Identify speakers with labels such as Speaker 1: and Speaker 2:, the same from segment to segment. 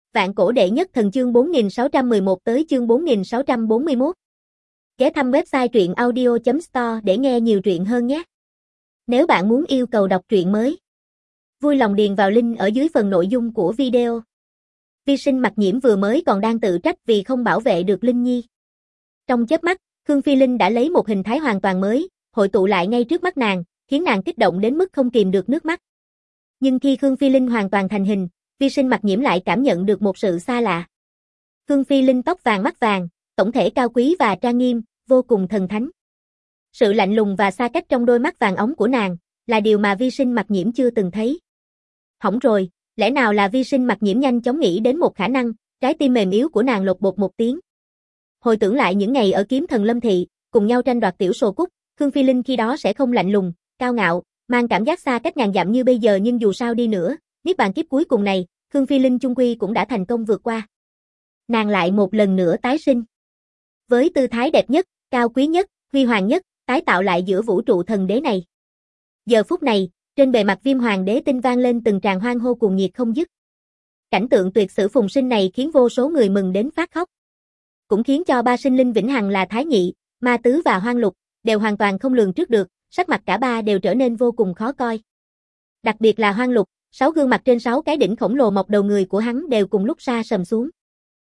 Speaker 1: Vạn cổ đệ nhất thần chương 4611 tới chương 4641. Ghé thăm website truyện audio.store để nghe nhiều truyện hơn nhé. Nếu bạn muốn yêu cầu đọc truyện mới, vui lòng điền vào link ở dưới phần nội dung của video. Vi Sinh Mặc Nhiễm vừa mới còn đang tự trách vì không bảo vệ được Linh Nhi. Trong chớp mắt, Khương Phi Linh đã lấy một hình thái hoàn toàn mới, hội tụ lại ngay trước mắt nàng, khiến nàng kích động đến mức không kìm được nước mắt. Nhưng khi Khương Phi Linh hoàn toàn thành hình, Vi Sinh Mặc Nhiễm lại cảm nhận được một sự xa lạ. Khương Phi Linh tóc vàng mắt vàng, tổng thể cao quý và trang nghiêm, vô cùng thần thánh. Sự lạnh lùng và xa cách trong đôi mắt vàng óng của nàng, là điều mà Vi Sinh Mặc Nhiễm chưa từng thấy. Hỏng rồi, lẽ nào là Vi Sinh Mặc Nhiễm nhanh chóng nghĩ đến một khả năng, trái tim mềm yếu của nàng lột bột một tiếng. Hồi tưởng lại những ngày ở Kiếm Thần Lâm Thị, cùng nhau tranh đoạt tiểu sồ cúc, Khương Phi Linh khi đó sẽ không lạnh lùng, cao ngạo, mang cảm giác xa cách ngàn dặm như bây giờ, nhưng dù sao đi nữa, niết bàn kiếp cuối cùng này, Khương Phi Linh chung quy cũng đã thành công vượt qua. Nàng lại một lần nữa tái sinh. Với tư thái đẹp nhất, cao quý nhất, huy hoàng nhất, tái tạo lại giữa vũ trụ thần đế này. Giờ phút này, trên bề mặt Viêm Hoàng Đế Tinh vang lên từng tràng hoan hô cuồng nhiệt không dứt. Cảnh tượng tuyệt sử phùng sinh này khiến vô số người mừng đến phát khóc. Cũng khiến cho ba sinh linh vĩnh hằng là Thái Nhị, Ma Tứ và Hoang Lục, đều hoàn toàn không lường trước được, sắc mặt cả ba đều trở nên vô cùng khó coi. Đặc biệt là Hoang Lục, 6 gương mặt trên 6 cái đỉnh khổng lồ mọc đầu người của hắn đều cùng lúc sa sầm xuống.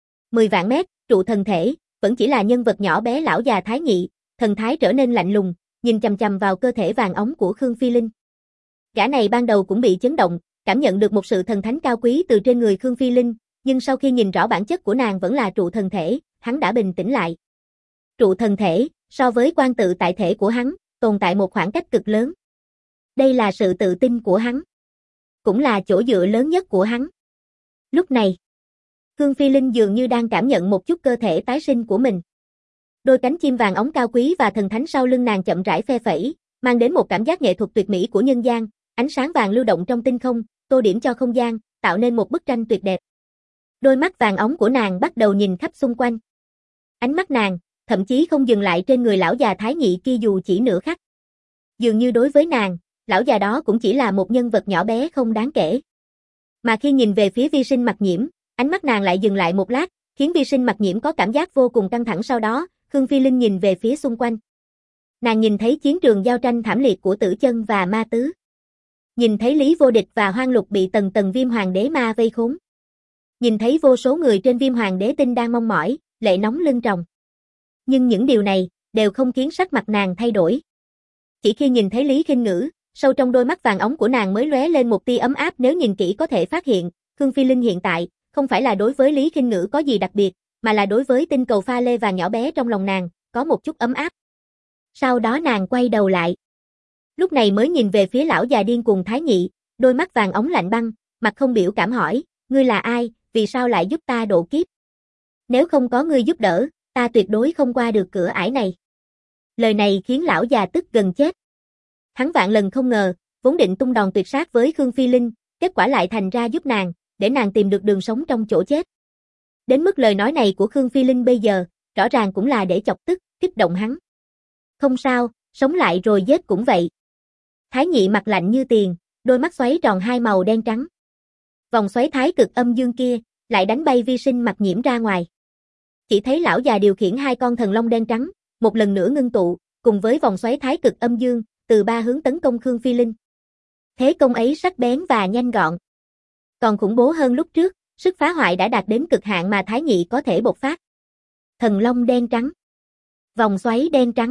Speaker 1: 10 vạn mét, trụ thần thể, vẫn chỉ là nhân vật nhỏ bé lão già Thái Nhị, thần thái trở nên lạnh lùng, nhìn chằm chằm vào cơ thể vàng óng của Khương Phi Linh. Gã này ban đầu cũng bị chấn động, cảm nhận được một sự thần thánh cao quý từ trên người Khương Phi Linh, nhưng sau khi nhìn rõ bản chất của nàng vẫn là trụ thần thể, hắn đã bình tĩnh lại. Trụ thần thể, so với quan tự tại thể của hắn, tồn tại một khoảng cách cực lớn. Đây là sự tự tin của hắn, cũng là chỗ dựa lớn nhất của hắn. Lúc này, Khương Phi Linh dường như đang cảm nhận một chút cơ thể tái sinh của mình. Đôi cánh chim vàng óng cao quý và thần thánh sau lưng nàng chậm rãi phe phẩy, mang đến một cảm giác nghệ thuật tuyệt mỹ của nhân gian, ánh sáng vàng lưu động trong tinh không, tô điểm cho không gian, tạo nên một bức tranh tuyệt đẹp. Đôi mắt vàng óng của nàng bắt đầu nhìn khắp xung quanh. Ánh mắt nàng, thậm chí không dừng lại trên người lão già Thái Nhị kia dù chỉ nửa khắc. Dường như đối với nàng, lão già đó cũng chỉ là một nhân vật nhỏ bé không đáng kể. Mà khi nhìn về phía Vi Sinh Mặc Nhiễm, ánh mắt nàng lại dừng lại một lát, khiến Vi Sinh Mặc Nhiễm có cảm giác vô cùng căng thẳng. Sau đó, Khương Phi Linh nhìn về phía xung quanh. Nàng nhìn thấy chiến trường giao tranh thảm liệt của Tử Chân và Ma Tứ. Nhìn thấy Lý Vô Địch và Hoang Lục bị tầng tầng Viêm Hoàng Đế Ma vây khốn. Nhìn thấy vô số người trên Viêm Hoàng Đế Tinh đang mong mỏi, lệ nóng lưng tròng. Nhưng những điều này đều không khiến sắc mặt nàng thay đổi. Chỉ khi nhìn thấy Lý Khinh Ngữ, sâu trong đôi mắt vàng óng của nàng mới lóe lên một tia ấm áp. Nếu nhìn kỹ có thể phát hiện, Khương Phi Linh hiện tại không phải là đối với Lý Khinh Ngữ có gì đặc biệt, mà là đối với tinh cầu pha lê vàng nhỏ bé trong lòng nàng có một chút ấm áp. Sau đó nàng quay đầu lại, lúc này mới nhìn về phía lão già điên cuồng Thái Nhị, đôi mắt vàng óng lạnh băng, mặt không biểu cảm hỏi, ngươi là ai, vì sao lại giúp ta độ kiếp? Nếu không có ngươi giúp đỡ, ta tuyệt đối không qua được cửa ải này. Lời này khiến lão già tức gần chết. Hắn vạn lần không ngờ, vốn định tung đòn tuyệt sát với Khương Phi Linh, kết quả lại thành ra giúp nàng, để nàng tìm được đường sống trong chỗ chết. Đến mức lời nói này của Khương Phi Linh bây giờ, rõ ràng cũng là để chọc tức, kích động hắn. Không sao, sống lại rồi giết cũng vậy. Thái Nhị mặt lạnh như tiền, đôi mắt xoáy tròn hai màu đen trắng. Vòng xoáy thái cực âm dương kia, lại đánh bay Vi Sinh Mặc Nhiễm ra ngoài. Chỉ thấy lão già điều khiển hai con thần long đen trắng, một lần nữa ngưng tụ, cùng với vòng xoáy thái cực âm dương, từ ba hướng tấn công Khương Phi Linh. Thế công ấy sắc bén và nhanh gọn. Còn khủng bố hơn lúc trước, sức phá hoại đã đạt đến cực hạn mà Thái Nhị có thể bộc phát. Thần long đen trắng, vòng xoáy đen trắng.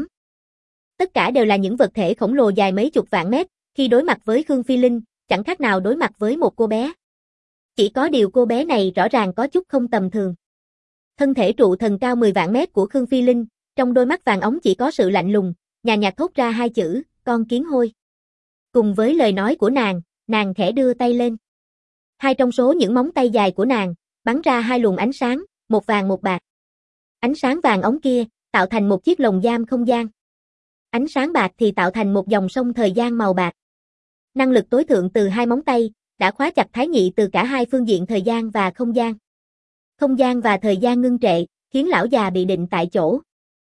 Speaker 1: Tất cả đều là những vật thể khổng lồ dài mấy chục vạn mét, khi đối mặt với Khương Phi Linh, chẳng khác nào đối mặt với một cô bé. Chỉ có điều cô bé này rõ ràng có chút không tầm thường. Thân thể trụ thần cao 10 vạn mét của Khương Phi Linh, trong đôi mắt vàng óng chỉ có sự lạnh lùng, nhàn nhạt thốt ra hai chữ, con kiến hôi. Cùng với lời nói của nàng khẽ đưa tay lên. Hai trong số những móng tay dài của nàng, bắn ra hai luồng ánh sáng, một vàng một bạc. Ánh sáng vàng óng kia, tạo thành một chiếc lồng giam không gian. Ánh sáng bạc thì tạo thành một dòng sông thời gian màu bạc. Năng lực tối thượng từ hai móng tay, đã khóa chặt Thái Nhị từ cả hai phương diện thời gian và không gian. Không gian và thời gian ngưng trệ, khiến lão già bị định tại chỗ.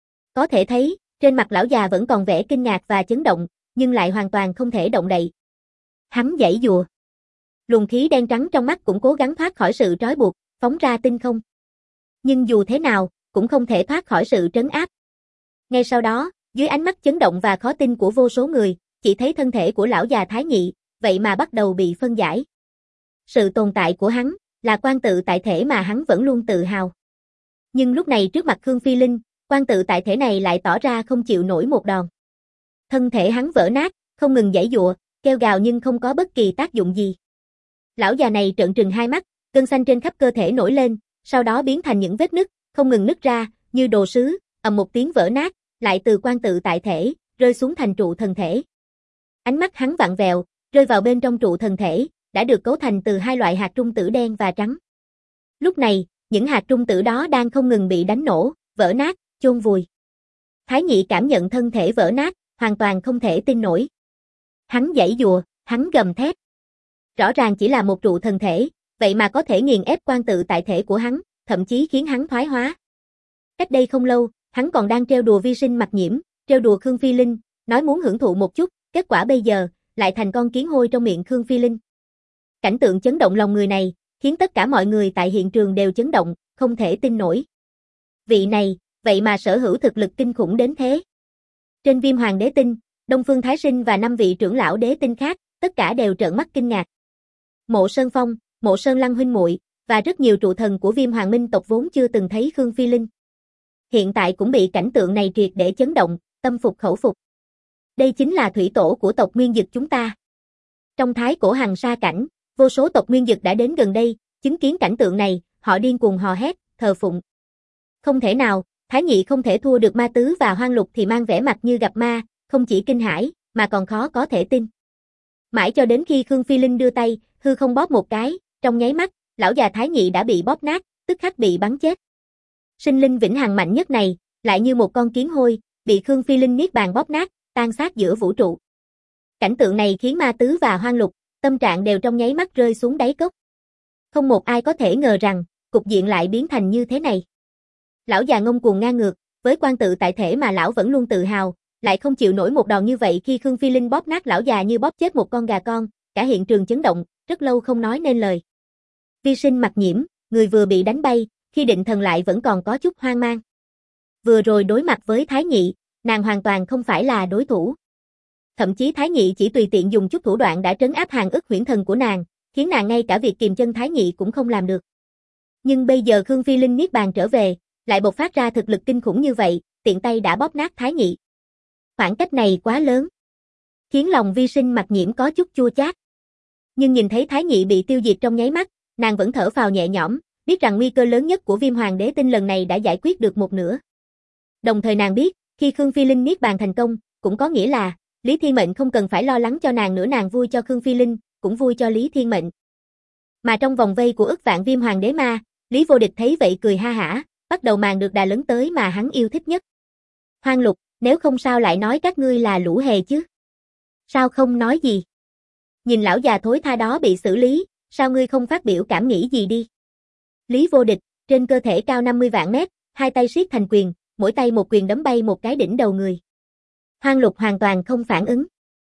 Speaker 1: Có thể thấy, trên mặt lão già vẫn còn vẻ kinh ngạc và chấn động, nhưng lại hoàn toàn không thể động đậy. Hắn giãy giụa. Luồng khí đen trắng trong mắt cũng cố gắng thoát khỏi sự trói buộc, phóng ra tinh không. Nhưng dù thế nào, cũng không thể thoát khỏi sự trấn áp. Ngay sau đó, dưới ánh mắt chấn động và khó tin của vô số người, chỉ thấy thân thể của lão già Thái Nhị, vậy mà bắt đầu bị phân giải. Sự tồn tại của hắn, là quan tự tại thể mà hắn vẫn luôn tự hào. Nhưng lúc này trước mặt Khương Phi Linh, quan tự tại thể này lại tỏ ra không chịu nổi một đòn. Thân thể hắn vỡ nát, không ngừng giãy giụa, kêu gào nhưng không có bất kỳ tác dụng gì. Lão già này trợn trừng hai mắt, gân xanh trên khắp cơ thể nổi lên, sau đó biến thành những vết nứt, không ngừng nứt ra, như đồ sứ, ầm một tiếng vỡ nát, lại từ quan tự tại thể, rơi xuống thành trụ thần thể. Ánh mắt hắn vặn vẹo, rơi vào bên trong trụ thần thể, đã được cấu thành từ hai loại hạt trung tử đen và trắng. Lúc này, những hạt trung tử đó đang không ngừng bị đánh nổ, vỡ nát, chôn vùi. Thái Nhị cảm nhận thân thể vỡ nát, hoàn toàn không thể tin nổi. Hắn giãy giụa, hắn gầm thét. Rõ ràng chỉ là một trụ thần thể, vậy mà có thể nghiền ép quan tự tại thể của hắn, thậm chí khiến hắn thoái hóa. Cách đây không lâu, hắn còn đang trêu đùa Vi Sinh Mặc Nhiễm, trêu đùa Khương Phi Linh, nói muốn hưởng thụ một chút, kết quả bây giờ, lại thành con kiến hôi trong miệng Khương Phi Linh. Cảnh tượng chấn động lòng người này, khiến tất cả mọi người tại hiện trường đều chấn động, không thể tin nổi. Vị này, vậy mà sở hữu thực lực kinh khủng đến thế. Trên Viêm Hoàng Đế Tinh, Đông Phương Thái Sinh và 5 vị trưởng lão đế tinh khác, tất cả đều trợn mắt kinh ngạc. Mộ Sơn Phong, Mộ Sơn Lăng huynh muội và rất nhiều trụ thần của Viêm Hoàng Minh tộc vốn chưa từng thấy Khương Phi Linh. Hiện tại cũng bị cảnh tượng này triệt để chấn động, tâm phục khẩu phục. Đây chính là thủy tổ của tộc Nguyên Dực chúng ta. Trong thái cổ Hằng Sa cảnh, vô số tộc Nguyên Dực đã đến gần đây, chứng kiến cảnh tượng này, họ điên cuồng hò hét, thờ phụng. Không thể nào, Thái Nhị không thể thua được Ma Tứ và Hoang Lục thì mang vẻ mặt như gặp ma, không chỉ kinh hãi, mà còn khó có thể tin. Mãi cho đến khi Khương Phi Linh đưa tay, hư không bóp một cái, trong nháy mắt, lão già Thái Nhị đã bị bóp nát, tức khắc bị bắn chết. Sinh linh vĩnh hằng mạnh nhất này, lại như một con kiến hôi, bị Khương Phi Linh niết bàn bóp nát, tan xác giữa vũ trụ. Cảnh tượng này khiến Ma Tứ và Hoang Lục, tâm trạng đều trong nháy mắt rơi xuống đáy cốc. Không một ai có thể ngờ rằng, cục diện lại biến thành như thế này. Lão già ngông cuồng ngang ngược, với quan tự tại thể mà lão vẫn luôn tự hào, lại không chịu nổi một đòn như vậy khi Khương Phi Linh bóp nát lão già như bóp chết một con gà con, cả hiện trường chấn động, rất lâu không nói nên lời. Vi Sinh Mặc Nhiễm, người vừa bị đánh bay, khi định thần lại vẫn còn có chút hoang mang. Vừa rồi đối mặt với Thái Nhị, nàng hoàn toàn không phải là đối thủ. Thậm chí Thái Nhị chỉ tùy tiện dùng chút thủ đoạn đã trấn áp hàng ức huyễn thần của nàng, khiến nàng ngay cả việc kiềm chân Thái Nhị cũng không làm được. Nhưng bây giờ Khương Phi Linh niết bàn trở về, lại bộc phát ra thực lực kinh khủng như vậy, tiện tay đã bóp nát Thái Nhị. Khoảng cách này quá lớn, khiến lòng Vi Sinh Mặc Nhiễm có chút chua chát. Nhưng nhìn thấy Thái Nhị bị tiêu diệt trong nháy mắt, nàng vẫn thở phào nhẹ nhõm, biết rằng nguy cơ lớn nhất của Viêm Hoàng Đế Tinh lần này đã giải quyết được một nửa. Đồng thời nàng biết, khi Khương Phi Linh niết bàn thành công, cũng có nghĩa là Lý Thiên Mệnh không cần phải lo lắng cho nàng nữa, nàng vui cho Khương Phi Linh, cũng vui cho Lý Thiên Mệnh. Mà trong vòng vây của ức vạn Viêm Hoàng Đế Ma, Lý Vô Địch thấy vậy cười ha hả, bắt đầu màn được đà lớn tới mà hắn yêu thích nhất. Hoang Lục, nếu không sao lại nói các ngươi là lũ hề chứ? Sao không nói gì? Nhìn lão già thối tha đó bị xử lý, sao ngươi không phát biểu cảm nghĩ gì đi? Lý Vô Địch, trên cơ thể cao 50 vạn mét, hai tay siết thành quyền, mỗi tay một quyền đấm bay một cái đỉnh đầu người. Hoang Lục hoàn toàn không phản ứng.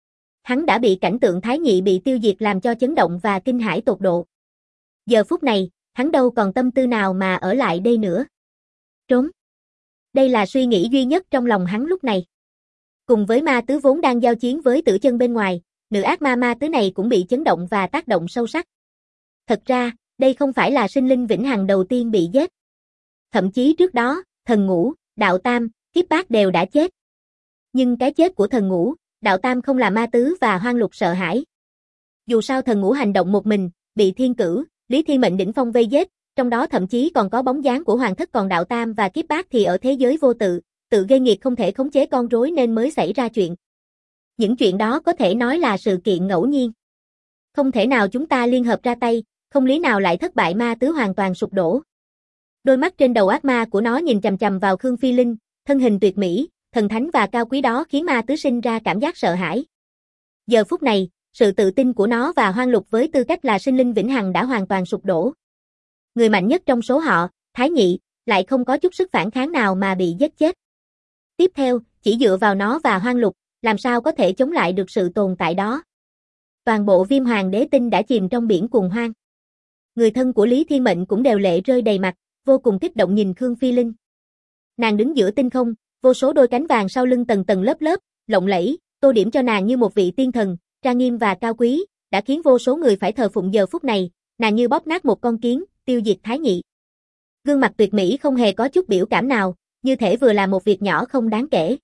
Speaker 1: Hắn đã bị cảnh tượng Thái Nhị bị tiêu diệt làm cho chấn động và kinh hãi tột độ. Giờ phút này, hắn đâu còn tâm tư nào mà ở lại đây nữa. Trốn. Đây là suy nghĩ duy nhất trong lòng hắn lúc này. Cùng với Ma Tứ vốn đang giao chiến với Tử Chân bên ngoài, nữ ác ma Ma Tứ này cũng bị chấn động và tác động sâu sắc. Thật ra, đây không phải là sinh linh vĩnh hằng đầu tiên bị giết. Thậm chí trước đó, Thần Ngũ, Đạo Tam, Kiếp Bát đều đã chết. Nhưng cái chết của Thần Ngũ, Đạo Tam không làm Ma Tứ và Hoang Lục sợ hãi. Dù sao Thần Ngũ hành động một mình, bị Thiên Cửu, Lý Thiên Mệnh đỉnh phong vây giết, trong đó thậm chí còn có bóng dáng của Hoàng Thất, còn Đạo Tam và Kiếp Bát thì ở thế giới vô tự, tự gây nghiệt không thể khống chế con rối nên mới xảy ra chuyện. Những chuyện đó có thể nói là sự kiện ngẫu nhiên. Không thể nào chúng ta liên hợp ra tay, không lý nào lại thất bại. Ma Tứ hoàn toàn sụp đổ. Đôi mắt trên đầu ác ma của nó nhìn chằm chằm vào Khương Phi Linh, thân hình tuyệt mỹ, thần thánh và cao quý đó khiến Ma Tứ sinh ra cảm giác sợ hãi. Giờ phút này, sự tự tin của nó và Hoang Lục với tư cách là sinh linh vĩnh hằng đã hoàn toàn sụp đổ. Người mạnh nhất trong số họ, Thái Nhị, lại không có chút sức phản kháng nào mà bị giết chết. Tiếp theo, chỉ dựa vào nó và Hoang Lục, làm sao có thể chống lại được sự tồn tại đó. Toàn bộ Viêm Hoàng Đế Tinh đã chìm trong biển cuồng hoang. người thân của Lý Thiên Mệnh cũng đều lệ rơi đầy mặt, vô cùng kích động nhìn Khương Phi Linh. Nàng đứng giữa tinh không, vô số đôi cánh vàng sau lưng tầng tầng lớp lớp, lộng lẫy, tô điểm cho nàng như một vị tiên thần, trang nghiêm và cao quý, đã khiến vô số người phải thờ phụng giờ phút này, nàng như bóp nát một con kiến, tiêu diệt Thái Nhị. Gương mặt tuyệt mỹ không hề có chút biểu cảm nào, như thể vừa là một việc nhỏ không đáng kể.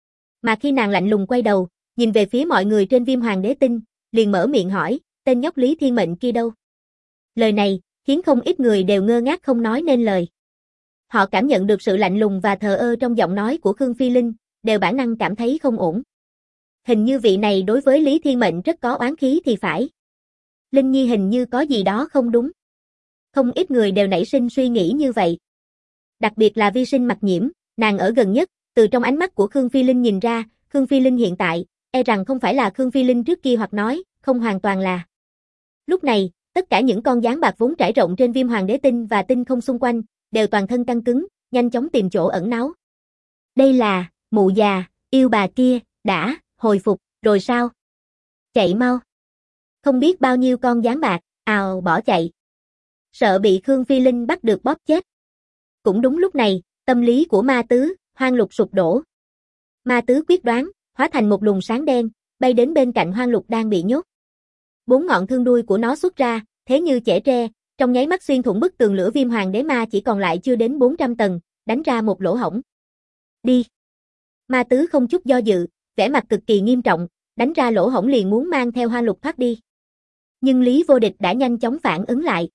Speaker 1: Mà khi nàng lạnh lùng quay đầu, nhìn về phía mọi người trên Viêm Hoàng Đế Tinh, liền mở miệng hỏi, tên nhóc Lý Thiên Mệnh kia đâu? Lời này, khiến không ít người đều ngơ ngác không nói nên lời. Họ cảm nhận được sự lạnh lùng và thờ ơ trong giọng nói của Khương Phi Linh, đều bản năng cảm thấy không ổn. Hình như vị này đối với Lý Thiên Mệnh rất có oán khí thì phải. Linh Nhi hình như có gì đó không đúng. Không ít người đều nảy sinh suy nghĩ như vậy. Đặc biệt là Vi Sinh Mặc Nhiễm, nàng ở gần nhất, từ trong ánh mắt của Khương Phi Linh nhìn ra, Khương Phi Linh hiện tại, e rằng không phải là Khương Phi Linh trước kia hoặc nói, không hoàn toàn là. Lúc này, tất cả những con gián bạc vốn trải rộng trên Viêm Hoàng Đế Tinh và tinh không xung quanh, đều toàn thân căng cứng, nhanh chóng tìm chỗ ẩn náu. Đây là, mụ già, yêu bà kia, đã, hồi phục, rồi sao? Chạy mau. Không biết bao nhiêu con gián bạc, ào bỏ chạy. Sợ bị Khương Phi Linh bắt được bóp chết. Cũng đúng lúc này, tâm lý của ma tứ, Hoang Lục sụp đổ. Ma tứ quyết đoán, hóa thành một luồng sáng đen, bay đến bên cạnh Hoang Lục đang bị nhốt. 4 ngọn thương đuôi của nó xuất ra, thế như chẻ tre, trong nháy mắt xuyên thủng bức tường lửa Viêm Hoàng Đế Ma chỉ còn lại chưa đến 400 tầng, đánh ra một lỗ hổng. Đi. Ma tứ không chút do dự, vẻ mặt cực kỳ nghiêm trọng, đánh ra lỗ hổng liền muốn mang theo Hoang Lục thoát đi. Nhưng Lý Vô Địch đã nhanh chóng phản ứng lại.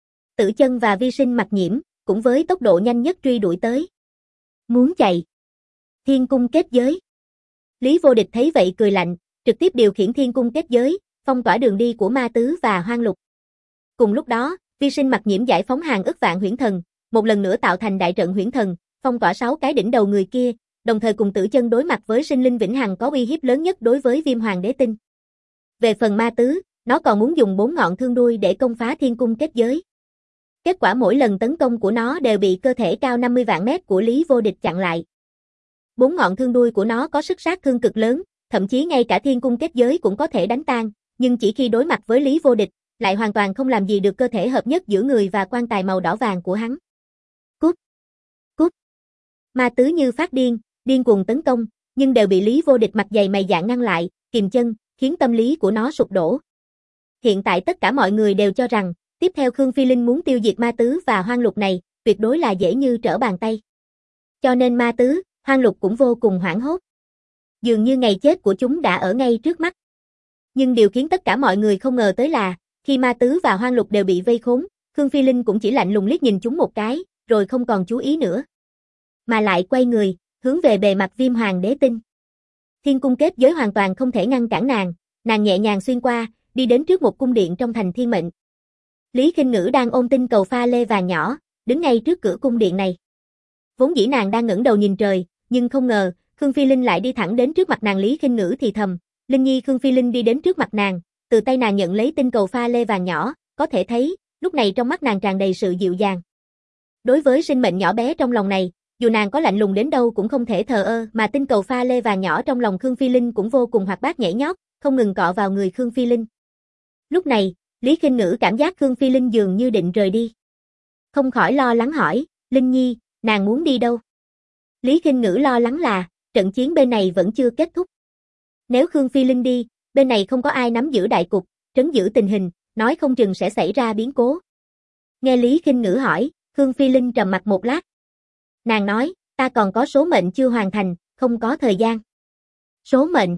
Speaker 1: Tử Chân và Vi Sinh Mặc Nhiễm, cũng với tốc độ nhanh nhất truy đuổi tới. Muốn chạy. Thiên cung kết giới. Lý Vô Địch thấy vậy cười lạnh, trực tiếp điều khiển thiên cung kết giới, phong tỏa đường đi của ma tứ và Hoang Lục. Cùng lúc đó, Vi Sinh Mặc Nhiễm giải phóng hàng ức vạn huyễn thần, một lần nữa tạo thành đại trận huyễn thần, phong tỏa 6 cái đỉnh đầu người kia, đồng thời cùng Tử Chân đối mặt với sinh linh vĩnh hằng có uy hiếp lớn nhất đối với Viêm Hoàng Đế Tinh. Về phần ma tứ, nó còn muốn dùng 4 ngọn thương đuôi để công phá thiên cung kết giới. Kết quả mỗi lần tấn công của nó đều bị cơ thể cao 50 vạn mét của Lý Vô Địch chặn lại. 4 ngọn thương đuôi của nó có sức sát thương cực lớn, thậm chí ngay cả thiên cung kết giới cũng có thể đánh tan, nhưng chỉ khi đối mặt với Lý Vô Địch, lại hoàn toàn không làm gì được cơ thể hợp nhất giữa người và quan tài màu đỏ vàng của hắn. Cút! Cút! Ma tứ như phát điên, điên cuồng tấn công, nhưng đều bị Lý Vô Địch mặt dày mày dạn ngăn lại, kìm chân, khiến tâm lý của nó sụp đổ. Hiện tại tất cả mọi người đều cho rằng, tiếp theo Khương Phi Linh muốn tiêu diệt ma tứ và Hoang Lục này, tuyệt đối là dễ như trở bàn tay. Cho nên ma tứ, Hoang Lục cũng vô cùng hoảng hốt. Dường như ngày chết của chúng đã ở ngay trước mắt. Nhưng điều khiến tất cả mọi người không ngờ tới là, khi ma tứ và Hoang Lục đều bị vây khốn, Khương Phi Linh cũng chỉ lạnh lùng liếc nhìn chúng một cái, rồi không còn chú ý nữa. Mà lại quay người, hướng về bề mặt Viêm Hoàng Đế Tinh. Thiên cung kết giới hoàn toàn không thể ngăn cản nàng nhẹ nhàng xuyên qua, đi đến trước một cung điện trong thành Thiên Mệnh. Lý Khinh Ngữ đang ôm tinh cầu pha lê vàng nhỏ, đứng ngay trước cửa cung điện này. Vốn dĩ nàng đang ngẩng đầu nhìn trời, nhưng không ngờ, Khương Phi Linh lại đi thẳng đến trước mặt nàng. Lý Khinh Ngữ thì thầm, Linh Nhi. Khương Phi Linh đi đến trước mặt nàng, từ tay nàng nhận lấy tinh cầu pha lê vàng nhỏ, có thể thấy, lúc này trong mắt nàng tràn đầy sự dịu dàng. Đối với sinh mệnh nhỏ bé trong lòng này, dù nàng có lạnh lùng đến đâu cũng không thể thờ ơ, mà tinh cầu pha lê vàng nhỏ trong lòng Khương Phi Linh cũng vô cùng hoạt bát nhảy nhót, không ngừng cọ vào người Khương Phi Linh. Lúc này, Lý Khinh Ngữ cảm giác Khương Phi Linh dường như định rời đi. Không khỏi lo lắng hỏi, Linh Nhi, nàng muốn đi đâu? Lý Khinh Ngữ lo lắng là, trận chiến bên này vẫn chưa kết thúc. Nếu Khương Phi Linh đi, bên này không có ai nắm giữ đại cục, trấn giữ tình hình, nói không chừng sẽ xảy ra biến cố. Nghe Lý Khinh Ngữ hỏi, Khương Phi Linh trầm mặt một lát. Nàng nói, ta còn có số mệnh chưa hoàn thành, không có thời gian. Số mệnh?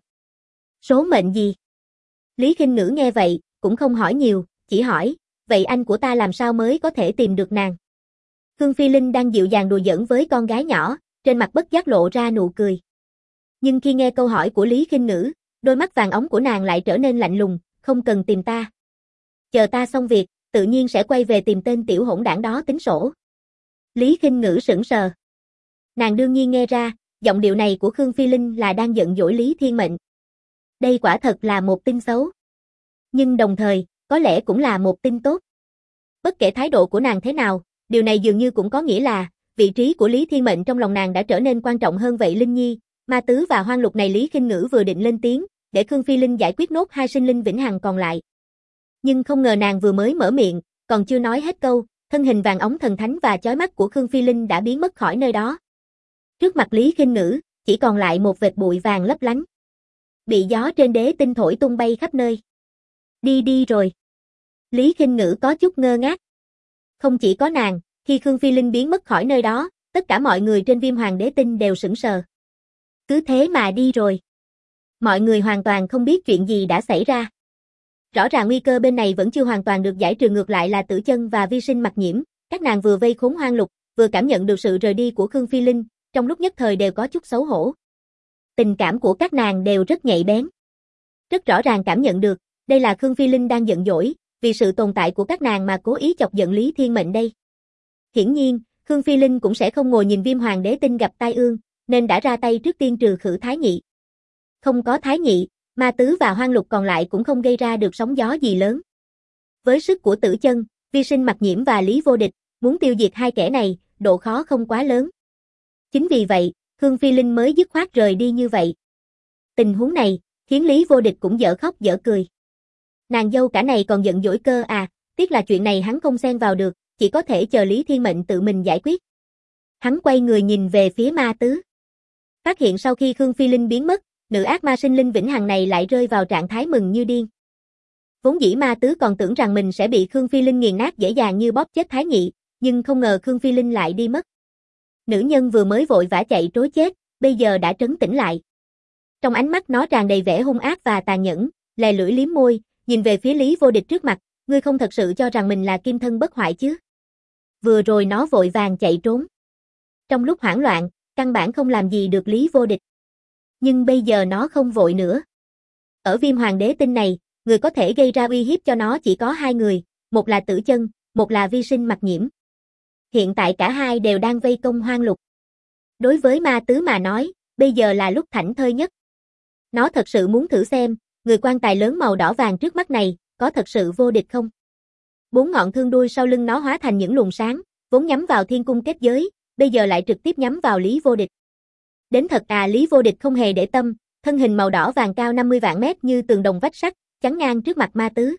Speaker 1: Số mệnh gì? Lý Khinh Ngữ nghe vậy, cũng không hỏi nhiều, chỉ hỏi, vậy anh của ta làm sao mới có thể tìm được nàng? Khương Phi Linh đang dịu dàng đùa giỡn với con gái nhỏ, trên mặt bất giác lộ ra nụ cười. Nhưng khi nghe câu hỏi của Lý Khinh Ngữ, đôi mắt vàng óng của nàng lại trở nên lạnh lùng, không cần tìm ta. Chờ ta xong việc, tự nhiên sẽ quay về tìm tên tiểu hỗn đảng đó tính sổ. Lý Khinh Ngữ sững sờ. Nàng đương nhiên nghe ra, giọng điệu này của Khương Phi Linh là đang giận dỗi Lý Thiên Mệnh. Đây quả thật là một tin xấu. Nhưng đồng thời, có lẽ cũng là một tin tốt. Bất kể thái độ của nàng thế nào, điều này dường như cũng có nghĩa là, vị trí của Lý Thiên Mệnh trong lòng nàng đã trở nên quan trọng hơn vậy. Linh Nhi, ma tứ và Hoang Lục này Lý Khinh Ngữ vừa định lên tiếng, để Khương Phi Linh giải quyết nốt hai sinh linh vĩnh hằng còn lại. Nhưng không ngờ nàng vừa mới mở miệng, Còn chưa nói hết câu, thân hình vàng óng thần thánh và chói mắt của Khương Phi Linh đã biến mất khỏi nơi đó. Trước mặt Lý Khinh Ngữ, chỉ còn lại một vệt bụi vàng lấp lánh. Bị gió trên đế tinh thổi tung bay khắp nơi. Đi rồi. Lý Khinh Ngữ có chút ngơ ngác. Không chỉ có nàng, khi Khương Phi Linh biến mất khỏi nơi đó, tất cả mọi người trên Viêm Hoàng đế tinh đều sững sờ. Cứ thế mà đi rồi. Mọi người hoàn toàn không biết chuyện gì đã xảy ra. Rõ ràng nguy cơ bên này vẫn chưa hoàn toàn được giải trừ, ngược lại là Tử Chân và Vi Sinh Mặc Nhiễm, các nàng vừa vây khốn Hoang Lục, vừa cảm nhận được sự rời đi của Khương Phi Linh, trong lúc nhất thời đều có chút xấu hổ. Tình cảm của các nàng đều rất nhạy bén. Rất rõ ràng cảm nhận được, đây là Khương Phi Linh đang giận dỗi, vì sự tồn tại của các nàng mà cố ý chọc giận Lý Thiên Mệnh đây. Hiển nhiên, Khương Phi Linh cũng sẽ không ngồi nhìn Viêm Hoàng đế tinh gặp tai ương, nên đã ra tay trước tiên trừ khử Thái Nhị. Không có Thái Nhị, Ma Tứ và Hoang Lục còn lại cũng không gây ra được sóng gió gì lớn. Với sức của Tử Chân, Vi Sinh Mặc Nhiễm và Lý Vô Địch, muốn tiêu diệt hai kẻ này, độ khó không quá lớn. Chính vì vậy, Khương Phi Linh mới dứt khoát rời đi như vậy. Tình huống này, khiến Lý Vô Địch cũng dở khóc dở cười. Nàng dâu cả này còn giận dỗi cơ à, tiếc là chuyện này hắn không xen vào được, chỉ có thể chờ Lý Thiên Mệnh tự mình giải quyết. Hắn quay người nhìn về phía Ma Tứ. Phát hiện sau khi Khương Phi Linh biến mất, nữ ác ma sinh linh vĩnh hằng này lại rơi vào trạng thái mừng như điên. Vốn dĩ Ma Tứ còn tưởng rằng mình sẽ bị Khương Phi Linh nghiền nát dễ dàng như bóp chết Thái Nhị, nhưng không ngờ Khương Phi Linh lại đi mất. Nữ nhân vừa mới vội vã chạy trối chết, bây giờ đã trấn tĩnh lại. Trong ánh mắt nó tràn đầy vẻ hung ác và tàn nhẫn, lè lưỡi liếm môi, nhìn về phía Lý Vô Địch trước mặt, ngươi không thật sự cho rằng mình là kim thân bất hoại chứ? Vừa rồi nó vội vàng chạy trốn. Trong lúc hoảng loạn, căn bản không làm gì được Lý Vô Địch. Nhưng bây giờ nó không vội nữa. Ở Viêm Hoàng đế tinh này, người có thể gây ra uy hiếp cho nó chỉ có hai người, một là Tử Chân, một là Vi Sinh Mặc Nhiễm. Hiện tại cả hai đều đang vây công Hoang Lục. Đối với Ma Tứ mà nói, bây giờ là lúc thảnh thơi nhất. Nó thật sự muốn thử xem, người quan tài lớn màu đỏ vàng trước mắt này, có thật sự vô địch không? Bốn ngọn thương đuôi sau lưng nó hóa thành những luồng sáng, vốn nhắm vào thiên cung kết giới, bây giờ lại trực tiếp nhắm vào Lý Vô Địch. Đến thật à, Lý Vô Địch không hề để tâm, thân hình màu đỏ vàng cao 50 vạn mét như tường đồng vách sắt, chắn ngang trước mặt Ma Tứ.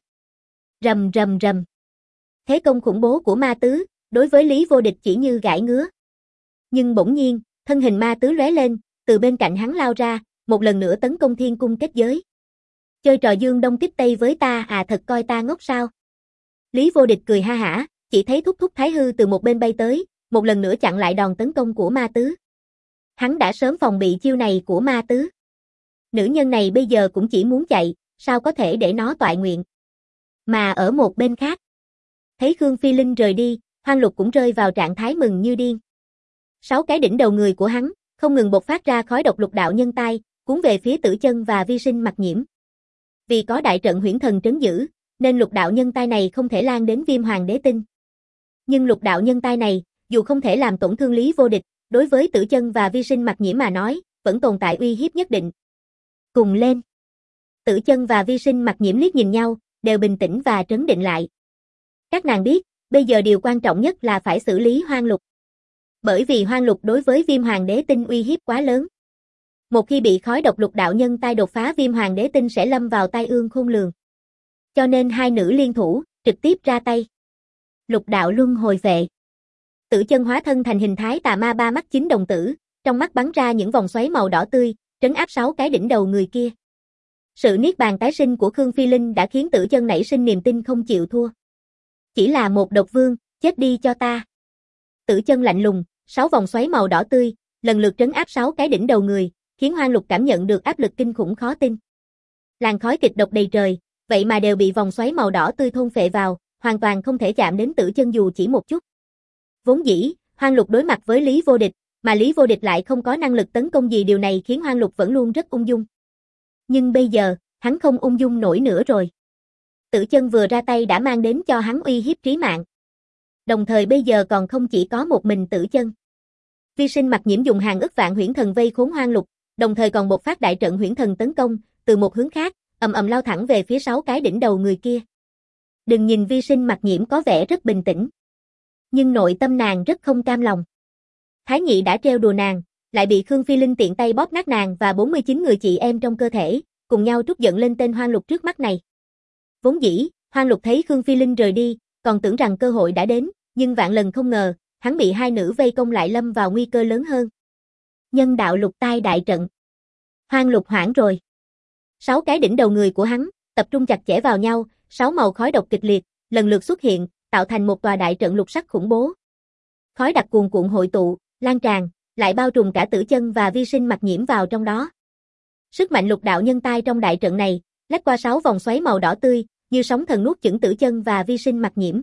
Speaker 1: Rầm rầm rầm. Thế công khủng bố của Ma Tứ, đối với Lý Vô Địch chỉ như gãi ngứa. Nhưng bỗng nhiên, thân hình Ma Tứ lóe lên, từ bên cạnh hắn lao ra, một lần nữa tấn công thiên cung kết giới. Chơi trò dương đông kích tây với ta à, thật coi ta ngốc sao? Lý Vô Địch cười ha hả, chỉ thấy Thúc Thúc Thái Hư từ một bên bay tới, một lần nữa chặn lại đòn tấn công của Ma Tứ. Hắn đã sớm phòng bị chiêu này của Ma Tứ. Nữ nhân này bây giờ cũng chỉ muốn chạy, sao có thể để nó toại nguyện. Mà ở một bên khác, thấy Khương Phi Linh rời đi, Hoang Lục cũng rơi vào trạng thái mừng như điên. 6 cái đỉnh đầu người của hắn, không ngừng bộc phát ra khói độc lục đạo nhân tai, cuốn về phía Tử Chân và Vi Sinh Mặc Nhiễm. Vì có đại trận huyễn thần trấn giữ, nên lục đạo nhân tai này không thể lan đến Viêm Hoàng đế tinh. Nhưng lục đạo nhân tai này, dù không thể làm tổn thương Lý Vô Địch, đối với Tử Chân và Vi Sinh Mặc Nhiễm mà nói, vẫn tồn tại uy hiếp nhất định. Cùng lên. Tử Chân và Vi Sinh Mặc Nhiễm liếc nhìn nhau, đều bình tĩnh và trấn định lại. Các nàng biết, bây giờ điều quan trọng nhất là phải xử lý Hoang Lục. Bởi vì Hoang Lục đối với Viêm Hoàng đế tinh uy hiếp quá lớn. Một khi bị khói độc lục đạo nhân tai đột phá, Viêm Hoàng đế tinh sẽ lâm vào tai ương khôn lường. Cho nên hai nữ liên thủ, trực tiếp ra tay. Lục đạo luân hồi vệ. Tử Chân hóa thân thành hình thái tà ma ba mắt chín đồng tử, trong mắt bắn ra những vòng xoáy màu đỏ tươi, trấn áp 6 cái đỉnh đầu người kia. Sự niết bàn tái sinh của Khương Phi Linh đã khiến Tử Chân nảy sinh niềm tin không chịu thua. Chỉ là một độc vương, chết đi cho ta. Tử Chân lạnh lùng, 6 vòng xoáy màu đỏ tươi, lần lượt trấn áp 6 cái đỉnh đầu người, khiến Hoang Lục cảm nhận được áp lực kinh khủng khó tin. Làn khói kịch độc đầy trời, vậy mà đều bị vòng xoáy màu đỏ tươi thôn phệ vào, hoàn toàn không thể chạm đến Tử Chân dù chỉ một chút. Vốn dĩ, Hoang Lục đối mặt với Lý Vô Địch, mà Lý Vô Địch lại không có năng lực tấn công gì, điều này khiến Hoang Lục vẫn luôn rất ung dung. Nhưng bây giờ, hắn không ung dung nổi nữa rồi. Tử Chân vừa ra tay đã mang đến cho hắn uy hiếp trí mạng. Đồng thời bây giờ còn không chỉ có một mình Tử Chân. Vi Sinh Mặc Nhiễm dùng hàng ức vạn huyễn thần vây khốn Hoang Lục, đồng thời còn bộc phát đại trận huyễn thần tấn công, từ một hướng khác, ầm ầm lao thẳng về phía 6 cái đỉnh đầu người kia. Đừng nhìn Vi Sinh Mặc Nhiễm có vẻ rất bình tĩnh, nhưng nội tâm nàng rất không cam lòng. Thái Nhị đã trêu đùa nàng, lại bị Khương Phi Linh tiện tay bóp nát nàng và 49 người chị em trong cơ thể, cùng nhau trút giận lên tên Hoang Lục trước mắt này. Vốn dĩ, Hoang Lục thấy Khương Phi Linh rời đi, còn tưởng rằng cơ hội đã đến, nhưng vạn lần không ngờ, hắn bị hai nữ vây công lại lâm vào nguy cơ lớn hơn. Nhân đạo lục tai đại trận. Hoang Lục hoảng rồi. 6 cái đỉnh đầu người của hắn, tập trung chặt chẽ vào nhau, 6 màu khói độc kịch liệt, lần lượt xuất hiện, tạo thành một tòa đại trận lục sắc khủng bố. Khói đặc cuồn cuộn hội tụ, lan tràn, lại bao trùm cả Tử Chân và Vi Sinh Mặc Nhiễm vào trong đó. Sức mạnh lục đạo nhân tai trong đại trận này, lách qua 6 vòng xoáy màu đỏ tươi, như sóng thần nuốt chửng Tử Chân và Vi Sinh Mặc Nhiễm.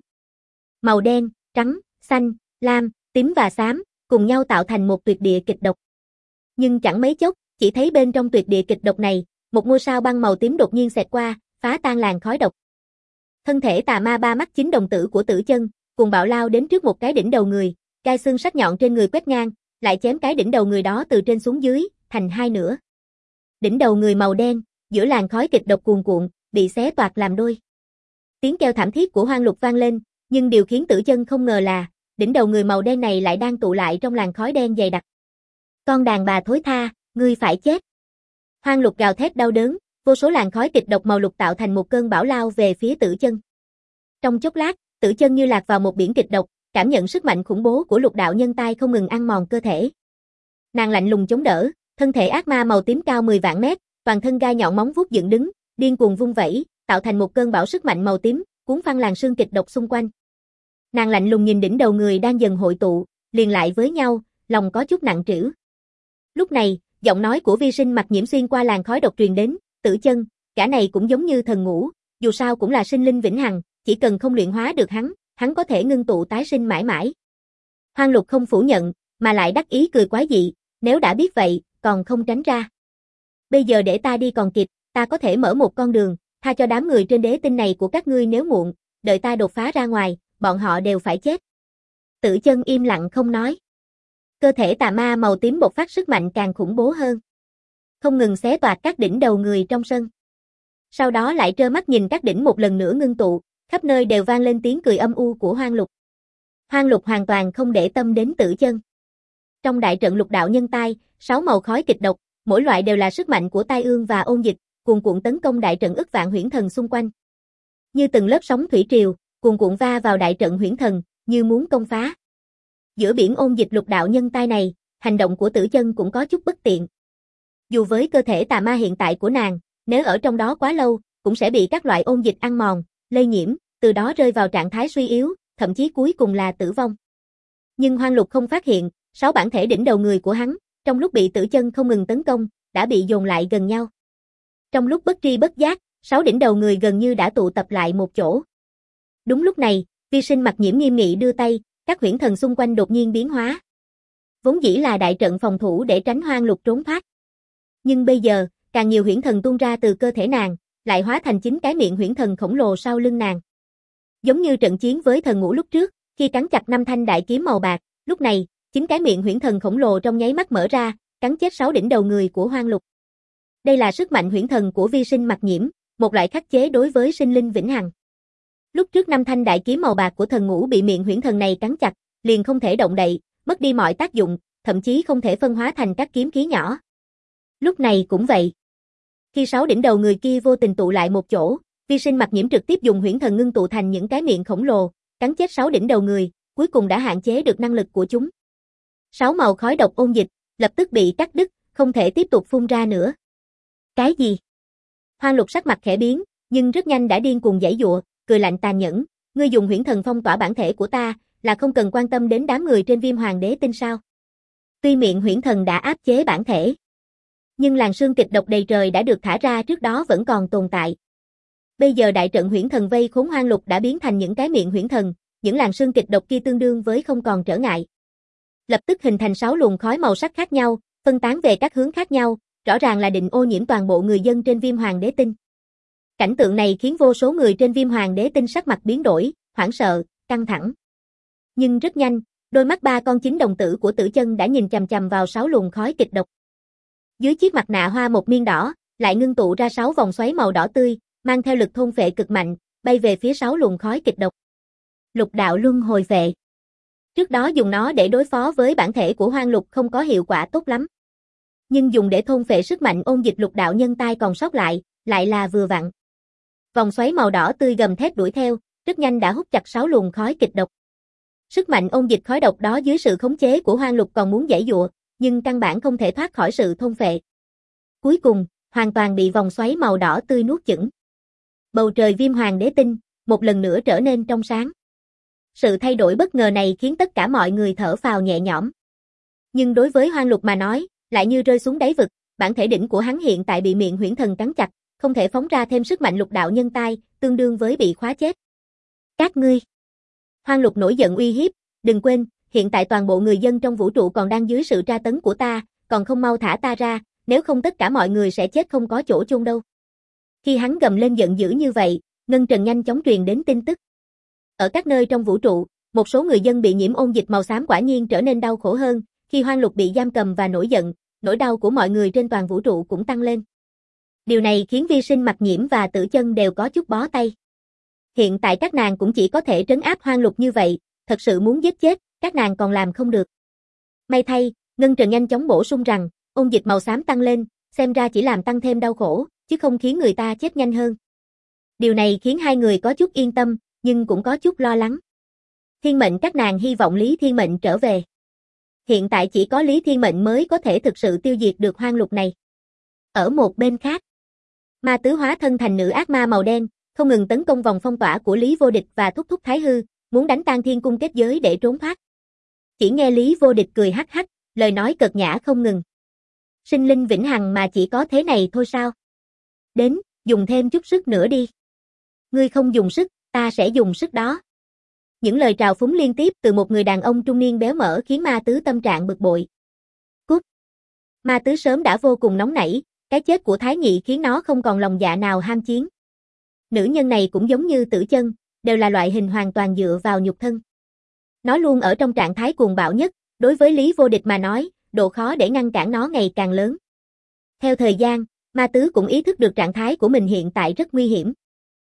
Speaker 1: Màu đen, trắng, xanh, lam, tím và xám, cùng nhau tạo thành một tuyệt địa kịch độc. Nhưng chẳng mấy chốc, chỉ thấy bên trong tuyệt địa kịch độc này, một ngôi sao băng màu tím đột nhiên xẹt qua, phá tan làn khói độc. Thân thể tà ma ba mắt chính đồng tử của Tử Chân, cùng bạo lao đến trước một cái đỉnh đầu người, gai xương sắc nhọn trên người quét ngang, lại chém cái đỉnh đầu người đó từ trên xuống dưới, thành hai nửa. Đỉnh đầu người màu đen, giữa làn khói kịch độc cuồn cuộn, bị xé toạc làm đôi. Tiếng kêu thảm thiết của Hoang Lục vang lên, nhưng điều khiến Tử Chân không ngờ là, đỉnh đầu người màu đen này lại đang tụ lại trong làn khói đen dày đặc. Con đàn bà thối tha, ngươi phải chết. Hoang Lục gào thét đau đớn, vô số làn khói kịch độc màu lục tạo thành một cơn bão lao về phía Tử Chân. Trong chốc lát, Tử Chân như lạc vào một biển kịch độc, cảm nhận sức mạnh khủng bố của lục đạo nhân tai không ngừng ăn mòn cơ thể. Nàng lạnh lùng chống đỡ, thân thể ác ma màu tím cao 10 vạn mét, toàn thân gai nhọn móng vuốt dựng đứng, điên cuồng vung vẩy, tạo thành một cơn bão sức mạnh màu tím, cuốn phăng làn sương kịch độc xung quanh. Nàng lạnh lùng nhìn đỉnh đầu người đang dần hội tụ, liền lại với nhau, lòng có chút nặng trĩu. Lúc này, giọng nói của Vi Sinh Mặc Nhiễm xuyên qua làn khói độc truyền đến, Tử Chân, gã này cũng giống như thần ngũ, dù sao cũng là sinh linh vĩnh hằng, chỉ cần không luyện hóa được hắn có thể ngưng tụ tái sinh mãi mãi. Hoang Lục không phủ nhận, mà lại đắc ý cười quái dị, nếu đã biết vậy, còn không tránh ra. Bây giờ để ta đi còn kịp, ta có thể mở một con đường, tha cho đám người trên đế tinh này của các ngươi nếu muộn, đợi ta đột phá ra ngoài, bọn họ đều phải chết. Tử Chân im lặng không nói. Cơ thể tà ma màu tím bộc phát sức mạnh càng khủng bố hơn, không ngừng xé toạc các đỉnh đầu người trong sân. Sau đó lại trơ mắt nhìn các đỉnh một lần nữa ngưng tụ, khắp nơi đều vang lên tiếng cười âm u của Hoang Lục. Hoang Lục hoàn toàn không để tâm đến Tử Chân. Trong đại trận lục đạo nhân tai, 6 màu khói kịch độc, mỗi loại đều là sức mạnh của tai ương và ôn dịch, cuồn cuộn tấn công đại trận ức vạn huyễn thần xung quanh. Như từng lớp sóng thủy triều, cuồn cuộn va vào đại trận huyễn thần, như muốn công phá. Giữa biển ôn dịch lục đạo nhân tai này, hành động của Tử Chân cũng có chút bất tiện. Dù với cơ thể tà ma hiện tại của nàng, nếu ở trong đó quá lâu, cũng sẽ bị các loại ôn dịch ăn mòn, lây nhiễm, từ đó rơi vào trạng thái suy yếu, thậm chí cuối cùng là tử vong. Nhưng Hoang Lục không phát hiện, 6 bản thể đỉnh đầu người của hắn, trong lúc bị Tử Chân không ngừng tấn công, đã bị dồn lại gần nhau. Trong lúc bất tri bất giác, 6 đỉnh đầu người gần như đã tụ tập lại một chỗ. Đúng lúc này, Vi Sinh Mặc Nhiễm nghiêm nghị đưa tay, các huyễn thần xung quanh đột nhiên biến hóa. Vốn dĩ là đại trận phòng thủ để tránh Hoang Lục trốn thoát. Nhưng bây giờ, càng nhiều huyễn thần tuôn ra từ cơ thể nàng, lại hóa thành 9 cái miệng huyễn thần khổng lồ sau lưng nàng. Giống như trận chiến với thần ngũ lúc trước, khi cắn chặt 5 thanh đại kiếm màu bạc, lúc này, 9 cái miệng huyễn thần khổng lồ trong nháy mắt mở ra, cắn chết 6 đỉnh đầu người của Hoang Lục. Đây là sức mạnh huyễn thần của Vi Sinh Mặc Nhiễm, một loại khắc chế đối với sinh linh vĩnh hằng. Lúc trước 5 thanh đại kiếm màu bạc của thần ngũ bị miệng huyễn thần này cắn chặt, liền không thể động đậy, mất đi mọi tác dụng, thậm chí không thể phân hóa thành các kiếm khí nhỏ. Lúc này cũng vậy. Khi 6 đỉnh đầu người kia vô tình tụ lại một chỗ, Vi Sinh Mặc Nhiễm trực tiếp dùng huyễn thần ngưng tụ thành những cái miệng khổng lồ, cắn chết 6 đỉnh đầu người, cuối cùng đã hạn chế được năng lực của chúng. 6 màu khói độc ôn dịch, lập tức bị cắt đứt, không thể tiếp tục phun ra nữa. Cái gì? Hoang Lục sắc mặt khẽ biến, nhưng rất nhanh đã điên cuồng giãy giụa, cười lạnh tàn nhẫn, ngươi dùng huyễn thần phong tỏa bản thể của ta, là không cần quan tâm đến đám người trên Viêm Hoàng Đế Tinh sao? Tuy miệng huyễn thần đã áp chế bản thể, nhưng làn sương kịch độc đầy trời đã được thả ra trước đó vẫn còn tồn tại. Bây giờ đại trận huyễn thần vây khốn Hoang Lục đã biến thành những cái miệng huyễn thần, những làn sương kịch độc kia tương đương với không còn trở ngại. Lập tức hình thành 6 luồng khói màu sắc khác nhau, phân tán về các hướng khác nhau, rõ ràng là định ô nhiễm toàn bộ người dân trên Viêm Hoàng Đế Tinh. Cảnh tượng này khiến vô số người trên Viêm Hoàng Đế Tinh sắc mặt biến đổi, hoảng sợ, căng thẳng. Nhưng rất nhanh, đôi mắt 3 con chính đồng tử của Tử Chân đã nhìn chằm chằm vào 6 luồng khói kịch độc. Dưới chiếc mặt nạ hoa một miên đỏ, lại ngưng tụ ra 6 vòng xoáy màu đỏ tươi, mang theo lực thôn phệ cực mạnh, bay về phía 6 luồng khói kịch độc. Lục đạo luân hồi phệ. Trước đó dùng nó để đối phó với bản thể của Hoang Lục không có hiệu quả tốt lắm. Nhưng dùng để thôn phệ sức mạnh ôn dịch lục đạo nhân tai còn sót lại là vừa vặn. Vòng xoáy màu đỏ tươi gầm thét đuổi theo, rất nhanh đã hút chặt 6 luồng khói kịch độc. Sức mạnh ôn dịch khói độc đó dưới sự khống chế của Hoang Lục còn muốn giãy giụa, nhưng căn bản không thể thoát khỏi sự thôn phệ. Cuối cùng, hoàn toàn bị vòng xoáy màu đỏ tươi nuốt chửng. Bầu trời Viêm Hoàng Đế Tinh một lần nữa trở nên trong sáng. Sự thay đổi bất ngờ này khiến tất cả mọi người thở phào nhẹ nhõm. Nhưng đối với Hoang Lục mà nói, lại như rơi xuống đáy vực, bản thể đỉnh của hắn hiện tại bị miệng huyễn thần cắn chặt, không thể phóng ra thêm sức mạnh lục đạo nhân tai, tương đương với bị khóa chết. Các ngươi! Hoang Lục nổi giận uy hiếp, đừng quên, hiện tại toàn bộ người dân trong vũ trụ còn đang dưới sự tra tấn của ta, còn không mau thả ta ra, nếu không tất cả mọi người sẽ chết không có chỗ chôn đâu. Khi hắn gầm lên giận dữ như vậy, ngân trần nhanh chóng truyền đến tin tức. Ở các nơi trong vũ trụ, một số người dân bị nhiễm ôn dịch màu xám quả nhiên trở nên đau khổ hơn, khi Hoang Lục bị giam cầm và nổi giận, nỗi đau của mọi người trên toàn vũ trụ cũng tăng lên. Điều này khiến Vi Sinh, Mặc Nhiễm và Tử Chân đều có chút bó tay. Hiện tại các nàng cũng chỉ có thể trấn áp Hoang Lục như vậy, thật sự muốn giết chết, các nàng còn làm không được. May thay, Ngân Trần nhanh chóng bổ sung rằng, ôn dịch màu xám tăng lên, xem ra chỉ làm tăng thêm đau khổ, chứ không khiến người ta chết nhanh hơn. Điều này khiến hai người có chút yên tâm, nhưng cũng có chút lo lắng. Thiên Mệnh các nàng hy vọng Lý Thiên Mệnh trở về. Hiện tại chỉ có Lý Thiên Mệnh mới có thể thực sự tiêu diệt được Hoang Lục này. Ở một bên khác, Ma Tứ hóa thân thành nữ ác ma màu đen, không ngừng tấn công vòng phong tỏa của Lý Vô Địch và thúc thúc Thái Hư, muốn đánh tan thiên cung kết giới để trốn thoát. Chỉ nghe Lý Vô Địch cười hắc hắc, lời nói cợt nhã không ngừng. Sinh linh vĩnh hằng mà chỉ có thế này thôi sao? Đến, dùng thêm chút sức nữa đi. Ngươi không dùng sức, ta sẽ dùng sức đó. Những lời trào phúng liên tiếp từ một người đàn ông trung niên béo mỡ khiến Ma Tứ tâm trạng bực bội. Cút! Ma Tứ sớm đã vô cùng nóng nảy, cái chết của Thái Nhị khiến nó không còn lòng dạ nào ham chiến. Nữ nhân này cũng giống như Tử Chân, đều là loại hình hoàn toàn dựa vào nhục thân. Nó luôn ở trong trạng thái cuồng bạo nhất, đối với Lý Vô Địch mà nói, độ khó để ngăn cản nó ngày càng lớn. Theo thời gian, Ma Tứ cũng ý thức được trạng thái của mình hiện tại rất nguy hiểm.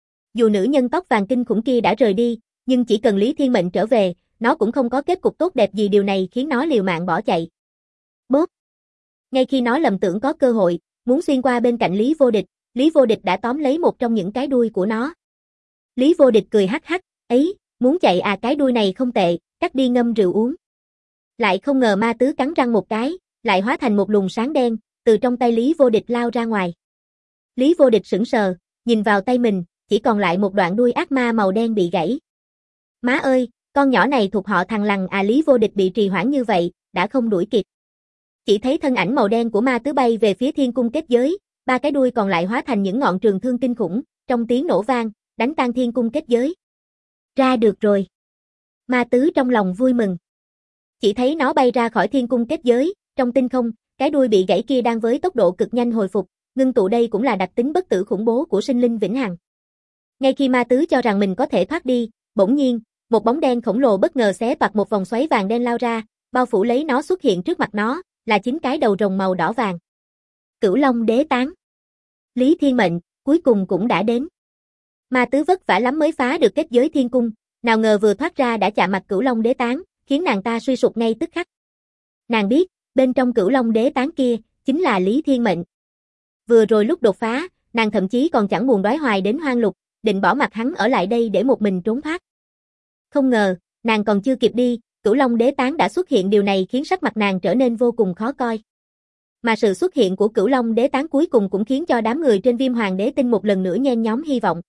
Speaker 1: Dù nữ nhân tóc vàng kinh khủng kia đã rời đi, nhưng chỉ cần Lý Thiên Mệnh trở về, nó cũng không có kết cục tốt đẹp gì, điều này khiến nó liều mạng bỏ chạy. Bốp! Ngay khi nó lầm tưởng có cơ hội, muốn xuyên qua bên cạnh Lý Vô Địch đã tóm lấy một trong những cái đuôi của nó. Lý Vô Địch cười hắc hắc, ấy, muốn chạy à, cái đuôi này không tệ, cắt đi ngâm rượu uống. Lại không ngờ Ma Tứ cắn răng một cái, lại hóa thành một luồng sáng đen, từ trong tay Lý Vô Địch lao ra ngoài. Lý Vô Địch sững sờ, nhìn vào tay mình, chỉ còn lại một đoạn đuôi ác ma màu đen bị gãy. Má ơi, con nhỏ này thuộc họ Thằng Lằn à, Lý Vô Địch bị trì hoãn như vậy, đã không đuổi kịp. Chỉ thấy thân ảnh màu đen của Ma Tứ bay về phía thiên cung kết giới, ba cái đuôi còn lại hóa thành những ngọn trường thương kinh khủng, trong tiếng nổ vang, đánh tan thiên cung kết giới. Ra được rồi. Ma Tứ trong lòng vui mừng. Chỉ thấy nó bay ra khỏi thiên cung kết giới, trong tinh không, cái đuôi bị gãy kia đang với tốc độ cực nhanh hồi phục, ngưng tụ đây cũng là đặc tính bất tử khủng bố của sinh linh vĩnh hằng. Ngay khi Ma Tứ cho rằng mình có thể thoát đi, bỗng nhiên, một bóng đen khổng lồ bất ngờ xé toạc một vòng xoáy vàng đen lao ra, bao phủ lấy nó, xuất hiện trước mặt nó, là 9 cái đầu rồng màu đỏ vàng. Cửu Long Đế Tán. Lý Thiên Mệnh, cuối cùng cũng đã đến. Ma Tứ vất vả lắm mới phá được kết giới thiên cung, nào ngờ vừa thoát ra đã chạm mặt Cửu Long Đế Tán, khiến nàng ta suy sụp ngay tức khắc. Nàng biết, bên trong Cửu Long Đế Tán kia, chính là Lý Thiên Mệnh. Vừa rồi lúc đột phá, nàng thậm chí còn chẳng buồn đoái hoài đến Hoang Lục, định bỏ mặc hắn ở lại đây để một mình trốn thoát. Không ngờ, nàng còn chưa kịp đi, Cửu Long Đế Tán đã xuất hiện, điều này khiến sắc mặt nàng trở nên vô cùng khó coi. Mà sự xuất hiện của Cửu Long Đế Tán cuối cùng cũng khiến cho đám người trên Viêm Hoàng Đế Tinh một lần nữa nhen nhóm hy vọng.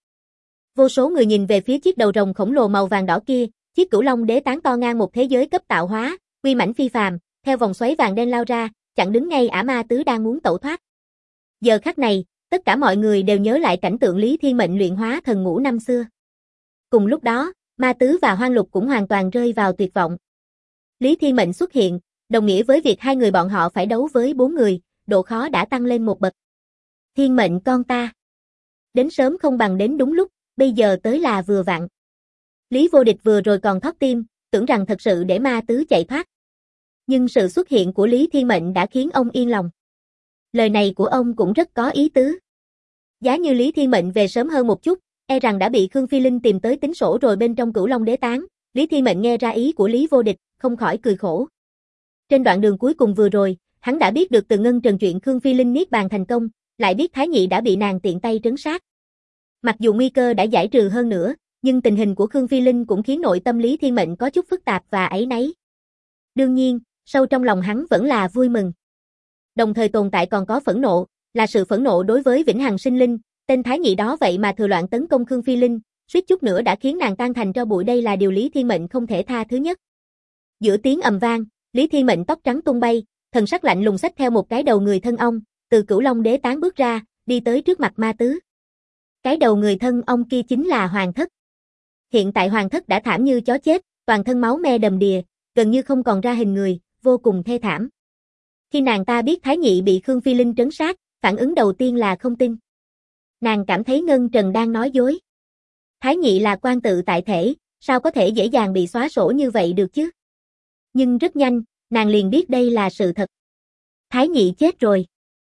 Speaker 1: Vô số người nhìn về phía chiếc đầu rồng khổng lồ màu vàng đỏ kia, chiếc Cửu Long Đế Tán to ngang một thế giới cấp tạo hóa, uy mãnh phi phàm, theo vòng xoáy vàng đen lao ra, chặn đứng ngay ả Ma Tứ đang muốn tẩu thoát. Giờ khắc này, tất cả mọi người đều nhớ lại cảnh tượng Lý Thiên Mệnh luyện hóa thần ngũ năm xưa. Cùng lúc đó, Ma Tứ và Hoang Lục cũng hoàn toàn rơi vào tuyệt vọng. Lý Thiên Mệnh xuất hiện, đồng nghĩa với việc hai người bọn họ phải đấu với 4 người, độ khó đã tăng lên một bậc. Thiên Mệnh con ta. Đến sớm không bằng đến đúng lúc, bây giờ tới là vừa vặn. Lý Vô Địch vừa rồi còn thót tim, tưởng rằng thật sự để Ma Tứ chạy thoát. Nhưng sự xuất hiện của Lý Thiên Mệnh đã khiến ông yên lòng. Lời này của ông cũng rất có ý tứ. Giá như Lý Thiên Mệnh về sớm hơn một chút, e rằng đã bị Khương Phi Linh tìm tới tính sổ rồi. Bên trong Cửu Long Đế Tán, Lý Thiên Mệnh nghe ra ý của Lý Vô Địch, không khỏi cười khổ. Trên đoạn đường cuối cùng vừa rồi, hắn đã biết được từ Ngân Trần chuyện Khương Phi Linh niết bàn thành công, lại biết Thái Nhị đã bị nàng tiện tay trấn sát. Mặc dù nguy cơ đã giải trừ hơn nữa, Nhưng tình hình của Khương Phi Linh cũng khiến nội tâm Lý Thiên Mệnh có chút phức tạp và áy náy. Đương nhiên, sâu trong lòng hắn vẫn là vui mừng. Đồng thời tồn tại còn có phẫn nộ, là sự phẫn nộ đối với Vĩnh Hằng Sinh Linh, tên Thái Nhị đó vậy mà thừa loạn tấn công Khương Phi Linh, suýt chút nữa đã khiến nàng tan thành tro bụi, đây là điều Lý Thiên Mệnh không thể tha thứ nhất. Giữa tiếng ầm vang, Lý Thiên Mệnh tóc trắng tung bay, thần sắc lạnh lùng xách theo một cái đầu người thân ong, từ Cửu Long Đế tán bước ra, đi tới trước mặt Ma Tứ. Cái đầu người thân ong kia chính là Hoàng Thất. Hiện tại Hoàng Thất đã thảm như chó chết, toàn thân máu me đầm đìa, gần như không còn ra hình người, vô cùng thê thảm. Khi nàng ta biết Thái Nhị bị Khương Phi Linh trấn sát, phản ứng đầu tiên là không tin. Nàng cảm thấy Ngân Trần đang nói dối. Thái Nhị là quan tự tại thể, sao có thể dễ dàng bị xóa sổ như vậy được chứ? Nhưng rất nhanh, nàng liền biết đây là sự thật. Thái Nhị chết rồi.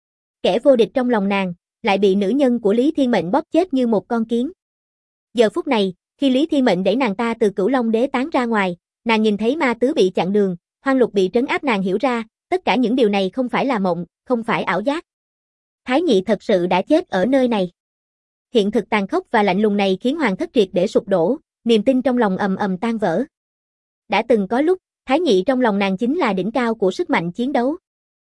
Speaker 1: Kẻ vô địch trong lòng nàng, lại bị nữ nhân của Lý Thiên Mệnh bóp chết như một con kiến. Giờ phút này, khi Lý Thiên Mệnh đẩy nàng ta từ Cửu Long Đế tán ra ngoài, nàng nhìn thấy Ma Tứ bị chặn đường, Hoang Lục bị trấn áp, nàng hiểu ra, tất cả những điều này không phải là mộng, không phải ảo giác. Thái Nhị thật sự đã chết ở nơi này. Hiện thực tàn khốc và lạnh lùng này khiến Hoàng Thất triệt để sụp đổ, niềm tin trong lòng ầm ầm tan vỡ. Đã từng có lúc, Thái Nhị trong lòng nàng chính là đỉnh cao của sức mạnh chiến đấu.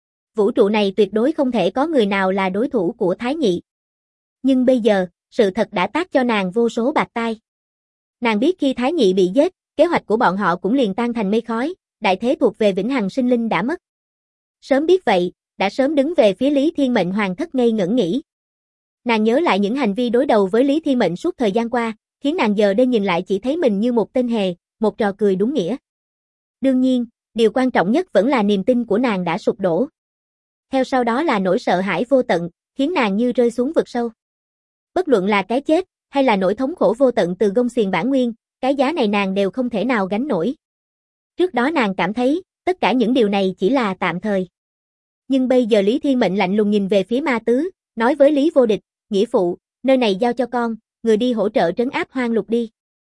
Speaker 1: Vũ trụ này tuyệt đối không thể có người nào là đối thủ của Thái Nhị. Nhưng bây giờ, sự thật đã tác cho nàng vô số bạt tai. Nàng biết khi Thái Nhị bị giết, kế hoạch của bọn họ cũng liền tan thành mây khói, đại thế thuộc về Vĩnh Hằng Sinh Linh đã mất. Sớm biết vậy, đã sớm đứng về phía Lý Thiên Mệnh. Hoàng Thất ngây ngẩn nghĩ. Nàng nhớ lại những hành vi đối đầu với Lý Thiên Mệnh suốt thời gian qua, khiến nàng giờ đây nhìn lại chỉ thấy mình như một tên hề, một trò cười đúng nghĩa. Đương nhiên, điều quan trọng nhất vẫn là niềm tin của nàng đã sụp đổ. Theo sau đó là nỗi sợ hãi vô tận, khiến nàng như rơi xuống vực sâu. Bất luận là cái chết, hay là nỗi thống khổ vô tận từ gông xiềng bản nguyên, cái giá này nàng đều không thể nào gánh nổi. Trước đó nàng cảm thấy, tất cả những điều này chỉ là tạm thời. Nhưng bây giờ Lý Thiên Mệnh lạnh lùng nhìn về phía Ma Tứ, nói với Lý Vô Địch, nghĩa phụ, nơi này giao cho con, người đi hỗ trợ trấn áp Hoang Lục đi.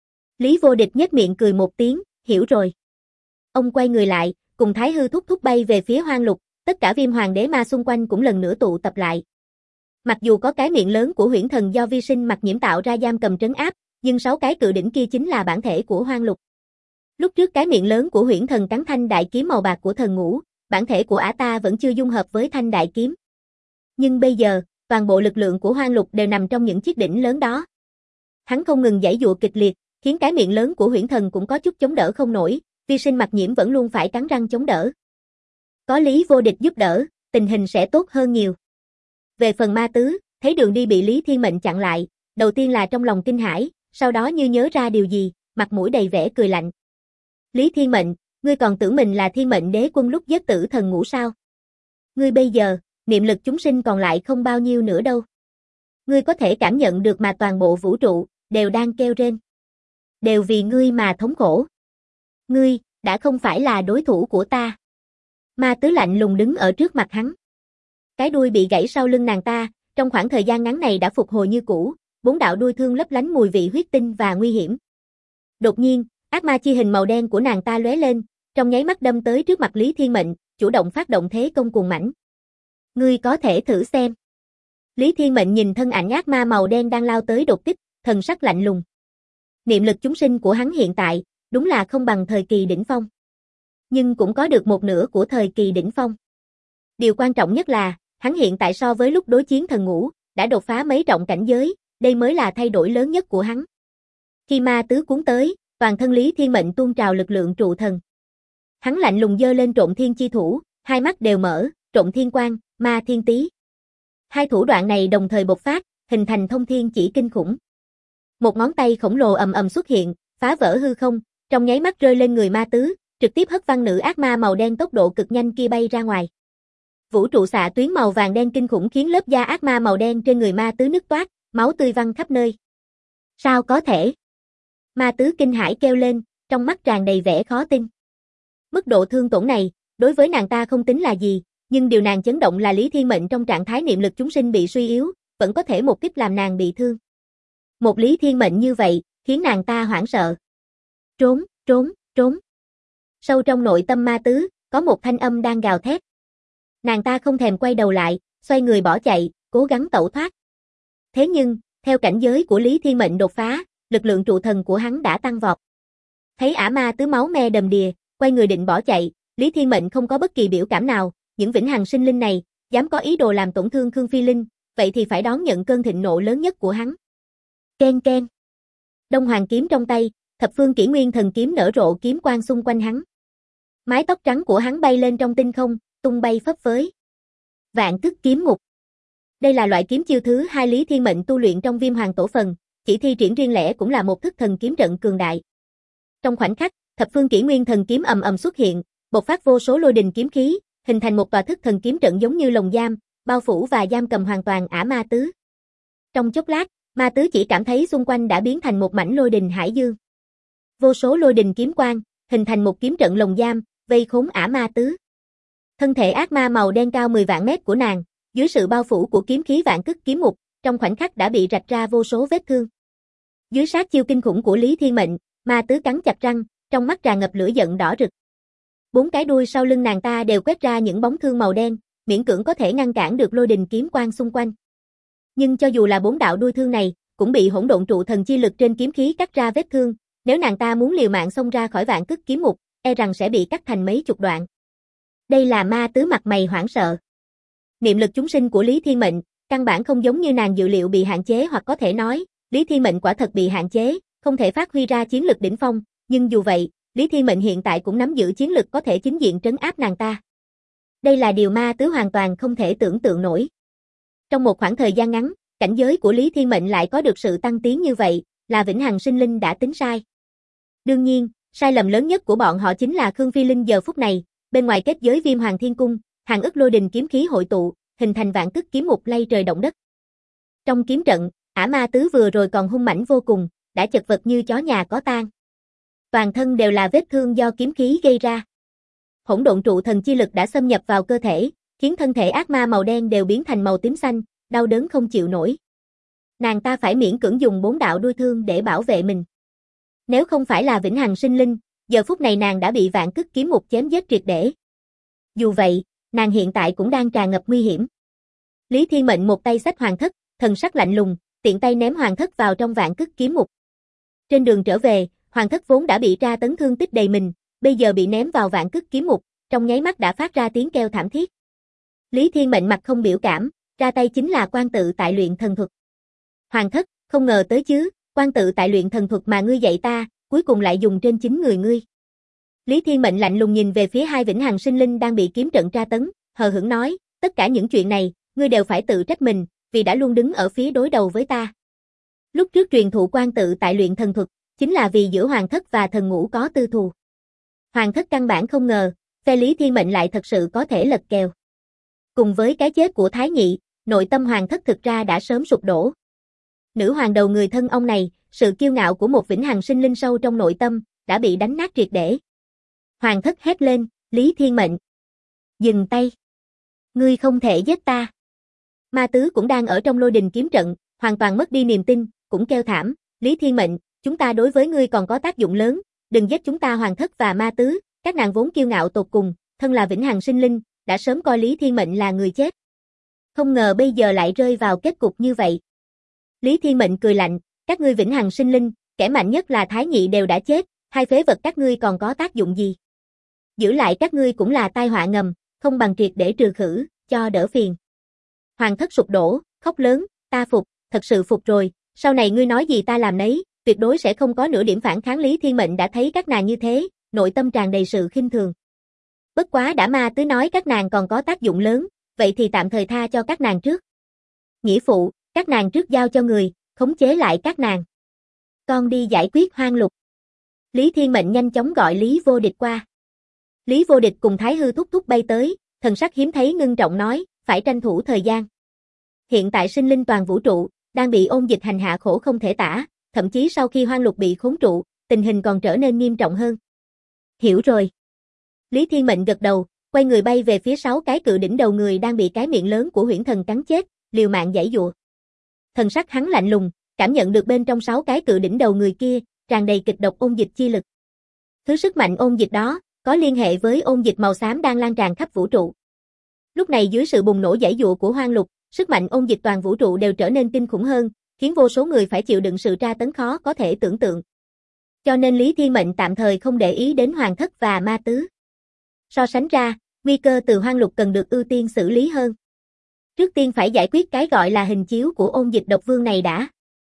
Speaker 1: Lý Vô Địch nhếch miệng cười một tiếng, hiểu rồi. Ông quay người lại, cùng Thái Hư thúc thúc bay về phía Hoang Lục, tất cả Viêm Hoàng Đế ma xung quanh cũng lần nữa tụ tập lại. Mặc dù có cái miệng lớn của Huyễn Thần do vi sinh mặc nhiễm tạo ra giam cầm trấn áp, nhưng 6 cái cự đỉnh kia chính là bản thể của Hoang Lục. Lúc trước cái miệng lớn của Huyễn Thần cắn thanh đại kiếm màu bạc của thần ngũ, bản thể của ả ta vẫn chưa dung hợp với thanh đại kiếm. Nhưng bây giờ, toàn bộ lực lượng của Hoang Lục đều nằm trong những chiếc đỉnh lớn đó. Hắn không ngừng giãy giụa kịch liệt, khiến cái miệng lớn của Huyễn Thần cũng có chút chống đỡ không nổi, vi sinh mặc nhiễm vẫn luôn phải cắn răng chống đỡ. Có Lý Vô Địch giúp đỡ, tình hình sẽ tốt hơn nhiều. Về phần Ma Tứ, thấy đường đi bị Lý Thiên Mệnh chặn lại, đầu tiên là trong lòng kinh hãi, sau đó như nhớ ra điều gì, mặt mũi đầy vẻ cười lạnh. Lý Thiên Mệnh, ngươi còn tưởng mình là Thiên Mệnh Đế Quân lúc giết tử thần ngũ sao? Ngươi bây giờ, niệm lực chúng sinh còn lại không bao nhiêu nữa đâu. Ngươi có thể cảm nhận được mà toàn bộ vũ trụ đều đang kêu rên. Đều vì ngươi mà thống khổ. Ngươi đã không phải là đối thủ của ta. Ma Tứ lạnh lùng đứng ở trước mặt hắn. Cái đuôi bị gãy sau lưng nàng ta, trong khoảng thời gian ngắn này đã phục hồi như cũ, 4 đạo đuôi thương lấp lánh mùi vị huyết tinh và nguy hiểm. Đột nhiên, ác ma chi hình màu đen của nàng ta lóe lên, trong nháy mắt đâm tới trước mặt Lý Thiên Mệnh, chủ động phát động thế công cuồng mãnh. Ngươi có thể thử xem. Lý Thiên Mệnh nhìn thân ảnh ác ma màu đen đang lao tới đột kích, thần sắc lạnh lùng. Niệm lực chúng sinh của hắn hiện tại, đúng là không bằng thời kỳ đỉnh phong. Nhưng cũng có được một nửa của thời kỳ đỉnh phong. Điều quan trọng nhất là, hắn hiện tại so với lúc đối chiến thần ngũ, đã đột phá mấy trọng cảnh giới, đây mới là thay đổi lớn nhất của hắn. Khi Ma Tứ cuốn tới, toàn thân Lý Thiên Mệnh tuôn trào lực lượng trụ thần. Hắn lạnh lùng giơ lên Trộn Thiên chi thủ, hai mắt đều mở, Trộn Thiên Quang, Ma Thiên Tý. Hai thủ đoạn này đồng thời bộc phát, hình thành thông thiên chỉ kinh khủng. Một ngón tay khổng lồ ầm ầm xuất hiện, phá vỡ hư không, trong nháy mắt rơi lên người Ma Tứ, trực tiếp hất văng nữ ác ma màu đen tốc độ cực nhanh kia bay ra ngoài. Vũ trụ xạ tuyến màu vàng đen kinh khủng khiến lớp da ác ma màu đen trên người Ma Tứ nứt toát, máu tươi văng khắp nơi. Sao có thể? Ma Tứ kinh hãi kêu lên, trong mắt tràn đầy vẻ khó tin. Mức độ thương tổn này, đối với nàng ta không tính là gì, nhưng điều nàng chấn động là Lý Thiên Mệnh trong trạng thái niệm lực chúng sinh bị suy yếu, vẫn có thể một kích làm nàng bị thương. Một Lý Thiên Mệnh như vậy, khiến nàng ta hoảng sợ. Trốn, trốn, trốn. Sâu trong nội tâm Ma Tứ, có một thanh âm đang gào thét. Nàng ta không thèm quay đầu lại, xoay người bỏ chạy, cố gắng tẩu thoát. Thế nhưng, theo cảnh giới của Lý Thiên Mệnh đột phá, lực lượng trụ thần của hắn đã tăng vọt. Thấy ả ma tứ máu me đầm đìa, quay người định bỏ chạy, Lý Thiên Mệnh không có bất kỳ biểu cảm nào, những vĩnh hằng sinh linh này, dám có ý đồ làm tổn thương Khương Phi Linh, vậy thì phải đón nhận cơn thịnh nộ lớn nhất của hắn. Ken ken. Đông Hoàng kiếm trong tay, thập phương kỷ nguyên thần kiếm nở rộ kiếm quang xung quanh hắn. Mái tóc trắng của hắn bay lên trong tinh không, tung bay phấp phới. Vạn Tức kiếm ngục. Đây là loại kiếm chiêu thứ 2 Lý Thiên Mệnh tu luyện trong Viêm Hoàng Tổ Phần, chỉ thi triển riêng lẻ cũng là một thức thần kiếm trận cường đại. Trong khoảnh khắc, thập phương kỷ nguyên thần kiếm ầm ầm xuất hiện, bộc phát vô số lôi đình kiếm khí, hình thành một tòa thức thần kiếm trận giống như lồng giam, bao phủ và giam cầm hoàn toàn ả ma tứ. Trong chốc lát, ma tứ chỉ cảm thấy xung quanh đã biến thành một mảnh lôi đình hải dương. Vô số lôi đình kiếm quang, hình thành một kiếm trận lồng giam, vây khốn ả ma tứ. Thân thể ác ma màu đen cao 10 vạn mét của nàng, dưới sự bao phủ của kiếm khí Vạn Tức kiếm ngục, trong khoảnh khắc đã bị rạch ra vô số vết thương. Dưới sát chiêu kinh khủng của Lý Thiên Mệnh, ma tứ cắn chặt răng, trong mắt tràn ngập lửa giận đỏ rực. 4 cái đuôi sau lưng nàng ta đều quét ra những bóng thương màu đen, miễn cưỡng có thể ngăn cản được lôi đình kiếm quang xung quanh. Nhưng cho dù là 4 đạo đuôi thương này, cũng bị hỗn độn trụ thần chi lực trên kiếm khí cắt ra vết thương, nếu nàng ta muốn liều mạng xông ra khỏi Vạn Tức kiếm ngục, e rằng sẽ bị cắt thành mấy chục đoạn. Đây là ma tứ mặt mày hoảng sợ. Niệm lực chúng sinh của Lý Thiên Mệnh, căn bản không giống như nàng dự liệu bị hạn chế, hoặc có thể nói, Lý Thiên Mệnh quả thật bị hạn chế, không thể phát huy ra chiến lực đỉnh phong, nhưng dù vậy, Lý Thiên Mệnh hiện tại cũng nắm giữ chiến lực có thể chính diện trấn áp nàng ta. Đây là điều ma tứ hoàn toàn không thể tưởng tượng nổi. Trong một khoảng thời gian ngắn, cảnh giới của Lý Thiên Mệnh lại có được sự tăng tiến như vậy, là vĩnh hằng sinh linh đã tính sai. Đương nhiên, sai lầm lớn nhất của bọn họ chính là Khương Phi Linh giờ phút này, bên ngoài kết giới Viêm Hoàng Thiên Cung, hàng ức lôi đình kiếm khí hội tụ, hình thành Vạn Tức kiếm ngục lay trời động đất. Trong kiếm trận, ả ma tứ vừa rồi còn hung mãnh vô cùng, đã chật vật như chó nhà có tang. Toàn thân đều là vết thương do kiếm khí gây ra. Hỗn độn trụ thần chi lực đã xâm nhập vào cơ thể, khiến thân thể ác ma màu đen đều biến thành màu tím xanh, đau đớn không chịu nổi. Nàng ta phải miễn cưỡng dùng 4 đạo đuôi thương để bảo vệ mình. Nếu không phải là vĩnh hằng sinh linh, giờ phút này nàng đã bị Vạn Tức kiếm ngục chém giết triệt để. Dù vậy, nàng hiện tại cũng đang tràn ngập nguy hiểm. Lý Thiên Mệnh một tay xách Hoàng Thất, thần sắc lạnh lùng, tiện tay ném Hoàng Thất vào trong Vạn Tức kiếm ngục. Trên đường trở về, Hoàng Thất vốn đã bị tra tấn thương tích đầy mình, bây giờ bị ném vào Vạn Tức kiếm ngục, trong nháy mắt đã phát ra tiếng kêu thảm thiết. Lý Thiên Mệnh mặt không biểu cảm, ra tay chính là Quan Tự Tại Luyện Thần Thuật. Hoàng Thất, không ngờ tới chứ, Quan Tự Tại Luyện Thần Thuật mà ngươi dạy ta, cuối cùng lại dùng trên chính người ngươi. Lý Thiên Mệnh lạnh lùng nhìn về phía hai vĩnh hằng sinh linh đang bị kiếm trận tra tấn, hờ hững nói, tất cả những chuyện này, ngươi đều phải tự trách mình, vì đã luôn đứng ở phía đối đầu với ta. Lúc trước truyền thụ Quan Tự Tại Luyện Thần Thuật, chính là vì giữa Hoàng Thất và thần ngũ có tư thù. Hoàng Thất căn bản không ngờ, phe Lý Thiên Mệnh lại thật sự có thể lật kèo. Cùng với cái chết của Thái Nhị, nội tâm Hoàng Thất thực ra đã sớm sụp đổ. Nữ hoàng đầu người thân ông này, sự kiêu ngạo của một vĩnh hằng sinh linh sâu trong nội tâm, đã bị đánh nát triệt để. Hoàng Thất hét lên, Lý Thiên Mệnh. Dừng tay. Ngươi không thể giết ta. Ma tứ cũng đang ở trong lôi đình kiếm trận, hoàn toàn mất đi niềm tin, cũng kêu thảm, Lý Thiên Mệnh, chúng ta đối với ngươi còn có tác dụng lớn, đừng giết chúng ta. Hoàng Thất và ma tứ, các nàng vốn kiêu ngạo tột cùng, thân là vĩnh hằng sinh linh, đã sớm coi Lý Thiên Mệnh là người chết. Không ngờ bây giờ lại rơi vào kết cục như vậy. Lý Thiên Mệnh cười lạnh, các ngươi vĩnh hằng sinh linh, kẻ mạnh nhất là Thái Nhị đều đã chết, hai phế vật các ngươi còn có tác dụng gì? Giữ lại các ngươi cũng là tai họa ngầm, không bằng triệt để trừ khử, cho đỡ phiền. Hoàng Thất sụp đổ, khóc lớn, ta phục, thật sự phục rồi, sau này ngươi nói gì ta làm nấy, tuyệt đối sẽ không có nửa điểm phản kháng. Lý Thiên Mệnh đã thấy các nàng như thế, nội tâm tràn đầy sự khinh thường. Bất quá đã ma tứ nói các nàng còn có tác dụng lớn, vậy thì tạm thời tha cho các nàng trước. Nghĩa phụ, các nàng trước giao cho người, khống chế lại các nàng. Con đi giải quyết Hoang Lục. Lý Thiên Mệnh nhanh chóng gọi Lý Vô Địch qua. Lý Vô Địch cùng Thái Hư thúc thúc bay tới, thần sắc hiếm thấy ngưng trọng nói, phải tranh thủ thời gian. Hiện tại sinh linh toàn vũ trụ, đang bị ôn dịch hành hạ khổ không thể tả, thậm chí sau khi Hoang Lục bị khốn trụ, tình hình còn trở nên nghiêm trọng hơn. Hiểu rồi. Lý Thiên Mệnh gật đầu, quay người bay về phía 6 cái cự đỉnh đầu người đang bị cái miệng lớn của Huyễn Thần cắn chết, liều mạng giãy giụa. Thần sắc hắn lạnh lùng, cảm nhận được bên trong 6 cái cự đỉnh đầu người kia, tràn đầy kịch độc ôn dịch chi lực. Thứ sức mạnh ôn dịch đó, có liên hệ với ôn dịch màu xám đang lan tràn khắp vũ trụ. Lúc này dưới sự bùng nổ giãy giụa của Hoang Lục, sức mạnh ôn dịch toàn vũ trụ đều trở nên kinh khủng hơn, khiến vô số người phải chịu đựng sự tra tấn khó có thể tưởng tượng. Cho nên Lý Thiên Mệnh tạm thời không để ý đến Hoàng Thất và Ma Tứ. So sánh ra, nguy cơ từ Hoang Lục cần được ưu tiên xử lý hơn. Trước tiên phải giải quyết cái gọi là hình chiếu của ôn dịch độc vương này đã.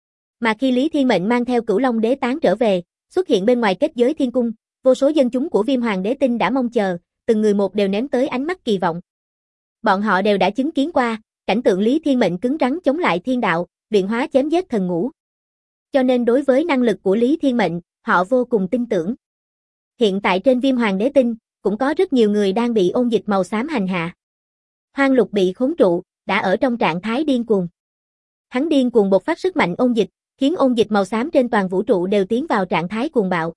Speaker 1: Mà khi Lý Thiên Mệnh mang theo Cửu Long Đế tán trở về, xuất hiện bên ngoài kết giới thiên cung, vô số dân chúng của Viêm Hoàng Đế Tinh đã mong chờ, từng người một đều ném tới ánh mắt kỳ vọng. Bọn họ đều đã chứng kiến qua, cảnh tượng Lý Thiên Mệnh cứng rắn chống lại thiên đạo, luyện hóa chém giết thần ngũ. Cho nên đối với năng lực của Lý Thiên Mệnh, họ vô cùng tin tưởng. Hiện tại trên Viêm Hoàng Đế Tinh, cũng có rất nhiều người đang bị ôn dịch màu xám hành hạ. Hoang Lục bị khốn trụ, đã ở trong trạng thái điên cuồng. Hắn điên cuồng bộc phát sức mạnh ôn dịch, khiến ôn dịch màu xám trên toàn vũ trụ đều tiến vào trạng thái cuồng bạo.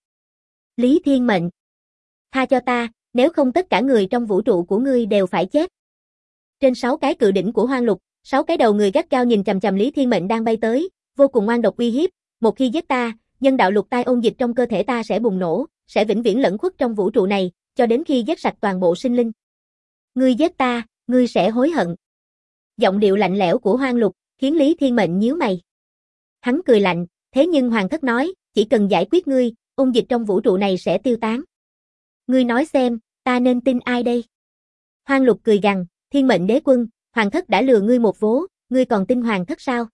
Speaker 1: Lý Thiên Mệnh, tha cho ta, nếu không tất cả người trong vũ trụ của ngươi đều phải chết. Trên 6 cái cự đỉnh của Hoang Lục, 6 cái đầu người gắt gao nhìn chằm chằm Lý Thiên Mệnh đang bay tới, vô cùng ngoan độc uy hiếp, một khi giết ta, nhân đạo lục tai ôn dịch trong cơ thể ta sẽ bùng nổ, sẽ vĩnh viễn lẫn khuất trong vũ trụ này, cho đến khi giết sạch toàn bộ sinh linh. Ngươi giết ta, ngươi sẽ hối hận. Giọng điệu lạnh lẽo của Hoang Lục khiến Lý Thiên Mệnh nhíu mày. Hắn cười lạnh, thế nhưng Hoàng Thất nói, chỉ cần giải quyết ngươi, ôn dịch trong vũ trụ này sẽ tiêu tán. Ngươi nói xem, ta nên tin ai đây? Hoang Lục cười gằn, Thiên Mệnh Đế Quân, Hoàng Thất đã lừa ngươi một vố, ngươi còn tin Hoàng Thất sao?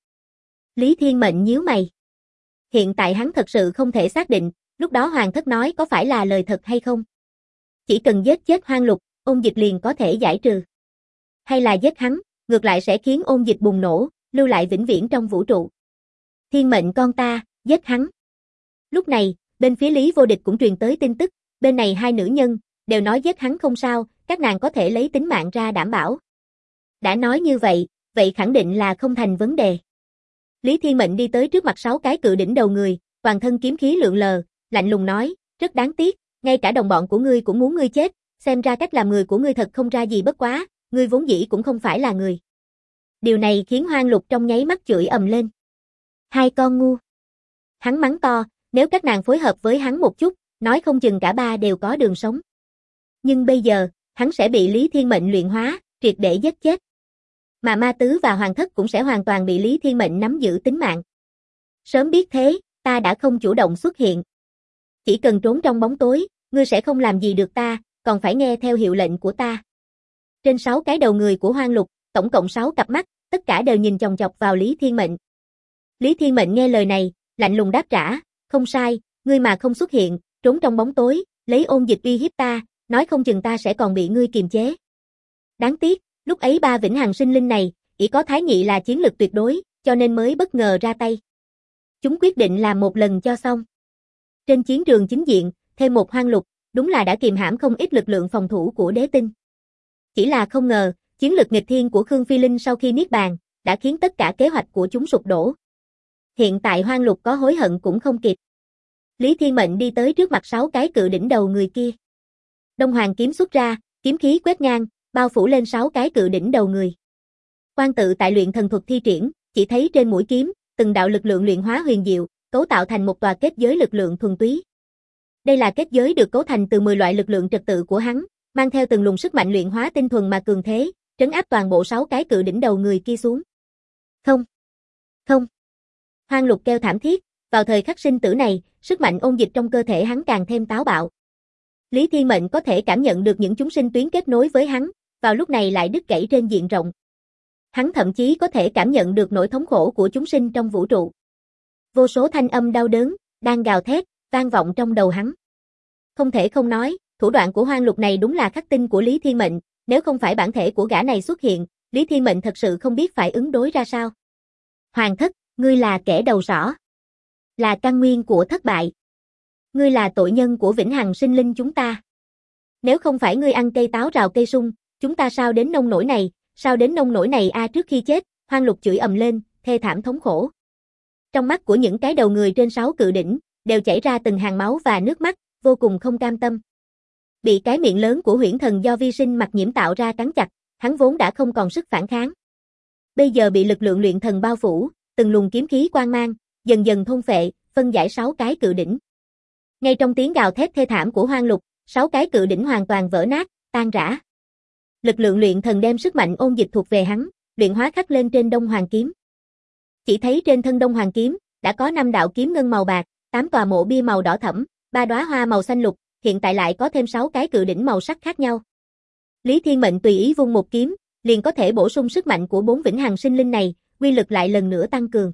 Speaker 1: Lý Thiên Mệnh nhíu mày. Hiện tại hắn thật sự không thể xác định, lúc đó Hoàng Thất nói có phải là lời thật hay không. Chỉ cần giết chết Hoang Lục, ôn dịch liền có thể giải trừ. Hay là giết hắn, ngược lại sẽ khiến ôn dịch bùng nổ, lưu lại vĩnh viễn trong vũ trụ. Thiên Mệnh con ta, giết hắn. Lúc này, bên phía Lý Vô Địch cũng truyền tới tin tức, bên này hai nữ nhân, đều nói giết hắn không sao, các nàng có thể lấy tính mạng ra đảm bảo. Đã nói như vậy, vậy khẳng định là không thành vấn đề. Lý Thiên Mệnh đi tới trước mặt 6 cái cự đỉnh đầu người, toàn thân kiếm khí lượn lờ, lạnh lùng nói, rất đáng tiếc, ngay cả đồng bọn của ngươi cũng muốn ngươi chết, xem ra cách làm người của ngươi thật không ra gì bất quá, ngươi vốn dĩ cũng không phải là người. Điều này khiến Hoang Lục trong nháy mắt chửi ầm lên. Hai con ngu. Hắn mắng to, nếu các nàng phối hợp với hắn một chút, nói không chừng cả ba đều có đường sống. Nhưng bây giờ, hắn sẽ bị Lý Thiên Mệnh luyện hóa, triệt để giết chết. Mà Ma Tứ và Hoàng Thất cũng sẽ hoàn toàn bị Lý Thiên Mệnh nắm giữ tính mạng. Sớm biết thế, ta đã không chủ động xuất hiện. Chỉ cần trốn trong bóng tối, ngươi sẽ không làm gì được ta, còn phải nghe theo hiệu lệnh của ta. Trên 6 cái đầu người của Hoang Lục, tổng cộng 6 cặp mắt, tất cả đều nhìn chòng chọc vào Lý Thiên Mệnh. Lý Thiên Mệnh nghe lời này, lạnh lùng đáp trả, không sai, ngươi mà không xuất hiện, trốn trong bóng tối, lấy ôn dịch uy hiếp ta, nói không chừng ta sẽ còn bị ngươi kiềm chế. Đáng tiếc, lúc ấy ba vĩnh hằng sinh linh này, chỉ có Thái Nhị là chiến lực tuyệt đối, cho nên mới bất ngờ ra tay. Chúng quyết định làm một lần cho xong. Trên chiến trường chính diện, thêm một Hoang Lục, đúng là đã kiềm hãm không ít lực lượng phòng thủ của Đế Tinh. Chỉ là không ngờ, chiến lực nghịch thiên của Khương Phi Linh sau khi niết bàn, đã khiến tất cả kế hoạch của chúng sụp đổ. Hiện tại Hoang Lục có hối hận cũng không kịp. Lý Thiên Mệnh đi tới trước mặt 6 cái cự đỉnh đầu người kia. Đông Hoàng kiếm xuất ra, kiếm khí quét ngang, bao phủ lên 6 cái cự đỉnh đầu người. Quan tự tại luyện thần thuật thi triển, chỉ thấy trên mũi kiếm, từng đạo lực lượng luyện hóa huyền diệu, cấu tạo thành một tòa kết giới lực lượng thuần túy. Đây là kết giới được cấu thành từ 10 loại lực lượng trật tự của hắn, mang theo từng luồng sức mạnh luyện hóa tinh thuần mà cường thế, trấn áp toàn bộ 6 cái cự đỉnh đầu người kia xuống. Không, không. Hoang Lục kêu thảm thiết, vào thời khắc sinh tử này, sức mạnh ôn dịch trong cơ thể hắn càng thêm táo bạo. Lý Thiên Mệnh có thể cảm nhận được những chúng sinh tuyến kết nối với hắn, vào lúc này lại đứt gãy trên diện rộng. Hắn thậm chí có thể cảm nhận được nỗi thống khổ của chúng sinh trong vũ trụ. Vô số thanh âm đau đớn, đang gào thét, vang vọng trong đầu hắn. Không thể không nói, thủ đoạn của Hoang Lục này đúng là khắc tinh của Lý Thiên Mệnh, nếu không phải bản thể của gã này xuất hiện, Lý Thiên Mệnh thật sự không biết phải ứng đối ra sao. Hoàng Thất, ngươi là kẻ đầu sỏ. Là căn nguyên của thất bại. Ngươi là tội nhân của vĩnh hằng sinh linh chúng ta. Nếu không phải ngươi ăn cây táo rào cây sung, chúng ta sao đến nông nỗi này, sao đến nông nỗi này trước khi chết, Hoang Lục chửi ầm lên, thê thảm thống khổ. Trong mắt của những cái đầu người trên 6 cự đỉnh, đều chảy ra từng hàng máu và nước mắt, vô cùng không cam tâm. Bị cái miệng lớn của huyễn thần do vi sinh mặt nhiễm tạo ra cắn chặt, hắn vốn đã không còn sức phản kháng. Bây giờ bị lực lượng luyện thần bao phủ, từng luồng kiếm khí quang mang, dần dần thôn phệ, phân giải 6 cái cự đỉnh. Ngay trong tiếng gào thét thê thảm của Hoang Lục, 6 cái cự đỉnh hoàn toàn vỡ nát, tan rã. Lực lượng luyện thần đem sức mạnh ôn dịch thuộc về hắn, luyện hóa khắc lên trên Đông Hoàng kiếm. Chỉ thấy trên thân Đông Hoàng kiếm, đã có 5 đạo kiếm ngân màu bạc, 8 tòa mộ bia màu đỏ thẫm, 3 đóa hoa màu xanh lục, hiện tại lại có thêm 6 cái cự đỉnh màu sắc khác nhau. Lý Thiên Mệnh tùy ý vung một kiếm, liền có thể bổ sung sức mạnh của 4 vĩnh hằng sinh linh này, uy lực lại lần nữa tăng cường.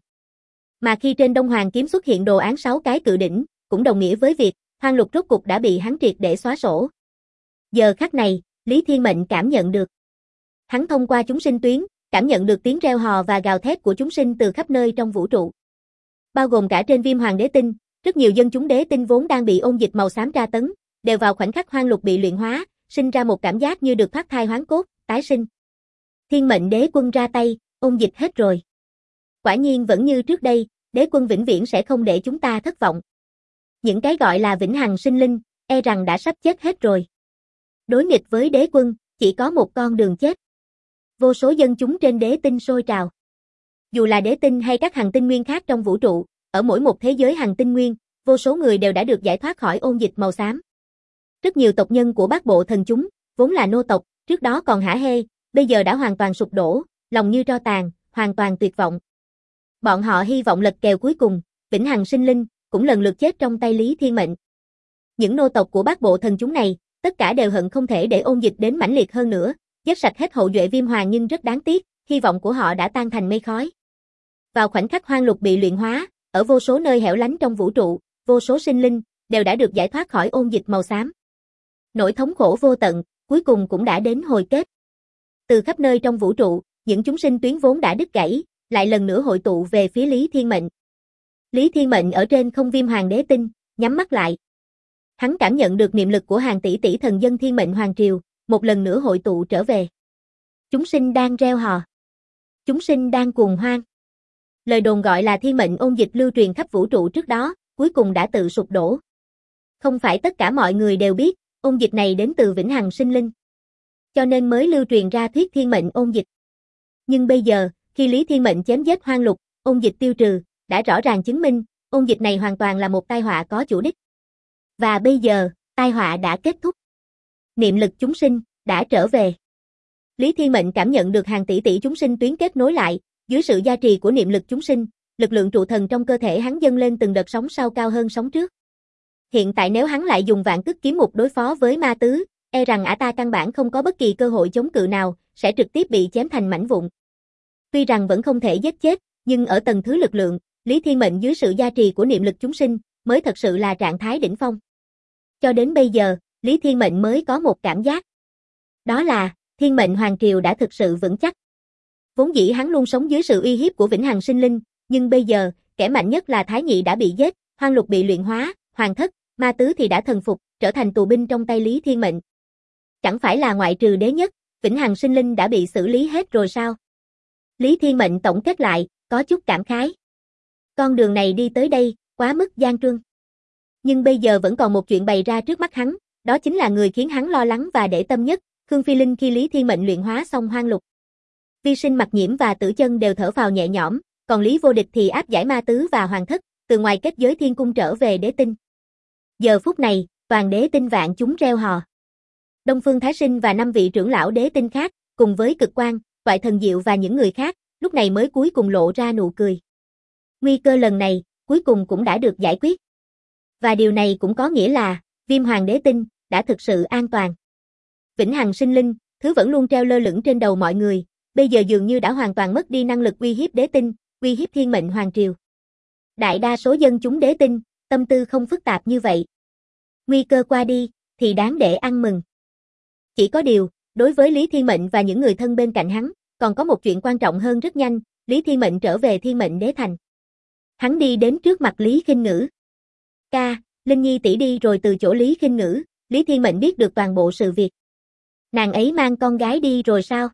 Speaker 1: Mà khi trên Đông Hoàng kiếm xuất hiện đồ án 6 cái cự đỉnh, cũng đồng nghĩa với việc hoang lục rốt cục đã bị hắn triệt để xóa sổ. Giờ khắc này, Lý Thiên Mệnh cảm nhận được. Hắn thông qua chúng sinh tuyến, cảm nhận được tiếng reo hò và gào thét của chúng sinh từ khắp nơi trong vũ trụ. Bao gồm cả trên Viêm Hoàng Đế Tinh, rất nhiều dân chúng đế tinh vốn đang bị ôn dịch màu xám tra tấn, đều vào khoảnh khắc hoang lục bị luyện hóa, sinh ra một cảm giác như được thoát thai hoán cốt, tái sinh. Thiên Mệnh Đế Quân ra tay, ôn dịch hết rồi. Quả nhiên vẫn như trước đây, Đế Quân vĩnh viễn sẽ không để chúng ta thất vọng. Những cái gọi là vĩnh hằng sinh linh, e rằng đã sắp chết hết rồi. Đối nghịch với Đế Quân, chỉ có một con đường chết. Vô số dân chúng trên đế tinh sôi trào. Dù là đế tinh hay các hành tinh nguyên khác trong vũ trụ, ở mỗi một thế giới hành tinh nguyên, vô số người đều đã được giải thoát khỏi ôn dịch màu xám. Rất nhiều tộc nhân của Bát Bộ Thần chúng, vốn là nô tộc, trước đó còn hả hê, bây giờ đã hoàn toàn sụp đổ, lòng như tro tàn, hoàn toàn tuyệt vọng. Bọn họ hy vọng lật kèo cuối cùng, vĩnh hằng sinh linh, cũng lần lượt chết trong tay Lý Thiên Mệnh. Những nô tộc của Bát Bộ Thần chúng này, tất cả đều hận không thể để ôn dịch đến mãnh liệt hơn nữa, giết sạch hết hậu duệ Viêm Hoàng, nhưng rất đáng tiếc, hy vọng của họ đã tan thành mây khói. Vào khoảnh khắc hoang lục bị luyện hóa, ở vô số nơi hẻo lánh trong vũ trụ, vô số sinh linh đều đã được giải thoát khỏi ôn dịch màu xám. Nỗi thống khổ vô tận, cuối cùng cũng đã đến hồi kết. Từ khắp nơi trong vũ trụ, những chúng sinh tuyến vốn đã đứt gãy, lại lần nữa hội tụ về phía Lý Thiên Mệnh. Lý Thiên Mệnh ở trên không Viêm Hoàng Đế Tinh, nhắm mắt lại. Hắn cảm nhận được niệm lực của hàng tỷ tỷ thần dân Thiên Mệnh Hoàng Triều, một lần nữa hội tụ trở về. Chúng sinh đang reo hò. Chúng sinh đang cuồng hoan. Lời đồn gọi là thiên mệnh ôn dịch lưu truyền khắp vũ trụ trước đó, cuối cùng đã tự sụp đổ. Không phải tất cả mọi người đều biết, ôn dịch này đến từ vĩnh hằng sinh linh. Cho nên mới lưu truyền ra thuyết thiên mệnh ôn dịch. Nhưng bây giờ, khi Lý Thiên Mệnh chém giết hoang lục, ôn dịch tiêu trừ, đã rõ ràng chứng minh, ôn dịch này hoàn toàn là một tai họa có chủ đích. Và bây giờ, tai họa đã kết thúc. Niệm lực chúng sinh đã trở về. Lý Thiên Mệnh cảm nhận được hàng tỷ tỷ chúng sinh tuyến kết nối lại, dưới sự gia trì của niệm lực chúng sinh, lực lượng trụ thần trong cơ thể hắn dâng lên từng đợt sóng sau cao hơn sóng trước. Hiện tại nếu hắn lại dùng Vạn Cức Kiếm Mục đối phó với ma tứ, e rằng ả ta căn bản không có bất kỳ cơ hội chống cự nào, sẽ trực tiếp bị chém thành mảnh vụn. Tuy rằng vẫn không thể giết chết, nhưng ở tầng thứ lực lượng, Lý Thiên Mệnh dưới sự gia trì của niệm lực chúng sinh, mới thật sự là trạng thái đỉnh phong. Cho đến bây giờ, Lý Thiên Mệnh mới có một cảm giác. Đó là, Thiên Mệnh Hoàng Triều đã thực sự vững chắc. Vốn dĩ hắn luôn sống dưới sự uy hiếp của vĩnh hằng sinh linh, nhưng bây giờ, kẻ mạnh nhất là Thái Nhị đã bị giết, Hoang Lục bị luyện hóa, Hoàng Thất, Ma Tứ thì đã thần phục, trở thành tù binh trong tay Lý Thiên Mệnh. Chẳng phải là ngoại trừ đế nhất, vĩnh hằng sinh linh đã bị xử lý hết rồi sao? Lý Thiên Mệnh tổng kết lại, có chút cảm khái. Con đường này đi tới đây, quá mức gian truân. Nhưng bây giờ vẫn còn một chuyện bày ra trước mắt hắn, đó chính là người khiến hắn lo lắng và để tâm nhất, Khương Phi Linh. Khi Lý Thiên Mệnh luyện hóa xong Hoang Lục, Vi Sinh, Mặc Nhiễm và Tử Chân đều thở phào nhẹ nhõm, còn Lý Vô Địch thì áp giải Ma Tứ và Hoàng Thất, từ ngoài kết giới thiên cung trở về đế tinh. Giờ phút này, toàn đế tinh vạn chúng reo hò. Đông Phương Thái Sinh và 5 vị trưởng lão đế tinh khác, cùng với Cực Quang, Toại Thần Diệu và những người khác, lúc này mới cuối cùng lộ ra nụ cười. Nguy cơ lần này, cuối cùng cũng đã được giải quyết. Và điều này cũng có nghĩa là, Viêm Hoàng Đế Tinh, đã thực sự an toàn. Vĩnh hằng sinh linh, thứ vẫn luôn treo lơ lửng trên đầu mọi người, bây giờ dường như đã hoàn toàn mất đi năng lực uy hiếp đế tinh, uy hiếp Thiên Mệnh Hoàng Triều. Đại đa số dân chúng đế tinh, tâm tư không phức tạp như vậy. Nguy cơ qua đi, thì đáng để ăn mừng. Chỉ có điều, đối với Lý Thiên Mệnh và những người thân bên cạnh hắn, còn có một chuyện quan trọng hơn. Rất nhanh, Lý Thiên Mệnh trở về Thiên Mệnh Đế Thành. Hắn đi đến trước mặt Lý Khinh Ngữ. Ca, Linh Nhi tỷ đi rồi. Từ chỗ Lý Khinh Ngữ, Lý Thiên Mệnh biết được toàn bộ sự việc. Nàng ấy mang con gái đi rồi sao?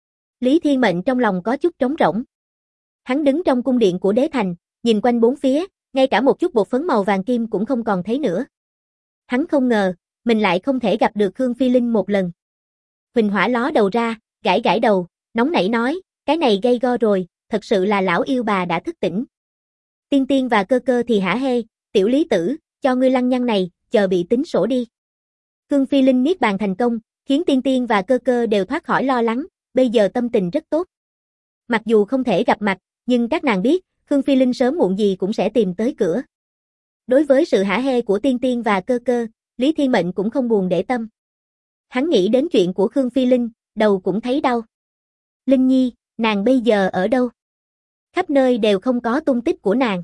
Speaker 1: Lý Thiên Mệnh trong lòng có chút trống rỗng. Hắn đứng trong cung điện của Đế Thành, nhìn quanh bốn phía, ngay cả một chút bột phấn màu vàng kim cũng không còn thấy nữa. Hắn không ngờ, mình lại không thể gặp được Khương Phi Linh một lần. Huỳnh Hỏa ló đầu ra, gãi gãi đầu, nóng nảy nói, cái này gây go rồi, thật sự là lão yêu bà đã thức tỉnh. Tiên Tiên và Cơ Cơ thì hả hê, tiểu Lý tử, cho ngươi lăng nhăng này, chờ bị tính sổ đi. Khương Phi Linh niết bàn thành công, khiến Tiên Tiên và Cơ Cơ đều thoát khỏi lo lắng, bây giờ tâm tình rất tốt. Mặc dù không thể gặp mặt, Nhưng các nàng biết, Khương Phi Linh sớm muộn gì cũng sẽ tìm tới cửa. Đối với sự hả hê của Tiên Tiên và Cơ Cơ, Lý Thiên Mệnh cũng không buồn để tâm. Hắn nghĩ đến chuyện của Khương Phi Linh, đầu cũng thấy đau. Linh Nhi, nàng bây giờ ở đâu? Khắp nơi đều không có tung tích của nàng.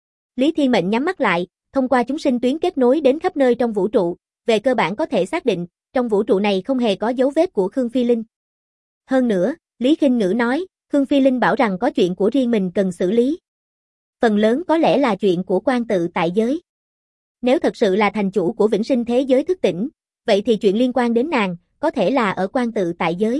Speaker 1: Lý Thiên Mệnh nhắm mắt lại, thông qua chúng sinh tuyến kết nối đến khắp nơi trong vũ trụ, về cơ bản có thể xác định, trong vũ trụ này không hề có dấu vết của Khương Phi Linh. Hơn nữa, Lý Khinh Ngữ nói, Khương Phi Linh bảo rằng có chuyện của riêng mình cần xử lý. Phần lớn có lẽ là chuyện của quan tự tại giới. Nếu thật sự là thành chủ của vĩnh sinh thế giới thức tỉnh, vậy thì chuyện liên quan đến nàng, có thể là ở quan tự tại giới.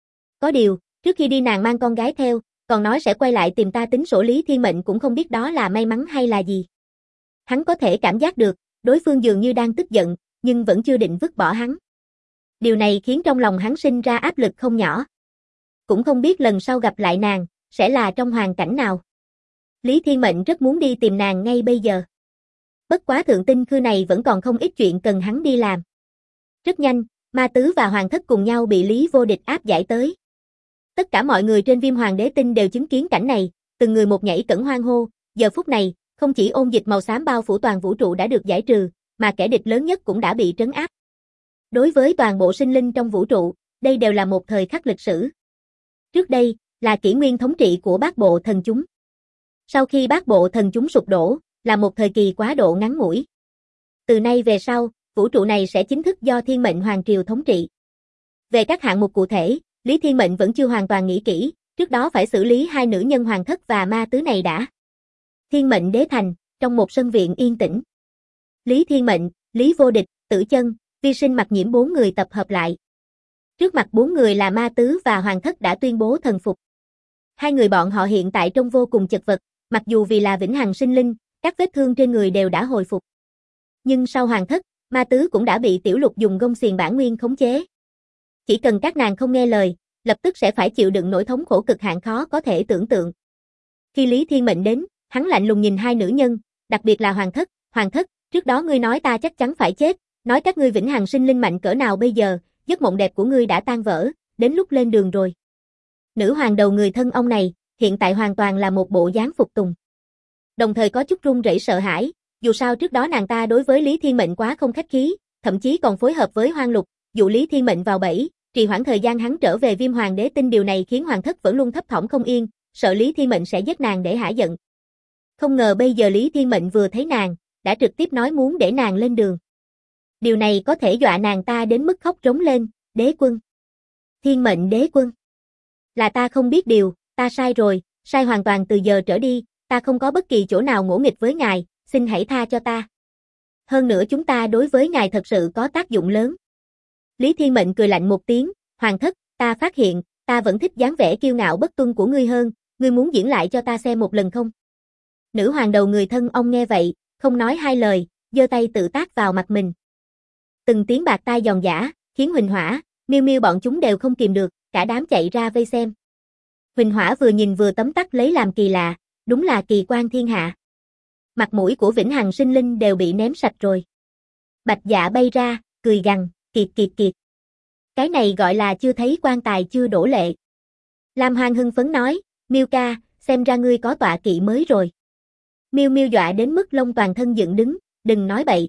Speaker 1: Có điều, trước khi đi nàng mang con gái theo, còn nói sẽ quay lại tìm ta tính sổ. Lý Thiên Mệnh cũng không biết đó là may mắn hay là gì. Hắn có thể cảm giác được, đối phương dường như đang tức giận, nhưng vẫn chưa định vứt bỏ hắn. Điều này khiến trong lòng hắn sinh ra áp lực không nhỏ. Cũng không biết lần sau gặp lại nàng, sẽ là trong hoàn cảnh nào. Lý Thiên Mệnh rất muốn đi tìm nàng ngay bây giờ. Bất quá Thượng Tinh Khư này vẫn còn không ít chuyện cần hắn đi làm. Rất nhanh, Ma Tứ và Hoàng Thất cùng nhau bị Lý Vô Địch áp giải tới. Tất cả mọi người trên Viêm Hoàng Đế Tinh đều chứng kiến cảnh này, từng người một nhảy cẫng hoan hô. Giờ phút này, không chỉ ôn dịch màu xám bao phủ toàn vũ trụ đã được giải trừ, mà kẻ địch lớn nhất cũng đã bị trấn áp. Đối với toàn bộ sinh linh trong vũ trụ, đây đều là một thời khắc lịch sử. Trước đây, là kỷ nguyên thống trị của Bát Bộ Thần chúng. Sau khi Bát Bộ Thần chúng sụp đổ, là một thời kỳ quá độ ngắn ngủi. Từ nay về sau, vũ trụ này sẽ chính thức do Thiên Mệnh Hoàng Triều thống trị. Về các hạng mục cụ thể, Lý Thiên Mệnh vẫn chưa hoàn toàn nghĩ kỹ, trước đó phải xử lý hai nữ nhân Hoàng Thất và Ma Tứ này đã. Thiên Mệnh Đế Thành, trong một sân viện yên tĩnh. Lý Thiên Mệnh, Lý Vô Địch, Tử Chân, Vi Sinh Mặc Nhiễm bốn người tập hợp lại. Trước mặt bốn người là Ma Tứ và Hoàng Thất đã tuyên bố thần phục. Hai người bọn họ hiện tại trông vô cùng chật vật, mặc dù vì là vĩnh hằng sinh linh, các vết thương trên người đều đã hồi phục. Nhưng sau Hoàng Thất, Ma Tứ cũng đã bị Tiểu Lục dùng gông xiềng bản nguyên khống chế. Chỉ cần các nàng không nghe lời, lập tức sẽ phải chịu đựng nỗi thống khổ cực hạn khó có thể tưởng tượng. Khi Lý Thiên Mệnh đến, hắn lạnh lùng nhìn hai nữ nhân, đặc biệt là Hoàng Thất, trước đó ngươi nói ta chắc chắn phải chết, nói các ngươi vĩnh hằng sinh linh mạnh cỡ nào bây giờ, giấc mộng đẹp của ngươi đã tan vỡ, đến lúc lên đường rồi. Nữ hoàng đầu người thân ông này, hiện tại hoàn toàn là một bộ dáng phục tùng. Đồng thời có chút run rẩy sợ hãi, dù sao trước đó nàng ta đối với Lý Thiên Mệnh quá không khách khí, thậm chí còn phối hợp với Hoang Lục, dụ Lý Thiên Mệnh vào bẫy, trì hoãn thời gian hắn trở về Viêm Hoàng Đế Tinh. Điều này khiến Hoàng Thất vẫn luôn thấp thỏm không yên, sợ Lý Thiên Mệnh sẽ giết nàng để hả giận. Không ngờ bây giờ Lý Thiên Mệnh vừa thấy nàng, đã trực tiếp nói muốn để nàng lên đường. Điều này có thể dọa nàng ta đến mức khóc rống lên, đế quân. Thiên Mệnh Đế quân. Là ta không biết điều, ta sai rồi, sai hoàn toàn từ giờ trở đi, ta không có bất kỳ chỗ nào ngỗ nghịch với ngài, xin hãy tha cho ta. Hơn nữa chúng ta đối với ngài thật sự có tác dụng lớn. Lý Thiên Mệnh cười lạnh một tiếng, Hoàng Thất, ta phát hiện, ta vẫn thích dáng vẻ kiêu ngạo bất tuân của ngươi hơn, ngươi muốn diễn lại cho ta xem một lần không? Nữ hoàng đầu người thân ông nghe vậy, không nói hai lời, giơ tay tự tát vào mặt mình. Từng tiếng bạc tai giòn giã, khiến Huỳnh Hỏa, Miêu Miêu bọn chúng đều không kìm được, cả đám chạy ra vây xem. Huỳnh Hỏa vừa nhìn vừa tấm tắc lấy làm kỳ lạ, đúng là kỳ quan thiên hạ. Mặt mũi của vĩnh hằng sinh linh đều bị ném sạch rồi. Bạch Dạ bay ra, cười gằn, kiệt kiệt kiệt. Cái này gọi là chưa thấy quan tài chưa đổ lệ. Lam Hoang hưng phấn nói, Miêu ca, xem ra ngươi có tọa kỵ mới rồi. Miêu Miêu dọa đến mức lông toàn thân dựng đứng, đừng nói bậy.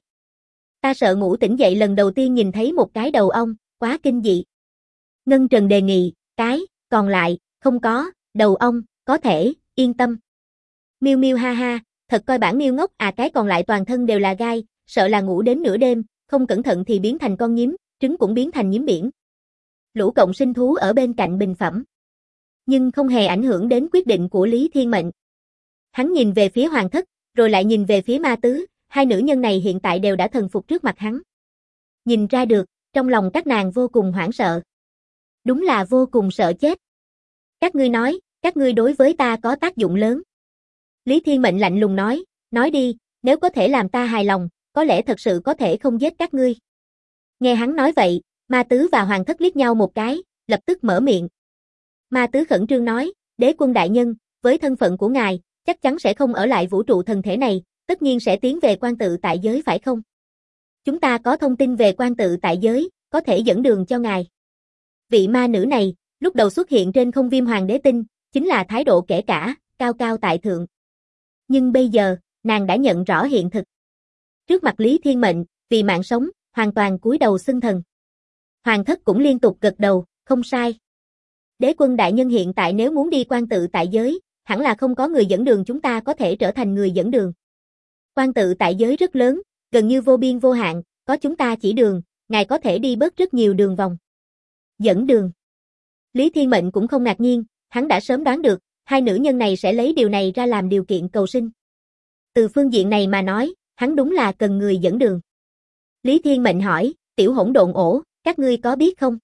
Speaker 1: Ta sợ ngủ tỉnh dậy lần đầu tiên nhìn thấy một cái đầu ong, quá kinh dị. Ngân Trần đề nghị, còn lại, không có, đầu ong, có thể, yên tâm. Miêu Miêu ha ha, thật coi bản Miêu ngốc à, cái còn lại toàn thân đều là gai, sợ là ngủ đến nửa đêm, không cẩn thận thì biến thành con nhím, trứng cũng biến thành nhím biển. Lũ cộng sinh thú ở bên cạnh bình phẩm. Nhưng không hề ảnh hưởng đến quyết định của Lý Thiên Mệnh. Hắn nhìn về phía Hoàng Thất, rồi lại nhìn về phía Ma Tứ, hai nữ nhân này hiện tại đều đã thần phục trước mặt hắn. Nhìn ra được, trong lòng các nàng vô cùng hoảng sợ. Đúng là vô cùng sợ chết. Các ngươi nói, các ngươi đối với ta có tác dụng lớn. Lý Thiên Mệnh lạnh lùng nói đi, nếu có thể làm ta hài lòng, có lẽ thật sự có thể không giết các ngươi. Nghe hắn nói vậy, Ma Tứ và Hoàng Thất liếc nhau một cái, lập tức mở miệng. Ma Tứ khẩn trương nói, đế quân đại nhân, với thân phận của ngài, chắc chắn sẽ không ở lại vũ trụ thần thể này, tất nhiên sẽ tiến về quan tự tại giới phải không? Chúng ta có thông tin về quan tự tại giới, có thể dẫn đường cho ngài. Vị ma nữ này, lúc đầu xuất hiện trên không Viêm Hoàng Đế Tinh, chính là thái độ kể cả, cao cao tại thượng. Nhưng bây giờ, nàng đã nhận rõ hiện thực. Trước mặt Lý Thiên Mệnh, vì mạng sống, hoàn toàn cúi đầu xưng thần. Hoàng thất cũng liên tục gật đầu, không sai. Đế quân đại nhân hiện tại nếu muốn đi quan tự tại giới, hẳn là không có người dẫn đường, chúng ta có thể trở thành người dẫn đường. Quan tự tại giới rất lớn, gần như vô biên vô hạn, có chúng ta chỉ đường, ngài có thể đi bớt rất nhiều đường vòng. Dẫn đường. Lý Thiên Mệnh cũng không ngạc nhiên, hắn đã sớm đoán được, hai nữ nhân này sẽ lấy điều này ra làm điều kiện cầu sinh. Từ phương diện này mà nói, hắn đúng là cần người dẫn đường. Lý Thiên Mệnh hỏi, tiểu hỗn độn ổ, các ngươi có biết không?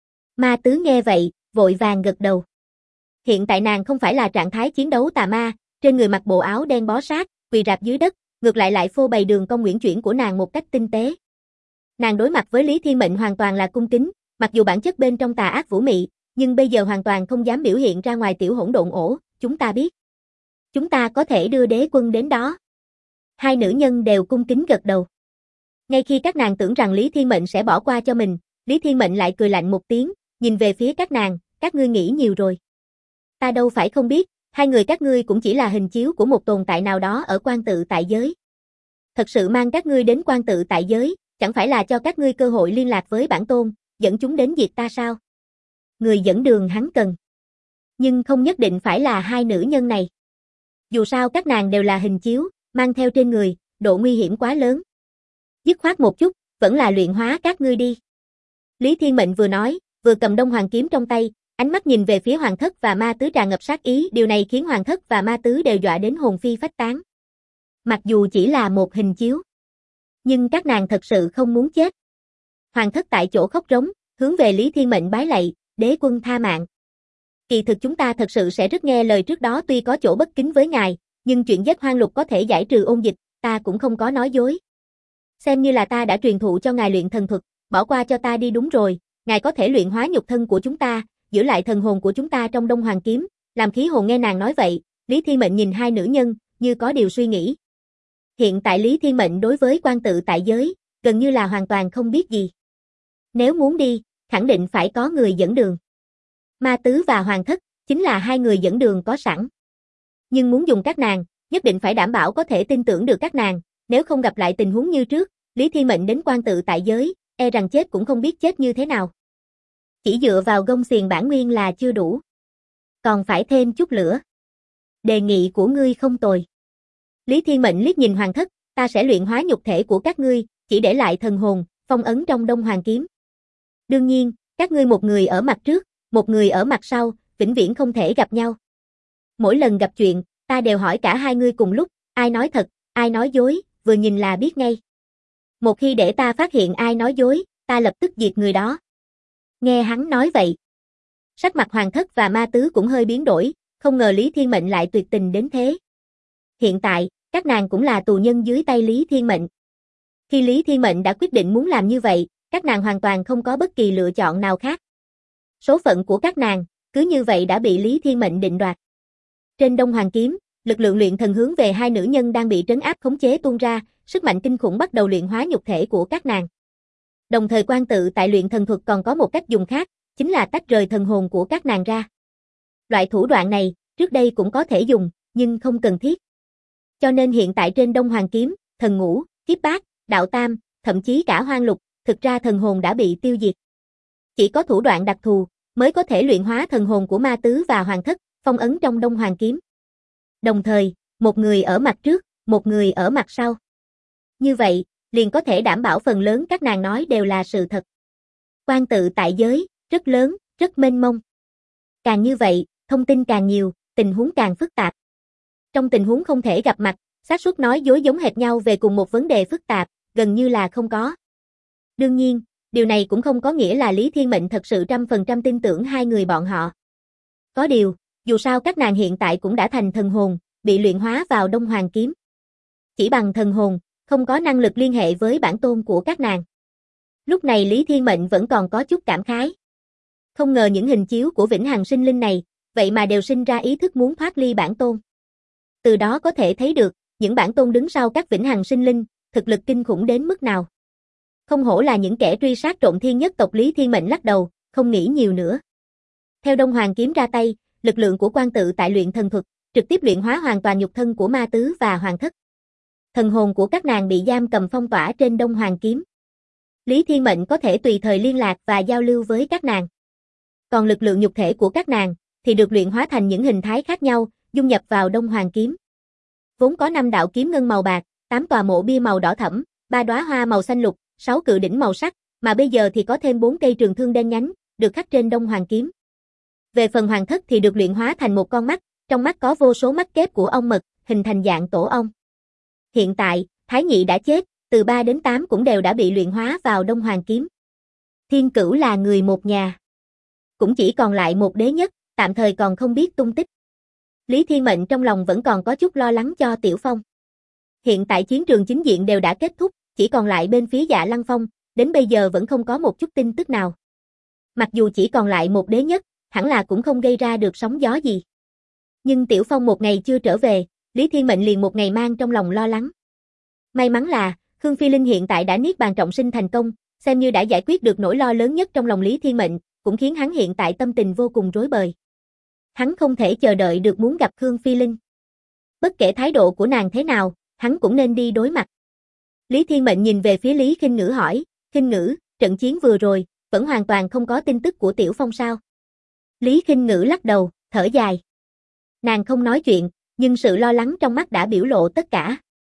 Speaker 1: Ma Tứ nghe vậy, vội vàng gật đầu. Hiện tại nàng không phải là trạng thái chiến đấu tà ma, trên người mặc bộ áo đen bó sát, quỳ rạp dưới đất, ngược lại phô bày đường cong uyển chuyển của nàng một cách tinh tế. Nàng đối mặt với Lý Thiên Mệnh hoàn toàn là cung kính, mặc dù bản chất bên trong tà ác vũ mị, nhưng bây giờ hoàn toàn không dám biểu hiện ra ngoài. Tiểu hỗn độn ổ, chúng ta biết. Chúng ta có thể đưa đế quân đến đó. Hai nữ nhân đều cung kính gật đầu. Ngay khi các nàng tưởng rằng Lý Thiên Mệnh sẽ bỏ qua cho mình, Lý Thiên Mệnh lại cười lạnh một tiếng, nhìn về phía các nàng, các ngươi nghĩ nhiều rồi. Ta đâu phải không biết, hai người các ngươi cũng chỉ là hình chiếu của một tồn tại nào đó ở quan tự tại giới. Thật sự mang các ngươi đến quan tự tại giới, chẳng phải là cho các ngươi cơ hội liên lạc với bản tôn, dẫn chúng đến diệt ta sao? Người dẫn đường hắn cần. Nhưng không nhất định phải là hai nữ nhân này. Dù sao các nàng đều là hình chiếu, mang theo trên người, độ nguy hiểm quá lớn. Dứt khoát một chút, vẫn là luyện hóa các ngươi đi. Lý Thiên Mệnh vừa nói, vừa cầm Đông Hoàng kiếm trong tay, ánh mắt nhìn về phía Hoàng thất và Ma Tứ tràn ngập sát ý, điều này khiến Hoàng thất và Ma Tứ đều dọa đến hồn phi phách tán. Mặc dù chỉ là một hình chiếu, nhưng các nàng thật sự không muốn chết. Hoàng thất tại chỗ khóc rống, hướng về Lý Thiên Mệnh bái lạy, đế quân tha mạng. Kỳ thực chúng ta thật sự sẽ rất nghe lời, trước đó tuy có chỗ bất kính với ngài, nhưng chuyện giết hoang lục có thể giải trừ ôn dịch, ta cũng không có nói dối. Xem như là ta đã truyền thụ cho ngài luyện thần thuật, bỏ qua cho ta đi. Đúng rồi, ngài có thể luyện hóa nhục thân của chúng ta, giữ lại thần hồn của chúng ta trong Đông Hoàng kiếm, làm khí hồn. Nghe nàng nói vậy, Lý Thiên Mệnh nhìn hai nữ nhân, như có điều suy nghĩ. Hiện tại Lý Thiên Mệnh đối với quan tự tại giới, gần như là hoàn toàn không biết gì. Nếu muốn đi, khẳng định phải có người dẫn đường. Ma Tứ và Hoàng thất, chính là hai người dẫn đường có sẵn. Nhưng muốn dùng các nàng, nhất định phải đảm bảo có thể tin tưởng được các nàng, nếu không gặp lại tình huống như trước, Lý Thiên Mệnh đến quan tự tại giới, e rằng chết cũng không biết chết như thế nào. Chỉ dựa vào gông xiềng bản nguyên là chưa đủ. Còn phải thêm chút lửa. Đề nghị của ngươi không tồi. Lý Thiên Mệnh liếc nhìn Hoàng thất, ta sẽ luyện hóa nhục thể của các ngươi, chỉ để lại thần hồn, phong ấn trong Đông Hoàng kiếm. Đương nhiên, các ngươi một người ở mặt trước, một người ở mặt sau, vĩnh viễn không thể gặp nhau. Mỗi lần gặp chuyện, ta đều hỏi cả hai ngươi cùng lúc, ai nói thật, ai nói dối, vừa nhìn là biết ngay. Một khi để ta phát hiện ai nói dối, ta lập tức diệt người đó. Nghe hắn nói vậy, sắc mặt Hoàng thất và Ma Tứ cũng hơi biến đổi, không ngờ Lý Thiên Mệnh lại tuyệt tình đến thế. Hiện tại, các nàng cũng là tù nhân dưới tay Lý Thiên Mệnh. Khi Lý Thiên Mệnh đã quyết định muốn làm như vậy, các nàng hoàn toàn không có bất kỳ lựa chọn nào khác. Số phận của các nàng, cứ như vậy đã bị Lý Thiên Mệnh định đoạt. Trên Đông Hoàng kiếm, lực lượng luyện thần hướng về hai nữ nhân đang bị trấn áp khống chế tuôn ra, sức mạnh kinh khủng bắt đầu luyện hóa nhục thể của các nàng. Đồng thời quan tự tại luyện thần thuật còn có một cách dùng khác, chính là tách rời thần hồn của các nàng ra. Loại thủ đoạn này, trước đây cũng có thể dùng, nhưng không cần thiết. Cho nên hiện tại trên Đông Hoàng kiếm, thần ngũ, kiếp bát, đạo tam, thậm chí cả hoang lục, thực ra thần hồn đã bị tiêu diệt. Chỉ có thủ đoạn đặc thù, mới có thể luyện hóa thần hồn của Ma Tứ và Hoàng thất, phong ấn trong Đông Hoàng kiếm. Đồng thời, một người ở mặt trước, một người ở mặt sau. Như vậy, liền có thể đảm bảo phần lớn các nàng nói đều là sự thật. Quan tự tại giới, rất lớn, rất mênh mông. Càng như vậy, thông tin càng nhiều, tình huống càng phức tạp. Trong tình huống không thể gặp mặt, xác suất nói dối giống hệt nhau về cùng một vấn đề phức tạp, gần như là không có. Đương nhiên, điều này cũng không có nghĩa là Lý Thiên Mệnh thật sự 100% tin tưởng hai người bọn họ. Có điều, dù sao các nàng hiện tại cũng đã thành thần hồn, bị luyện hóa vào Đông Hoàng kiếm. Chỉ bằng thần hồn, không có năng lực liên hệ với bản tôn của các nàng. Lúc này Lý Thiên Mệnh vẫn còn có chút cảm khái. Không ngờ những hình chiếu của vĩnh hằng sinh linh này, vậy mà đều sinh ra ý thức muốn thoát ly bản tôn. Từ đó có thể thấy được, những bản tôn đứng sau các vĩnh hằng sinh linh, thực lực kinh khủng đến mức nào. Không hổ là những kẻ truy sát trộm thiên nhất tộc. Lý Thiên Mệnh lắc đầu, không nghĩ nhiều nữa. Theo Đông Hoàng kiếm ra tay, lực lượng của quan tự tại luyện thần thuật, trực tiếp luyện hóa hoàn toàn nhục thân của ma tứ và hoàng thất. Thần hồn của các nàng bị giam cầm phong tỏa trên Đông Hoàng kiếm. Lý Thiên Mệnh có thể tùy thời liên lạc và giao lưu với các nàng. Còn lực lượng nhục thể của các nàng thì được luyện hóa thành những hình thái khác nhau, dung nhập vào Đông Hoàng kiếm. Vốn có 5 đạo kiếm ngân màu bạc, 8 tòa mộ bia màu đỏ thẫm, 3 đóa hoa màu xanh lục, 6 cự đỉnh màu sắc, mà bây giờ thì có thêm 4 cây trường thương đen nhánh, được khắc trên Đông Hoàng kiếm. Về phần hoàng thất thì được luyện hóa thành một con mắt, trong mắt có vô số mắt kép của ong mật, hình thành dạng tổ ong. Hiện tại, Thái Nhị đã chết, từ 3 đến 8 cũng đều đã bị luyện hóa vào Đông Hoàng kiếm. Thiên Cửu là người một nhà. Cũng chỉ còn lại một đế nhất, tạm thời còn không biết tung tích. Lý Thiên Mệnh trong lòng vẫn còn có chút lo lắng cho Tiểu Phong. Hiện tại chiến trường chính diện đều đã kết thúc, chỉ còn lại bên phía Dạ Lăng Phong, đến bây giờ vẫn không có một chút tin tức nào. Mặc dù chỉ còn lại một đế nhất, hẳn là cũng không gây ra được sóng gió gì. Nhưng Tiểu Phong một ngày chưa trở về, Lý Thiên Mệnh liền một ngày mang trong lòng lo lắng. May mắn là, Khương Phi Linh hiện tại đã niết bàn trọng sinh thành công, xem như đã giải quyết được nỗi lo lớn nhất trong lòng Lý Thiên Mệnh, cũng khiến hắn hiện tại tâm tình vô cùng rối bời. Hắn không thể chờ đợi được muốn gặp Khương Phi Linh. Bất kể thái độ của nàng thế nào, hắn cũng nên đi đối mặt. Lý Thiên Mệnh nhìn về phía Lý Khinh Ngữ hỏi, Khinh Ngữ, trận chiến vừa rồi, vẫn hoàn toàn không có tin tức của Tiểu Phong sao? Lý Khinh Ngữ lắc đầu, thở dài. Nàng không nói chuyện, nhưng sự lo lắng trong mắt đã biểu lộ tất cả.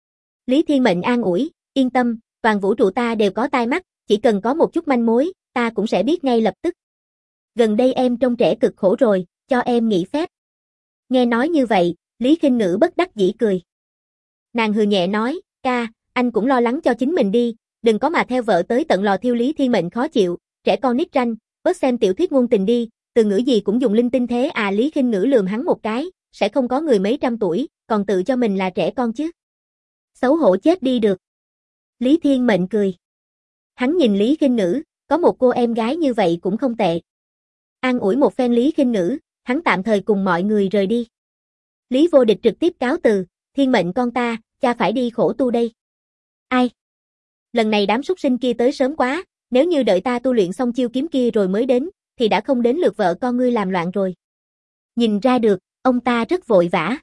Speaker 1: Lý Thiên Mệnh an ủi, yên tâm, toàn vũ trụ ta đều có tai mắt, chỉ cần có một chút manh mối, ta cũng sẽ biết ngay lập tức. Gần đây em trông trẻ cực khổ rồi, cho em nghỉ phép. Nghe nói như vậy, Lý Khinh Ngữ bất đắc dĩ cười. Nàng hừ nhẹ nói, ca, anh cũng lo lắng cho chính mình đi, đừng có mà theo vợ tới tận lò thiêu. Lý Thiên Mệnh khó chịu, trẻ con nít ranh, bớt xem tiểu thuyết ngôn tình đi, từ ngữ gì cũng dùng linh tinh thế à. Lý Khinh Ngữ lườm hắn một cái, sẽ không có người mấy trăm tuổi, còn tự cho mình là trẻ con chứ. Xấu hổ chết đi được. Lý Thiên Mệnh cười. Hắn nhìn Lý Khinh Ngữ, có một cô em gái như vậy cũng không tệ. An ủi một phen Lý Khinh Ngữ, hắn tạm thời cùng mọi người rời đi. Lý Vô Địch trực tiếp cáo từ, Thiên Mệnh con ta, cha phải đi khổ tu đây. Ai? Lần này đám súc sinh kia tới sớm quá, nếu như đợi ta tu luyện xong chiêu kiếm kia rồi mới đến, thì đã không đến lượt vợ con ngươi làm loạn rồi. Nhìn ra được, ông ta rất vội vã.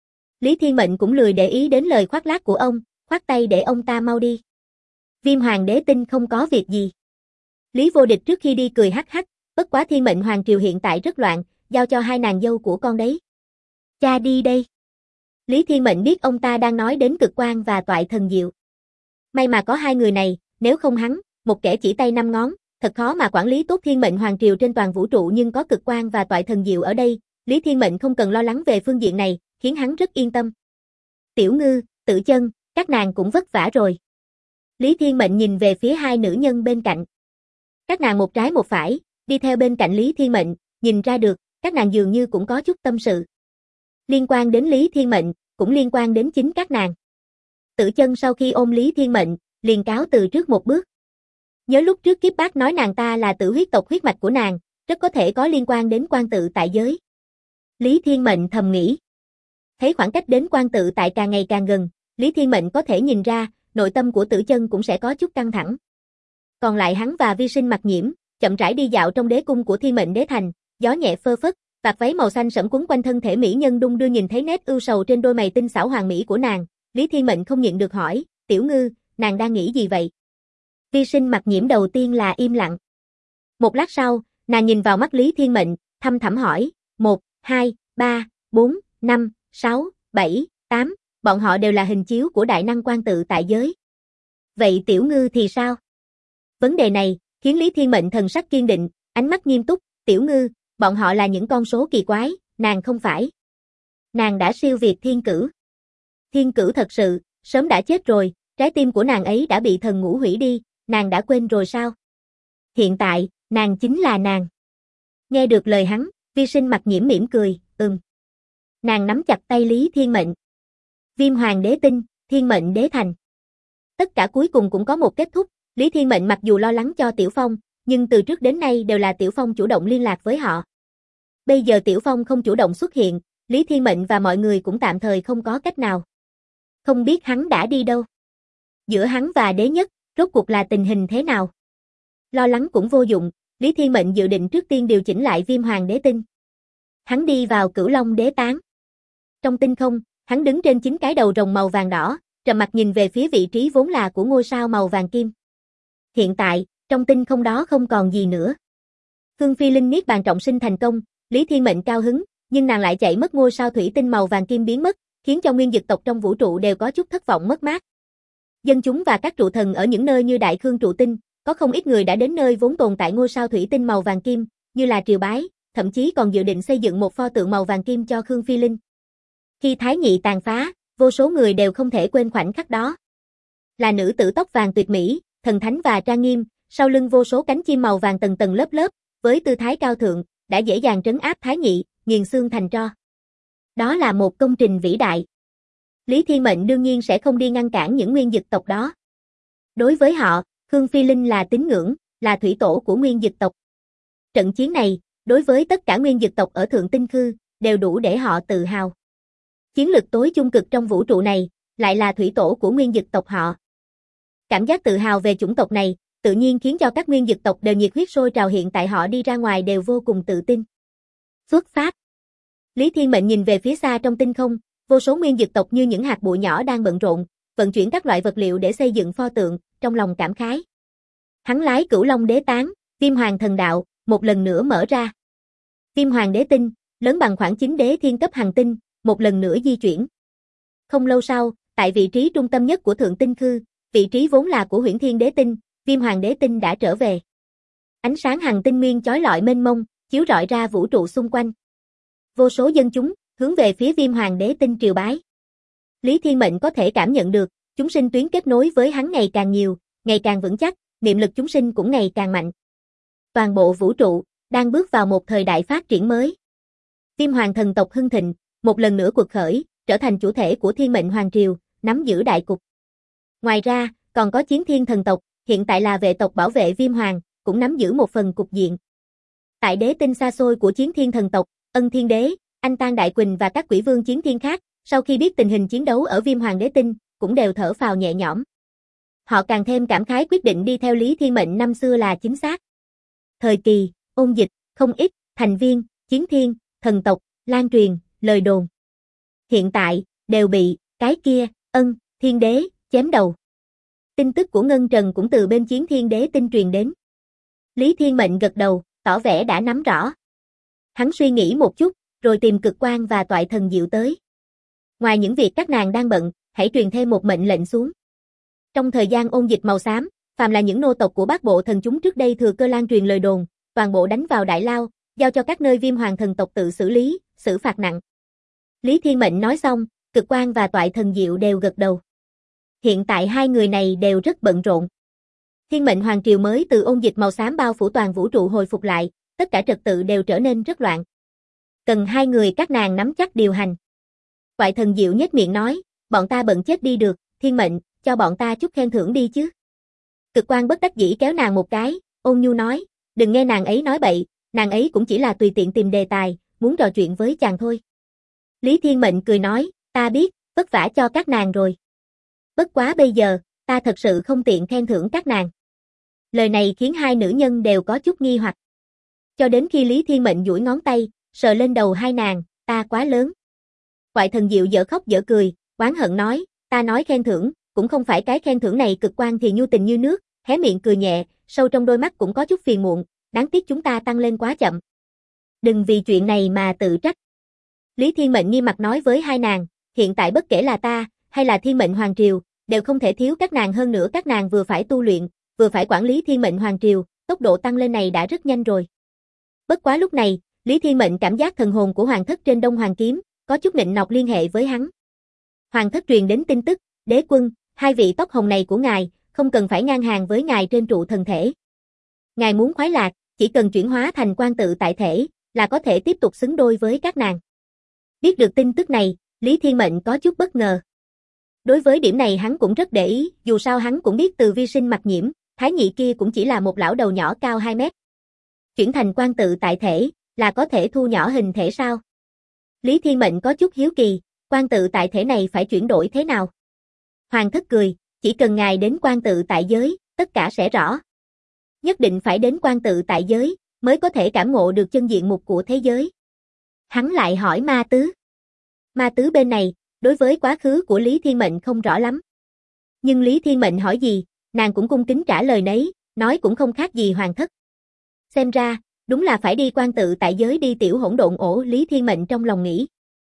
Speaker 1: Lý Thiên Mệnh cũng lười để ý đến lời khoác lác của ông, khoát tay để ông ta mau đi. Viêm Hoàng đế tin không có việc gì. Lý Vô Địch trước khi đi cười hắc hắc, bất quá Thiên Mệnh Hoàng triều hiện tại rất loạn, giao cho hai nàng dâu của con đấy. Cha đi đây. Lý Thiên Mệnh biết ông ta đang nói đến Cực Quang và Toại Thần Diệu. May mà có hai người này, nếu không hắn, một kẻ chỉ tay năm ngón, thật khó mà quản lý tốt Thiên Mệnh Hoàng triều trên toàn vũ trụ, nhưng có Cực Quang và Toại Thần Diệu ở đây, Lý Thiên Mệnh không cần lo lắng về phương diện này, khiến hắn rất yên tâm. Tiểu Ngư, Tử Chân, các nàng cũng vất vả rồi. Lý Thiên Mệnh nhìn về phía hai nữ nhân bên cạnh. Các nàng một trái một phải, đi theo bên cạnh Lý Thiên Mệnh, nhìn ra được, các nàng dường như cũng có chút tâm sự. Liên quan đến Lý Thiên Mệnh, cũng liên quan đến chính các nàng. Tử Chân sau khi ôm Lý Thiên Mệnh, liền cáo từ trước một bước. Nhớ lúc trước Kiếp Bác nói nàng ta là tử huyết tộc, huyết mạch của nàng, rất có thể có liên quan đến quan tự tại giới. Lý Thiên Mệnh thầm nghĩ. Thấy khoảng cách đến quan tự tại càng ngày càng gần, Lý Thiên Mệnh có thể nhìn ra, nội tâm của Tử Chân cũng sẽ có chút căng thẳng. Còn lại hắn và Vi Sinh Mặc Nhiễm, chậm rãi đi dạo trong đế cung của Thiên Mệnh Đế Thành, gió nhẹ phơ phất, vạt váy màu xanh sẫm quấn quanh thân thể mỹ nhân đung đưa, nhìn thấy nét ưu sầu trên đôi mày tinh xảo hoàn mỹ của nàng, Lý Thiên Mệnh không nhịn được hỏi, Tiểu Ngư, nàng đang nghĩ gì vậy? Vi Sinh Mặc Nhiễm đầu tiên là im lặng. Một lát sau, nàng nhìn vào mắt Lý Thiên Mệnh, thăm thẳm hỏi, 1, 2, 3, 4, 5, 6, 7, 8, bọn họ đều là hình chiếu của đại năng quan tự tại giới. Vậy Tiểu Ngư thì sao? Vấn đề này, khiến Lý Thiên Mệnh thần sắc kiên định, ánh mắt nghiêm túc, Tiểu Ngư, bọn họ là những con số kỳ quái, nàng không phải. Nàng đã siêu việt Thiên Cửu. Thiên Cửu thật sự, sớm đã chết rồi, trái tim của nàng ấy đã bị thần ngũ hủy đi, nàng đã quên rồi sao? Hiện tại, nàng chính là nàng. Nghe được lời hắn, Vi Sinh Mặc Nhiễm mỉm cười, Nàng nắm chặt tay Lý Thiên Mệnh. Viêm Hoàng đế tinh, Thiên Mệnh Đế Thành. Tất cả cuối cùng cũng có một kết thúc, Lý Thiên Mệnh mặc dù lo lắng cho Tiểu Phong, nhưng từ trước đến nay đều là Tiểu Phong chủ động liên lạc với họ. Bây giờ Tiểu Phong không chủ động xuất hiện, Lý Thiên Mệnh và mọi người cũng tạm thời không có cách nào. Không biết hắn đã đi đâu. Giữa hắn và đế nhất, rốt cuộc là tình hình thế nào? Lo lắng cũng vô dụng, Lý Thiên Mệnh dự định trước tiên điều chỉnh lại Viêm Hoàng đế tinh. Hắn đi vào Cửu Long đế tán. Trong tinh không, hắn đứng trên 9 cái đầu rồng màu vàng đỏ, trầm mặc nhìn về phía vị trí vốn là của ngôi sao màu vàng kim. Hiện tại, trong tinh không đó không còn gì nữa. Khương Phi Linh niết bàn trọng sinh thành công, Lý Thiên Mệnh cao hứng, nhưng nàng lại chạy mất ngôi sao thủy tinh màu vàng kim biến mất, khiến cho nguyên dực tộc trong vũ trụ đều có chút thất vọng mất mát. Dân chúng và các trụ thần ở những nơi như Đại Khương trụ tinh, có không ít người đã đến nơi vốn tồn tại ngôi sao thủy tinh màu vàng kim, như là triều bái, thậm chí còn dự định xây dựng một pho tượng màu vàng kim cho Khương Phi Linh. Khi Thái Nhị tàn phá, vô số người đều không thể quên khoảnh khắc đó. Là nữ tử tóc vàng tuyệt mỹ, thần thánh và trang nghiêm, sau lưng vô số cánh chim màu vàng tầng tầng lớp lớp, với tư thái cao thượng, đã dễ dàng trấn áp Thái Nhị, nghiền xương thành tro. Đó là một công trình vĩ đại. Lý Thiên Mệnh đương nhiên sẽ không đi ngăn cản những nguyên dực tộc đó. Đối với họ, Khương Phi Linh là tín ngưỡng, là thủy tổ của nguyên dực tộc. Trận chiến này, đối với tất cả nguyên dực tộc ở Thượng Tinh Khư, đều đủ để họ tự hào. Chiến lực tối chung cực trong vũ trụ này, lại là thủy tổ của nguyên dực tộc họ. Cảm giác tự hào về chủng tộc này, tự nhiên khiến cho các nguyên dực tộc đều nhiệt huyết sôi trào, hiện tại họ đi ra ngoài đều vô cùng tự tin. Xuất phát. Lý Thiên Mệnh nhìn về phía xa trong tinh không, vô số nguyên dực tộc như những hạt bụi nhỏ đang bận rộn, vận chuyển các loại vật liệu để xây dựng pho tượng, trong lòng cảm khái. Hắn lái Cửu Long Đế Tán, Viêm Hoàng Thần Đạo, một lần nữa mở ra. Viêm Hoàng Đế Tinh, lớn bằng khoảng 9 đế thiên cấp hành tinh, một lần nữa di chuyển. Không lâu sau, tại vị trí trung tâm nhất của Thượng Tinh Khư, vị trí vốn là của Huyễn Thiên Đế Tinh, Viêm Hoàng Đế Tinh đã trở về. Ánh sáng hành tinh nguyên chói lọi mênh mông, chiếu rọi ra vũ trụ xung quanh. Vô số dân chúng hướng về phía Viêm Hoàng Đế Tinh triều bái. Lý Thiên Mệnh có thể cảm nhận được, chúng sinh tuyến kết nối với hắn ngày càng nhiều, ngày càng vững chắc, niệm lực chúng sinh cũng ngày càng mạnh. Toàn bộ vũ trụ đang bước vào một thời đại phát triển mới. Viêm Hoàng thần tộc hưng thịnh, một lần nữa cuộc khởi, trở thành chủ thể của Thiên Mệnh Hoàng triều, nắm giữ đại cục. Ngoài ra, còn có Chiến Thiên thần tộc, hiện tại là vệ tộc bảo vệ Viêm Hoàng, cũng nắm giữ một phần cục diện. Tại đế tinh xa xôi của Chiến Thiên thần tộc, Ân Thiên Đế, Anh Tang Đại Quỳnh và các quỷ vương Chiến Thiên khác, sau khi biết tình hình chiến đấu ở Viêm Hoàng Đế Tinh, cũng đều thở phào nhẹ nhõm. Họ càng thêm cảm khái quyết định đi theo Lý Thiên Mệnh năm xưa là chính xác. Thời kỳ, ôn dịch, không ít, thành viên, Chiến Thiên, thần tộc, lan truyền, lời đồn. Hiện tại, đều bị, cái kia, Ân, Thiên Đế, chém đầu. Tin tức của Ngân Trần cũng từ bên Chiến Thiên Đế Tinh truyền đến. Lý Thiên Mệnh gật đầu, tỏ vẻ đã nắm rõ. Hắn suy nghĩ một chút, rồi tìm Cực Quang và Toại Thần Diệu tới. Ngoài những việc các nàng đang bận, hãy truyền thêm một mệnh lệnh xuống. Trong thời gian ôn dịch màu xám, phàm là những nô tộc của Bát Bộ thần chúng trước đây thừa cơ lan truyền lời đồn, toàn bộ đánh vào đại lao, giao cho các nơi Viêm Hoàng thần tộc tự xử lý, xử phạt nặng. Lý Thiên Mệnh nói xong, Cực Quang và Toại Thần Diệu đều gật đầu. Hiện tại hai người này đều rất bận rộn. Thiên Mệnh Hoàng triều mới từ ôn dịch màu xám bao phủ toàn vũ trụ hồi phục lại, tất cả trật tự đều trở nên rất loạn. Cần hai người các nàng nắm chắc điều hành. Toại Thần Diệu nhếch miệng nói, bọn ta bận chết đi được, Thiên Mệnh, cho bọn ta chút khen thưởng đi chứ. Cực Quang bất đắc dĩ kéo nàng một cái, ôn nhu nói, đừng nghe nàng ấy nói bậy, nàng ấy cũng chỉ là tùy tiện tìm đề tài, muốn trò chuyện với chàng thôi. Lý Thiên Mệnh cười nói, ta biết, vất vả cho các nàng rồi. Bất quá bây giờ, ta thật sự không tiện khen thưởng các nàng. Lời này khiến hai nữ nhân đều có chút nghi hoặc. Cho đến khi Lý Thiên Mệnh duỗi ngón tay, sờ lên đầu hai nàng, ta quá lớn. Toại Thần Diệu dở khóc dở cười, oán hận nói, ta nói khen thưởng, cũng không phải cái khen thưởng này. Cực Quang thì nhu tình như nước, hé miệng cười nhẹ, sâu trong đôi mắt cũng có chút phiền muộn, đáng tiếc chúng ta tăng lên quá chậm. Đừng vì chuyện này mà tự trách. Lý Thiên Mệnh nghiêm mặt nói với hai nàng, hiện tại bất kể là ta, hay là Thiên Mệnh Hoàng triều, đều không thể thiếu các nàng, hơn nữa các nàng vừa phải tu luyện, vừa phải quản lý Thiên Mệnh Hoàng triều, tốc độ tăng lên này đã rất nhanh rồi. Bất quá lúc này, Lý Thiên Mệnh cảm giác thần hồn của Hoàng thất trên Đông Hoàng kiếm, có chút nịnh nọt liên hệ với hắn. Hoàng thất truyền đến tin tức, đế quân, hai vị tóc hồng này của ngài, không cần phải ngang hàng với ngài trên trụ thần thể. Ngài muốn khoái lạc, chỉ cần chuyển hóa thành quan tự tại thể, là có thể tiếp tục xứng đôi với các nàng. Biết được tin tức này, Lý Thiên Mệnh có chút bất ngờ. Đối với điểm này hắn cũng rất để ý, dù sao hắn cũng biết từ vi sinh mặc nhiễm, Thái Nhị kia cũng chỉ là một lão đầu nhỏ cao 2 mét. Chuyển thành quan tự tại thể, là có thể thu nhỏ hình thể sao? Lý Thiên Mệnh có chút hiếu kỳ, quan tự tại thể này phải chuyển đổi thế nào? Hoàng thất cười, chỉ cần ngài đến quan tự tại giới, tất cả sẽ rõ. Nhất định phải đến quan tự tại giới, mới có thể cảm ngộ được chân diện mục của thế giới. Hắn lại hỏi Ma Tứ. Ma Tứ bên này, đối với quá khứ của Lý Thiên Mệnh không rõ lắm. Nhưng Lý Thiên Mệnh hỏi gì, nàng cũng cung kính trả lời nấy, nói cũng không khác gì hoàng thất. Xem ra, đúng là phải đi quan tự tại giới đi tiểu hỗn độn ổ. Lý Thiên Mệnh trong lòng nghĩ.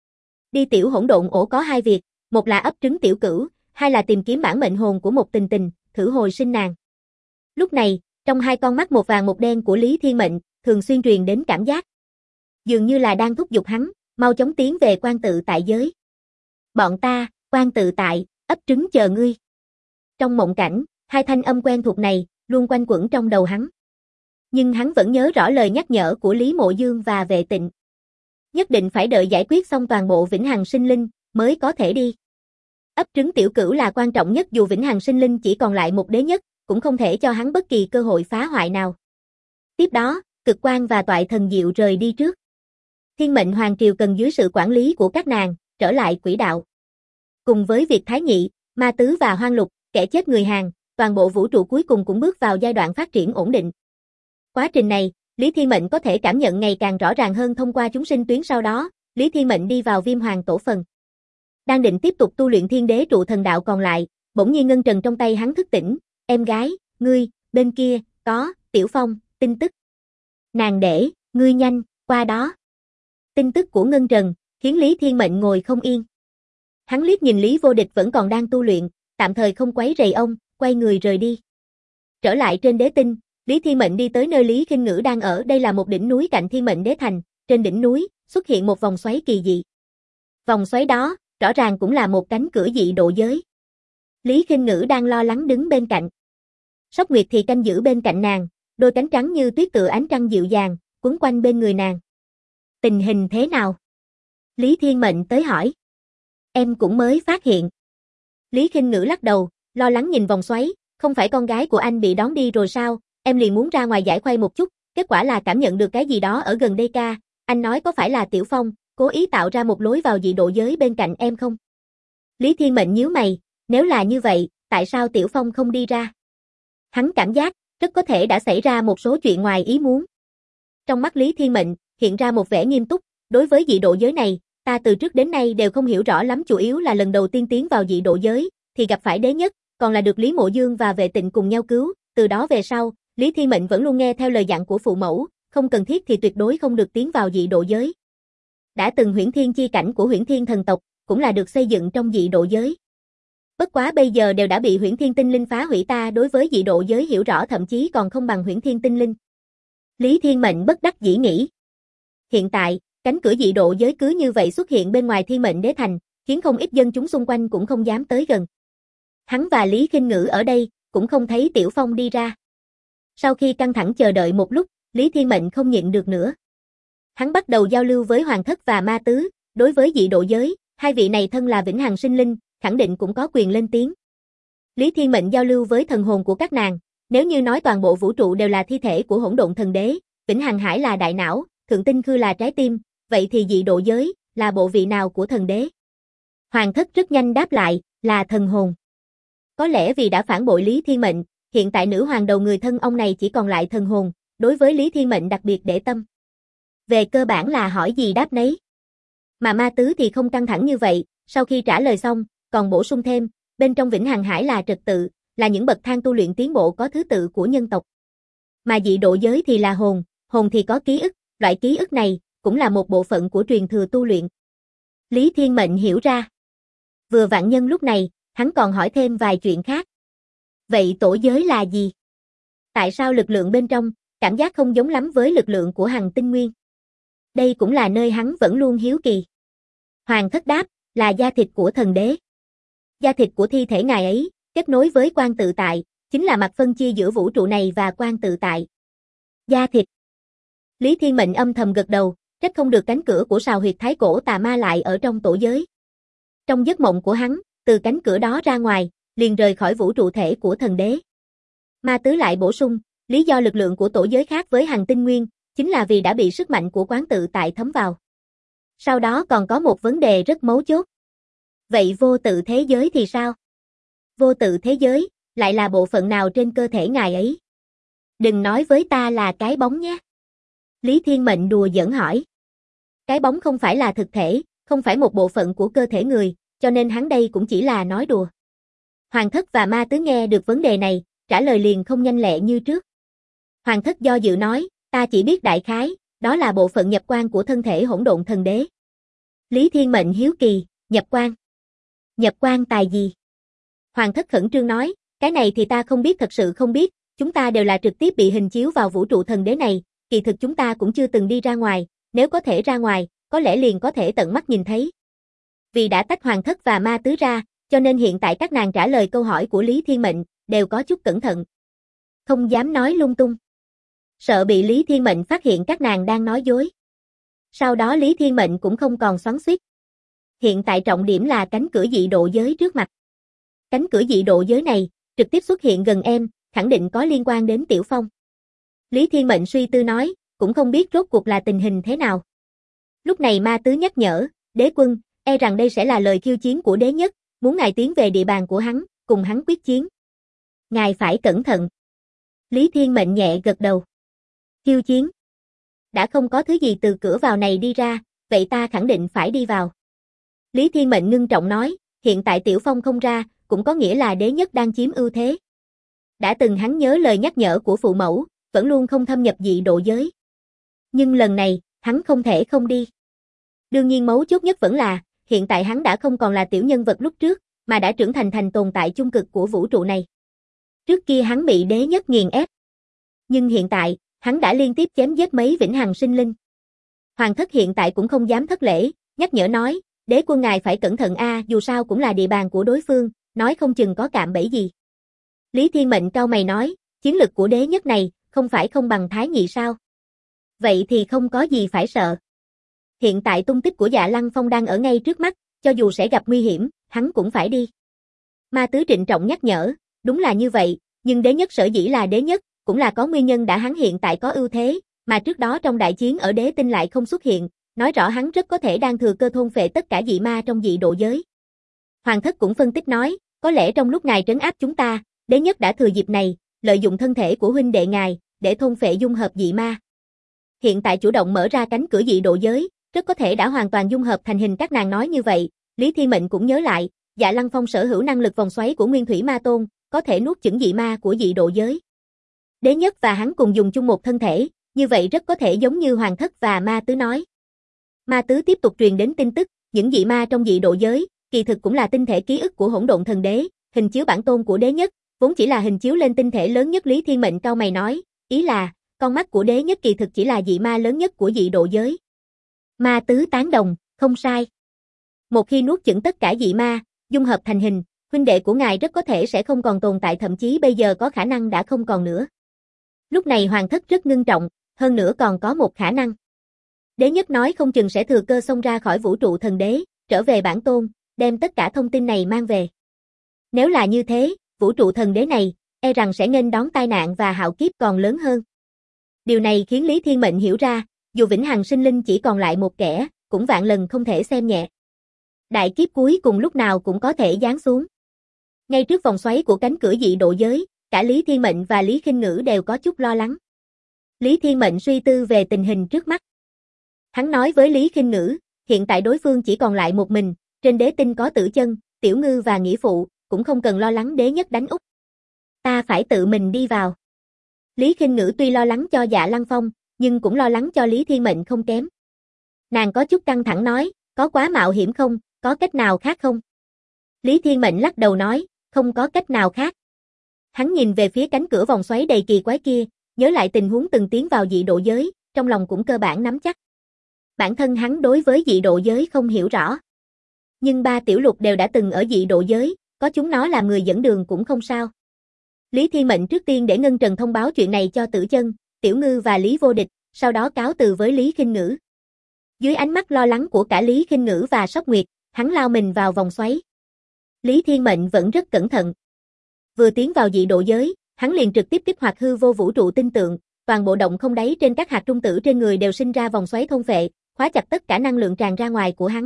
Speaker 1: Đi tiểu hỗn độn ổ có hai việc, một là ấp trứng tiểu cửu, hai là tìm kiếm bản mệnh hồn của một tình tình, thử hồi sinh nàng. Lúc này, trong hai con mắt một vàng một đen của Lý Thiên Mệnh, thường xuyên truyền đến cảm giác. Dường như là đang thúc giục hắn, mau chóng tiến về quan tự tại giới. Bọn ta, quan tự tại, ấp trứng chờ ngươi. Trong mộng cảnh, hai thanh âm quen thuộc này, luôn quanh quẩn trong đầu hắn. Nhưng hắn vẫn nhớ rõ lời nhắc nhở của Lý Mộ Dương và Vệ Tịnh. Nhất định phải đợi giải quyết xong toàn bộ vĩnh hằng sinh linh, mới có thể đi. Ấp trứng tiểu cửu là quan trọng nhất, dù vĩnh hằng sinh linh chỉ còn lại một đế nhất, cũng không thể cho hắn bất kỳ cơ hội phá hoại nào. Tiếp đó, Cực Quang và Toại Thần Diệu rời đi trước. Thiên Mệnh Hoàng Triều cần dưới sự quản lý của các nàng, trở lại quỹ đạo. Cùng với việc Thái Nhị, Ma Tứ và Hoang Lục, kẻ chết người Hàn, toàn bộ vũ trụ cuối cùng cũng bước vào giai đoạn phát triển ổn định. Quá trình này, Lý Thiên Mệnh có thể cảm nhận ngày càng rõ ràng hơn thông qua chúng sinh tuyến. Sau đó, Lý Thiên Mệnh đi vào Viêm Hoàng Tổ phần. Đang định tiếp tục tu luyện Thiên Đế trụ thần đạo còn lại, bỗng nhiên ngân trần trong tay hắn thức tỉnh, em gái, ngươi, bên kia, có, Tiểu Phong, tin tức. Nàng để, ngươi nhanh, qua đó. Tin tức của ngân trần, khiến Lý Thiên Mệnh ngồi không yên. Hắn liếc nhìn Lý Vô Địch vẫn còn đang tu luyện, tạm thời không quấy rầy ông, quay người rời đi. Trở lại trên đế tinh, Lý Thiên Mệnh đi tới nơi Lý Khinh Ngữ đang ở. Đây là một đỉnh núi cạnh Thiên Mệnh Đế Thành, trên đỉnh núi, xuất hiện một vòng xoáy kỳ dị. Vòng xoáy đó, rõ ràng cũng là một cánh cửa dị độ giới. Lý Khinh Ngữ đang lo lắng đứng bên cạnh. Sóc Nguyệt thì canh giữ bên cạnh nàng, đôi cánh trắng như tuyết tựa ánh trăng dịu dàng, quấn quanh bên người nàng. Tình hình thế nào? Lý Thiên Mệnh tới hỏi. Em cũng mới phát hiện. Lý Khinh Ngữ lắc đầu, lo lắng nhìn vòng xoáy, không phải con gái của anh bị đón đi rồi sao, em liền muốn ra ngoài giải khuây một chút, kết quả là cảm nhận được cái gì đó ở gần đây ca, anh nói có phải là Tiểu Phong, cố ý tạo ra một lối vào dị độ giới bên cạnh em không? Lý Thiên Mệnh nhíu mày, nếu là như vậy, tại sao Tiểu Phong không đi ra? Hắn cảm giác, rất có thể đã xảy ra một số chuyện ngoài ý muốn. Trong mắt Lý Thiên Mệnh, hiện ra một vẻ nghiêm túc, đối với dị độ giới này, ta từ trước đến nay đều không hiểu rõ lắm, chủ yếu là lần đầu tiên tiến vào dị độ giới, thì gặp phải đế nhất, còn là được Lý Mộ Dương và Vệ Tịnh cùng nhau cứu, từ đó về sau, Lý Thiên Mệnh vẫn luôn nghe theo lời dặn của phụ mẫu, không cần thiết thì tuyệt đối không được tiến vào dị độ giới. Đã từng Huyễn Thiên chi cảnh của Huyễn Thiên thần tộc, cũng là được xây dựng trong dị độ giới. Bất quá bây giờ đều đã bị Huyễn Thiên tinh linh phá hủy, ta đối với dị độ giới hiểu rõ thậm chí còn không bằng Huyễn Thiên tinh linh. Lý Thiên Mệnh bất đắc dĩ nghĩ. Hiện tại, cánh cửa dị độ giới cứ như vậy xuất hiện bên ngoài Thiên Mệnh Đế Thành, khiến không ít dân chúng xung quanh cũng không dám tới gần. Hắn và Lý Khinh Ngữ ở đây, cũng không thấy Tiểu Phong đi ra. Sau khi căng thẳng chờ đợi một lúc, Lý Thiên Mệnh không nhịn được nữa. Hắn bắt đầu giao lưu với Hoàng Thất và Ma Tứ, đối với dị độ giới, hai vị này thân là vĩnh hằng sinh linh, khẳng định cũng có quyền lên tiếng. Lý Thiên Mệnh giao lưu với thần hồn của các nàng, nếu như nói toàn bộ vũ trụ đều là thi thể của hỗn độn thần đế, vĩnh hằng hải là đại não, thượng tinh khư là trái tim, vậy thì dị độ giới, là bộ vị nào của thần đế? Hoàng Thất rất nhanh đáp lại, là thần hồn. Có lẽ vì đã phản bội Lý Thiên Mệnh, hiện tại nữ hoàng đầu người thân ông này chỉ còn lại thần hồn, đối với Lý Thiên Mệnh đặc biệt để tâm. Về cơ bản là hỏi gì đáp nấy. Mà Ma Tứ thì không căng thẳng như vậy, sau khi trả lời xong, còn bổ sung thêm, bên trong vĩnh hằng hải là trật tự, là những bậc thang tu luyện tiến bộ có thứ tự của nhân tộc. Mà dị độ giới thì là hồn, hồn thì có ký ức, loại ký ức này, cũng là một bộ phận của truyền thừa tu luyện. Lý Thiên Mệnh hiểu ra. Vừa vặn nhân lúc này, hắn còn hỏi thêm vài chuyện khác. Vậy tổ giới là gì? Tại sao lực lượng bên trong, cảm giác không giống lắm với lực lượng của Hằng Tinh Nguyên? Đây cũng là nơi hắn vẫn luôn hiếu kỳ. Hoàng Thất đáp, là da thịt của thần đế. Da thịt của thi thể ngài ấy, kết nối với Quan Tự Tại, chính là mặt phân chia giữa vũ trụ này và Quan Tự Tại. Da thịt. Lý Thiên Mệnh âm thầm gật đầu, trách không được cánh cửa của Sào Huyệt Thái Cổ Tà Ma lại ở trong tổ giới. Trong giấc mộng của hắn, từ cánh cửa đó ra ngoài, liền rời khỏi vũ trụ thể của thần đế. Ma Tứ lại bổ sung, lý do lực lượng của tổ giới khác với Hằng Tinh Nguyên, chính là vì đã bị sức mạnh của Quán Tự Tại thấm vào. Sau đó còn có một vấn đề rất mấu chốt. Vậy vô tự thế giới thì sao? Vô tự thế giới, lại là bộ phận nào trên cơ thể ngài ấy? Đừng nói với ta là cái bóng nhé. Lý Thiên Mệnh đùa giỡn hỏi. Cái bóng không phải là thực thể, không phải một bộ phận của cơ thể người, cho nên hắn đây cũng chỉ là nói đùa. Hoàng thất và ma tứ nghe được vấn đề này, trả lời liền không nhanh lẹ như trước. Hoàng thất do dự nói, ta chỉ biết đại khái, đó là bộ phận nhập quan của thân thể hỗn độn thần đế. Lý Thiên Mệnh hiếu kỳ, nhập quan. Nhập quan tài gì? Hoàng thất khẩn trương nói, cái này thì ta không biết, thật sự không biết, chúng ta đều là trực tiếp bị hình chiếu vào vũ trụ thần đế này, kỳ thực chúng ta cũng chưa từng đi ra ngoài, nếu có thể ra ngoài, có lẽ liền có thể tận mắt nhìn thấy. Vì đã tách hoàng thất và ma tứ ra, cho nên hiện tại các nàng trả lời câu hỏi của Lý Thiên Mệnh, đều có chút cẩn thận. Không dám nói lung tung. Sợ bị Lý Thiên Mệnh phát hiện các nàng đang nói dối. Sau đó Lý Thiên Mệnh cũng không còn xoắn xuýt. Hiện tại trọng điểm là cánh cửa dị độ giới trước mặt. Cánh cửa dị độ giới này, trực tiếp xuất hiện gần em, khẳng định có liên quan đến Tiểu Phong. Lý Thiên Mệnh suy tư nói, cũng không biết rốt cuộc là tình hình thế nào. Lúc này ma tứ nhắc nhở, đế quân, e rằng đây sẽ là lời khiêu chiến của đế nhất, muốn ngài tiến về địa bàn của hắn, cùng hắn quyết chiến. Ngài phải cẩn thận. Lý Thiên Mệnh nhẹ gật đầu. Khiêu chiến. Đã không có thứ gì từ cửa vào này đi ra, vậy ta khẳng định phải đi vào. Lý Thiên Mệnh ngưng trọng nói, hiện tại Tiểu Phong không ra, cũng có nghĩa là đế nhất đang chiếm ưu thế. Đã từng hắn nhớ lời nhắc nhở của phụ mẫu, vẫn luôn không thâm nhập dị độ giới. Nhưng lần này, hắn không thể không đi. Đương nhiên mấu chốt nhất vẫn là, hiện tại hắn đã không còn là tiểu nhân vật lúc trước, mà đã trưởng thành tồn tại chung cực của vũ trụ này. Trước kia hắn bị đế nhất nghiền ép. Nhưng hiện tại, hắn đã liên tiếp chém giết mấy vĩnh hằng sinh linh. Hoàng thất hiện tại cũng không dám thất lễ, nhắc nhở nói, đế quân ngài phải cẩn thận dù sao cũng là địa bàn của đối phương, nói không chừng có cạm bẫy gì. Lý Thiên Mệnh cau mày nói, chiến lực của đế nhất này, không phải không bằng Thái Nhị sao? Vậy thì không có gì phải sợ. Hiện tại tung tích của Dạ Lăng Phong đang ở ngay trước mắt, cho dù sẽ gặp nguy hiểm, hắn cũng phải đi. Ma tứ trịnh trọng nhắc nhở, đúng là như vậy, nhưng đế nhất sở dĩ là đế nhất, cũng là có nguyên nhân đã hắn hiện tại có ưu thế, mà trước đó trong đại chiến ở đế tinh lại không xuất hiện, nói rõ hắn rất có thể đang thừa cơ thôn phệ tất cả dị ma trong dị độ giới. Hoàng thất cũng phân tích nói, có lẽ trong lúc ngài trấn áp chúng ta, đế nhất đã thừa dịp này, lợi dụng thân thể của huynh đệ ngài, để thôn phệ dung hợp dị ma. Hiện tại chủ động mở ra cánh cửa dị độ giới, rất có thể đã hoàn toàn dung hợp thành hình các nàng nói như vậy, Lý Thiên Mệnh cũng nhớ lại, Dạ Lăng Phong sở hữu năng lực vòng xoáy của Nguyên Thủy Ma Tôn, có thể nuốt chửng dị ma của dị độ giới. Đế nhất và hắn cùng dùng chung một thân thể, như vậy rất có thể giống như Hoàng thất và Ma tứ nói. Ma tứ tiếp tục truyền đến tin tức, những dị ma trong dị độ giới, kỳ thực cũng là tinh thể ký ức của hỗn độn thần đế, hình chiếu bản tôn của đế nhất, vốn chỉ là hình chiếu lên tinh thể lớn nhất. Lý Thiên Mệnh cau mày nói, ý là, con mắt của đế nhất kỳ thực chỉ là dị ma lớn nhất của dị độ giới. Ma tứ tán đồng, không sai. Một khi nuốt chửng tất cả dị ma, dung hợp thành hình, huynh đệ của ngài rất có thể sẽ không còn tồn tại, thậm chí bây giờ có khả năng đã không còn nữa. Lúc này Hoàng thất rất ngưng trọng, hơn nữa còn có một khả năng. Đế nhất nói không chừng sẽ thừa cơ xông ra khỏi vũ trụ thần đế, trở về bản tôn, đem tất cả thông tin này mang về. Nếu là như thế, vũ trụ thần đế này, e rằng sẽ nghênh đón tai nạn và hạo kiếp còn lớn hơn. Điều này khiến Lý Thiên Mệnh hiểu ra, dù vĩnh hằng sinh linh chỉ còn lại một kẻ, cũng vạn lần không thể xem nhẹ. Đại kiếp cuối cùng lúc nào cũng có thể giáng xuống. Ngay trước vòng xoáy của cánh cửa dị độ giới, cả Lý Thiên Mệnh và Lý Khinh Ngữ đều có chút lo lắng. Lý Thiên Mệnh suy tư về tình hình trước mắt. Hắn nói với Lý Khinh Ngữ, hiện tại đối phương chỉ còn lại một mình, trên đế tinh có Tử Chân, Tiểu Ngư và Nghĩa Phụ, cũng không cần lo lắng đế nhất đánh úp. Ta phải tự mình đi vào. Lý Khinh Ngữ tuy lo lắng cho Dạ Lăng Phong, nhưng cũng lo lắng cho Lý Thiên Mệnh không kém. Nàng có chút căng thẳng nói, có quá mạo hiểm không, có cách nào khác không? Lý Thiên Mệnh lắc đầu nói, không có cách nào khác. Hắn nhìn về phía cánh cửa vòng xoáy đầy kỳ quái kia, nhớ lại tình huống từng tiến vào dị độ giới, trong lòng cũng cơ bản nắm chắc. Bản thân hắn đối với dị độ giới không hiểu rõ. Nhưng ba tiểu lục đều đã từng ở dị độ giới, có chúng nó làm người dẫn đường cũng không sao. Lý Thiên Mệnh trước tiên để Ngân Trần thông báo chuyện này cho Tử Chân, Tiểu Ngư và Lý Vô Địch, sau đó cáo từ với Lý Khinh Ngữ. Dưới ánh mắt lo lắng của cả Lý Khinh Ngữ và Sóc Nguyệt, hắn lao mình vào vòng xoáy. Lý Thiên Mệnh vẫn rất cẩn thận. Vừa tiến vào dị độ giới, hắn liền trực tiếp kích hoạt hư vô vũ trụ tinh tượng, toàn bộ động không đáy trên các hạt trung tử trên người đều sinh ra vòng xoáy thôn phệ, khóa chặt tất cả năng lượng tràn ra ngoài của hắn.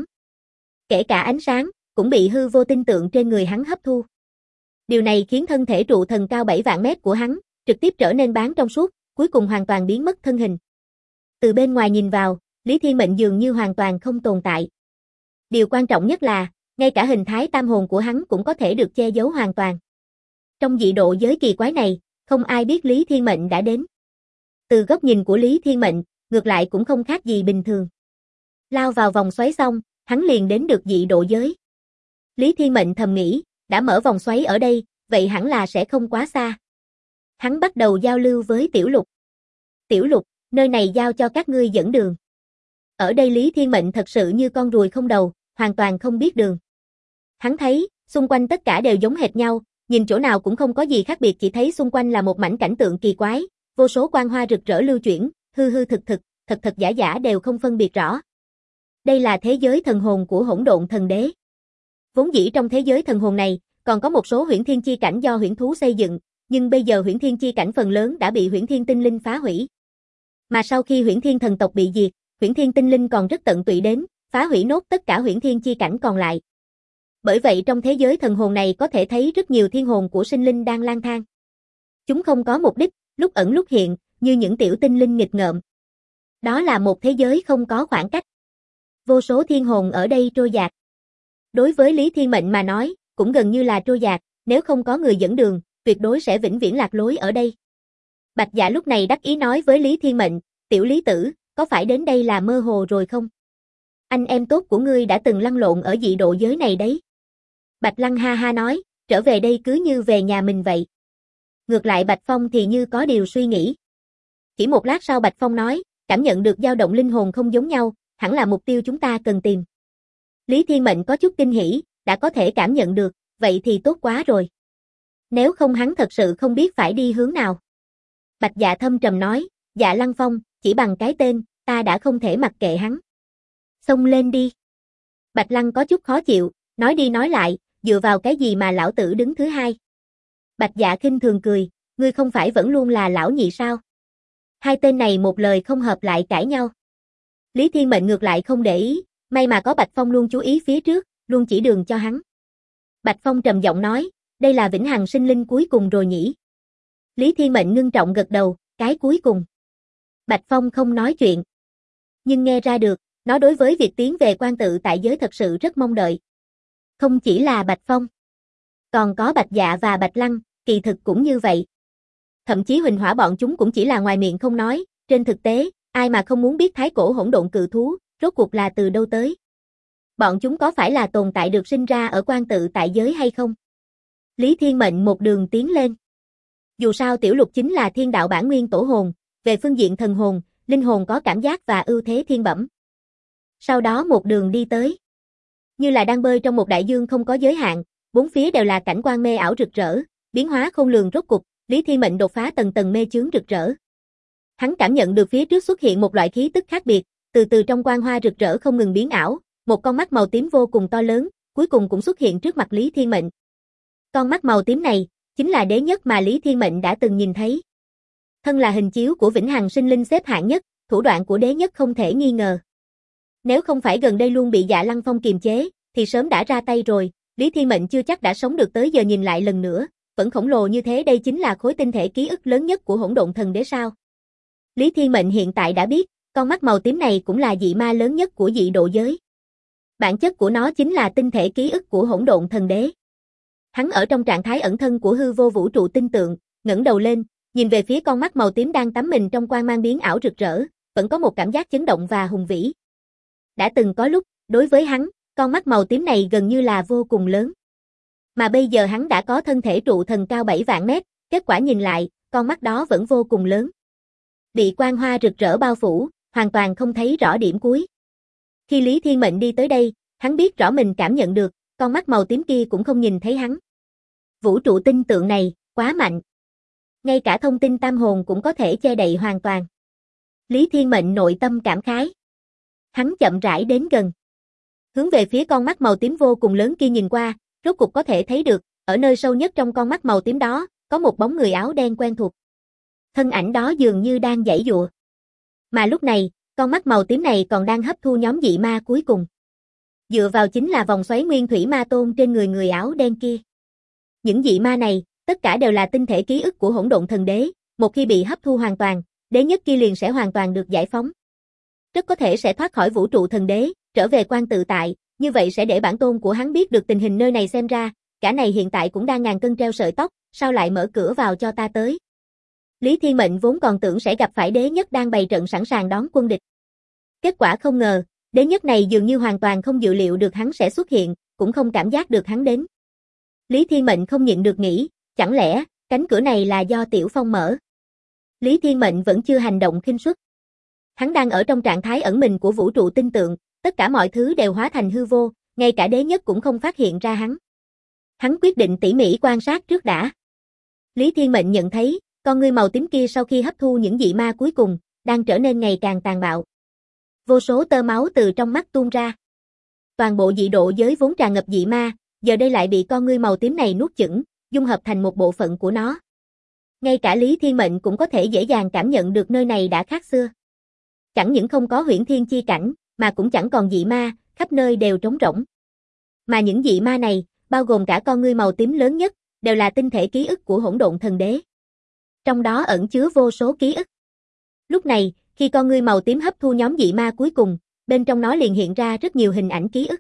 Speaker 1: Kể cả ánh sáng, cũng bị hư vô tinh tượng trên người hắn hấp thu. Điều này khiến thân thể trụ thần cao 7 vạn mét của hắn, trực tiếp trở nên bán trong suốt, cuối cùng hoàn toàn biến mất thân hình. Từ bên ngoài nhìn vào, Lý Thiên Mệnh dường như hoàn toàn không tồn tại. Điều quan trọng nhất là, ngay cả hình thái tam hồn của hắn cũng có thể được che giấu hoàn toàn. Trong dị độ giới kỳ quái này, không ai biết Lý Thiên Mệnh đã đến. Từ góc nhìn của Lý Thiên Mệnh, ngược lại cũng không khác gì bình thường. Lao vào vòng xoáy xong, hắn liền đến được dị độ giới. Lý Thiên Mệnh thầm nghĩ, đã mở vòng xoáy ở đây, vậy hẳn là sẽ không quá xa. Hắn bắt đầu giao lưu với Tiểu Lục. Tiểu Lục, nơi này giao cho các ngươi dẫn đường. Ở đây Lý Thiên Mệnh thật sự như con ruồi không đầu, hoàn toàn không biết đường. Hắn thấy, xung quanh tất cả đều giống hệt nhau, nhìn chỗ nào cũng không có gì khác biệt, chỉ thấy xung quanh là một mảnh cảnh tượng kỳ quái, vô số quang hoa rực rỡ lưu chuyển, hư hư thực thực, thật thật giả giả đều không phân biệt rõ. Đây là thế giới thần hồn của Hỗn Độn Thần Đế. Vốn dĩ trong thế giới thần hồn này, còn có một số huyễn thiên chi cảnh do huyễn thú xây dựng, nhưng bây giờ huyễn thiên chi cảnh phần lớn đã bị huyễn thiên tinh linh phá hủy. Mà sau khi huyễn thiên thần tộc bị diệt, huyễn thiên tinh linh còn rất tận tụy đến, phá hủy nốt tất cả huyễn thiên chi cảnh còn lại. Bởi vậy trong thế giới thần hồn này có thể thấy rất nhiều thiên hồn của sinh linh đang lang thang. Chúng không có mục đích, lúc ẩn lúc hiện, như những tiểu tinh linh nghịch ngợm. Đó là một thế giới không có khoảng cách. Vô số thiên hồn ở đây trôi dạt. Đối với Lý Thiên Mệnh mà nói, cũng gần như là trôi dạt, nếu không có người dẫn đường, tuyệt đối sẽ vĩnh viễn lạc lối ở đây. Bạch Dạ lúc này đắc ý nói với Lý Thiên Mệnh, tiểu Lý tử, có phải đến đây là mơ hồ rồi không? Anh em tốt của ngươi đã từng lăn lộn ở dị độ giới này đấy. Bạch Lăng ha ha nói, trở về đây cứ như về nhà mình vậy. Ngược lại Bạch Phong thì như có điều suy nghĩ. Chỉ một lát sau Bạch Phong nói, cảm nhận được dao động linh hồn không giống nhau, hẳn là mục tiêu chúng ta cần tìm. Lý Thiên Mệnh có chút kinh hỉ, đã có thể cảm nhận được, vậy thì tốt quá rồi. Nếu không hắn thật sự không biết phải đi hướng nào. Bạch Dạ thâm trầm nói, Dạ Lăng Phong, chỉ bằng cái tên, ta đã không thể mặc kệ hắn. Xông lên đi. Bạch Lăng có chút khó chịu, nói đi nói lại, dựa vào cái gì mà lão tử đứng thứ hai. Bạch Dạ khinh thường cười, ngươi không phải vẫn luôn là lão nhị sao? Hai tên này một lời không hợp lại cãi nhau. Lý Thiên Mệnh ngược lại không để ý, may mà có Bạch Phong luôn chú ý phía trước, luôn chỉ đường cho hắn. Bạch Phong trầm giọng nói, đây là vĩnh hằng sinh linh cuối cùng rồi nhỉ? Lý Thiên Mệnh ngưng trọng gật đầu, cái cuối cùng. Bạch Phong không nói chuyện. Nhưng nghe ra được, nó đối với việc tiến về quan tự tại giới thật sự rất mong đợi. Không chỉ là Bạch Phong. Còn có Bạch Dạ và Bạch Lăng, kỳ thực cũng như vậy. Thậm chí Huỳnh Hỏa bọn chúng cũng chỉ là ngoài miệng không nói, trên thực tế, ai mà không muốn biết thái cổ hỗn độn cự thú, rốt cuộc là từ đâu tới. Bọn chúng có phải là tồn tại được sinh ra ở quan tự tại giới hay không? Lý Thiên Mệnh một đường tiến lên. Dù sao Tiểu Lục chính là thiên đạo bản nguyên tổ hồn, về phương diện thần hồn, linh hồn có cảm giác và ưu thế thiên bẩm. Sau đó một đường đi tới. Như là đang bơi trong một đại dương không có giới hạn, bốn phía đều là cảnh quan mê ảo rực rỡ, biến hóa khôn lường rốt cục, Lý Thiên Mệnh đột phá tầng tầng mê chướng rực rỡ. Hắn cảm nhận được phía trước xuất hiện một loại khí tức khác biệt, từ từ trong quang hoa rực rỡ không ngừng biến ảo, một con mắt màu tím vô cùng to lớn, cuối cùng cũng xuất hiện trước mặt Lý Thiên Mệnh. Con mắt màu tím này, chính là đế nhất mà Lý Thiên Mệnh đã từng nhìn thấy. Thân là hình chiếu của vĩnh hằng sinh linh xếp hạng nhất, thủ đoạn của đế nhất không thể nghi ngờ. Nếu không phải gần đây luôn bị Dạ Lăng Phong kiềm chế, thì sớm đã ra tay rồi, Lý Thiên Mệnh chưa chắc đã sống được tới giờ nhìn lại lần nữa, vẫn khổng lồ như thế, đây chính là khối tinh thể ký ức lớn nhất của Hỗn Độn Thần Đế sao. Lý Thiên Mệnh hiện tại đã biết, con mắt màu tím này cũng là dị ma lớn nhất của dị độ giới. Bản chất của nó chính là tinh thể ký ức của Hỗn Độn Thần Đế. Hắn ở trong trạng thái ẩn thân của hư vô vũ trụ tinh tượng, ngẩng đầu lên, nhìn về phía con mắt màu tím đang tắm mình trong quang mang biến ảo rực rỡ, vẫn có một cảm giác chấn động và hùng vĩ. Đã từng có lúc, đối với hắn, con mắt màu tím này gần như là vô cùng lớn. Mà bây giờ hắn đã có thân thể trụ thần cao 7 vạn mét, kết quả nhìn lại, con mắt đó vẫn vô cùng lớn. Bị quang hoa rực rỡ bao phủ, hoàn toàn không thấy rõ điểm cuối. Khi Lý Thiên Mệnh đi tới đây, hắn biết rõ mình cảm nhận được, con mắt màu tím kia cũng không nhìn thấy hắn. Vũ trụ tinh tượng này, quá mạnh. Ngay cả thông tin tam hồn cũng có thể che đậy hoàn toàn. Lý Thiên Mệnh nội tâm cảm khái. Hắn chậm rãi đến gần. Hướng về phía con mắt màu tím vô cùng lớn kia nhìn qua, rốt cục có thể thấy được, ở nơi sâu nhất trong con mắt màu tím đó, có một bóng người áo đen quen thuộc. Thân ảnh đó dường như đang giãy giụa. Mà lúc này, con mắt màu tím này còn đang hấp thu nhóm dị ma cuối cùng. Dựa vào chính là vòng xoáy nguyên thủy ma tôn trên người người áo đen kia. Những dị ma này, tất cả đều là tinh thể ký ức của Hỗn Độn Thần Đế, một khi bị hấp thu hoàn toàn, đế nhất kia liền sẽ hoàn toàn được giải phóng. Rất có thể sẽ thoát khỏi vũ trụ thần đế, trở về quan tự tại, như vậy sẽ để bản tôn của hắn biết được tình hình nơi này xem ra, cả này hiện tại cũng đang ngàn cân treo sợi tóc, sao lại mở cửa vào cho ta tới. Lý Thiên Mệnh vốn còn tưởng sẽ gặp phải đế nhất đang bày trận sẵn sàng đón quân địch. Kết quả không ngờ, đế nhất này dường như hoàn toàn không dự liệu được hắn sẽ xuất hiện, cũng không cảm giác được hắn đến. Lý Thiên Mệnh không nhịn được nghĩ, chẳng lẽ, cánh cửa này là do Tiểu Phong mở. Lý Thiên Mệnh vẫn chưa hành động khinh suất. Hắn đang ở trong trạng thái ẩn mình của vũ trụ tinh tượng, tất cả mọi thứ đều hóa thành hư vô, ngay cả đế nhất cũng không phát hiện ra hắn. Hắn quyết định tỉ mỉ quan sát trước đã. Lý Thiên Mệnh nhận thấy, con ngươi màu tím kia sau khi hấp thu những dị ma cuối cùng, đang trở nên ngày càng tàn bạo. Vô số tơ máu từ trong mắt tuôn ra. Toàn bộ dị độ giới vốn tràn ngập dị ma, giờ đây lại bị con ngươi màu tím này nuốt chửng, dung hợp thành một bộ phận của nó. Ngay cả Lý Thiên Mệnh cũng có thể dễ dàng cảm nhận được nơi này đã khác xưa. Chẳng những không có huyễn thiên chi cảnh, mà cũng chẳng còn dị ma, khắp nơi đều trống rỗng. Mà những dị ma này, bao gồm cả con ngươi màu tím lớn nhất, đều là tinh thể ký ức của Hỗn Độn Thần Đế. Trong đó ẩn chứa vô số ký ức. Lúc này, khi con ngươi màu tím hấp thu nhóm dị ma cuối cùng, bên trong nó liền hiện ra rất nhiều hình ảnh ký ức.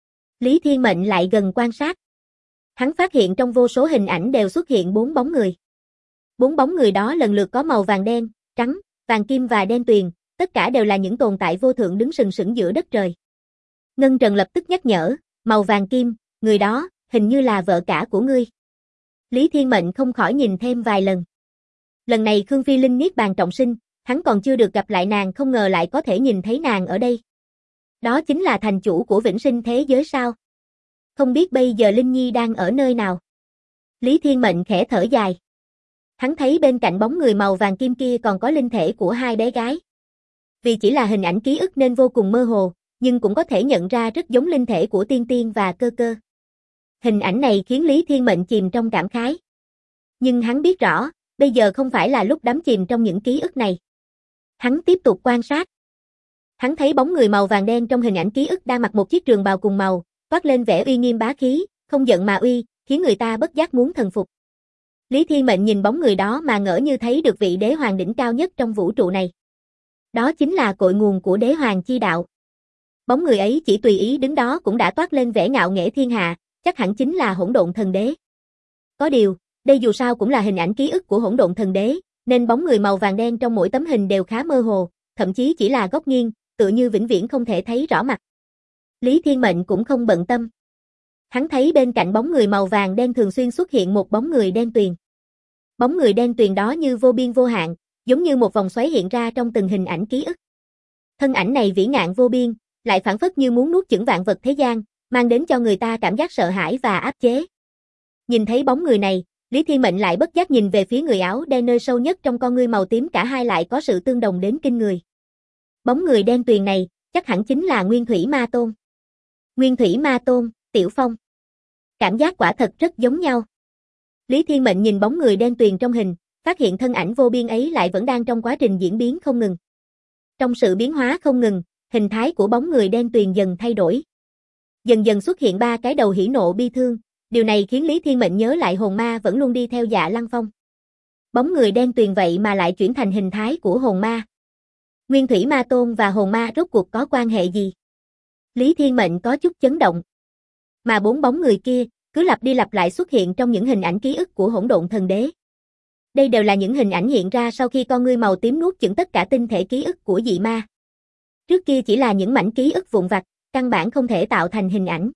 Speaker 1: Lý Thiên Mệnh lại gần quan sát. Hắn phát hiện trong vô số hình ảnh đều xuất hiện 4 bóng người. 4 bóng người đó lần lượt có màu vàng đen, trắng, vàng kim và đen tuyền, tất cả đều là những tồn tại vô thượng đứng sừng sững giữa đất trời. Ngân Trần lập tức nhắc nhở, màu vàng kim, người đó, hình như là vợ cả của ngươi. Lý Thiên Mệnh không khỏi nhìn thêm vài lần. Lần này Khương Phi Linh niết bàn trọng sinh, hắn còn chưa được gặp lại nàng, không ngờ lại có thể nhìn thấy nàng ở đây. Đó chính là thành chủ của vĩnh sinh thế giới sao? Không biết bây giờ Linh Nhi đang ở nơi nào? Lý Thiên Mệnh khẽ thở dài. Hắn thấy bên cạnh bóng người màu vàng kim kia còn có linh thể của 2 bé gái. Vì chỉ là hình ảnh ký ức nên vô cùng mơ hồ, nhưng cũng có thể nhận ra rất giống linh thể của Tiên Tiên và Cơ Cơ. Hình ảnh này khiến Lý Thiên Mệnh chìm trong cảm khái. Nhưng hắn biết rõ, bây giờ không phải là lúc đắm chìm trong những ký ức này. Hắn tiếp tục quan sát. Hắn thấy bóng người màu vàng đen trong hình ảnh ký ức đang mặc một chiếc trường bào cùng màu, toát lên vẻ uy nghiêm bá khí, không giận mà uy, khiến người ta bất giác muốn thần phục. Lý Thiên Mệnh nhìn bóng người đó mà ngỡ như thấy được vị đế hoàng đỉnh cao nhất trong vũ trụ này. Đó chính là cội nguồn của đế hoàng chi đạo. Bóng người ấy chỉ tùy ý đứng đó cũng đã toát lên vẻ ngạo nghễ thiên hạ, chắc hẳn chính là Hỗn Độn Thần Đế. Có điều, đây dù sao cũng là hình ảnh ký ức của Hỗn Độn Thần Đế, nên bóng người màu vàng đen trong mỗi tấm hình đều khá mơ hồ, thậm chí chỉ là góc nghiêng, tựa như vĩnh viễn không thể thấy rõ mặt. Lý Thiên Mệnh cũng không bận tâm. Hắn thấy bên cạnh bóng người màu vàng đen thường xuyên xuất hiện một bóng người đen tuyền. Bóng người đen tuyền đó như vô biên vô hạn, giống như một vòng xoáy hiện ra trong từng hình ảnh ký ức. Thân ảnh này vĩ ngạn vô biên, lại phảng phất như muốn nuốt chửng vạn vật thế gian, mang đến cho người ta cảm giác sợ hãi và áp chế. Nhìn thấy bóng người này, Lý Thiên Mệnh lại bất giác nhìn về phía người áo đen nơi sâu nhất trong con ngươi màu tím, cả hai lại có sự tương đồng đến kinh người. Bóng người đen tuyền này, chắc hẳn chính là Nguyên Thủy Ma Tôn. Nguyên Thủy Ma Tôn, Tiểu Phong. Cảm giác quả thật rất giống nhau. Lý Thiên Mệnh nhìn bóng người đen tuyền trong hình, phát hiện thân ảnh vô biên ấy lại vẫn đang trong quá trình diễn biến không ngừng. Trong sự biến hóa không ngừng, hình thái của bóng người đen tuyền dần thay đổi. Dần dần xuất hiện 3 cái đầu hỉ nộ bi thương, điều này khiến Lý Thiên Mệnh nhớ lại hồn ma vẫn luôn đi theo Dạ Lăng Phong. Bóng người đen tuyền vậy mà lại chuyển thành hình thái của hồn ma. Nguyên Thủy Ma Tôn và hồn ma rốt cuộc có quan hệ gì? Lý Thiên Mệnh có chút chấn động. Mà 4 bóng người kia, cứ lặp đi lặp lại xuất hiện trong những hình ảnh ký ức của Hỗn Độn Thần Đế. Đây đều là những hình ảnh hiện ra sau khi con ngươi màu tím nuốt chửng tất cả tinh thể ký ức của dị ma. Trước kia chỉ là những mảnh ký ức vụn vặt, căn bản không thể tạo thành hình ảnh.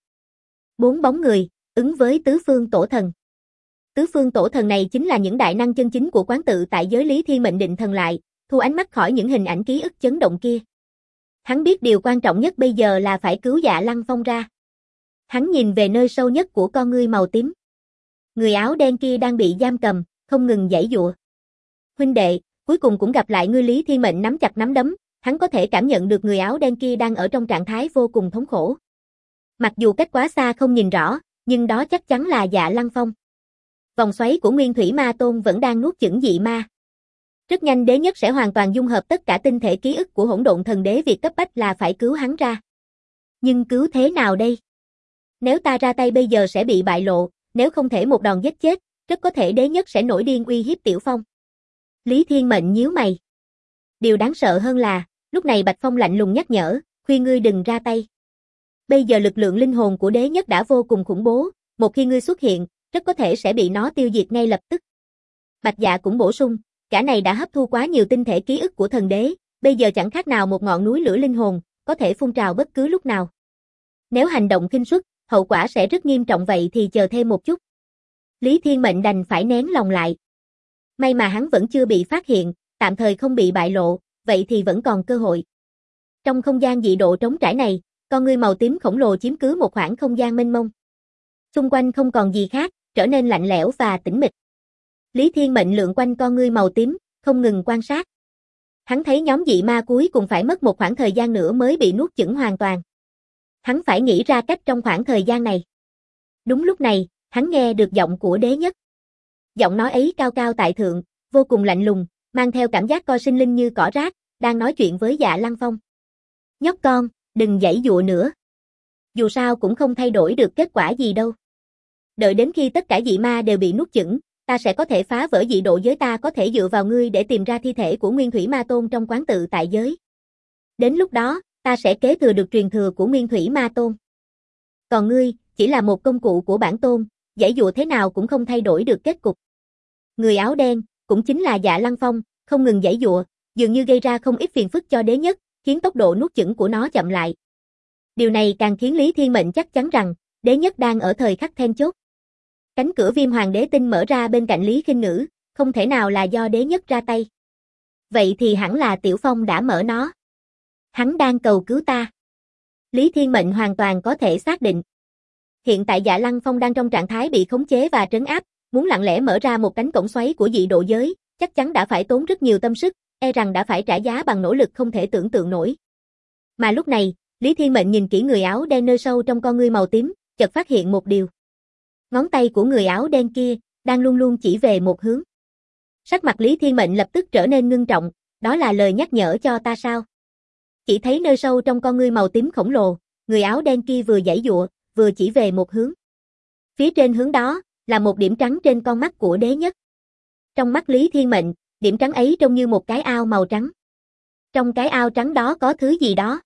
Speaker 1: 4 bóng người, ứng với tứ phương tổ thần. Tứ phương tổ thần này chính là những đại năng chân chính của quán tự tại giới. Lý Thiên Mệnh định thần lại, thu ánh mắt khỏi những hình ảnh ký ức chấn động kia. Hắn biết điều quan trọng nhất bây giờ là phải cứu Dạ Lăng Phong ra. Hắn nhìn về nơi sâu nhất của con ngươi màu tím. Người áo đen kia đang bị giam cầm, không ngừng giãy giụa. Huynh đệ, cuối cùng cũng gặp lại ngươi. Lý Thiên Mệnh nắm chặt nắm đấm, hắn có thể cảm nhận được người áo đen kia đang ở trong trạng thái vô cùng thống khổ. Mặc dù cách quá xa không nhìn rõ, nhưng đó chắc chắn là Dạ Lăng Phong. Vòng xoáy của Nguyên Thủy Ma Tôn vẫn đang nuốt chửng dị ma. Rất nhanh đế nhất sẽ hoàn toàn dung hợp tất cả tinh thể ký ức của Hỗn Độn Thần Đế, việc cấp bách là phải cứu hắn ra. Nhưng cứu thế nào đây? Nếu ta ra tay bây giờ sẽ bị bại lộ, nếu không thể một đòn giết chết, rất có thể đế nhất sẽ nổi điên uy hiếp Tiểu Phong. Lý Thiên Mệnh nhíu mày. Điều đáng sợ hơn là, lúc này Bạch Phong lạnh lùng nhắc nhở, khuyên ngươi đừng ra tay. Bây giờ lực lượng linh hồn của đế nhất đã vô cùng khủng bố, một khi ngươi xuất hiện, rất có thể sẽ bị nó tiêu diệt ngay lập tức. Bạch Dạ cũng bổ sung, cả này đã hấp thu quá nhiều tinh thể ký ức của thần đế, bây giờ chẳng khác nào một ngọn núi lửa linh hồn, có thể phun trào bất cứ lúc nào. Nếu hành động khinh suất, hậu quả sẽ rất nghiêm trọng, vậy thì chờ thêm một chút. Lý Thiên Mệnh đành phải nén lòng lại. May mà hắn vẫn chưa bị phát hiện, tạm thời không bị bại lộ, vậy thì vẫn còn cơ hội. Trong không gian dị độ trống trải này, con ngươi màu tím khổng lồ chiếm cứ một khoảng không gian mênh mông. Xung quanh không còn gì khác, trở nên lạnh lẽo và tĩnh mịch. Lý Thiên Mệnh lượn quanh con ngươi màu tím, không ngừng quan sát. Hắn thấy nhóm dị ma cuối cùng phải mất một khoảng thời gian nữa mới bị nuốt chửng hoàn toàn. Hắn phải nghĩ ra cách trong khoảng thời gian này. Đúng lúc này, hắn nghe được giọng của đế nhất. Giọng nói ấy cao cao tại thượng, vô cùng lạnh lùng, mang theo cảm giác coi sinh linh như cỏ rác, đang nói chuyện với Dạ Lăng Phong. Nhóc con, đừng giãy giụa nữa. Dù sao cũng không thay đổi được kết quả gì đâu. Đợi đến khi tất cả dị ma đều bị nuốt chửng, ta sẽ có thể phá vỡ dị độ giới, ta có thể dựa vào ngươi để tìm ra thi thể của Nguyên Thủy Ma Tôn trong quán tự tại giới. Đến lúc đó, ta sẽ kế thừa được truyền thừa của Nguyên Thủy Ma Tôn. Còn ngươi, chỉ là một công cụ của bản tôn, giãy giụa thế nào cũng không thay đổi được kết cục. Người áo đen, cũng chính là Dạ Lăng Phong, không ngừng giãy giụa, dường như gây ra không ít phiền phức cho đế nhất, khiến tốc độ nuốt chửng của nó chậm lại. Điều này càng khiến Lý Thiên Mệnh chắc chắn rằng, đế nhất đang ở thời khắc then chốt. Cánh cửa Viêm Hoàng Đế Tinh mở ra bên cạnh Lý Khinh Ngữ, không thể nào là do đế nhất ra tay. Vậy thì hẳn là Tiểu Phong đã mở nó. Hắn đang cầu cứu ta. Lý Thiên Mệnh hoàn toàn có thể xác định. Hiện tại Dạ Lăng Phong đang trong trạng thái bị khống chế và trấn áp, muốn lặng lẽ mở ra một cánh cổng xoáy của dị độ giới, chắc chắn đã phải tốn rất nhiều tâm sức, e rằng đã phải trả giá bằng nỗ lực không thể tưởng tượng nổi. Mà lúc này, Lý Thiên Mệnh nhìn kỹ người áo đen nơi sâu trong con ngươi màu tím, chợt phát hiện một điều. Ngón tay của người áo đen kia, đang luôn luôn chỉ về một hướng. Sắc mặt Lý Thiên Mệnh lập tức trở nên ngưng trọng, đó là lời nhắc nhở cho ta sao? Chỉ thấy nơi sâu trong con ngươi màu tím khổng lồ, người áo đen kia vừa giãy giụa, vừa chỉ về một hướng. Phía trên hướng đó, là một điểm trắng trên con mắt của đế nhất. Trong mắt Lý Thiên Mệnh, điểm trắng ấy trông như một cái ao màu trắng. Trong cái ao trắng đó có thứ gì đó.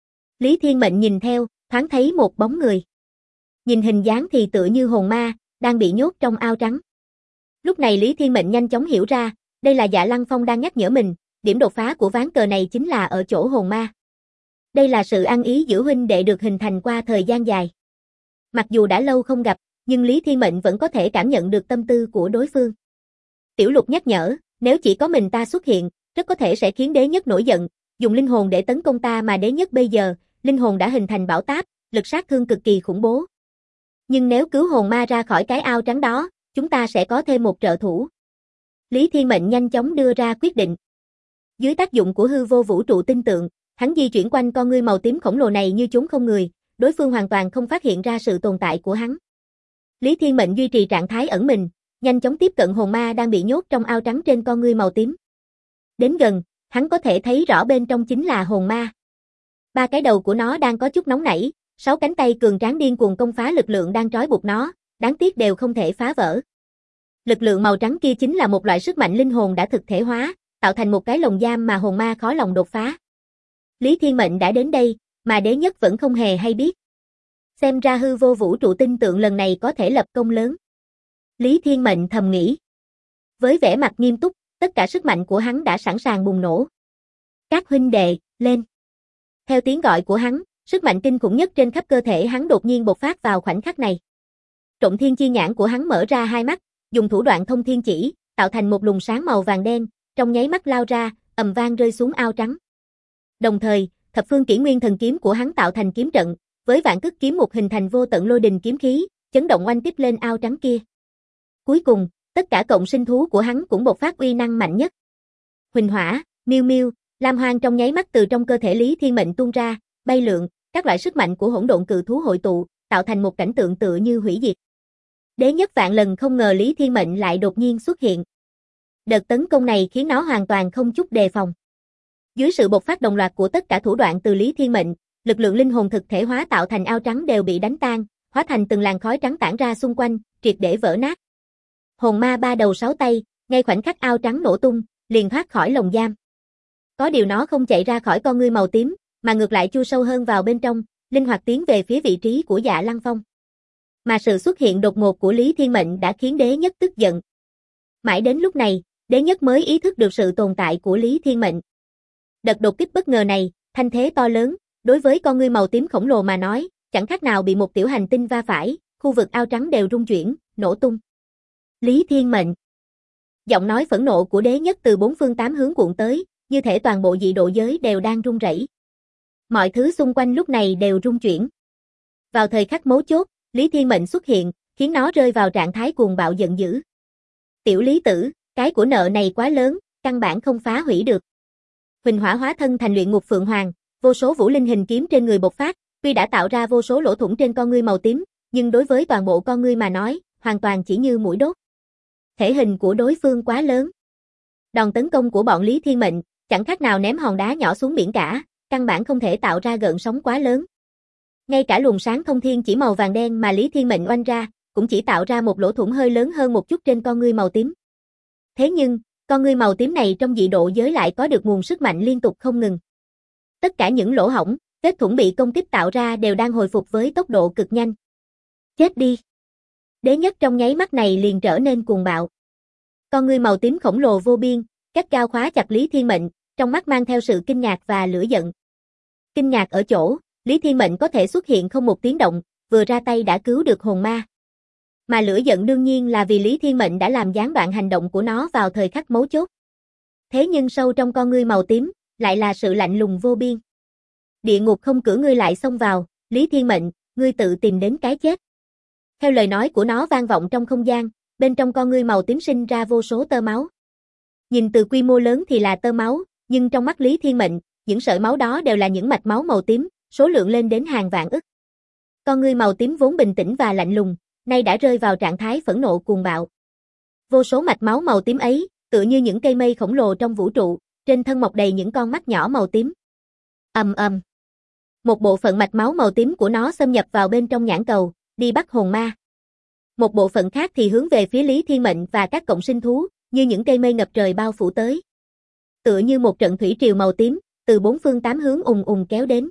Speaker 1: Lý Thiên Mệnh nhìn theo, thoáng thấy một bóng người. Nhìn hình dáng thì tựa như hồn ma, đang bị nhốt trong ao trắng. Lúc này Lý Thiên Mệnh nhanh chóng hiểu ra, đây là Dạ Lăng Phong đang nhắc nhở mình, điểm đột phá của ván cờ này chính là ở chỗ hồn ma. Đây là sự ăn ý giữa huynh đệ được hình thành qua thời gian dài. Mặc dù đã lâu không gặp, nhưng Lý Thiên Mệnh vẫn có thể cảm nhận được tâm tư của đối phương. Tiểu Lục nhắc nhở, nếu chỉ có mình ta xuất hiện, rất có thể sẽ khiến đế nhất nổi giận, dùng linh hồn để tấn công ta, mà đế nhất bây giờ, linh hồn đã hình thành bão táp, lực sát thương cực kỳ khủng bố. Nhưng nếu cứu hồn ma ra khỏi cái ao trắng đó, chúng ta sẽ có thêm một trợ thủ. Lý Thiên Mệnh nhanh chóng đưa ra quyết định. Dưới tác dụng của hư vô vũ trụ tinh tượng, hắn di chuyển quanh con ngươi màu tím khổng lồ này như chốn không người, đối phương hoàn toàn không phát hiện ra sự tồn tại của hắn. Lý Thiên Mệnh duy trì trạng thái ẩn mình, nhanh chóng tiếp cận hồn ma đang bị nhốt trong ao trắng trên con ngươi màu tím. Đến gần, hắn có thể thấy rõ bên trong chính là hồn ma. Ba cái đầu của nó đang có chút nóng nảy, 6 cánh tay cường tráng điên cuồng công phá lực lượng đang trói buộc nó, đáng tiếc đều không thể phá vỡ. Lực lượng màu trắng kia chính là một loại sức mạnh linh hồn đã thực thể hóa, tạo thành một cái lồng giam mà hồn ma khó lòng đột phá. Lý Thiên Mệnh đã đến đây, mà đế nhất vẫn không hề hay biết. Xem ra hư vô vũ trụ tinh tượng lần này có thể lập công lớn. Lý Thiên Mệnh thầm nghĩ. Với vẻ mặt nghiêm túc, tất cả sức mạnh của hắn đã sẵn sàng bùng nổ. Các huynh đệ, lên. Theo tiếng gọi của hắn, sức mạnh kinh khủng nhất trên khắp cơ thể hắn đột nhiên bộc phát vào khoảnh khắc này. Trộm thiên chi nhãn của hắn mở ra hai mắt, dùng thủ đoạn thông thiên chỉ, tạo thành một luồng sáng màu vàng đen, trong nháy mắt lao ra, ầm vang rơi xuống ao trắng. Đồng thời, thập phương kỷ nguyên thần kiếm của hắn tạo thành kiếm trận, với vạn cức kiếm mục hình thành vô tận lôi đình kiếm khí, chấn động oanh kích lên ao trắng kia. Cuối cùng, tất cả cộng sinh thú của hắn cũng bộc phát uy năng mạnh nhất. Huỳnh hỏa, miêu miêu, lam hoang trong nháy mắt từ trong cơ thể Lý Thiên Mệnh tuôn ra, bay lượn, các loại sức mạnh của hỗn độn cự thú hội tụ, tạo thành một cảnh tượng tựa như hủy diệt. Đế nhất vạn lần không ngờ Lý Thiên Mệnh lại đột nhiên xuất hiện. Đợt tấn công này khiến nó hoàn toàn không chút đề phòng. Dưới sự bộc phát đồng loạt của tất cả thủ đoạn từ Lý Thiên Mệnh, lực lượng linh hồn thực thể hóa tạo thành ao trắng đều bị đánh tan, hóa thành từng làn khói trắng tản ra xung quanh, triệt để vỡ nát. Hồn ma ba đầu sáu tay, ngay khoảnh khắc ao trắng nổ tung, liền thoát khỏi lồng giam. Có điều nó không chạy ra khỏi con ngươi màu tím, mà ngược lại chui sâu hơn vào bên trong, linh hoạt tiến về phía vị trí của Dạ Lăng Phong. Mà sự xuất hiện đột ngột của Lý Thiên Mệnh đã khiến Đế Nhất tức giận. Mãi đến lúc này, Đế Nhất mới ý thức được sự tồn tại của Lý Thiên Mệnh. Đợt đột kích bất ngờ này, thanh thế to lớn, đối với con ngươi màu tím khổng lồ mà nói, chẳng khác nào bị một tiểu hành tinh va phải, khu vực ao trắng đều rung chuyển, nổ tung. Lý Thiên Mệnh. Giọng nói phẫn nộ của Đế Nhất từ bốn phương tám hướng cuộn tới, như thể toàn bộ dị độ giới đều đang rung rẩy. Mọi thứ xung quanh lúc này đều rung chuyển. Vào thời khắc mấu chốt, Lý Thiên Mệnh xuất hiện, khiến nó rơi vào trạng thái cuồng bạo giận dữ. Tiểu Lý tử, cái của nợ này quá lớn, căn bản không phá hủy được. Huỳnh Hỏa hóa thân thành luyện ngục phượng hoàng, vô số vũ linh hình kiếm trên người bộc phát, tuy đã tạo ra vô số lỗ thủng trên con ngươi màu tím, nhưng đối với toàn bộ con ngươi mà nói, hoàn toàn chỉ như mũi đốt. Thể hình của đối phương quá lớn. Đòn tấn công của bọn Lý Thiên Mệnh, chẳng khác nào ném hòn đá nhỏ xuống biển cả, căn bản không thể tạo ra gợn sóng quá lớn. Ngay cả luồng sáng thông thiên chỉ màu vàng đen mà Lý Thiên Mệnh oanh ra, cũng chỉ tạo ra một lỗ thủng hơi lớn hơn một chút trên con ngươi màu tím. Thế nhưng, con ngươi màu tím này trong dị độ giới lại có được nguồn sức mạnh liên tục không ngừng. Tất cả những lỗ hổng, vết thủng bị công kích tạo ra đều đang hồi phục với tốc độ cực nhanh. Chết đi! Đế Nhất trong nháy mắt này liền trở nên cuồng bạo. Con ngươi màu tím khổng lồ vô biên, gắt gao khóa chặt Lý Thiên Mệnh, trong mắt mang theo sự kinh ngạc và lửa giận. Kinh ngạc ở chỗ, Lý Thiên Mệnh có thể xuất hiện không một tiếng động, vừa ra tay đã cứu được hồn ma. Mà lửa giận đương nhiên là vì Lý Thiên Mệnh đã làm gián đoạn hành động của nó vào thời khắc mấu chốt. Thế nhưng sâu trong con ngươi màu tím, lại là sự lạnh lùng vô biên. Địa ngục không cửa ngươi lại xông vào, Lý Thiên Mệnh, ngươi tự tìm đến cái chết. Theo lời nói của nó vang vọng trong không gian, bên trong con ngươi màu tím sinh ra vô số tơ máu. Nhìn từ quy mô lớn thì là tơ máu, nhưng trong mắt Lý Thiên Mệnh, những sợi máu đó đều là những mạch máu màu tím, số lượng lên đến hàng vạn ức. Con ngươi màu tím vốn bình tĩnh và lạnh lùng, nay đã rơi vào trạng thái phẫn nộ cuồng bạo. Vô số mạch máu màu tím ấy, tựa như những cây mây khổng lồ trong vũ trụ, trên thân mọc đầy những con mắt nhỏ màu tím. Ầm ầm. Một bộ phận mạch máu màu tím của nó xâm nhập vào bên trong nhãn cầu, đi bắt hồn ma. Một bộ phận khác thì hướng về phía Lý Thiên Mệnh và các cộng sinh thú, như những cây mây ngập trời bao phủ tới. Tựa như một trận thủy triều màu tím, từ bốn phương tám hướng ùng ùng kéo đến.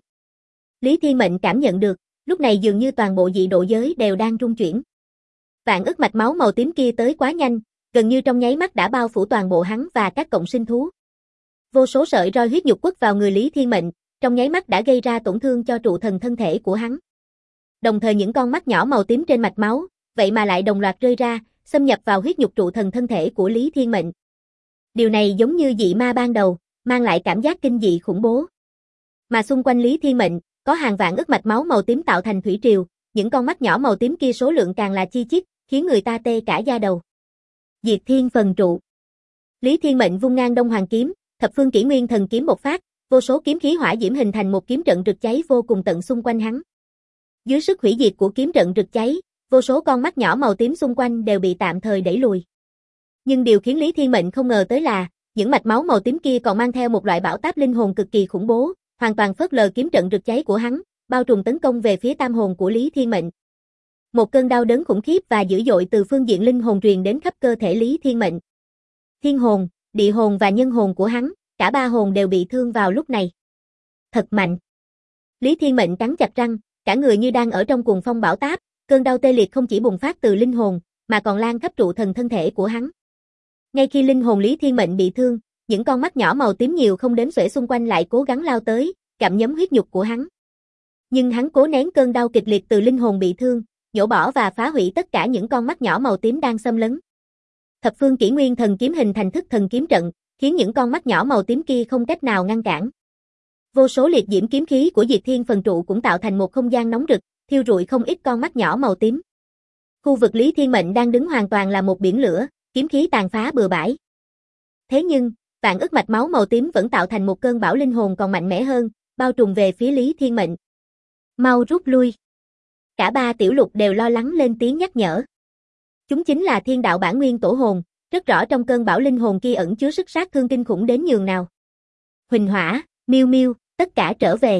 Speaker 1: Lý Thiên Mệnh cảm nhận được, lúc này dường như toàn bộ dị độ giới đều đang rung chuyển. Vạn ức mạch máu màu tím kia tới quá nhanh, gần như trong nháy mắt đã bao phủ toàn bộ hắn và các cộng sinh thú. Vô số sợi roi huyết nhục quất vào người Lý Thiên Mệnh, trong nháy mắt đã gây ra tổn thương cho trụ thần thân thể của hắn. Đồng thời những con mắt nhỏ màu tím trên mạch máu, vậy mà lại đồng loạt rơi ra, xâm nhập vào huyết nhục trụ thần thân thể của Lý Thiên Mệnh. Điều này giống như dị ma ban đầu, mang lại cảm giác kinh dị khủng bố. Mà xung quanh Lý Thiên Mệnh, có hàng vạn ức mạch máu màu tím tạo thành thủy triều, những con mắt nhỏ màu tím kia số lượng càng là chi chít, khiến người ta tê cả da đầu. Diệt Thiên Phần Trụ. Lý Thiên Mệnh vung ngang Đông Hoàng kiếm, thập phương kỷ nguyên thần kiếm bộc phát, vô số kiếm khí hỏa diễm hình thành một kiếm trận rực cháy vô cùng tận xung quanh hắn. Dưới sức hủy diệt của kiếm trận rực cháy, vô số con mắt nhỏ màu tím xung quanh đều bị tạm thời đẩy lùi. Nhưng điều khiến Lý Thiên Mệnh không ngờ tới là, những mạch máu màu tím kia còn mang theo một loại bão táp linh hồn cực kỳ khủng bố, hoàn toàn phớt lờ kiếm trận rực cháy của hắn, bao trùm tấn công về phía tam hồn của Lý Thiên Mệnh. Một cơn đau đớn khủng khiếp và dữ dội từ phương diện linh hồn truyền đến khắp cơ thể Lý Thiên Mệnh. Thiên hồn, địa hồn và nhân hồn của hắn, cả ba hồn đều bị thương vào lúc này. Thật mạnh. Lý Thiên Mệnh cắn chặt răng, cả người như đang ở trong cuồng phong bão táp, cơn đau tê liệt không chỉ bùng phát từ linh hồn, mà còn lan khắp trụ thần thân thể của hắn. Ngay khi linh hồn Lý Thiên Mệnh bị thương, những con mắt nhỏ màu tím nhiều không đếm xuể xung quanh lại cố gắng lao tới, gặm nhấm huyết nhục của hắn. Nhưng hắn cố nén cơn đau kịch liệt từ linh hồn bị thương, nhổ bỏ và phá hủy tất cả những con mắt nhỏ màu tím đang xâm lấn. Thập phương kỷ nguyên thần kiếm hình thành thức thần kiếm trận, khiến những con mắt nhỏ màu tím kia không cách nào ngăn cản. Vô số liệt diễm kiếm khí của Diệt Thiên Phần Trụ cũng tạo thành một không gian nóng rực, thiêu rụi không ít con mắt nhỏ màu tím. Khu vực Lý Thiên Mệnh đang đứng hoàn toàn là một biển lửa, kiếm khí tàn phá bừa bãi. Thế nhưng, vạn ức mạch máu màu tím vẫn tạo thành một cơn bão linh hồn còn mạnh mẽ hơn, bao trùm về phía Lý Thiên Mệnh. Mau rút lui. Cả ba tiểu lục đều lo lắng lên tiếng nhắc nhở. Chúng chính là thiên đạo bản nguyên tổ hồn, rất rõ trong cơn bão linh hồn kia ẩn chứa sức sát thương kinh khủng đến nhường nào. Huỳnh Hỏa, Miêu Miêu, tất cả trở về.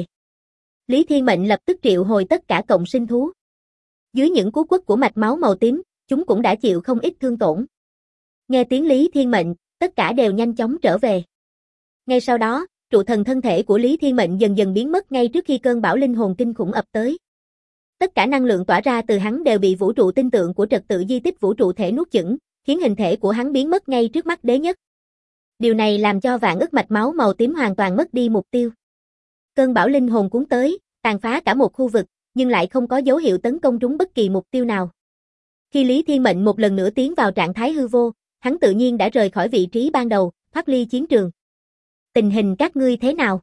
Speaker 1: Lý Thiên Mệnh lập tức triệu hồi tất cả cộng sinh thú. Dưới những cú quất của mạch máu màu tím, chúng cũng đã chịu không ít thương tổn. Nghe tiếng Lý Thiên Mệnh, tất cả đều nhanh chóng trở về. Ngay sau đó, Trụ thần thân thể của Lý Thiên Mệnh dần dần biến mất ngay trước khi cơn bão linh hồn kinh khủng ập tới. Tất cả năng lượng tỏa ra từ hắn đều bị vũ trụ tinh tượng của trật tự di tích vũ trụ thể nuốt chửng, khiến hình thể của hắn biến mất ngay trước mắt đế nhất. Điều này làm cho vạn ức mạch máu màu tím hoàn toàn mất đi mục tiêu. Cơn bão linh hồn cuốn tới, tàn phá cả một khu vực, nhưng lại không có dấu hiệu tấn công trúng bất kỳ mục tiêu nào. Khi Lý Thiên Mệnh một lần nữa tiến vào trạng thái hư vô, hắn tự nhiên đã rời khỏi vị trí ban đầu, thoát ly chiến trường. Tình hình các ngươi thế nào?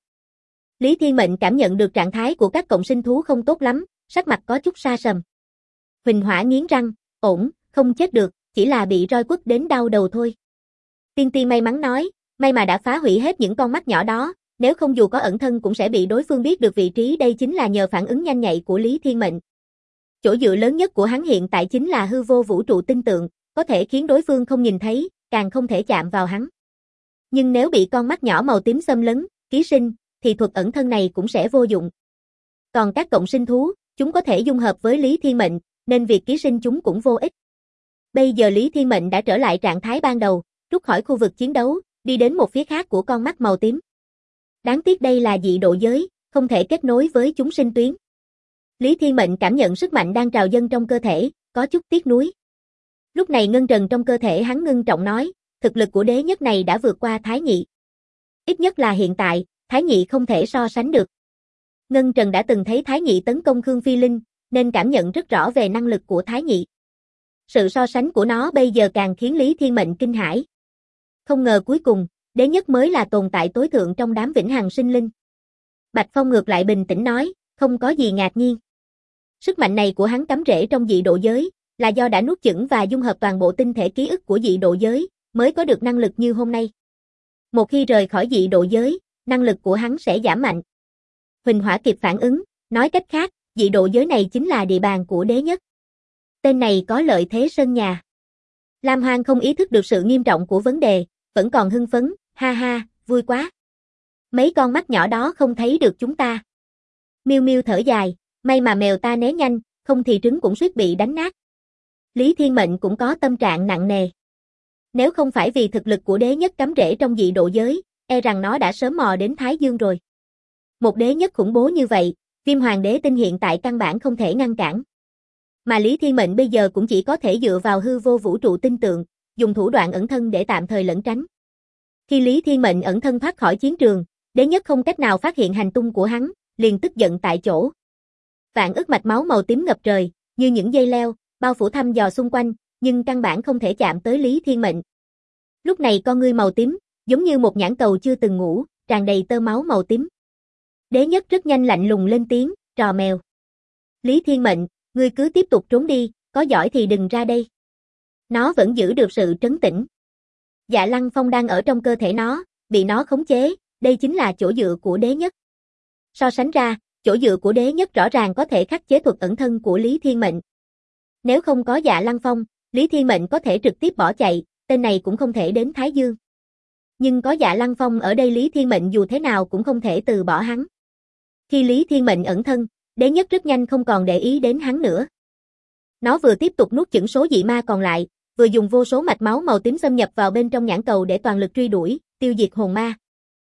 Speaker 1: Lý Thiên Mệnh cảm nhận được trạng thái của các cộng sinh thú không tốt lắm, sắc mặt có chút sa sầm. Huỳnh Hỏa nghiến răng, ổn, không chết được, chỉ là bị roi quất đến đau đầu thôi. Tiên Ti may mắn nói, may mà đã phá hủy hết những con mắt nhỏ đó, nếu không dù có ẩn thân cũng sẽ bị đối phương biết được vị trí, đây chính là nhờ phản ứng nhanh nhạy của Lý Thiên Mệnh. Chỗ dựa lớn nhất của hắn hiện tại chính là hư vô vũ trụ tinh tượng, có thể khiến đối phương không nhìn thấy, càng không thể chạm vào hắn. Nhưng nếu bị con mắt nhỏ màu tím xâm lấn, ký sinh, thì thuật ẩn thân này cũng sẽ vô dụng. Còn các cộng sinh thú, chúng có thể dung hợp với Lý Thiên Mệnh, nên việc ký sinh chúng cũng vô ích. Bây giờ Lý Thiên Mệnh đã trở lại trạng thái ban đầu, rút khỏi khu vực chiến đấu, đi đến một phía khác của con mắt màu tím. Đáng tiếc đây là dị độ giới, không thể kết nối với chúng sinh tuyến. Lý Thiên Mệnh cảm nhận sức mạnh đang trào dâng trong cơ thể, có chút tiếc nuối. Lúc này ngân trần trong cơ thể hắn ngưng trọng nói, thực lực của đế nhất này đã vượt qua Thái Nhị. Ít nhất là hiện tại, Thái Nhị không thể so sánh được. Ngân Trần đã từng thấy Thái Nhị tấn công Khương Phi Linh, nên cảm nhận rất rõ về năng lực của Thái Nhị. Sự so sánh của nó bây giờ càng khiến Lý Thiên Mệnh kinh hãi. Không ngờ cuối cùng, đế nhất mới là tồn tại tối thượng trong đám vĩnh hằng sinh linh. Bạch Phong ngược lại bình tĩnh nói, không có gì ngạc nhiên. Sức mạnh này của hắn cắm rễ trong dị độ giới, là do đã nuốt chửng và dung hợp toàn bộ tinh thể ký ức của dị độ giới, mới có được năng lực như hôm nay. Một khi rời khỏi dị độ giới, năng lực của hắn sẽ giảm mạnh. Huỳnh Hỏa kịp phản ứng, nói cách khác, dị độ giới này chính là địa bàn của đế nhất. Tên này có lợi thế sân nhà. Lam Hoang không ý thức được sự nghiêm trọng của vấn đề, vẫn còn hưng phấn, ha ha, vui quá. Mấy con mắt nhỏ đó không thấy được chúng ta. Miu Miu thở dài, may mà mèo ta né nhanh, không thì trứng cũng suýt bị đánh nát. Lý Thiên Mệnh cũng có tâm trạng nặng nề. Nếu không phải vì thực lực của đế nhất cắm rễ trong dị độ giới, e rằng nó đã sớm mò đến Thái Dương rồi. Một đế nhất khủng bố như vậy, Viêm Hoàng Đế Tinh hiện tại căn bản không thể ngăn cản. Mà Lý Thiên Mệnh bây giờ cũng chỉ có thể dựa vào hư vô vũ trụ tinh tượng, dùng thủ đoạn ẩn thân để tạm thời lẩn tránh. Khi Lý Thiên Mệnh ẩn thân thoát khỏi chiến trường, đế nhất không cách nào phát hiện hành tung của hắn, liền tức giận tại chỗ. Vạn ức mạch máu màu tím ngập trời, như những dây leo, bao phủ thăm dò xung quanh, nhưng căn bản không thể chạm tới Lý Thiên Mệnh. Lúc này con ngươi màu tím, giống như một nhãn cầu chưa từng ngủ, tràn đầy tơ máu màu tím. Đế nhất rất nhanh lạnh lùng lên tiếng, trò mèo. Lý Thiên Mệnh, ngươi cứ tiếp tục trốn đi, có giỏi thì đừng ra đây. Nó vẫn giữ được sự trấn tĩnh. Dạ Lăng Phong đang ở trong cơ thể nó, bị nó khống chế, đây chính là chỗ dựa của đế nhất. So sánh ra, chỗ dựa của đế nhất rõ ràng có thể khắc chế thuật ẩn thân của Lý Thiên Mệnh. Nếu không có Dạ Lăng Phong, Lý Thiên Mệnh có thể trực tiếp bỏ chạy, tên này cũng không thể đến Thái Dương. Nhưng có Dạ Lăng Phong ở đây, Lý Thiên Mệnh dù thế nào cũng không thể từ bỏ hắn. Khi Lý Thiên Mệnh ẩn thân, đế nhất rất nhanh không còn để ý đến hắn nữa. Nó vừa tiếp tục nuốt chửng số dị ma còn lại, vừa dùng vô số mạch máu màu tím xâm nhập vào bên trong nhãn cầu để toàn lực truy đuổi, tiêu diệt hồn ma.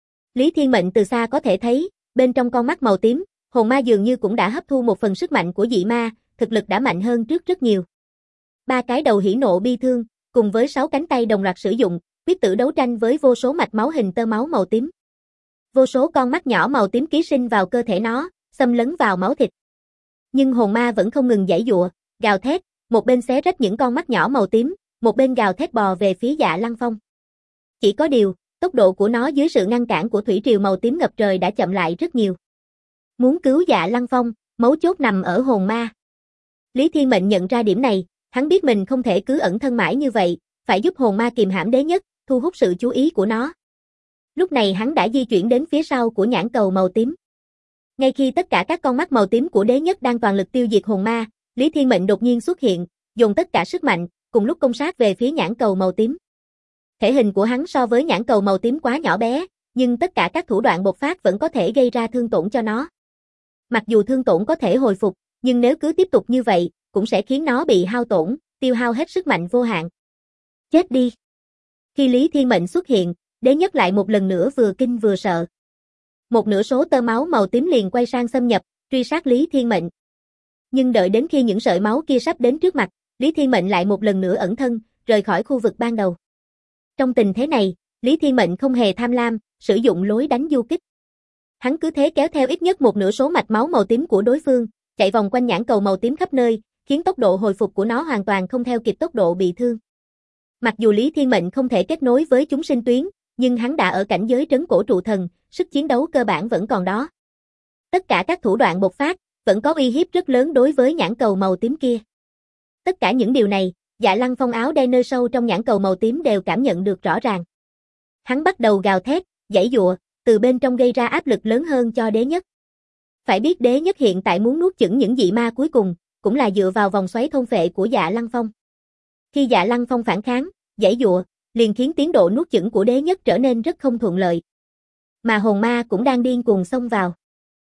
Speaker 1: Lý Thiên Mệnh từ xa có thể thấy, bên trong con mắt màu tím, hồn ma dường như cũng đã hấp thu một phần sức mạnh của dị ma, thực lực đã mạnh hơn trước rất nhiều. Ba cái đầu hỉ nộ bi thương, cùng với 6 cánh tay đồng loạt sử dụng, quyết tử đấu tranh với vô số mạch máu hình tơ máu màu tím. Vô số con mắt nhỏ màu tím ký sinh vào cơ thể nó, xâm lấn vào máu thịt. Nhưng hồn ma vẫn không ngừng giãy giụa, gào thét, một bên xé rách những con mắt nhỏ màu tím, một bên gào thét bò về phía Dạ Lăng Phong. Chỉ có điều, tốc độ của nó dưới sự ngăn cản của thủy triều màu tím ngập trời đã chậm lại rất nhiều. Muốn cứu Dạ Lăng Phong, mấu chốt nằm ở hồn ma. Lý Thiên Mệnh nhận ra điểm này, hắn biết mình không thể cứ ẩn thân mãi như vậy, phải giúp hồn ma kìm hãm đế nhất, thu hút sự chú ý của nó. Lúc này hắn đã di chuyển đến phía sau của nhãn cầu màu tím. Ngay khi tất cả các con mắt màu tím của đế nhất đang toàn lực tiêu diệt hồn ma, Lý Thiên Mệnh đột nhiên xuất hiện, dùng tất cả sức mạnh, cùng lúc công sát về phía nhãn cầu màu tím. Thể hình của hắn so với nhãn cầu màu tím quá nhỏ bé, nhưng tất cả các thủ đoạn bộc phát vẫn có thể gây ra thương tổn cho nó. Mặc dù thương tổn có thể hồi phục, nhưng nếu cứ tiếp tục như vậy, cũng sẽ khiến nó bị hao tổn, tiêu hao hết sức mạnh vô hạn. Chết đi! Khi Lý Thiên Mệnh xuất hiện, đế nhất lại một lần nữa vừa kinh vừa sợ. Một nửa số tơ máu màu tím liền quay sang xâm nhập, truy sát Lý Thiên Mệnh. Nhưng đợi đến khi những sợi máu kia sắp đến trước mặt, Lý Thiên Mệnh lại một lần nữa ẩn thân, rời khỏi khu vực ban đầu. Trong tình thế này, Lý Thiên Mệnh không hề tham lam, sử dụng lối đánh du kích. Hắn cứ thế kéo theo ít nhất một nửa số mạch máu màu tím của đối phương, chạy vòng quanh nhãn cầu màu tím khắp nơi, khiến tốc độ hồi phục của nó hoàn toàn không theo kịp tốc độ bị thương. Mặc dù Lý Thiên Mệnh không thể kết nối với chúng sinh tuyến, nhưng hắn đã ở cảnh giới trấn cổ trụ thần, sức chiến đấu cơ bản vẫn còn đó. Tất cả các thủ đoạn bộc phát, vẫn có uy hiếp rất lớn đối với nhãn cầu màu tím kia. Tất cả những điều này, Dạ Lăng Phong áo đen nơi sâu trong nhãn cầu màu tím đều cảm nhận được rõ ràng. Hắn bắt đầu gào thét, giãy giụa, từ bên trong gây ra áp lực lớn hơn cho Đế Nhất. Phải biết Đế Nhất hiện tại muốn nuốt chửng những dị ma cuối cùng, cũng là dựa vào vòng xoáy thôn phệ của Dạ Lăng Phong. Khi Dạ Lăng Phong phản kháng, giãy giụa, liền khiến tiến độ nuốt chửng của Đế Nhất trở nên rất không thuận lợi. Mà hồn ma cũng đang điên cuồng xông vào.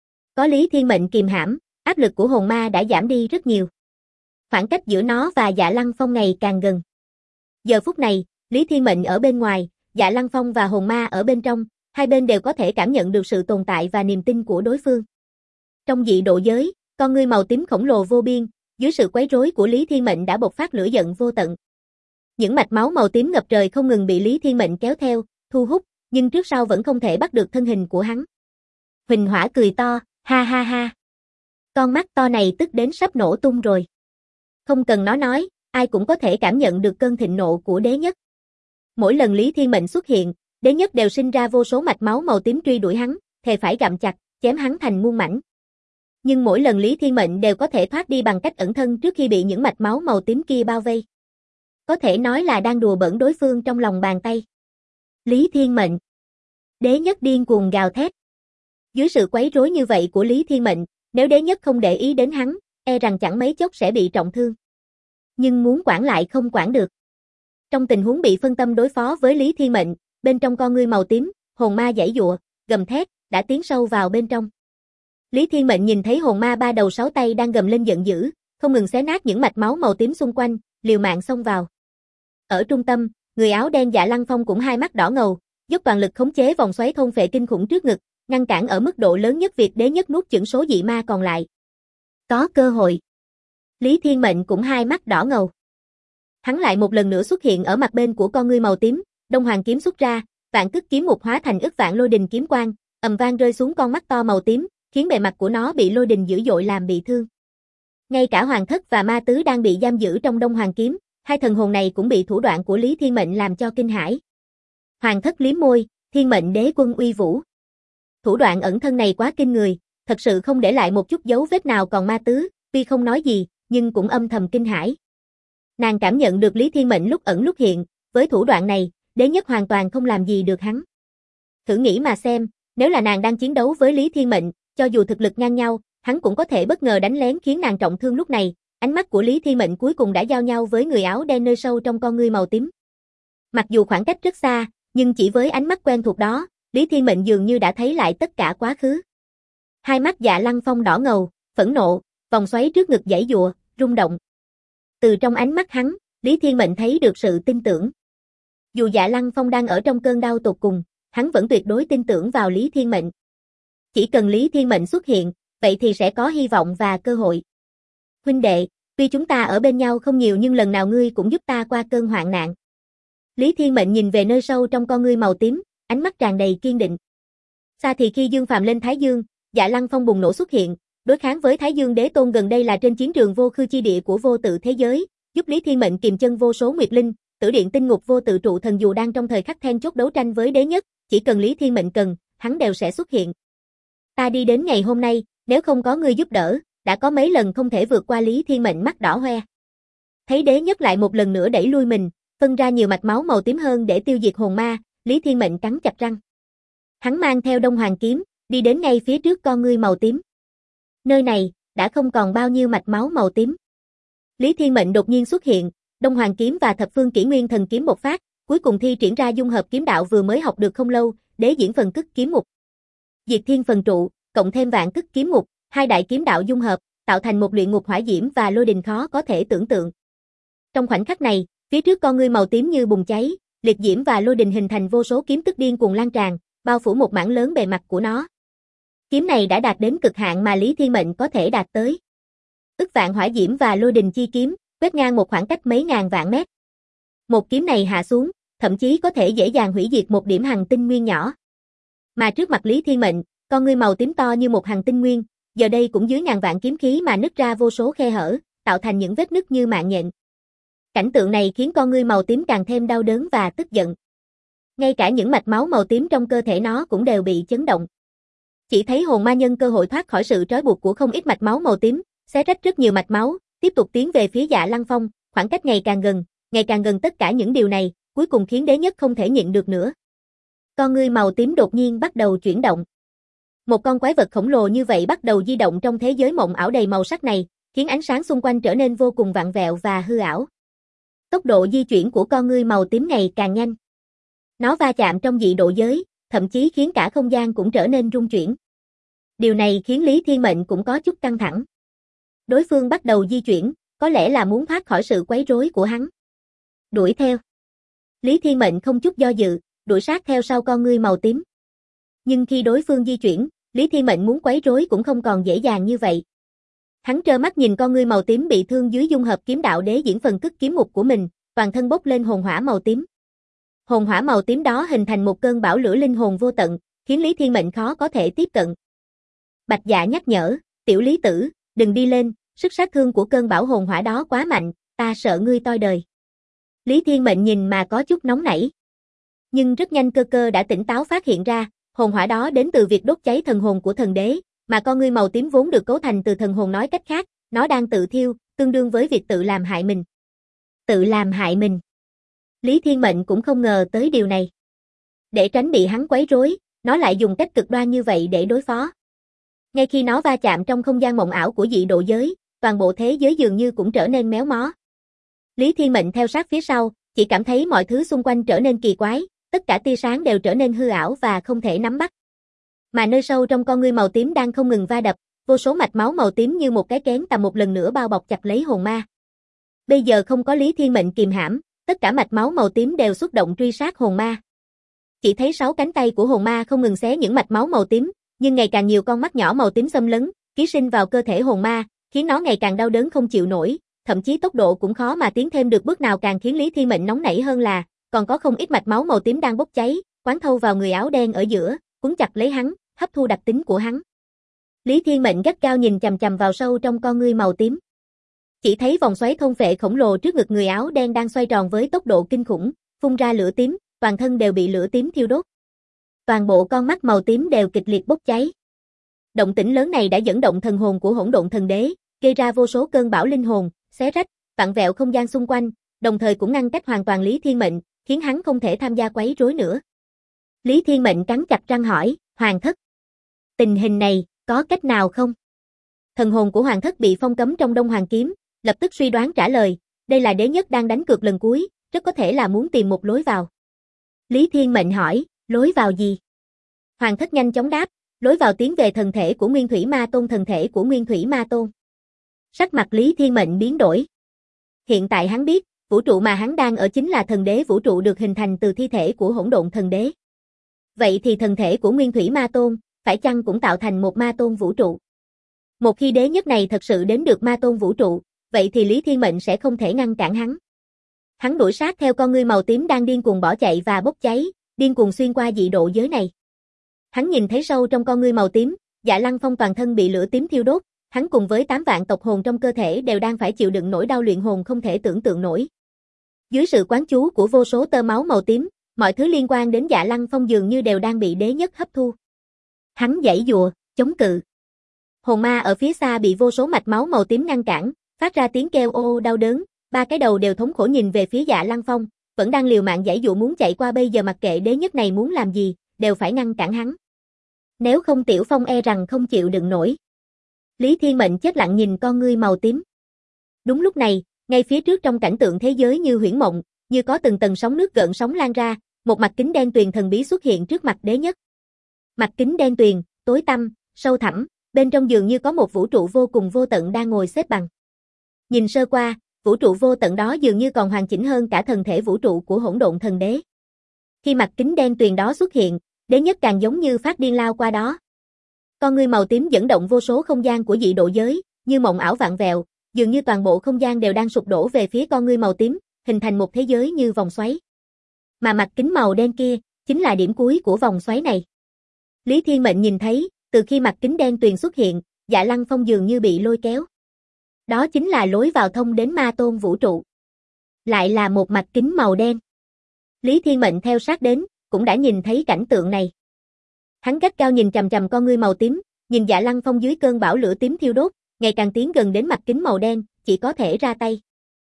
Speaker 1: Có Lý Thiên Mệnh kìm hãm, áp lực của hồn ma đã giảm đi rất nhiều. Khoảng cách giữa nó và Dạ Lăng Phong ngày càng gần. Giờ phút này, Lý Thiên Mệnh ở bên ngoài, Dạ Lăng Phong và hồn ma ở bên trong, hai bên đều có thể cảm nhận được sự tồn tại và niềm tin của đối phương. Trong dị độ giới, con ngươi màu tím khổng lồ vô biên, dưới sự quấy rối của Lý Thiên Mệnh đã bộc phát lửa giận vô tận. Những mạch máu màu tím ngập trời không ngừng bị Lý Thiên Mệnh kéo theo, thu hút, nhưng trước sau vẫn không thể bắt được thân hình của hắn. Huỳnh Hỏa cười to, ha ha ha. Con mắt to này tức đến sắp nổ tung rồi. Không cần nó nói, ai cũng có thể cảm nhận được cơn thịnh nộ của Đế Nhất. Mỗi lần Lý Thiên Mệnh xuất hiện, Đế Nhất đều sinh ra vô số mạch máu màu tím truy đuổi hắn, thề phải gặm chặt, chém hắn thành muôn mảnh. Nhưng mỗi lần Lý Thiên Mệnh đều có thể thoát đi bằng cách ẩn thân trước khi bị những mạch máu màu tím kia bao vây. Có thể nói là đang đùa bỡn đối phương trong lòng bàn tay. Lý Thiên Mệnh. Đế Nhất điên cuồng gào thét. Dưới sự quấy rối như vậy của Lý Thiên Mệnh, nếu Đế Nhất không để ý đến hắn, e rằng chẳng mấy chốc sẽ bị trọng thương. Nhưng muốn quản lại không quản được. Trong tình huống bị phân tâm đối phó với Lý Thiên Mệnh, bên trong con ngươi màu tím, hồn ma giãy giụa, gầm thét, đã tiến sâu vào bên trong. Lý Thiên Mệnh nhìn thấy hồn ma ba đầu sáu tay đang gầm lên giận dữ, không ngừng xé nát những mạch máu màu tím xung quanh, liều mạng xông vào. Ở trung tâm, người áo đen Dạ Lăng Phong cũng hai mắt đỏ ngầu, dốc toàn lực khống chế vòng xoáy thôn phệ kinh khủng trước ngực, ngăn cản ở mức độ lớn nhất việc Đế Nhất nuốt chửng số dị ma còn lại. Có cơ hội. Lý Thiên Mệnh cũng hai mắt đỏ ngầu. Hắn lại một lần nữa xuất hiện ở mặt bên của con ngươi màu tím, Đông Hoàng kiếm xuất ra, vạn cức kiếm mục hóa thành ức vạn lôi đình kiếm quang, ầm vang rơi xuống con mắt to màu tím, khiến bề mặt của nó bị lôi đình dữ dội làm bị thương. Ngay cả Hoàng Thất và Ma Tứ đang bị giam giữ trong Đông Hoàng kiếm, hai thần hồn này cũng bị thủ đoạn của Lý Thiên Mệnh làm cho kinh hãi. Hoàng Thất liếm môi, Thiên Mệnh Đế Quân uy vũ. Thủ đoạn ẩn thân này quá kinh người, thật sự không để lại một chút dấu vết nào, còn Ma Tứ, tuy không nói gì, nhưng cũng âm thầm kinh hãi. Nàng cảm nhận được Lý Thiên Mệnh lúc ẩn lúc hiện, với thủ đoạn này, Đế Nhất hoàn toàn không làm gì được hắn. Thử nghĩ mà xem, nếu là nàng đang chiến đấu với Lý Thiên Mệnh, cho dù thực lực ngang nhau, hắn cũng có thể bất ngờ đánh lén khiến nàng trọng thương. Lúc này, ánh mắt của Lý Thiên Mệnh cuối cùng đã giao nhau với người áo đen nơi sâu trong con ngươi màu tím. Mặc dù khoảng cách rất xa, nhưng chỉ với ánh mắt quen thuộc đó, Lý Thiên Mệnh dường như đã thấy lại tất cả quá khứ. Hai mắt Dạ Lăng Phong đỏ ngầu, phẫn nộ, vòng xoáy trước ngực giãy giụa, rung động. Từ trong ánh mắt hắn, Lý Thiên Mệnh thấy được sự tin tưởng. Dù Dạ Lăng Phong đang ở trong cơn đau tột cùng, hắn vẫn tuyệt đối tin tưởng vào Lý Thiên Mệnh. Chỉ cần Lý Thiên Mệnh xuất hiện, vậy thì sẽ có hy vọng và cơ hội. Huynh đệ, tuy chúng ta ở bên nhau không nhiều nhưng lần nào ngươi cũng giúp ta qua cơn hoạn nạn. Lý Thiên Mệnh nhìn về nơi sâu trong con ngươi màu tím, ánh mắt tràn đầy kiên định. Xa thì khi Dương Phàm lên Thái Dương, Dạ Lăng Phong bùng nổ xuất hiện, đối kháng với Thái Dương Đế Tôn gần đây là trên chiến trường vô khư chi địa của vô tự thế giới, giúp Lý Thiên Mệnh kìm chân vô số nguyệt linh, tử điện tinh ngục vô tự trụ thần dù đang trong thời khắc then chốt đấu tranh với Đế Nhất, chỉ cần Lý Thiên Mệnh cần, hắn đều sẽ xuất hiện. Ta đi đến ngày hôm nay, nếu không có ngươi giúp đỡ, đã có mấy lần không thể vượt qua. Lý Thiên Mệnh mắt đỏ hoe. Thấy Đế Nhất lại một lần nữa đẩy lui mình, phân ra nhiều mạch máu màu tím hơn để tiêu diệt hồn ma, Lý Thiên Mệnh cắn chặt răng. Hắn mang theo Đông Hoàng kiếm, đi đến ngay phía trước con ngươi màu tím. Nơi này, đã không còn bao nhiêu mạch máu màu tím. Lý Thiên Mệnh đột nhiên xuất hiện, Đông Hoàng kiếm và Thập Phương Kỷ Nguyên Thần kiếm bộc phát, cuối cùng thi triển ra dung hợp kiếm đạo vừa mới học được không lâu, Đế diễn phần cức kiếm mục, Diệt Thiên phần trụ, cộng thêm vạn cức kiếm mục, hai đại kiếm đạo dung hợp, tạo thành một luyện ngục hỏa diễm và lôi đình khó có thể tưởng tượng. Trong khoảnh khắc này, phía trước con ngươi màu tím như bùng cháy, liệt diễm và lôi đình hình thành vô số kiếm tức điên cuồng lan tràn, bao phủ một mảng lớn bề mặt của nó. Kiếm này đã đạt đến cực hạn mà Lý Thiên Mệnh có thể đạt tới. Ức vạn hỏa diễm và lôi đình chi kiếm, quét ngang một khoảng cách mấy ngàn vạn mét. Một kiếm này hạ xuống, thậm chí có thể dễ dàng hủy diệt một điểm hành tinh nguyên nhỏ. Mà trước mặt Lý Thiên Mệnh, con ngươi màu tím to như một hành tinh nguyên, giờ đây cũng dưới ngàn vạn kiếm khí mà nứt ra vô số khe hở, tạo thành những vết nứt như mạng nhện. Cảnh tượng này khiến con ngươi màu tím càng thêm đau đớn và tức giận. Ngay cả những mạch máu màu tím trong cơ thể nó cũng đều bị chấn động. Chỉ thấy hồn ma nhân cơ hội thoát khỏi sự trói buộc của không ít mạch máu màu tím, xé rách rất nhiều mạch máu, tiếp tục tiến về phía Dạ Lăng Phong, khoảng cách ngày càng gần tất cả những điều này, cuối cùng khiến đế nhất không thể nhịn được nữa. Con ngươi màu tím đột nhiên bắt đầu chuyển động. Một con quái vật khổng lồ như vậy bắt đầu di động trong thế giới mộng ảo đầy màu sắc này, khiến ánh sáng xung quanh trở nên vô cùng vặn vẹo và hư ảo. Tốc độ di chuyển của con ngươi màu tím ngày càng nhanh. Nó va chạm trong dị độ giới, thậm chí khiến cả không gian cũng trở nên rung chuyển. Điều này khiến Lý Thiên Mệnh cũng có chút căng thẳng. Đối phương bắt đầu di chuyển, có lẽ là muốn thoát khỏi sự quấy rối của hắn. Đuổi theo. Lý Thiên Mệnh không chút do dự, đuổi sát theo sau con ngươi màu tím. Nhưng khi đối phương di chuyển, Lý Thiên Mệnh muốn quấy rối cũng không còn dễ dàng như vậy. Hắn trơ mắt nhìn con ngươi màu tím bị thương dưới dung hợp kiếm đạo đế diễn phần cức kiếm mục của mình, toàn thân bốc lên hồn hỏa màu tím. Hồn hỏa màu tím đó hình thành một cơn bão lửa linh hồn vô tận, khiến Lý Thiên Mệnh khó có thể tiếp cận. Bạch Dạ nhắc nhở, tiểu Lý tử, đừng đi lên, sức sát thương của cơn bão hồn hỏa đó quá mạnh, ta sợ ngươi toi đời. Lý Thiên Mệnh nhìn mà có chút nóng nảy. Nhưng rất nhanh cơ cơ đã tỉnh táo phát hiện ra, hồn hỏa đó đến từ việc đốt cháy thần hồn của thần đế, mà con ngươi màu tím vốn được cấu thành từ thần hồn nói cách khác, nó đang tự thiêu, tương đương với việc tự làm hại mình. Tự làm hại mình. Lý Thiên Mệnh cũng không ngờ tới điều này. Để tránh bị hắn quấy rối, nó lại dùng cách cực đoan như vậy để đối phó. Ngay khi nó va chạm trong không gian mộng ảo của dị độ giới, toàn bộ thế giới dường như cũng trở nên méo mó. Lý Thiên Mệnh theo sát phía sau, chỉ cảm thấy mọi thứ xung quanh trở nên kỳ quái, tất cả tia sáng đều trở nên hư ảo và không thể nắm bắt. Mà nơi sâu trong con ngươi màu tím đang không ngừng va đập, vô số mạch máu màu tím như một cái kén tầm một lần nữa bao bọc chặt lấy hồn ma. Bây giờ không có Lý Thiên Mệnh kìm hãm, tất cả mạch máu màu tím đều xuất động truy sát hồn ma. Chỉ thấy 6 cánh tay của hồn ma không ngừng xé những mạch máu màu tím, nhưng ngày càng nhiều con mắt nhỏ màu tím xâm lấn, ký sinh vào cơ thể hồn ma, khiến nó ngày càng đau đớn không chịu nổi, thậm chí tốc độ cũng khó mà tiến thêm được bước nào. Càng khiến Lý Thiên Mệnh nóng nảy hơn là, còn có không ít mạch máu màu tím đang bốc cháy, quán thâu vào người áo đen ở giữa, cuốn chặt lấy hắn, hấp thu đặc tính của hắn. Lý Thiên Mệnh gắt gao nhìn chằm chằm vào sâu trong con ngươi màu tím. Chỉ thấy vòng xoáy thôn phệ khổng lồ trước ngực người áo đen đang xoay tròn với tốc độ kinh khủng, phun ra lửa tím, toàn thân đều bị lửa tím thiêu đốt. Toàn bộ con mắt màu tím đều kịch liệt bốc cháy. Động tĩnh lớn này đã dẫn động thần hồn của Hỗn Độn Thần Đế, gây ra vô số cơn bão linh hồn, xé rách, vặn vẹo không gian xung quanh, đồng thời cũng ngăn cách hoàn toàn Lý Thiên Mệnh, khiến hắn không thể tham gia quấy rối nữa. Lý Thiên Mệnh cắn chặt răng hỏi, Hoàng thất, tình hình này, có cách nào không? Thần hồn của Hoàng thất bị phong cấm trong Đông Hoàng kiếm, lập tức suy đoán trả lời, đây là đế nhất đang đánh cược lần cuối, rất có thể là muốn tìm một lối vào. Lý Thiên Mệnh hỏi, lối vào gì? Hoàng thất nhanh chóng đáp, lối vào tiến về thần thể của Nguyên Thủy Ma Tôn, thần thể của Nguyên Thủy Ma Tôn. Sắc mặt Lý Thiên Mệnh biến đổi. Hiện tại hắn biết, vũ trụ mà hắn đang ở chính là thần đế vũ trụ được hình thành từ thi thể của Hỗn Độn Thần Đế. Vậy thì thần thể của Nguyên Thủy Ma Tôn, phải chăng cũng tạo thành một Ma Tôn vũ trụ? Một khi đế nhất này thật sự đến được Ma Tôn vũ trụ, vậy thì Lý Thiên Mệnh sẽ không thể ngăn cản hắn. Hắn đuổi sát theo con ngươi màu tím đang điên cuồng bỏ chạy và bốc cháy, điên cuồng xuyên qua dị độ giới này. Hắn nhìn thấy sâu trong con ngươi màu tím, Dạ Lăng Phong toàn thân bị lửa tím thiêu đốt, hắn cùng với 8 vạn tộc hồn trong cơ thể đều đang phải chịu đựng nỗi đau luyện hồn không thể tưởng tượng nổi. Dưới sự quán chú của vô số tơ máu màu tím, mọi thứ liên quan đến Dạ Lăng Phong dường như đều đang bị đế nhất hấp thu. Hắn giãy giụa, chống cự. Hồn ma ở phía xa bị vô số mạch máu màu tím ngăn cản, phát ra tiếng kêu ô ô đau đớn, ba cái đầu đều thống khổ nhìn về phía Dạ Lăng Phong, vẫn đang liều mạng giãy giụa muốn chạy qua, bây giờ mặc kệ đế nhất này muốn làm gì, đều phải ngăn cản hắn. Nếu không Tiểu Phong e rằng không chịu đựng nổi. Lý Thiên Mệnh chết lặng nhìn con ngươi màu tím. Đúng lúc này, ngay phía trước trong cảnh tượng thế giới như huyễn mộng, như có từng tầng sóng nước gợn sóng lan ra, một mặt kính đen tuyền thần bí xuất hiện trước mặt đế nhất. Mặt kính đen tuyền, tối tăm, sâu thẳm, bên trong dường như có một vũ trụ vô cùng vô tận đang ngồi xếp bằng. Nhìn sơ qua, vũ trụ vô tận đó dường như còn hoàn chỉnh hơn cả thần thể vũ trụ của Hỗn Độn Thần Đế. Khi mặt kính đen tuyền đó xuất hiện, đế nhất càng giống như phát điên lao qua đó. Con ngươi màu tím dẫn động vô số không gian của dị độ giới, như mộng ảo vạn vẹo, dường như toàn bộ không gian đều đang sụp đổ về phía con ngươi màu tím, hình thành một thế giới như vòng xoáy. Mà mặt kính màu đen kia, chính là điểm cuối của vòng xoáy này. Lý Thiên Mệnh nhìn thấy, từ khi mặt kính đen tuyền xuất hiện, Dạ Lăng Phong dường như bị lôi kéo. Đó chính là lối vào thông đến ma tôn vũ trụ. Lại là một mặt kính màu đen. Lý Thiên Mệnh theo sát đến, cũng đã nhìn thấy cảnh tượng này. Hắn gắt gao nhìn chằm chằm con ngươi màu tím, nhìn Dạ Lăng Phong dưới cơn bão lửa tím thiêu đốt, ngày càng tiến gần đến mặt kính màu đen, chỉ có thể ra tay.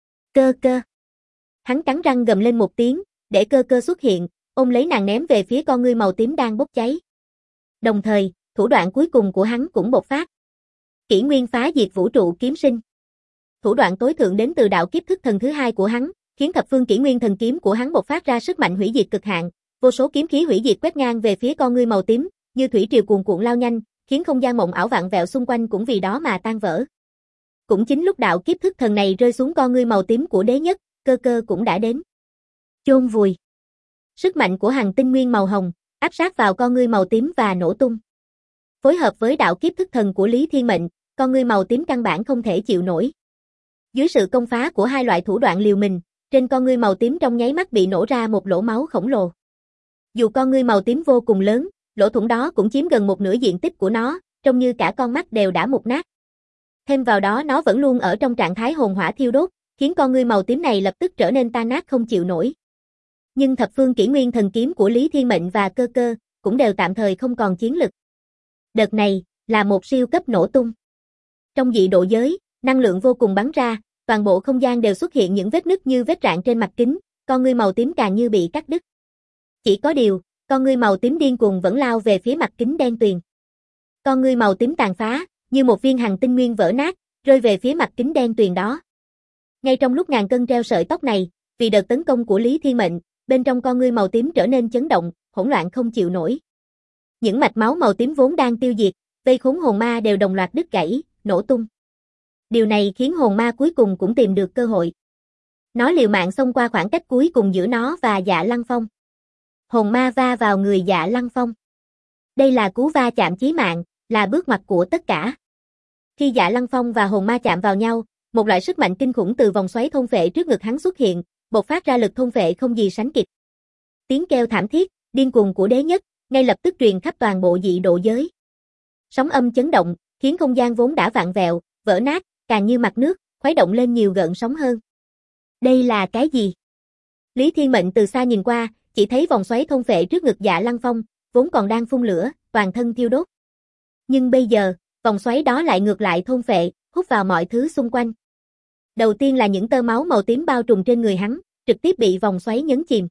Speaker 1: Cơ cơ. Hắn cắn răng gầm lên một tiếng, để cơ cơ xuất hiện, ôm lấy nàng ném về phía con ngươi màu tím đang bốc cháy. Đồng thời, thủ đoạn cuối cùng của hắn cũng bộc phát. Kỷ nguyên phá diệt vũ trụ kiếm sinh. Thủ đoạn tối thượng đến từ đạo kiếp thức thần thứ hai của hắn, khiến thập phương kỷ nguyên thần kiếm của hắn bộc phát ra sức mạnh hủy diệt cực hạn, vô số kiếm khí hủy diệt quét ngang về phía con ngươi màu tím, như thủy triều cuồn cuộn lao nhanh, khiến không gian mộng ảo vạn vẹo xung quanh cũng vì đó mà tan vỡ. Cũng chính lúc đạo kiếp thức thần này rơi xuống con ngươi màu tím của đế nhất, cơ cơ cũng đã đến. Chôn vùi. Sức mạnh của hằng tinh nguyên màu hồng áp sát vào con ngươi màu tím và nổ tung. Phối hợp với đạo kiếp thức thần của Lý Thiên Mệnh, con ngươi màu tím căn bản không thể chịu nổi. Dưới sự công phá của hai loại thủ đoạn liều mình, trên con ngươi màu tím trong nháy mắt bị nổ ra một lỗ máu khổng lồ. Dù con ngươi màu tím vô cùng lớn, lỗ thủng đó cũng chiếm gần một nửa diện tích của nó, trông như cả con mắt đều đã mục nát. Thêm vào đó nó vẫn luôn ở trong trạng thái hồn hỏa thiêu đốt, khiến con ngươi màu tím này lập tức trở nên tan nát không chịu nổi. Nhưng thập phương kỷ nguyên thần kiếm của Lý Thiên Mệnh và cơ cơ cũng đều tạm thời không còn chiến lực. Đợt này là một siêu cấp nổ tung. Trong dị độ giới, năng lượng vô cùng bắn ra, toàn bộ không gian đều xuất hiện những vết nứt như vết rạn trên mặt kính, con ngươi màu tím càng như bị cắt đứt. Chỉ có điều, con ngươi màu tím điên cuồng vẫn lao về phía mặt kính đen tuyền. Con ngươi màu tím tàn phá, như một viên hằng tinh nguyên vỡ nát, rơi về phía mặt kính đen tuyền đó. Ngay trong lúc ngàn cân treo sợi tóc này, vì đợt tấn công của Lý Thiên Mệnh, bên trong con ngươi màu tím trở nên chấn động, hỗn loạn không chịu nổi. Những mạch máu màu tím vốn đang tiêu diệt, vây khốn hồn ma đều đồng loạt đứt gãy, nổ tung. Điều này khiến hồn ma cuối cùng cũng tìm được cơ hội. Nó liều mạng xông qua khoảng cách cuối cùng giữa nó và Dạ Lăng Phong. Hồn ma va vào người Dạ Lăng Phong. Đây là cú va chạm chí mạng, là bước ngoặt của tất cả. Khi Dạ Lăng Phong và hồn ma chạm vào nhau, một loại sức mạnh kinh khủng từ vòng xoáy thôn phệ trước ngực hắn xuất hiện, bộc phát ra lực thôn phệ không gì sánh kịp. Tiếng kêu thảm thiết, điên cuồng của đế nhất, ngay lập tức truyền khắp toàn bộ dị độ giới. Sóng âm chấn động, khiến không gian vốn đã vạn vẹo, vỡ nát, càng như mặt nước, khuấy động lên nhiều gợn sóng hơn. Đây là cái gì? Lý Thiên Mệnh từ xa nhìn qua, chỉ thấy vòng xoáy thôn phệ trước ngực Dạ Lăng Phong, vốn còn đang phun lửa, toàn thân thiêu đốt. Nhưng bây giờ, vòng xoáy đó lại ngược lại thôn phệ, hút vào mọi thứ xung quanh. Đầu tiên là những tơ máu màu tím bao trùm trên người hắn, trực tiếp bị vòng xoáy nhấn chìm.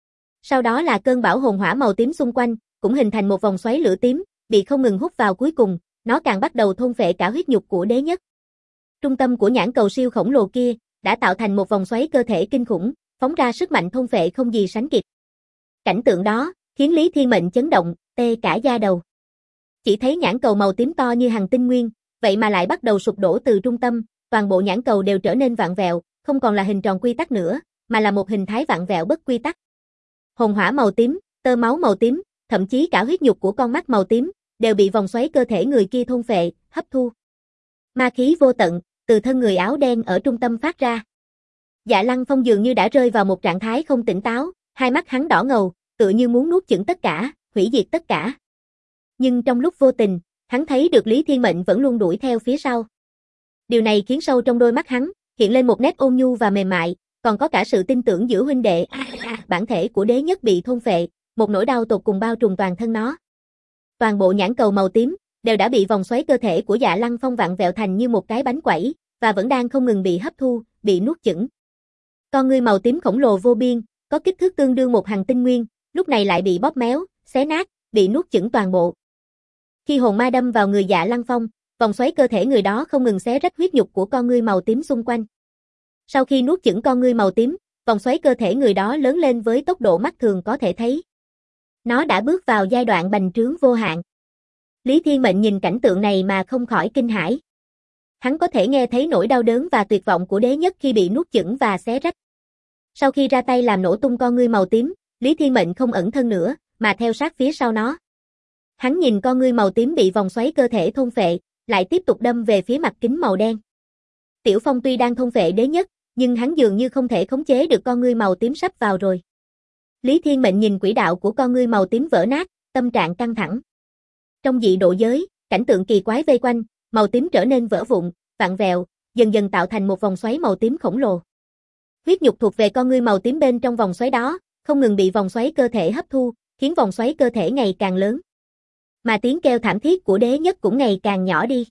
Speaker 1: Sau đó là cơn bão hồn hỏa màu tím xung quanh, cũng hình thành một vòng xoáy lửa tím, bị không ngừng hút vào cuối cùng, nó càng bắt đầu thôn phệ cả huyết nhục của đế nhất. Trung tâm của nhãn cầu siêu khổng lồ kia, đã tạo thành một vòng xoáy cơ thể kinh khủng, phóng ra sức mạnh thôn phệ không gì sánh kịp. Cảnh tượng đó, khiến Lý Thiên Mệnh chấn động, tê cả da đầu. Chỉ thấy nhãn cầu màu tím to như hằng tinh nguyên, vậy mà lại bắt đầu sụp đổ từ trung tâm, toàn bộ nhãn cầu đều trở nên vặn vẹo, không còn là hình tròn quy tắc nữa, mà là một hình thái vặn vẹo bất quy tắc. Hồn hỏa màu tím, tơ máu màu tím, thậm chí cả huyết nhục của con mắt màu tím, đều bị vòng xoáy cơ thể người kia thôn phệ, hấp thu. Ma khí vô tận, từ thân người áo đen ở trung tâm phát ra. Dạ Lăng Phong dường như đã rơi vào một trạng thái không tỉnh táo, hai mắt hắn đỏ ngầu, tựa như muốn nuốt chửng tất cả, hủy diệt tất cả. Nhưng trong lúc vô tình, hắn thấy được Lý Thiên Mệnh vẫn luôn đuổi theo phía sau. Điều này khiến sâu trong đôi mắt hắn hiện lên một nét ôn nhu và mềm mại, còn có cả sự tin tưởng giữa huynh đệ. Bản thể của đế nhất bị thôn phệ, một nỗi đau tột cùng bao trùm toàn thân nó. Toàn bộ nhãn cầu màu tím đều đã bị vòng xoáy cơ thể của Dạ Lăng Phong vặn vẹo thành như một cái bánh quẩy, và vẫn đang không ngừng bị hấp thu, bị nuốt chửng. Con ngươi màu tím khổng lồ vô biên, có kích thước tương đương một hằng tinh nguyên, lúc này lại bị bóp méo, xé nát, bị nuốt chửng toàn bộ. Khi hồn ma đâm vào người Dạ Lăng Phong, vòng xoáy cơ thể người đó không ngừng xé rách huyết nhục của con ngươi màu tím xung quanh. Sau khi nuốt chửng con ngươi màu tím, vòng xoáy cơ thể người đó lớn lên với tốc độ mắt thường có thể thấy. Nó đã bước vào giai đoạn bành trướng vô hạn. Lý Thiên Mệnh nhìn cảnh tượng này mà không khỏi kinh hãi. Hắn có thể nghe thấy nỗi đau đớn và tuyệt vọng của đế nhất khi bị nuốt chửng và xé rách. Sau khi ra tay làm nổ tung con ngươi màu tím, Lý Thiên Mệnh không ẩn thân nữa, mà theo sát phía sau nó. Hắn nhìn con ngươi màu tím bị vòng xoáy cơ thể thôn phệ, lại tiếp tục đâm về phía mặt kính màu đen. Tiểu Phong tuy đang thôn phệ đế nhất, nhưng hắn dường như không thể khống chế được con ngươi màu tím sắp vào rồi. Lý Thiên Mệnh nhìn quỹ đạo của con ngươi màu tím vỡ nát, tâm trạng căng thẳng. Trong dị độ giới, cảnh tượng kỳ quái vây quanh, màu tím trở nên vỡ vụn, vặn vẹo, dần dần tạo thành một vòng xoáy màu tím khổng lồ. Huyết nhục thuộc về con ngươi màu tím bên trong vòng xoáy đó, không ngừng bị vòng xoáy cơ thể hấp thu, khiến vòng xoáy cơ thể ngày càng lớn. Mà tiếng kêu thảm thiết của đế nhất cũng ngày càng nhỏ đi.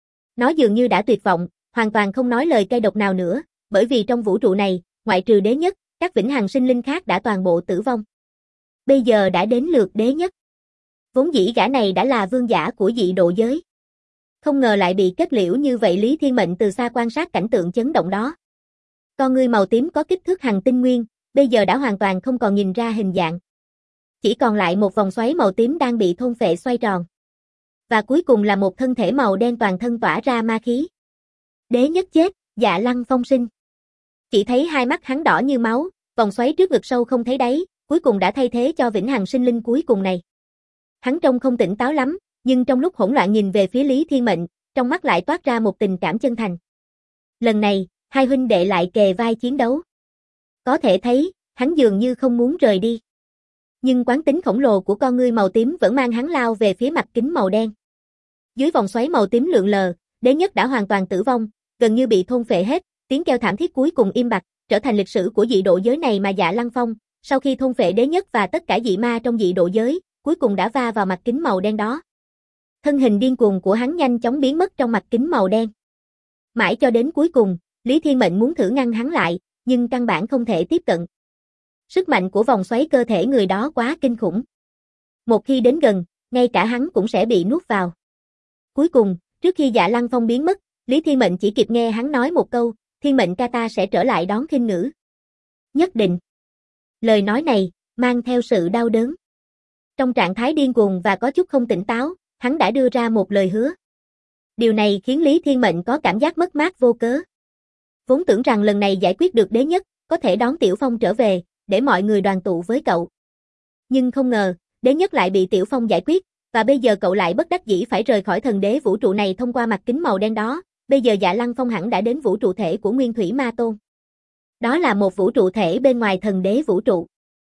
Speaker 1: Nó dường như đã tuyệt vọng, hoàn toàn không nói lời cay độc nào nữa, bởi vì trong vũ trụ này, ngoại trừ đế nhất, các vĩnh hằng sinh linh khác đã toàn bộ tử vong. Bây giờ đã đến lượt đế nhất. Vốn dĩ gã này đã là vương giả của dị độ giới. Không ngờ lại bị kết liễu như vậy. Lý Thiên Mệnh từ xa quan sát cảnh tượng chấn động đó. Con ngươi màu tím có kích thước hằng tinh nguyên, bây giờ đã hoàn toàn không còn nhìn ra hình dạng. Chỉ còn lại một vòng xoáy màu tím đang bị thôn phệ xoay tròn. Và cuối cùng là một thân thể màu đen toàn thân tỏa ra ma khí. Đế nhất chết, Dạ Lăng Phong sinh. Chỉ thấy hai mắt hắn đỏ như máu, vòng xoáy trước ngực sâu không thấy đáy, cuối cùng đã thay thế cho vĩnh hằng sinh linh cuối cùng này. Hắn trông không tỉnh táo lắm, nhưng trong lúc hỗn loạn nhìn về phía Lý Thiên Mệnh, trong mắt lại toát ra một tình cảm chân thành. Lần này, hai huynh đệ lại kề vai chiến đấu. Có thể thấy, hắn dường như không muốn rời đi. Nhưng quán tính khổng lồ của con ngươi màu tím vẫn mang hắn lao về phía mặt kính màu đen. Dưới vòng xoáy màu tím lượn lờ, đế nhất đã hoàn toàn tử vong, gần như bị thôn phệ hết, tiếng kêu thảm thiết cuối cùng im bặt, trở thành lịch sử của dị độ giới này mà Dạ Lăng Phong, sau khi thôn phệ đế nhất và tất cả dị ma trong dị độ giới, cuối cùng đã va vào mặt kính màu đen đó. Thân hình điên cuồng của hắn nhanh chóng biến mất trong mặt kính màu đen. Mãi cho đến cuối cùng, Lý Thiên Mệnh muốn thử ngăn hắn lại, nhưng căn bản không thể tiếp cận. Sức mạnh của vòng xoáy cơ thể người đó quá kinh khủng. Một khi đến gần, ngay cả hắn cũng sẽ bị nuốt vào. Cuối cùng, trước khi Dạ Lăng Phong biến mất, Lý Thiên Mệnh chỉ kịp nghe hắn nói một câu, Thiên Mệnh ca ta sẽ trở lại đón khinh ngữ. Nhất định. Lời nói này, mang theo sự đau đớn. Trong trạng thái điên cuồng và có chút không tỉnh táo, hắn đã đưa ra một lời hứa. Điều này khiến Lý Thiên Mệnh có cảm giác mất mát vô cớ. Vốn tưởng rằng lần này giải quyết được đế nhất, có thể đón Tiểu Phong trở về, để mọi người đoàn tụ với cậu. Nhưng không ngờ, đế nhất lại bị Tiểu Phong giải quyết, và bây giờ cậu lại bất đắc dĩ phải rời khỏi thần đế vũ trụ này thông qua mặt kính màu đen đó. Bây giờ Dạ Lăng Phong hẳn đã đến vũ trụ thể của Nguyên Thủy Ma Tôn. Đó là một vũ trụ thể bên ngoài thần đế vũ trụ.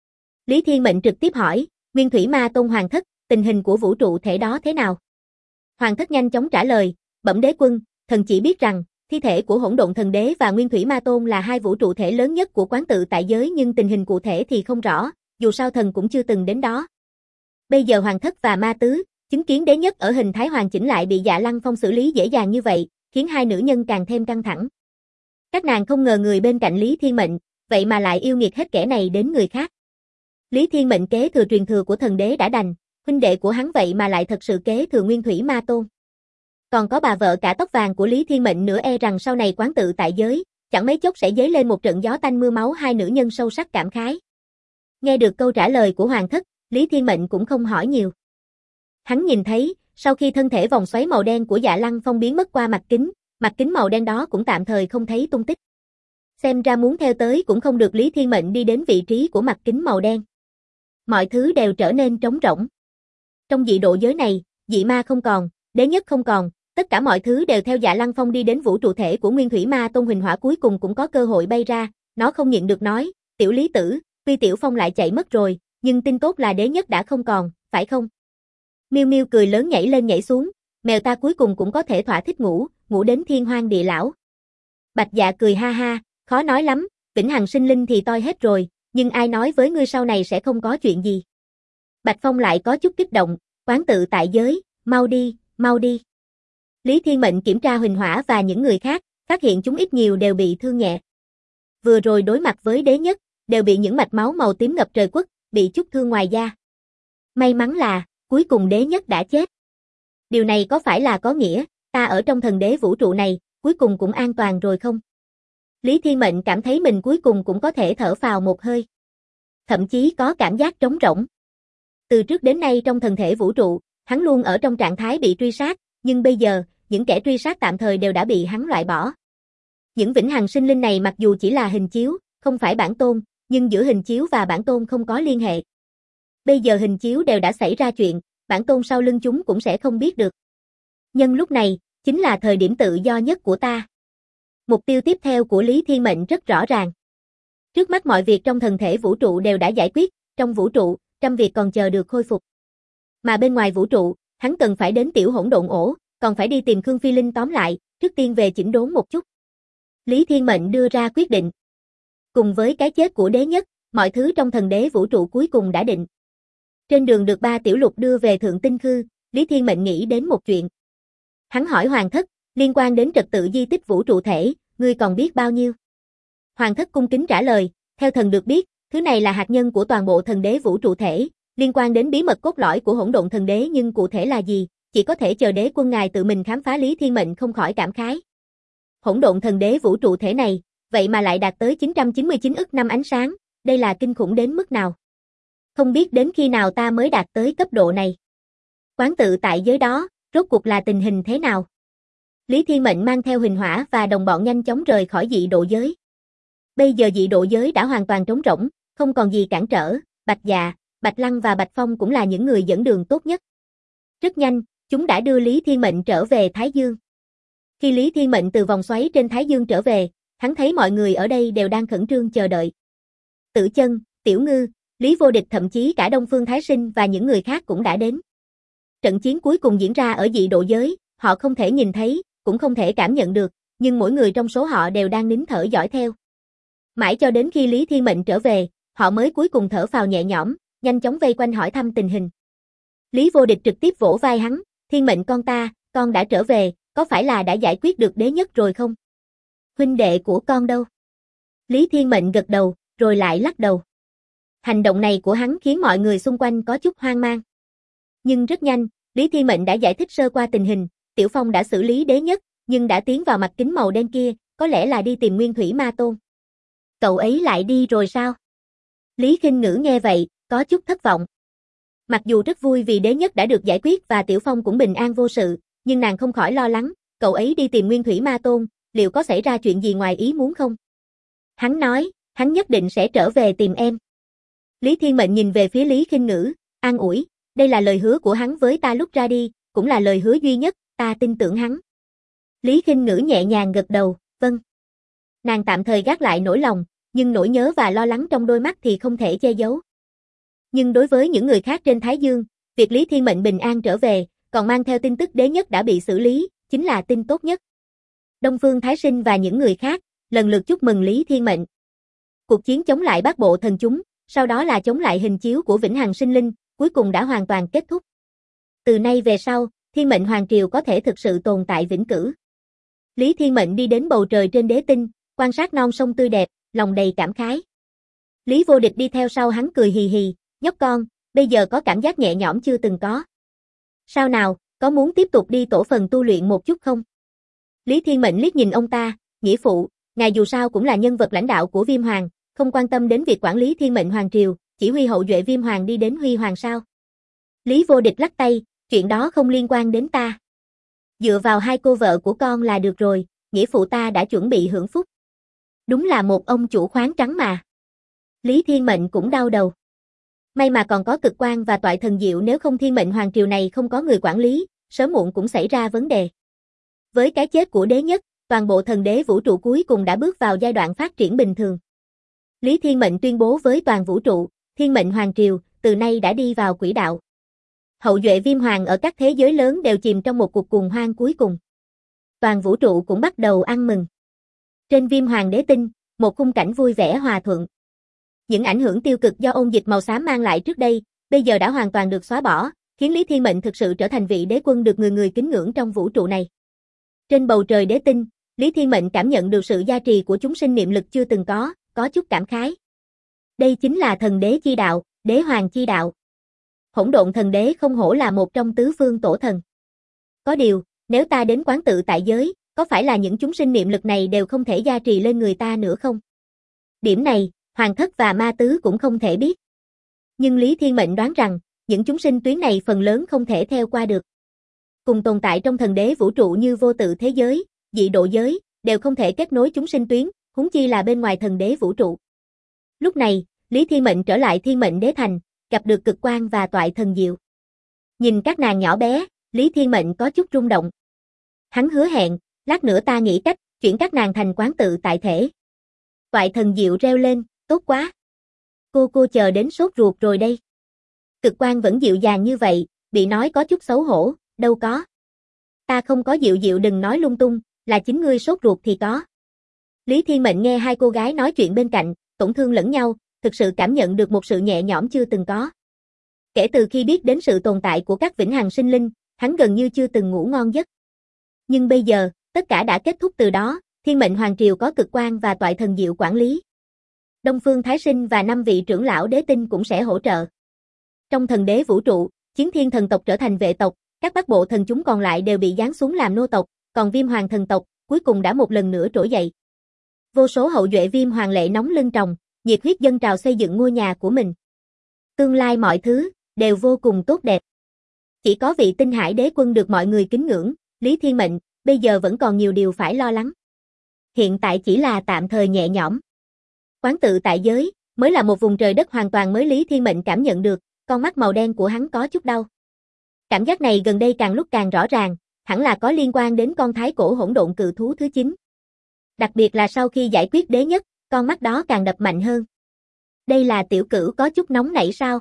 Speaker 1: Lý Thiên Mệnh trực tiếp hỏi, Nguyên Thủy Ma Tôn Hoàng thất, tình hình của vũ trụ thể đó thế nào? Hoàng thất nhanh chóng trả lời, bẩm đế quân, thần chỉ biết rằng, thi thể của Hỗn Độn Thần Đế và Nguyên Thủy Ma Tôn là hai vũ trụ thể lớn nhất của quán tự tại giới, nhưng tình hình cụ thể thì không rõ, dù sao thần cũng chưa từng đến đó. Bây giờ Hoàng thất và Ma Tứ, chứng kiến đế nhất ở hình thái hoàn chỉnh lại bị Dạ Lăng Phong xử lý dễ dàng như vậy, khiến hai nữ nhân càng thêm căng thẳng. Các nàng không ngờ người bên cạnh Lý Thiên Mệnh, vậy mà lại yêu nghiệt hết kẻ này đến người khác. Lý Thiên Mệnh kế thừa truyền thừa của thần đế đã đành, huynh đệ của hắn vậy mà lại thật sự kế thừa Nguyên Thủy Ma Tôn. Còn có bà vợ cả tóc vàng của Lý Thiên Mệnh nữa, e rằng sau này quán tự tại giới, chẳng mấy chốc sẽ dấy lên một trận gió tanh mưa máu. Hai nữ nhân sâu sắc cảm khái. Nghe được câu trả lời của Hoàng thất, Lý Thiên Mệnh cũng không hỏi nhiều. Hắn nhìn thấy, sau khi thân thể vòng xoáy màu đen của Dạ Lăng Phong biến mất qua mặt kính màu đen đó cũng tạm thời không thấy tung tích. Xem ra muốn theo tới cũng không được. Lý Thiên Mệnh đi đến vị trí của mặt kính màu đen. Mọi thứ đều trở nên trống rỗng. Trong dị độ giới này, dị ma không còn, đế nhất không còn, tất cả mọi thứ đều theo Dạ Lăng Phong đi đến vũ trụ thể của Nguyên Thủy Ma Tôn. Huỳnh Hỏa cuối cùng cũng có cơ hội bay ra, nó không nhịn được nói, tiểu Lý tử, tuy Tiểu Phong lại chạy mất rồi, nhưng tin tốt là đế nhất đã không còn, phải không? Miêu Miêu cười lớn nhảy lên nhảy xuống, mèo ta cuối cùng cũng có thể thỏa thích ngủ đến thiên hoang địa lão. Bạch Dạ cười ha ha, khó nói lắm, vĩnh hằng sinh linh thì toi hết rồi, nhưng ai nói với ngươi sau này sẽ không có chuyện gì. Bạch Phong lại có chút kích động, quán tự tại giới, mau đi, mau đi. Lý Thiên Mệnh kiểm tra Huỳnh Hỏa và những người khác, phát hiện chúng ít nhiều đều bị thương nhẹ. Vừa rồi đối mặt với đế nhất, đều bị những mạch máu màu tím ngập trời quất, bị chút thương ngoài da. May mắn là, cuối cùng đế nhất đã chết. Điều này có phải là có nghĩa, ta ở trong thần đế vũ trụ này, cuối cùng cũng an toàn rồi không? Lý Thiên Mệnh cảm thấy mình cuối cùng cũng có thể thở phào một hơi. Thậm chí có cảm giác trống rỗng. Từ trước đến nay trong thần thể vũ trụ, hắn luôn ở trong trạng thái bị truy sát, nhưng bây giờ, những kẻ truy sát tạm thời đều đã bị hắn loại bỏ. Những vĩnh hằng sinh linh này mặc dù chỉ là hình chiếu, không phải bản tôn, nhưng giữa hình chiếu và bản tôn không có liên hệ. Bây giờ hình chiếu đều đã xảy ra chuyện, bản tôn sau lưng chúng cũng sẽ không biết được. Nhân lúc này, chính là thời điểm tự do nhất của ta. Mục tiêu tiếp theo của Lý Thiên Mệnh rất rõ ràng. Trước mắt mọi việc trong thần thể vũ trụ đều đã giải quyết, trong vũ trụ, trăm việc còn chờ được khôi phục. Mà bên ngoài vũ trụ, hắn cần phải đến tiểu hỗn độn ổ, còn phải đi tìm Khương Phi Linh tóm lại, trước tiên về chỉnh đốn một chút. Lý Thiên Mệnh đưa ra quyết định. Cùng với cái chết của đế nhất, mọi thứ trong thần đế vũ trụ cuối cùng đã định. Trên đường được 3 tiểu lục đưa về Thượng Tinh Khư, Lý Thiên Mệnh nghĩ đến một chuyện. Hắn hỏi Hoàng Thất, liên quan đến trật tự di tích vũ trụ thể, ngươi còn biết bao nhiêu? Hoàng Thất cung kính trả lời, theo thần được biết, thứ này là hạt nhân của toàn bộ thần đế vũ trụ thể, liên quan đến bí mật cốt lõi của hỗn độn thần đế nhưng cụ thể là gì, chỉ có thể chờ đế quân ngài tự mình khám phá. Lý Thiên Mệnh không khỏi cảm khái. Hỗn độn thần đế vũ trụ thể này, vậy mà lại đạt tới 999 ức năm ánh sáng, đây là kinh khủng đến mức nào? Không biết đến khi nào ta mới đạt tới cấp độ này. Quán tự tại giới đó, rốt cuộc là tình hình thế nào? Lý Thiên Mệnh mang theo Huỳnh Hỏa và đồng bọn nhanh chóng rời khỏi dị độ giới. Bây giờ dị độ giới đã hoàn toàn trống rỗng, không còn gì cản trở, Bạch Dạ, Bạch Lăng và Bạch Phong cũng là những người dẫn đường tốt nhất. Rất nhanh, chúng đã đưa Lý Thiên Mệnh trở về Thái Dương. Khi Lý Thiên Mệnh từ vòng xoáy trên Thái Dương trở về, hắn thấy mọi người ở đây đều đang khẩn trương chờ đợi. Tử Chân, Tiểu Ngư, Lý Vô Địch thậm chí cả Đông Phương Thái Sinh và những người khác cũng đã đến. Trận chiến cuối cùng diễn ra ở dị độ giới, họ không thể nhìn thấy, cũng không thể cảm nhận được, nhưng mỗi người trong số họ đều đang nín thở dõi theo. Mãi cho đến khi Lý Thiên Mệnh trở về, họ mới cuối cùng thở phào nhẹ nhõm, nhanh chóng vây quanh hỏi thăm tình hình. Lý Vô Địch trực tiếp vỗ vai hắn, Thiên Mệnh con ta, con đã trở về, có phải là đã giải quyết được đế nhất rồi không? Huynh đệ của con đâu? Lý Thiên Mệnh gật đầu, rồi lại lắc đầu. Hành động này của hắn khiến mọi người xung quanh có chút hoang mang. Nhưng rất nhanh, Lý Thiên Mệnh đã giải thích sơ qua tình hình, Tiểu Phong đã xử lý đế nhất, nhưng đã tiến vào mặt kính màu đen kia, có lẽ là đi tìm Nguyên Thủy Ma Tôn. Cậu ấy lại đi rồi sao? Lý Khinh Ngữ nghe vậy, có chút thất vọng. Mặc dù rất vui vì đế nhất đã được giải quyết và Tiểu Phong cũng bình an vô sự, nhưng nàng không khỏi lo lắng, cậu ấy đi tìm Nguyên Thủy Ma Tôn, liệu có xảy ra chuyện gì ngoài ý muốn không? Hắn nói, hắn nhất định sẽ trở về tìm em. Lý Thiên Mệnh nhìn về phía Lý Khinh Ngữ, an ủi, đây là lời hứa của hắn với ta lúc ra đi, cũng là lời hứa duy nhất, ta tin tưởng hắn. Lý Khinh Ngữ nhẹ nhàng gật đầu, vâng. Nàng tạm thời gác lại nỗi lòng, nhưng nỗi nhớ và lo lắng trong đôi mắt thì không thể che giấu. Nhưng đối với những người khác trên Thái Dương, việc Lý Thiên Mệnh bình an trở về, còn mang theo tin tức đế nhất đã bị xử lý, chính là tin tốt nhất. Đông Phương Thái Sinh và những người khác, lần lượt chúc mừng Lý Thiên Mệnh. Cuộc chiến chống lại Bát Bộ Thần Chúng, sau đó là chống lại hình chiếu của Vĩnh Hằng Sinh Linh, cuối cùng đã hoàn toàn kết thúc. Từ nay về sau, Thiên Mệnh Hoàng Triều có thể thực sự tồn tại vĩnh cửu. Lý Thiên Mệnh đi đến bầu trời trên đế tinh, quan sát non sông tươi đẹp, lòng đầy cảm khái. Lý Vô Địch đi theo sau hắn cười hì hì, nhóc con, bây giờ có cảm giác nhẹ nhõm chưa từng có. Sao nào, có muốn tiếp tục đi tổ phần tu luyện một chút không? Lý Thiên Mệnh liếc nhìn ông ta, nghĩa phụ, ngài dù sao cũng là nhân vật lãnh đạo của Viêm Hoàng, không quan tâm đến việc quản lý Thiên Mệnh Hoàng Triều, chỉ huy hậu duệ Viêm Hoàng đi đến Huy Hoàng sao? Lý Vô Địch lắc tay, chuyện đó không liên quan đến ta. Dựa vào hai cô vợ của con là được rồi, nghĩa phụ ta đã chuẩn bị hưởng phúc. Đúng là một ông chủ khoáng trắng mà. Lý Thiên Mệnh cũng đau đầu. May mà còn có cực quan và toại thần diệu, nếu không Thiên Mệnh Hoàng Triều này không có người quản lý, sớm muộn cũng xảy ra vấn đề. Với cái chết của đế nhất, toàn bộ thần đế vũ trụ cuối cùng đã bước vào giai đoạn phát triển bình thường. Lý Thiên Mệnh tuyên bố với toàn vũ trụ, Thiên Mệnh Hoàng Triều, từ nay đã đi vào quỹ đạo. Hậu duệ Viêm Hoàng ở các thế giới lớn đều chìm trong một cuộc cuồng hoang cuối cùng. Toàn vũ trụ cũng bắt đầu ăn mừng. Trên Viêm Hoàng đế tinh, một khung cảnh vui vẻ hòa thuận. Những ảnh hưởng tiêu cực do ôn dịch màu xám mang lại trước đây, bây giờ đã hoàn toàn được xóa bỏ, khiến Lý Thiên Mệnh thực sự trở thành vị đế quân được người người kính ngưỡng trong vũ trụ này. Trên bầu trời đế tinh, Lý Thiên Mệnh cảm nhận được sự gia trì của chúng sinh niệm lực chưa từng có chút cảm khái. Đây chính là thần đế chi đạo, đế hoàng chi đạo. Hỗn độn thần đế không hổ là một trong tứ phương tổ thần. Có điều, nếu ta đến quán tự tại giới, có phải là những chúng sinh niệm lực này đều không thể gia trì lên người ta nữa không? Điểm này, Hoàng Thất và Ma Tứ cũng không thể biết. Nhưng Lý Thiên Mệnh đoán rằng, những chúng sinh tuyến này phần lớn không thể theo qua được. Cùng tồn tại trong thần đế vũ trụ như vô tự thế giới, dị độ giới, đều không thể kết nối chúng sinh tuyến, huống chi là bên ngoài thần đế vũ trụ. Lúc này, Lý Thiên Mệnh trở lại Thiên Mệnh Đế Thành, gặp được cực quan và toại thần diệu. Nhìn các nàng nhỏ bé, Lý Thiên Mệnh có chút rung động. Hắn hứa hẹn, lát nữa ta nghĩ cách, chuyển các nàng thành quán tự tại thể. Toại Thần Diệu reo lên, tốt quá. Cô chờ đến sốt ruột rồi đây. Cực Quan vẫn dịu dàng như vậy, bị nói có chút xấu hổ, đâu có. Ta không có dịu đừng nói lung tung, là chính ngươi sốt ruột thì có. Lý Thiên Mệnh nghe hai cô gái nói chuyện bên cạnh, tổn thương lẫn nhau, thực sự cảm nhận được một sự nhẹ nhõm chưa từng có. Kể từ khi biết đến sự tồn tại của các vĩnh hằng sinh linh, hắn gần như chưa từng ngủ ngon giấc. Nhưng bây giờ, tất cả đã kết thúc từ đó, Thiên Mệnh Hoàng Triều có Cực Quan và Toại Thần Diệu quản lý. Đông Phương Thái Sinh và 5 vị trưởng lão đế tinh cũng sẽ hỗ trợ. Trong thần đế vũ trụ, Chiến Thiên thần tộc trở thành vệ tộc, các bắc bộ thần chúng còn lại đều bị giáng xuống làm nô tộc, còn Viêm Hoàng thần tộc cuối cùng đã một lần nữa trỗi dậy. Vô số hậu duệ Viêm Hoàng lệ nóng lưng tròng, nhiệt huyết dâng trào xây dựng ngôi nhà của mình. Tương lai mọi thứ đều vô cùng tốt đẹp. Chỉ có vị Tinh Hải Đế Quân được mọi người kính ngưỡng, Lý Thiên Mệnh, bây giờ vẫn còn nhiều điều phải lo lắng. Hiện tại chỉ là tạm thời nhẹ nhõm. Quán tự tại giới, mới là một vùng trời đất hoàn toàn mới. Lý Thiên Mệnh cảm nhận được, con mắt màu đen của hắn có chút đau. Cảm giác này gần đây càng lúc càng rõ ràng, hẳn là có liên quan đến con thái cổ hỗn độn cự thú thứ 9. Đặc biệt là sau khi giải quyết đế nhất, con mắt đó càng đập mạnh hơn. Đây là tiểu cửu có chút nóng nảy sao?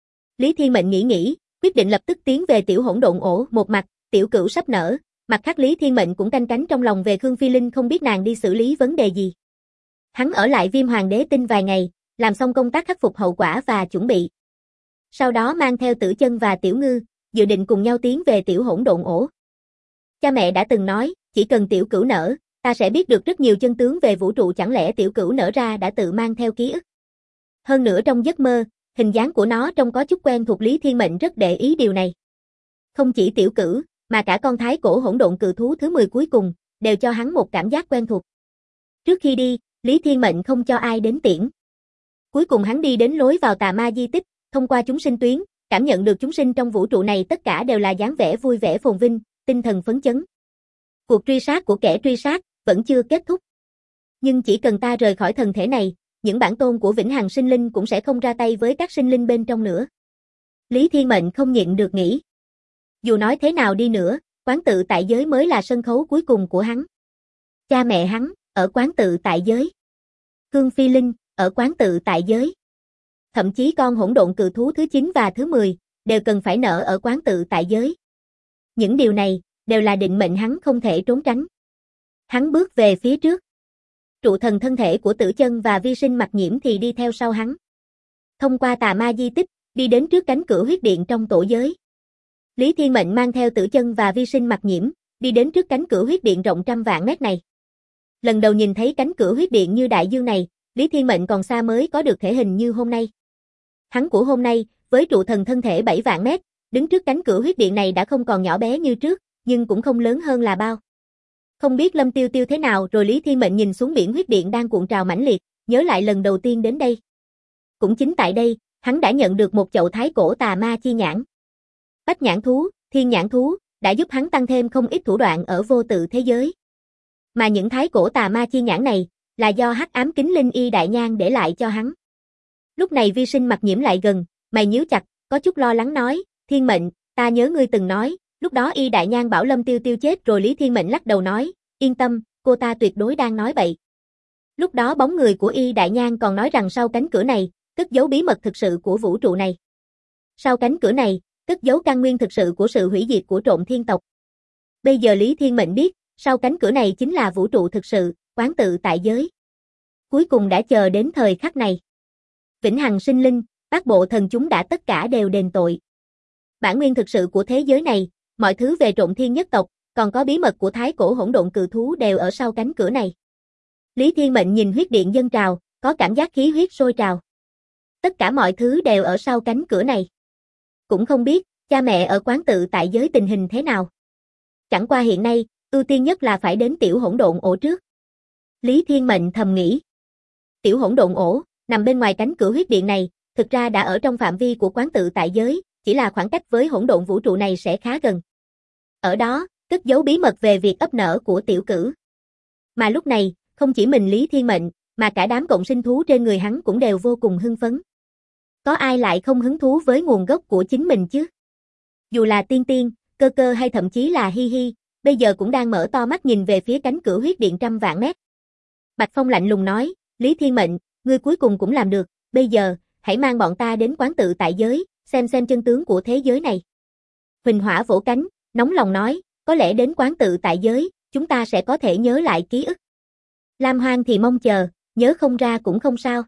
Speaker 1: Lý Thiên Mệnh nghĩ, quyết định lập tức tiến về tiểu hỗn độn ổ. Một mặt, tiểu cửu sắp nở, mặt khác Lý Thiên Mệnh cũng canh cánh trong lòng về Khương Phi Linh, không biết nàng đi xử lý vấn đề gì. Hắn ở lại Viêm Hoàng Đế Tinh vài ngày, làm xong công tác khắc phục hậu quả và chuẩn bị. Sau đó mang theo Tử Chân và Tiểu Ngư, dự định cùng nhau tiến về tiểu hỗn độn ổ. Cha mẹ đã từng nói, chỉ cần tiểu cửu nở, ta sẽ biết được rất nhiều chân tướng về vũ trụ. Chẳng lẽ tiểu cửu nở ra đã tự mang theo ký ức? Hơn nữa trong giấc mơ, hình dáng của nó trông có chút quen thuộc. Lý Thiên Mệnh rất để ý điều này. Không chỉ tiểu cửu, mà cả con thái cổ hỗn độn cự thú thứ 10 cuối cùng, đều cho hắn một cảm giác quen thuộc. Trước khi đi, Lý Thiên Mệnh không cho ai đến tiễn. Cuối cùng hắn đi đến lối vào tà ma di tích, thông qua chúng sinh tuyến, cảm nhận được chúng sinh trong vũ trụ này tất cả đều là dáng vẻ vui vẻ phồn vinh, tinh thần phấn chấn. Cuộc truy sát của kẻ truy sát vẫn chưa kết thúc. Nhưng chỉ cần ta rời khỏi thần thể này, những bản tôn của vĩnh hằng sinh linh cũng sẽ không ra tay với các sinh linh bên trong nữa. Lý Thiên Mệnh không nhịn được nghĩ. Dù nói thế nào đi nữa, quán tự tại giới mới là sân khấu cuối cùng của hắn. Cha mẹ hắn, ở quán tự tại giới. Khương Phi Linh, ở quán tự tại giới. Thậm chí con hỗn độn cự thú thứ 9 và thứ 10, đều cần phải nở ở quán tự tại giới. Những điều này, đều là định mệnh hắn không thể trốn tránh. Hắn bước về phía trước. Trụ thần thân thể của Tử Chân và Vi Sinh Mặc Nhiễm thì đi theo sau hắn. Thông qua tà ma di tích, đi đến trước cánh cửa huyết điện trong tổ giới. Lý Thiên Mệnh mang theo Tử Chân và Vi Sinh Mặc Nhiễm, đi đến trước cánh cửa huyết điện rộng trăm vạn mét này. Lần đầu nhìn thấy cánh cửa huyết điện như đại dương này, Lý Thiên Mệnh còn xa mới có được thể hình như hôm nay. Hắn của hôm nay, với trụ thần thân thể 7 vạn mét, đứng trước cánh cửa huyết điện này đã không còn nhỏ bé như trước, nhưng cũng không lớn hơn là bao. Không biết Lâm Tiêu Tiêu thế nào rồi. Lý Thiên Mệnh nhìn xuống biển huyết điện đang cuộn trào mãnh liệt, nhớ lại lần đầu tiên đến đây. Cũng chính tại đây, hắn đã nhận được một chậu thái cổ tà ma chi nhãn. Bách nhãn thú, thiên nhãn thú, đã giúp hắn tăng thêm không ít thủ đoạn ở vô tự thế giới. Mà những thái cổ tà ma chi nhãn này, là do hắc ám kính linh Y Đại Nhang để lại cho hắn. Lúc này Vi Sinh Mặc Nhiễm lại gần, mày nhíu chặt, có chút lo lắng nói, Thiên Mệnh, ta nhớ ngươi từng nói, lúc đó Y Đại Nhang bảo Lâm Tiêu Tiêu chết rồi. Lý Thiên Mệnh lắc đầu nói, yên tâm, cô ta tuyệt đối đang nói bậy. Lúc đó bóng người của Y Đại Nhang còn nói rằng sau cánh cửa này, cất giấu bí mật thực sự của vũ trụ này. Sau cánh cửa này, cất giấu căn nguyên thực sự của sự hủy diệt của Trộm Thiên tộc. Bây giờ Lý Thiên Mệnh biết, sau cánh cửa này chính là vũ trụ thực sự, quán tự tại giới. Cuối cùng đã chờ đến thời khắc này. Vĩnh hằng sinh linh, bát bộ thần chúng đã tất cả đều đền tội. Bản nguyên thực sự của thế giới này, mọi thứ về Trộm Thiên nhất tộc, còn có bí mật của thái cổ hỗn độn cự thú đều ở sau cánh cửa này. Lý Thiên Mệnh nhìn huyết điện dâng trào, có cảm giác khí huyết sôi trào. Tất cả mọi thứ đều ở sau cánh cửa này. Cũng không biết, cha mẹ ở quán tự tại giới tình hình thế nào. Chẳng qua hiện nay, ưu tiên nhất là phải đến tiểu hỗn độn ổ trước. Lý Thiên Mệnh thầm nghĩ. Tiểu hỗn độn ổ, nằm bên ngoài cánh cửa huyết điện này, thực ra đã ở trong phạm vi của quán tự tại giới, chỉ là khoảng cách với hỗn độn vũ trụ này sẽ khá gần. Ở đó, cất giấu bí mật về việc ấp nở của tiểu cửu. Mà lúc này, không chỉ mình Lý Thiên Mệnh, mà cả đám cộng sinh thú trên người hắn cũng đều vô cùng hưng phấn. Có ai lại không hứng thú với nguồn gốc của chính mình chứ? Dù là Tiên Tiên, Cơ Cơ hay thậm chí là Hi Hi, bây giờ cũng đang mở to mắt nhìn về phía cánh cửa huyết điện trăm vạn mét. Bạch Phong lạnh lùng nói, Lý Thiên Mệnh, ngươi cuối cùng cũng làm được, bây giờ, hãy mang bọn ta đến quán tự tại giới, xem chân tướng của thế giới này. Huỳnh Hỏa vỗ cánh, nóng lòng nói, có lẽ đến quán tự tại giới, chúng ta sẽ có thể nhớ lại ký ức. Lam Hoang thì mong chờ, nhớ không ra cũng không sao.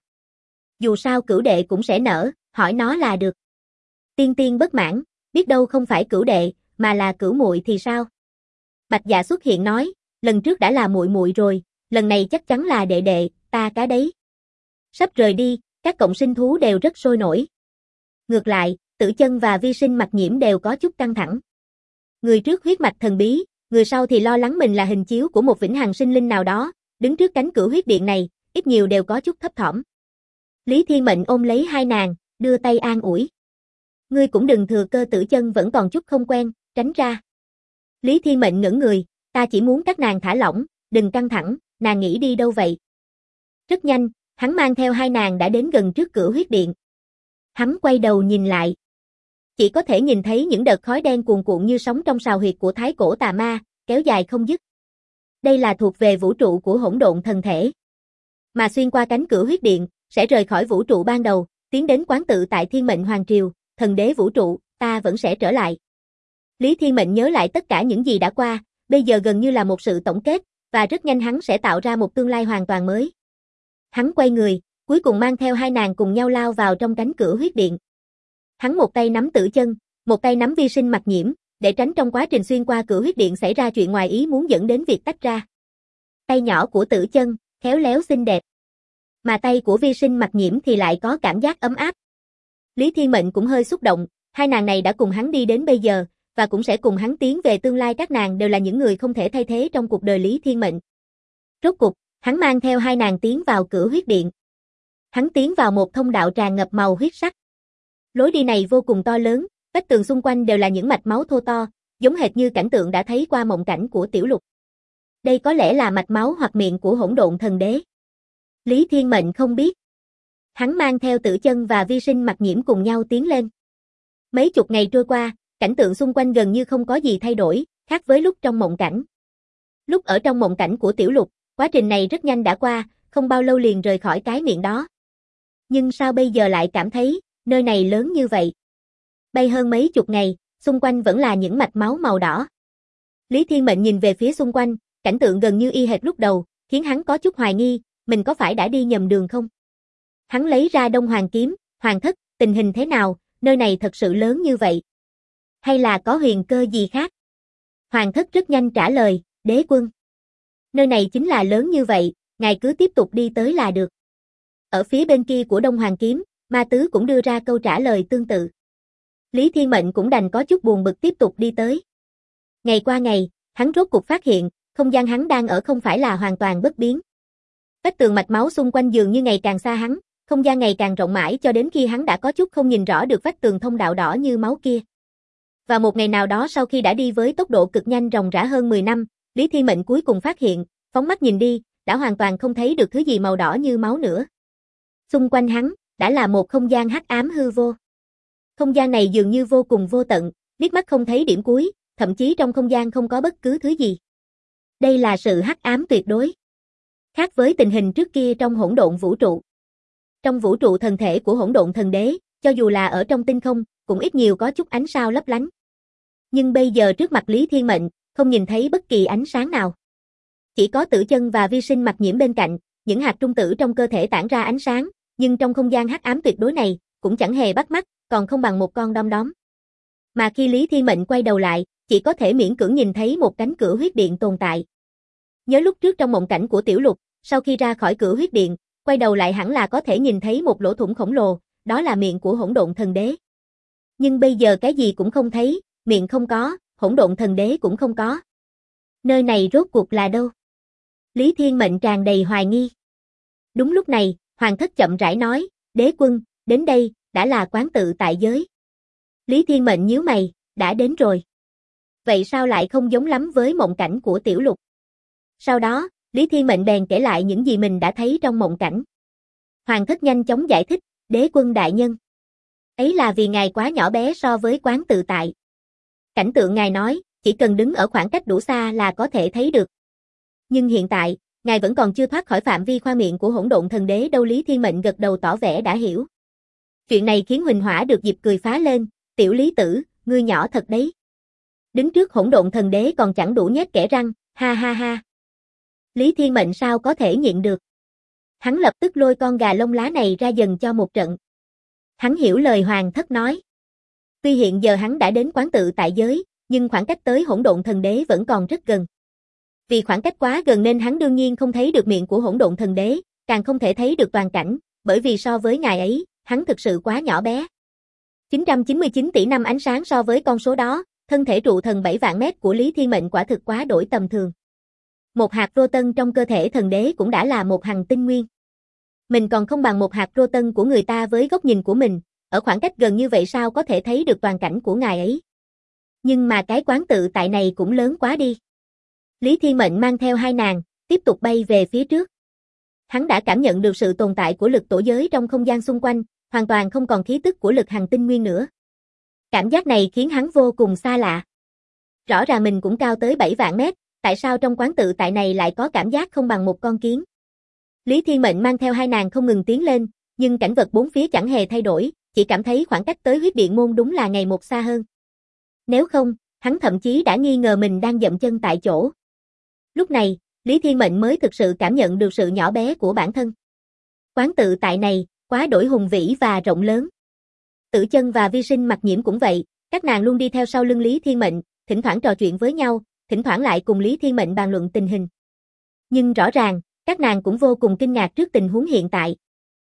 Speaker 1: Dù sao cửu đệ cũng sẽ nở, hỏi nó là được. Tiên Tiên bất mãn, biết đâu không phải cửu đệ, mà là cửu muội thì sao? Bạch Dạ xuất hiện nói, lần trước đã là muội muội rồi, lần này chắc chắn là đệ đệ, ta cá đấy. Sắp rời đi, các cộng sinh thú đều rất sôi nổi. Ngược lại, Tử Chân và Vi Sinh Mặc Nhiễm đều có chút căng thẳng. Người trước huyết mạch thần bí, người sau thì lo lắng mình là hình chiếu của một vĩnh hằng sinh linh nào đó, đứng trước cánh cửa huyết điện này, ít nhiều đều có chút thấp thỏm. Lý Thiên Mệnh ôm lấy hai nàng, đưa tay an ủi. Ngươi cũng đừng thừa cơ. Tử Chân vẫn còn chút không quen, tránh ra. Lý Thiên Mệnh ngẩng người, ta chỉ muốn các nàng thả lỏng, đừng căng thẳng, nàng nghĩ đi đâu vậy? Rất nhanh, hắn mang theo hai nàng đã đến gần trước cửa huyết điện. Hắn quay đầu nhìn lại. Chỉ có thể nhìn thấy những đợt khói đen cuồn cuộn như sóng trong sào huyệt của thái cổ tà ma, kéo dài không dứt. Đây là thuộc về vũ trụ của hỗn độn thần thể. Mà xuyên qua cánh cửa huyết điện, sẽ rời khỏi vũ trụ ban đầu, tiến đến quán tự tại Thiên Mệnh Hoàng Triều, thần đế vũ trụ, ta vẫn sẽ trở lại. Lý Thiên Mệnh nhớ lại tất cả những gì đã qua, bây giờ gần như là một sự tổng kết, và rất nhanh hắn sẽ tạo ra một tương lai hoàn toàn mới. Hắn quay người, cuối cùng mang theo hai nàng cùng nhau lao vào trong cánh cửa huyết điện. Hắn một tay nắm Tử Chân, một tay nắm Vi Sinh Mặc Nhiễm, để tránh trong quá trình xuyên qua cửa huyết điện xảy ra chuyện ngoài ý muốn dẫn đến việc tách ra. Tay nhỏ của Tử Chân, khéo léo xinh đẹp. Mà tay của Vi Sinh Mặc Nhiễm thì lại có cảm giác ấm áp. Lý Thiên Mệnh cũng hơi xúc động, hai nàng này đã cùng hắn đi đến bây giờ, và cũng sẽ cùng hắn tiến về tương lai. Các nàng đều là những người không thể thay thế trong cuộc đời Lý Thiên Mệnh. Rốt cục, hắn mang theo hai nàng tiến vào cửa huyết điện. Hắn tiến vào một thông đạo tràn ngập màu huyết sắc. Lối đi này vô cùng to lớn, vách tường xung quanh đều là những mạch máu thô to, giống hệt như cảnh tượng đã thấy qua mộng cảnh của Tiểu Lục. Đây có lẽ là mạch máu hoặc miệng của hỗn độn thần đế. Lý Thiên Mệnh không biết. Hắn mang theo Tử Chân và Vi Sinh Mặc Nhiễm cùng nhau tiến lên. Mấy chục ngày trôi qua, cảnh tượng xung quanh gần như không có gì thay đổi, khác với lúc trong mộng cảnh. Lúc ở trong mộng cảnh của Tiểu Lục, quá trình này rất nhanh đã qua, không bao lâu liền rời khỏi cái miệng đó. Nhưng sao bây giờ lại cảm thấy, nơi này lớn như vậy? Bay hơn mấy chục ngày, xung quanh vẫn là những mạch máu màu đỏ. Lý Thiên Mệnh nhìn về phía xung quanh, cảnh tượng gần như y hệt lúc đầu, khiến hắn có chút hoài nghi, mình có phải đã đi nhầm đường không? Hắn lấy ra Đông Hoàng kiếm, Hoàng thất, tình hình thế nào, nơi này thật sự lớn như vậy? Hay là có huyền cơ gì khác? Hoàng thất rất nhanh trả lời, đế quân. Nơi này chính là lớn như vậy, ngài cứ tiếp tục đi tới là được. Ở phía bên kia của Đông Hoàng kiếm, Ma Tứ cũng đưa ra câu trả lời tương tự. Lý Thiên Mệnh cũng đành có chút buồn bực tiếp tục đi tới. Ngày qua ngày, hắn rốt cuộc phát hiện, không gian hắn đang ở không phải là hoàn toàn bất biến. Vách tường mạch máu xung quanh dường như ngày càng xa hắn, không gian ngày càng rộng mãi cho đến khi hắn đã có chút không nhìn rõ được vách tường thông đạo đỏ như máu kia. Và một ngày nào đó sau khi đã đi với tốc độ cực nhanh ròng rã hơn 10 năm, Lý Thiên Mệnh cuối cùng phát hiện, phóng mắt nhìn đi, đã hoàn toàn không thấy được thứ gì màu đỏ như máu nữa. Xung quanh hắn, đã là một không gian hắc ám hư vô. Không gian này dường như vô cùng vô tận, liếc mắt không thấy điểm cuối, thậm chí trong không gian không có bất cứ thứ gì. Đây là sự hắc ám tuyệt đối. Khác với tình hình trước kia trong hỗn độn vũ trụ. Trong vũ trụ thần thể của hỗn độn thần đế, cho dù là ở trong tinh không, cũng ít nhiều có chút ánh sao lấp lánh. Nhưng bây giờ trước mặt Lý Thiên Mệnh, không nhìn thấy bất kỳ ánh sáng nào. Chỉ có Tử Chân và Vi Sinh Mặc Nhiễm bên cạnh, những hạt trung tử trong cơ thể tản ra ánh sáng, nhưng trong không gian hắc ám tuyệt đối này, cũng chẳng hề bắt mắt, còn không bằng một con đom đóm. Mà khi Lý Thiên Mệnh quay đầu lại, chỉ có thể miễn cưỡng nhìn thấy một cánh cửa huyết điện tồn tại. Nhớ lúc trước trong mộng cảnh của Tiểu Lục, sau khi ra khỏi cửa huyết điện, quay đầu lại hẳn là có thể nhìn thấy một lỗ thủng khổng lồ, đó là miệng của hỗn độn thần đế. Nhưng bây giờ cái gì cũng không thấy, miệng không có, hỗn độn thần đế cũng không có. Nơi này rốt cuộc là đâu? Lý Thiên Mệnh tràn đầy hoài nghi. Đúng lúc này, Hoàng thất chậm rãi nói, đế quân, đến đây, đã là quán tự tại giới. Lý Thiên Mệnh nhíu mày, đã đến rồi. Vậy sao lại không giống lắm với mộng cảnh của Tiểu Lục? Sau đó, Lý Thiên Mệnh bèn kể lại những gì mình đã thấy trong mộng cảnh. Hoàng thất nhanh chóng giải thích, đế quân đại nhân. Ấy là vì ngài quá nhỏ bé so với quán tự tại. Cảnh tượng ngài nói, chỉ cần đứng ở khoảng cách đủ xa là có thể thấy được. Nhưng hiện tại, ngài vẫn còn chưa thoát khỏi phạm vi khoang miệng của hỗn độn thần đế đâu. Lý Thiên Mệnh gật đầu tỏ vẻ đã hiểu. Chuyện này khiến Huỳnh Hỏa được dịp cười phá lên, tiểu Lý tử, ngươi nhỏ thật đấy. Đứng trước hỗn độn thần đế còn chẳng đủ nhét kẽ răng, ha ha ha. Lý Thiên Mệnh sao có thể nhịn được. Hắn lập tức lôi con gà lông lá này ra dần cho một trận. Hắn hiểu lời Hoàng thất nói. Tuy hiện giờ hắn đã đến quán tự tại giới, nhưng khoảng cách tới hỗn độn thần đế vẫn còn rất gần. Vì khoảng cách quá gần nên hắn đương nhiên không thấy được miệng của hỗn độn thần đế, càng không thể thấy được toàn cảnh, bởi vì so với ngài ấy, hắn thực sự quá nhỏ bé. 999 tỷ năm ánh sáng so với con số đó, thân thể trụ thần 7 vạn mét của Lý Thiên Mệnh quả thực quá đổi tầm thường. Một hạt proton trong cơ thể thần đế cũng đã là một hằng tinh nguyên. Mình còn không bằng một hạt proton của người ta với góc nhìn của mình, ở khoảng cách gần như vậy sao có thể thấy được toàn cảnh của ngài ấy. Nhưng mà cái quán tự tại này cũng lớn quá đi. Lý Thiên Mệnh mang theo hai nàng, tiếp tục bay về phía trước. Hắn đã cảm nhận được sự tồn tại của lực tổ giới trong không gian xung quanh, hoàn toàn không còn khí tức của lực hằng tinh nguyên nữa. Cảm giác này khiến hắn vô cùng xa lạ. Rõ ràng mình cũng cao tới 7 vạn mét, tại sao trong quán tự tại này lại có cảm giác không bằng một con kiến? Lý Thiên Mệnh mang theo hai nàng không ngừng tiến lên, nhưng cảnh vật bốn phía chẳng hề thay đổi, chỉ cảm thấy khoảng cách tới huyết điện môn đúng là ngày một xa hơn. Nếu không, hắn thậm chí đã nghi ngờ mình đang dậm chân tại chỗ. Lúc này, Lý Thiên Mệnh mới thực sự cảm nhận được sự nhỏ bé của bản thân. Quán tự tại này, quá đổi hùng vĩ và rộng lớn. Tử Chân và Vi Sinh Mặc Nhiễm cũng vậy, các nàng luôn đi theo sau lưng Lý Thiên Mệnh, thỉnh thoảng trò chuyện với nhau, thỉnh thoảng lại cùng Lý Thiên Mệnh bàn luận tình hình. Nhưng rõ ràng, các nàng cũng vô cùng kinh ngạc trước tình huống hiện tại.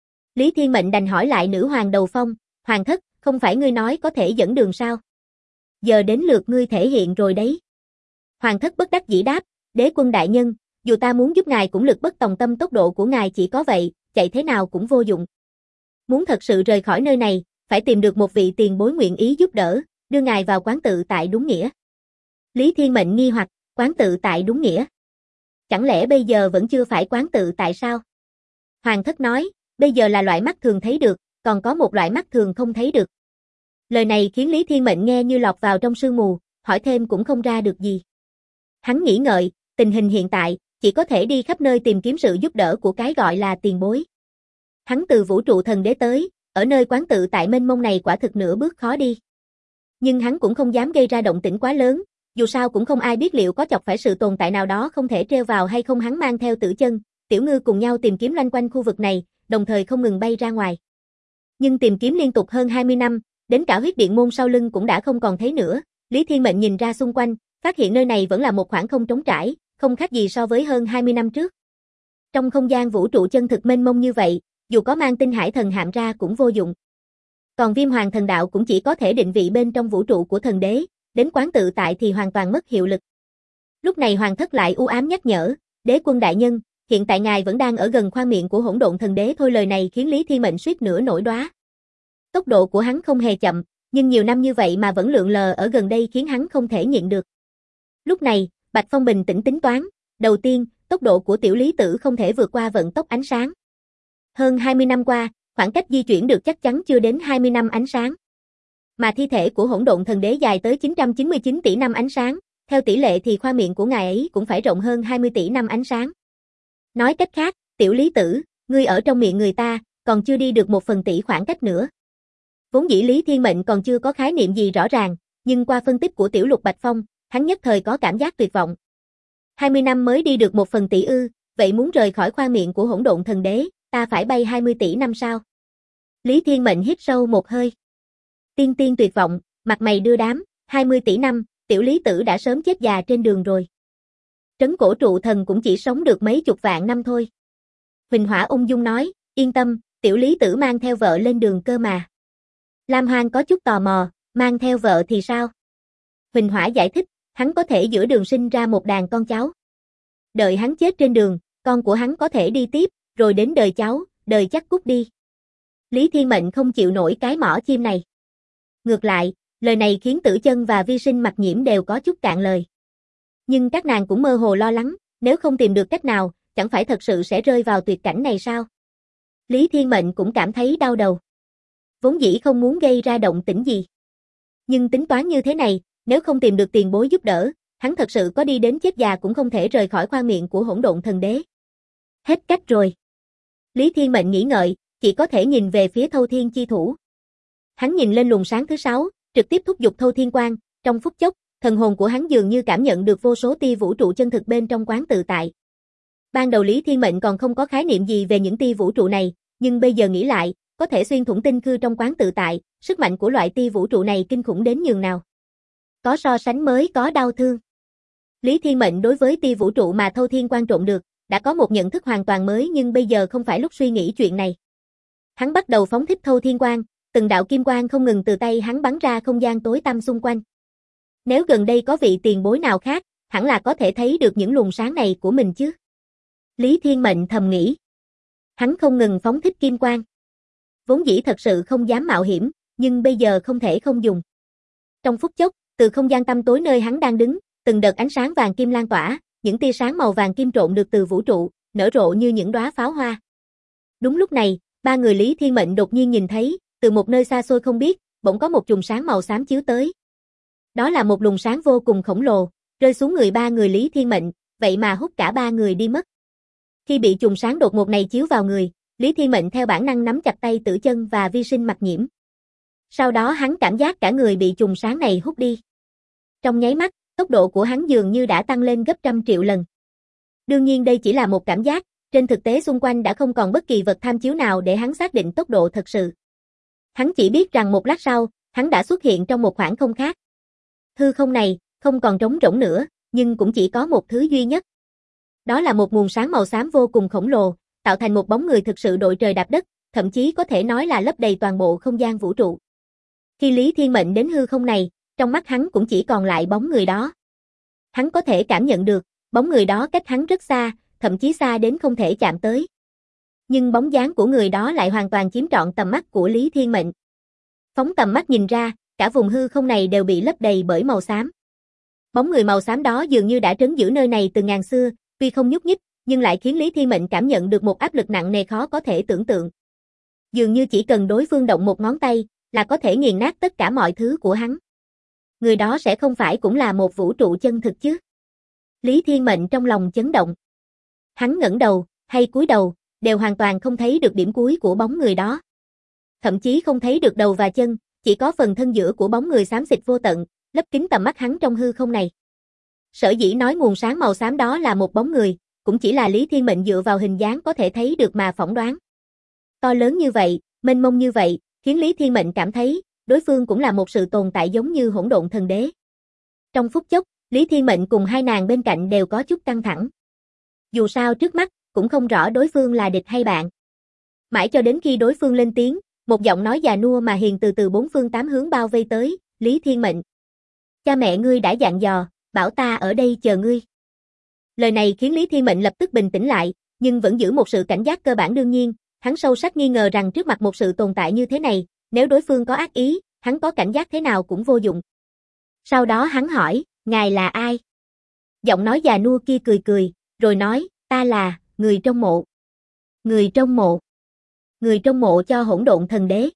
Speaker 1: Lý Thiên Mệnh đành hỏi lại nữ hoàng Đầu Phong, Hoàng thất, không phải ngươi nói có thể dẫn đường sao? Giờ đến lượt ngươi thể hiện rồi đấy. Hoàng thất bất đắc dĩ đáp, đế quân đại nhân, dù ta muốn giúp ngài cũng lực bất tòng tâm, tốc độ của ngài chỉ có vậy, chạy thế nào cũng vô dụng. Muốn thật sự rời khỏi nơi này, phải tìm được một vị tiền bối nguyện ý giúp đỡ, đưa ngài vào quán tự tại đúng nghĩa. Lý Thiên Mệnh nghi hoặc, quán tự tại đúng nghĩa. Chẳng lẽ bây giờ vẫn chưa phải quán tự tại sao? Hoàng thất nói, bây giờ là loại mắt thường thấy được, còn có một loại mắt thường không thấy được. Lời này khiến Lý Thiên Mệnh nghe như lọt vào trong sương mù, hỏi thêm cũng không ra được gì. Hắn nghĩ ngợi, tình hình hiện tại, chỉ có thể đi khắp nơi tìm kiếm sự giúp đỡ của cái gọi là tiền bối. Hắn từ vũ trụ thần đế tới, ở nơi quán tự tại mênh mông này quả thực nửa bước khó đi. Nhưng hắn cũng không dám gây ra động tĩnh quá lớn, dù sao cũng không ai biết liệu có chọc phải sự tồn tại nào đó không thể treo vào hay không. Hắn mang theo Tử Chân, Tiểu Ngư cùng nhau tìm kiếm loanh quanh khu vực này, đồng thời không ngừng bay ra ngoài. Nhưng tìm kiếm liên tục hơn 20 năm, đến cả huyết điện môn sau lưng cũng đã không còn thấy nữa. Lý Thiên Mệnh nhìn ra xung quanh, phát hiện nơi này vẫn là một khoảng không trống trải, không khác gì so với hơn 20 năm trước. Trong không gian vũ trụ chân thực mênh mông như vậy, dù có mang tinh hải thần hạm ra cũng vô dụng. Còn Viêm Hoàng thần đạo cũng chỉ có thể định vị bên trong vũ trụ của thần đế, đến quán tự tại thì hoàn toàn mất hiệu lực. Lúc này Hoàng thất lại u ám nhắc nhở, đế quân đại nhân, hiện tại ngài vẫn đang ở gần khoang miệng của hỗn độn thần đế thôi. Lời này khiến Lý Thiên Mệnh suýt nữa nổi đoá. Tốc độ của hắn không hề chậm, nhưng nhiều năm như vậy mà vẫn lượn lờ ở gần đây khiến hắn không thể nhịn được. Lúc này, Bạch Phong bình tĩnh tính toán, đầu tiên, tốc độ của tiểu Lý tử không thể vượt qua vận tốc ánh sáng. Hơn 20 năm qua, khoảng cách di chuyển được chắc chắn chưa đến 20 năm ánh sáng. Mà thi thể của hỗn độn thần đế dài tới 999 tỷ năm ánh sáng, theo tỷ lệ thì khoang miệng của ngài ấy cũng phải rộng hơn 20 tỷ năm ánh sáng. Nói cách khác, tiểu Lý tử, ngươi ở trong miệng người ta, còn chưa đi được 1/1000 khoảng cách nữa. Vốn dĩ Lý Thiên Mệnh còn chưa có khái niệm gì rõ ràng, nhưng qua phân tích của tiểu Lục Bạch Phong, hắn nhất thời có cảm giác tuyệt vọng. 20 năm mới đi được 1/1000 ư, vậy muốn rời khỏi khoang miệng của hỗn độn thần đế, ta phải bay 20 tỷ năm sao? Lý Thiên Mệnh hít sâu một hơi. Tiên tiên tuyệt vọng, mặt mày đưa đám, 20 tỷ năm, tiểu Lý tử đã sớm chết già trên đường rồi. Trấn cổ trụ thần cũng chỉ sống được mấy chục vạn năm thôi. Huỳnh Hỏa ung dung nói, yên tâm, tiểu Lý tử mang theo vợ lên đường cơ mà. Lam Hoang có chút tò mò, mang theo vợ thì sao? Huỳnh Hỏa giải thích, hắn có thể giữa đường sinh ra một đàn con cháu. Đợi hắn chết trên đường, con của hắn có thể đi tiếp, rồi đến đời cháu, đời chắc cút đi. Lý Thiên Mệnh không chịu nổi cái mỏ chim này. Ngược lại, lời này khiến Tử Chân và Vi Sinh Mặc Nhiễm đều có chút cạn lời. Nhưng các nàng cũng mơ hồ lo lắng, nếu không tìm được cách nào, chẳng phải thật sự sẽ rơi vào tuyệt cảnh này sao? Lý Thiên Mệnh cũng cảm thấy đau đầu. Vốn dĩ không muốn gây ra động tĩnh gì. Nhưng tính toán như thế này, Nếu không tìm được tiền bối giúp đỡ, hắn thật sự có đi đến chết già cũng không thể rời khỏi khoang miệng của hỗn độn thần đế. Hết cách rồi. Lý Thiên Mệnh nghĩ ngợi, chỉ có thể nhìn về phía Thâu Thiên chi thủ. Hắn nhìn lên luồng sáng thứ 6, trực tiếp thúc giục Thâu Thiên Quang, trong phút chốc, thần hồn của hắn dường như cảm nhận được vô số tia vũ trụ chân thực bên trong quán tự tại. Ban đầu Lý Thiên Mệnh còn không có khái niệm gì về những tia vũ trụ này, nhưng bây giờ nghĩ lại, có thể xuyên thủng tinh khư trong quán tự tại, sức mạnh của loại tia vũ trụ này kinh khủng đến nhường nào. Có so sánh mới có đau thương. Lý Thiên Mệnh đối với tia vũ trụ mà Thâu Thiên Quang trộn được, đã có một nhận thức hoàn toàn mới nhưng bây giờ không phải lúc suy nghĩ chuyện này. Hắn bắt đầu phóng thích Thâu Thiên Quang, từng đạo kim quang không ngừng từ tay hắn bắn ra không gian tối tăm xung quanh. Nếu gần đây có vị tiền bối nào khác, hẳn là có thể thấy được những luồng sáng này của mình chứ. Lý Thiên Mệnh thầm nghĩ. Hắn không ngừng phóng thích kim quang. Vốn dĩ thật sự không dám mạo hiểm, nhưng bây giờ không thể không dùng. Trong phút chốc, từ không gian tăm tối nơi hắn đang đứng, từng đợt ánh sáng vàng kim lan tỏa, những tia sáng màu vàng kim trộn được từ vũ trụ, nở rộ như những đóa pháo hoa. Đúng lúc này, ba người Lý Thiên Mệnh đột nhiên nhìn thấy, từ một nơi xa xôi không biết, bỗng có một chùm sáng màu xám chiếu tới. Đó là một luồng sáng vô cùng khổng lồ, rơi xuống người ba người Lý Thiên Mệnh, vậy mà hút cả ba người đi mất. Khi bị chùm sáng đột ngột này chiếu vào người, Lý Thiên Mệnh theo bản năng nắm chặt tay Tử Chân và Vi Sinh Mặc Nhiễm. Sau đó hắn cảm giác cả người bị chùm sáng này hút đi. Trong nháy mắt, tốc độ của hắn dường như đã tăng lên gấp 100 triệu lần. Đương nhiên đây chỉ là một cảm giác, trên thực tế xung quanh đã không còn bất kỳ vật tham chiếu nào để hắn xác định tốc độ thật sự. Hắn chỉ biết rằng một lát sau, hắn đã xuất hiện trong một khoảng không khác. Hư không này, không còn trống rỗng nữa, nhưng cũng chỉ có một thứ duy nhất. Đó là một nguồn sáng màu xám vô cùng khổng lồ, tạo thành một bóng người thực sự đội trời đạp đất, thậm chí có thể nói là lấp đầy toàn bộ không gian vũ trụ. Khi Lý Thiên Mệnh đến hư không này, trong mắt hắn cũng chỉ còn lại bóng người đó. Hắn có thể cảm nhận được, bóng người đó cách hắn rất xa, thậm chí xa đến không thể chạm tới. Nhưng bóng dáng của người đó lại hoàn toàn chiếm trọn tầm mắt của Lý Thiên Mệnh. Phóng tầm mắt nhìn ra, cả vùng hư không này đều bị lấp đầy bởi màu xám. Bóng người màu xám đó dường như đã trấn giữ nơi này từ ngàn xưa, tuy không nhúc nhích, nhưng lại khiến Lý Thiên Mệnh cảm nhận được một áp lực nặng nề khó có thể tưởng tượng. Dường như chỉ cần đối phương động một ngón tay, là có thể nghiền nát tất cả mọi thứ của hắn. Người đó sẽ không phải cũng là một vũ trụ chân thực chứ? Lý Thiên Mệnh trong lòng chấn động. Hắn ngẩng đầu, hay cúi đầu, đều hoàn toàn không thấy được điểm cuối của bóng người đó. Thậm chí không thấy được đầu và chân, chỉ có phần thân giữa của bóng người xám xịt vô tận, lấp kín tầm mắt hắn trong hư không này. Sở dĩ nói nguồn sáng màu xám đó là một bóng người, cũng chỉ là Lý Thiên Mệnh dựa vào hình dáng có thể thấy được mà phỏng đoán. To lớn như vậy, mênh mông như vậy, khiến Lý Thiên Mệnh cảm thấy, đối phương cũng là một sự tồn tại giống như hỗn độn thần đế. Trong phút chốc, Lý Thiên Mệnh cùng hai nàng bên cạnh đều có chút căng thẳng. Dù sao trước mắt, cũng không rõ đối phương là địch hay bạn. Mãi cho đến khi đối phương lên tiếng, một giọng nói già nua mà hiền từ từ bốn phương tám hướng bao vây tới, Lý Thiên Mệnh. Cha mẹ ngươi đã dặn dò, bảo ta ở đây chờ ngươi. Lời này khiến Lý Thiên Mệnh lập tức bình tĩnh lại, nhưng vẫn giữ một sự cảnh giác cơ bản đương nhiên, hắn sâu sắc nghi ngờ rằng trước mặt một sự tồn tại như thế này, nếu đối phương có ác ý, hắn có cảnh giác thế nào cũng vô dụng. Sau đó hắn hỏi, ngài là ai? Giọng nói già nua kia cười cười, rồi nói, ta là, người trong mộ. Người trong mộ. Người trong mộ cho hỗn độn thần đế.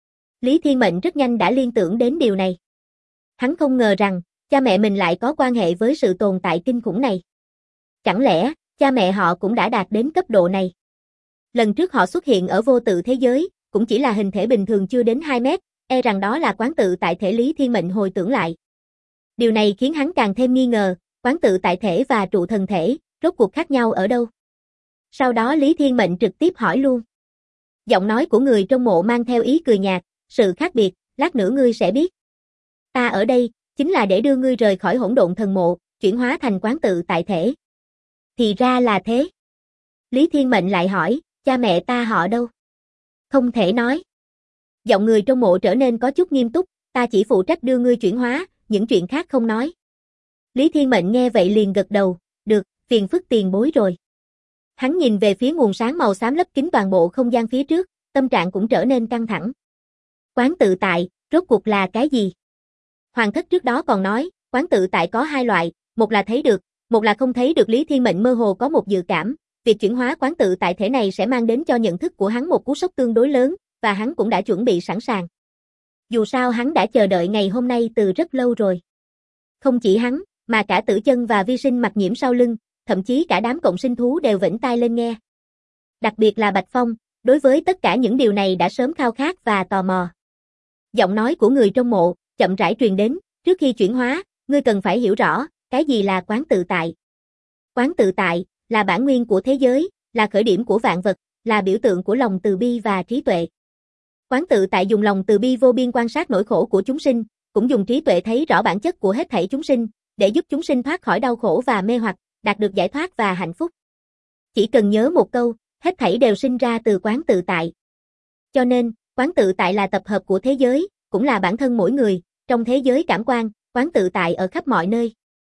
Speaker 1: Lý Thiên Mệnh rất nhanh đã liên tưởng đến điều này. Hắn không ngờ rằng, cha mẹ mình lại có quan hệ với sự tồn tại kinh khủng này. Chẳng lẽ, cha mẹ họ cũng đã đạt đến cấp độ này? Lần trước họ xuất hiện ở vô tự thế giới, cũng chỉ là hình thể bình thường chưa đến 2 mét, e rằng đó là quán tự tại thể. Lý Thiên Mệnh hồi tưởng lại. Điều này khiến hắn càng thêm nghi ngờ, quán tự tại thể và trụ thần thể, rốt cuộc khác nhau ở đâu? Sau đó Lý Thiên Mệnh trực tiếp hỏi luôn. Giọng nói của người trong mộ mang theo ý cười nhạt, sự khác biệt, lát nữa ngươi sẽ biết. Ta ở đây, chính là để đưa ngươi rời khỏi hỗn độn thần mộ, chuyển hóa thành quán tự tại thể. Thì ra là thế. Lý Thiên Mệnh lại hỏi, cha mẹ ta họ đâu? Không thể nói. Giọng người trong mộ trở nên có chút nghiêm túc, ta chỉ phụ trách đưa ngươi chuyển hóa, những chuyện khác không nói. Lý Thiên Mệnh nghe vậy liền gật đầu, được, phiền phức tiền bối rồi. Hắn nhìn về phía nguồn sáng màu xám lấp kín toàn bộ không gian phía trước, tâm trạng cũng trở nên căng thẳng. Quán tự tại, rốt cuộc là cái gì? Hoàng thất trước đó còn nói, quán tự tại có hai loại, một là thấy được, một là không thấy được. Lý Thiên Mệnh mơ hồ có một dự cảm, việc chuyển hóa quán tự tại thể này sẽ mang đến cho nhận thức của hắn một cú sốc tương đối lớn, và hắn cũng đã chuẩn bị sẵn sàng. Dù sao hắn đã chờ đợi ngày hôm nay từ rất lâu rồi. Không chỉ hắn, mà cả Tử Chân và Vi Sinh Mặc Nhiễm sau lưng, thậm chí cả đám cộng sinh thú đều vểnh tai lên nghe. Đặc biệt là Bạch Phong, đối với tất cả những điều này đã sớm khao khát và tò mò. Giọng nói của người trong mộ, chậm rãi truyền đến, trước khi chuyển hóa, ngươi cần phải hiểu rõ, cái gì là quán tự tại. Quán tự tại, là bản nguyên của thế giới, là khởi điểm của vạn vật, là biểu tượng của lòng từ bi và trí tuệ. Quán tự tại dùng lòng từ bi vô biên quan sát nỗi khổ của chúng sinh, cũng dùng trí tuệ thấy rõ bản chất của hết thảy chúng sinh, để giúp chúng sinh thoát khỏi đau khổ và mê hoặc, đạt được giải thoát và hạnh phúc. Chỉ cần nhớ một câu, hết thảy đều sinh ra từ quán tự tại. Cho nên, quán tự tại là tập hợp của thế giới, cũng là bản thân mỗi người, trong thế giới cảm quan, quán tự tại ở khắp mọi nơi.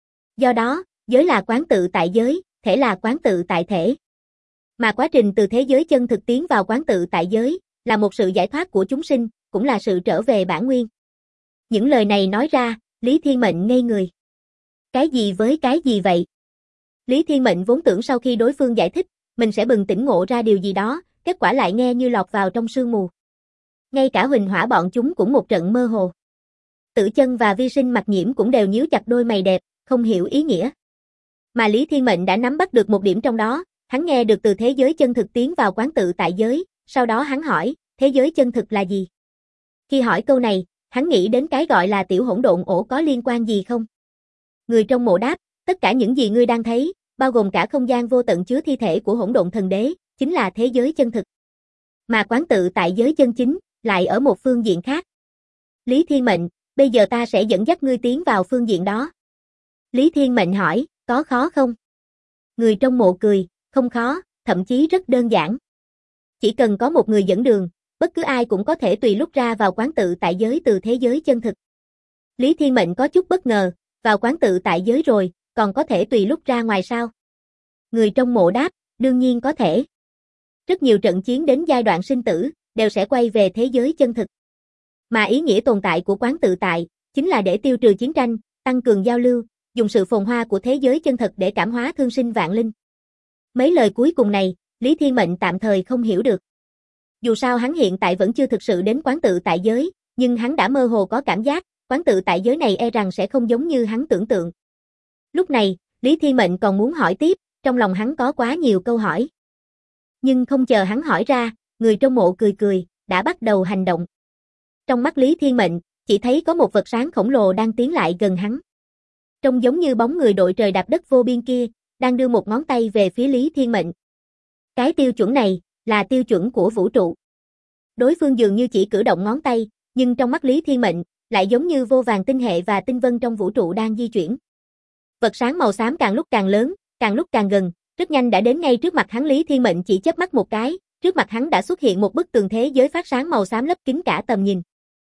Speaker 1: Do đó, giới là quán tự tại giới, thể là quán tự tại thể. Mà quá trình từ thế giới chân thực tiến vào quán tự tại giới, là một sự giải thoát của chúng sinh, cũng là sự trở về bản nguyên. Những lời này nói ra, Lý Thiên Mệnh ngây người. Cái gì với cái gì vậy? Lý Thiên Mệnh vốn tưởng sau khi đối phương giải thích, mình sẽ bừng tỉnh ngộ ra điều gì đó, kết quả lại nghe như lọt vào trong sương mù. Ngay cả Huỳnh Hỏa bọn chúng cũng một trận mơ hồ. Tử Chân và Vi Sinh Mặc Nhiễm cũng đều nhíu chặt đôi mày đẹp, không hiểu ý nghĩa. Mà Lý Thiên Mệnh đã nắm bắt được một điểm trong đó, hắn nghe được từ thế giới chân thực tiến vào quán tự tại giới, sau đó hắn hỏi, thế giới chân thực là gì? Khi hỏi câu này, hắn nghĩ đến cái gọi là tiểu hỗn độn ổ có liên quan gì không? Người trong mộ đáp, tất cả những gì ngươi đang thấy, bao gồm cả không gian vô tận chứa thi thể của hỗn độn thần đế, chính là thế giới chân thực. Mà quán tự tại giới chân chính, lại ở một phương diện khác. Lý Thiên Mệnh, bây giờ ta sẽ dẫn dắt ngươi tiến vào phương diện đó. Lý Thiên Mệnh hỏi, có khó không? Người trong mộ cười, không khó, thậm chí rất đơn giản. Chỉ cần có một người dẫn đường, bất cứ ai cũng có thể tùy lúc ra vào quán tự tại giới từ thế giới chân thực. Lý Thiên Mệnh có chút bất ngờ, vào quán tự tại giới rồi, còn có thể tùy lúc ra ngoài sao? Người trong mộ đáp, đương nhiên có thể. Rất nhiều trận chiến đến giai đoạn sinh tử, đều sẽ quay về thế giới chân thực. Mà ý nghĩa tồn tại của quán tự tại, chính là để tiêu trừ chiến tranh, tăng cường giao lưu, dùng sự phồn hoa của thế giới chân thực để cảm hóa thương sinh vạn linh. Mấy lời cuối cùng này, Lý Thiên Mệnh tạm thời không hiểu được. Dù sao hắn hiện tại vẫn chưa thực sự đến quán tự tại giới, nhưng hắn đã mơ hồ có cảm giác, quán tự tại giới này e rằng sẽ không giống như hắn tưởng tượng. Lúc này, Lý Thiên Mệnh còn muốn hỏi tiếp, trong lòng hắn có quá nhiều câu hỏi. Nhưng không chờ hắn hỏi ra, người trong mộ cười cười, đã bắt đầu hành động. Trong mắt Lý Thiên Mệnh, chỉ thấy có một vật sáng khổng lồ đang tiến lại gần hắn. Trông giống như bóng người đội trời đạp đất vô biên kia, đang đưa một ngón tay về phía Lý Thiên Mệnh. Cái tiêu chuẩn này, là tiêu chuẩn của vũ trụ. Đối phương dường như chỉ cử động ngón tay, nhưng trong mắt Lý Thiên Mệnh, lại giống như vô vàn tinh hệ và tinh vân trong vũ trụ đang di chuyển. Vật sáng màu xám càng lúc càng lớn, càng lúc càng gần, rất nhanh đã đến ngay trước mặt hắn. Lý Thiên Mệnh chỉ chớp mắt một cái, trước mặt hắn đã xuất hiện một bức tường thế giới phát sáng màu xám lấp kín cả tầm nhìn.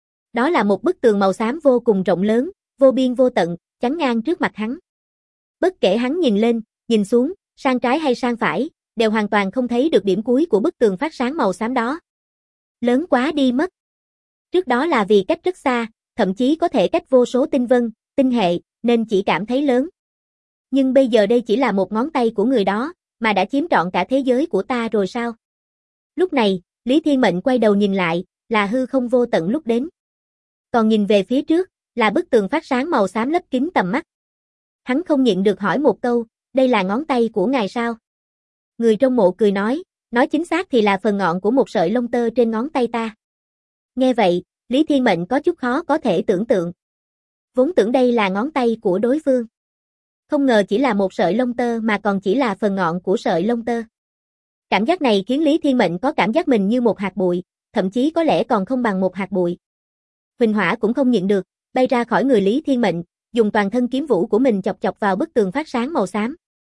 Speaker 1: Đó là một bức tường màu xám vô cùng rộng lớn, vô biên vô tận, chắn ngang trước mặt hắn. Bất kể hắn nhìn lên, nhìn xuống, sang trái hay sang phải, đều hoàn toàn không thấy được điểm cuối của bức tường phát sáng màu xám đó. Lớn quá đi mất. Trước đó là vì cách rất xa, thậm chí có thể cách vô số tinh vân, tinh hệ, nên chỉ cảm thấy lớn. Nhưng bây giờ đây chỉ là một ngón tay của người đó, mà đã chiếm trọn cả thế giới của ta rồi sao? Lúc này, Lý Thiên Mệnh quay đầu nhìn lại, là hư không vô tận lúc đến. Còn nhìn về phía trước, là bức tường phát sáng màu xám lấp kín tầm mắt. Hắn không nhịn được hỏi một câu, đây là ngón tay của ngài sao? Người trong mộ cười nói chính xác thì là phần ngọn của một sợi lông tơ trên ngón tay ta. Nghe vậy, Lý Thiên Mệnh có chút khó có thể tưởng tượng. Vốn tưởng đây là ngón tay của đối phương. Không ngờ chỉ là một sợi lông tơ mà còn chỉ là phần ngọn của sợi lông tơ. Cảm giác này khiến Lý Thiên Mệnh có cảm giác mình như một hạt bụi, thậm chí có lẽ còn không bằng một hạt bụi. Huỳnh Hỏa cũng không nhịn được, bay ra khỏi người Lý Thiên Mệnh, dùng toàn thân kiếm vũ của mình chọc chọc vào bức tường phát sáng màu xám.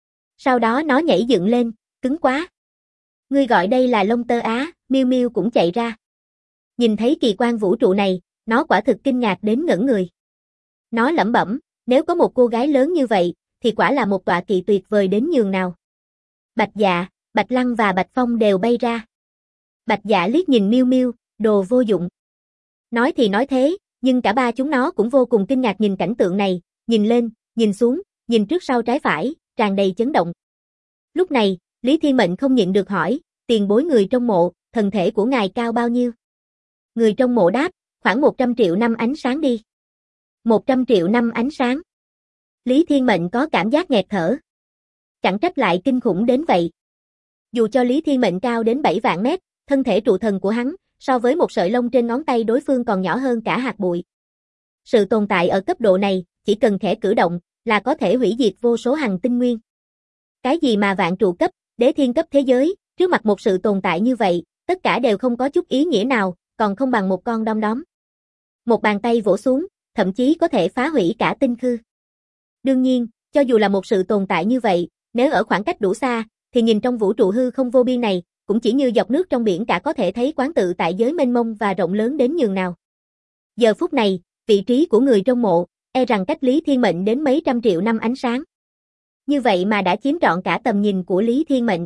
Speaker 1: Sau đó nó nhảy dựng lên, cứng quá. Ngươi gọi đây là lông tơ á? Miêu Miêu cũng chạy ra. Nhìn thấy kỳ quan vũ trụ này, nó quả thực kinh ngạc đến ngẩn người. Nó lẩm bẩm, nếu có một cô gái lớn như vậy, thì quả là một tọa kỵ tuyệt vời đến nhường nào. Bạch Dạ, Bạch Lăng và Bạch Phong đều bay ra. Bạch Dạ liếc nhìn Miêu Miêu, đồ vô dụng. Nói thì nói thế, nhưng cả ba chúng nó cũng vô cùng kinh ngạc nhìn cảnh tượng này, nhìn lên, nhìn xuống, nhìn trước sau trái phải, tràn đầy chấn động. Lúc này, Lý Thiên Mệnh không nhịn được hỏi, tiền bối người trong mộ, thần thể của ngài cao bao nhiêu? Người trong mộ đáp, khoảng 100 triệu năm ánh sáng đi. 100 triệu năm ánh sáng. Lý Thiên Mệnh có cảm giác nghẹt thở. Chẳng trách lại kinh khủng đến vậy. Dù cho Lý Thiên Mệnh cao đến 7 vạn mét, thân thể trụ thần của hắn, so với một sợi lông trên ngón tay đối phương còn nhỏ hơn cả hạt bụi. Sự tồn tại ở cấp độ này, chỉ cần khẽ cử động, là có thể hủy diệt vô số hành tinh nguyên. Cái gì mà vạn trụ cấp, đế thiên cấp thế giới, trước mặt một sự tồn tại như vậy, tất cả đều không có chút ý nghĩa nào, còn không bằng một con đom đóm. Một bàn tay vỗ xuống, thậm chí có thể phá hủy cả tinh khư. Đương nhiên, cho dù là một sự tồn tại như vậy, nếu ở khoảng cách đủ xa, thì nhìn trong vũ trụ hư không vô biên này, cũng chỉ như giọt nước trong biển cả có thể thấy quán tự tại giới mênh mông và rộng lớn đến nhường nào. Giờ phút này, vị trí của người trong mộ, e rằng cách Lý Thiên Mệnh đến mấy trăm triệu năm ánh sáng. Như vậy mà đã chiếm trọn cả tầm nhìn của Lý Thiên Mệnh.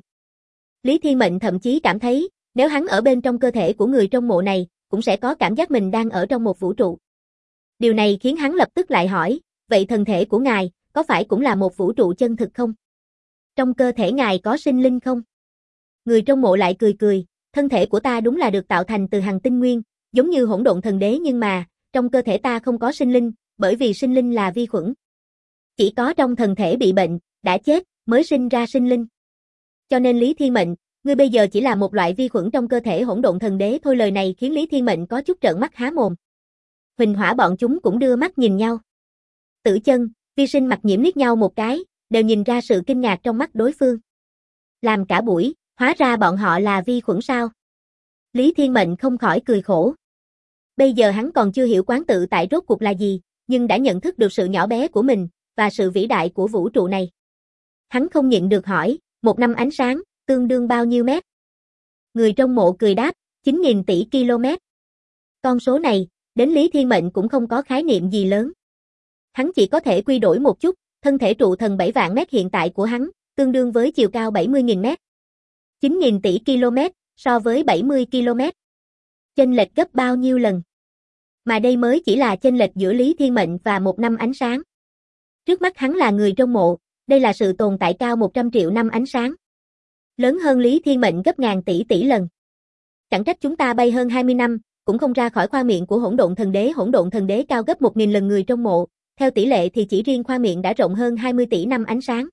Speaker 1: Lý Thiên Mệnh thậm chí cảm thấy, nếu hắn ở bên trong cơ thể của người trong mộ này, cũng sẽ có cảm giác mình đang ở trong một vũ trụ. Điều này khiến hắn lập tức lại hỏi, vậy thân thể của ngài, có phải cũng là một vũ trụ chân thực không? Trong cơ thể ngài có sinh linh không? Người trong mộ lại cười cười, thân thể của ta đúng là được tạo thành từ hành tinh nguyên, giống như hỗn độn thần đế nhưng mà, trong cơ thể ta không có sinh linh, bởi vì sinh linh là vi khuẩn. Chỉ có trong thần thể bị bệnh, đã chết, mới sinh ra sinh linh. Cho nên Lý Thiên Mệnh, ngươi bây giờ chỉ là một loại vi khuẩn trong cơ thể hỗn độn thần đế thôi. Lời này khiến Lý Thiên Mệnh có chút trợn mắt há mồm. Huỳnh Hỏa bọn chúng cũng đưa mắt nhìn nhau. Tử Chân, Vi Sinh Mặc Nhiễm liếc nhau một cái, đều nhìn ra sự kinh ngạc trong mắt đối phương. Làm cả buổi, hóa ra bọn họ là vi khuẩn sao? Lý Thiên Mệnh không khỏi cười khổ. Bây giờ hắn còn chưa hiểu quán tự tại rốt cuộc là gì, nhưng đã nhận thức được sự nhỏ bé của mình, và sự vĩ đại của vũ trụ này. Hắn không nhịn được hỏi, 1 năm ánh sáng, tương đương bao nhiêu mét? Người trong mộ cười đáp, 9.000 tỷ km. Con số này, đến Lý Thiên Mệnh cũng không có khái niệm gì lớn. Hắn chỉ có thể quy đổi một chút, thân thể trụ thần 7 vạn mét hiện tại của hắn, tương đương với chiều cao 70.000 mét. 9.000 tỷ km, so với 70 km. Chênh lệch gấp bao nhiêu lần? Mà đây mới chỉ là chênh lệch giữa Lý Thiên Mệnh và 1 năm ánh sáng. Trước mắt hắn là người trong mộ, đây là sự tồn tại cao 100 triệu năm ánh sáng. Lớn hơn Lý Thiên Mệnh gấp ngàn tỷ tỷ lần. Chẳng trách chúng ta bay hơn 20 năm, cũng không ra khỏi khoang miệng của hỗn độn thần đế. Hỗn độn thần đế cao gấp 1.000 lần người trong mộ, theo tỷ lệ thì chỉ riêng khoang miệng đã rộng hơn 20 tỷ năm ánh sáng.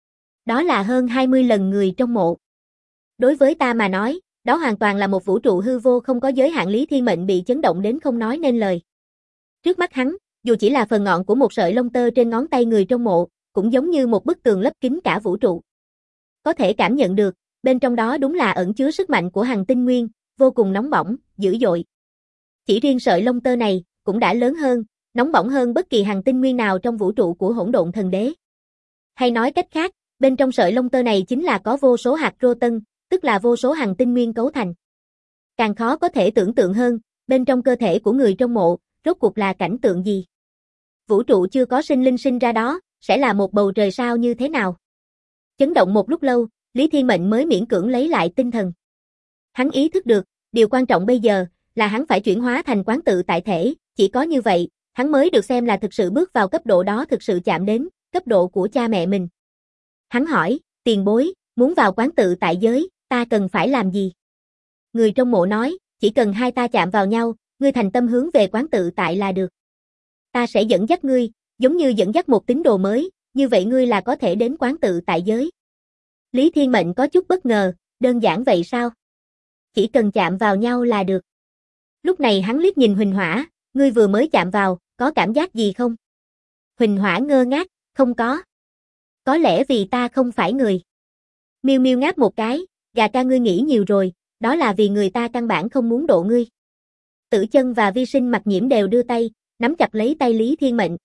Speaker 1: Đó là hơn 20 lần người trong mộ. Đối với ta mà nói, đó hoàn toàn là một vũ trụ hư vô không có giới hạn. Lý Thiên Mệnh bị chấn động đến không nói nên lời. Trước mắt hắn, dù chỉ là phần ngọn của một sợi lông tơ trên ngón tay người trong mộ, cũng giống như một bức tường lấp kín cả vũ trụ. Có thể cảm nhận được, bên trong đó đúng là ẩn chứa sức mạnh của hành tinh nguyên, vô cùng nóng bỏng, dữ dội. Chỉ riêng sợi lông tơ này, cũng đã lớn hơn, nóng bỏng hơn bất kỳ hành tinh nguyên nào trong vũ trụ của hỗn độn thần đế. Hay nói cách khác, bên trong sợi lông tơ này chính là có vô số hạt proton, tức là vô số hành tinh nguyên cấu thành. Càng khó có thể tưởng tượng hơn, bên trong cơ thể của người trong mộ, rốt cuộc là cảnh tượng gì? Vũ trụ chưa có sinh linh sinh ra đó, sẽ là một bầu trời sao như thế nào? Chấn động một lúc lâu, Lý Thiên Mệnh mới miễn cưỡng lấy lại tinh thần. Hắn ý thức được, điều quan trọng bây giờ, là hắn phải chuyển hóa thành quán tự tại thể, chỉ có như vậy, hắn mới được xem là thực sự bước vào cấp độ đó, thực sự chạm đến, cấp độ của cha mẹ mình. Hắn hỏi, tiền bối, muốn vào quán tự tại giới, ta cần phải làm gì? Người trong mộ nói, chỉ cần hai ta chạm vào nhau, ngươi thành tâm hướng về quán tự tại là được. Ta sẽ dẫn dắt ngươi, giống như dẫn dắt một tín đồ mới, như vậy ngươi là có thể đến quán tự tại giới. Lý Thiên Mệnh có chút bất ngờ, đơn giản vậy sao? Chỉ cần chạm vào nhau là được. Lúc này hắn liếc nhìn Huỳnh Hỏa, ngươi vừa mới chạm vào, có cảm giác gì không? Huỳnh Hỏa ngơ ngác, không có. Có lẽ vì ta không phải người. Miêu Miêu ngáp một cái, gà ca ngươi nghĩ nhiều rồi, đó là vì người ta căn bản không muốn độ ngươi. Tử Chân và Vi Sinh Mặc Nhiễm đều đưa tay, nắm chặt lấy tay Lý Thiên Mệnh.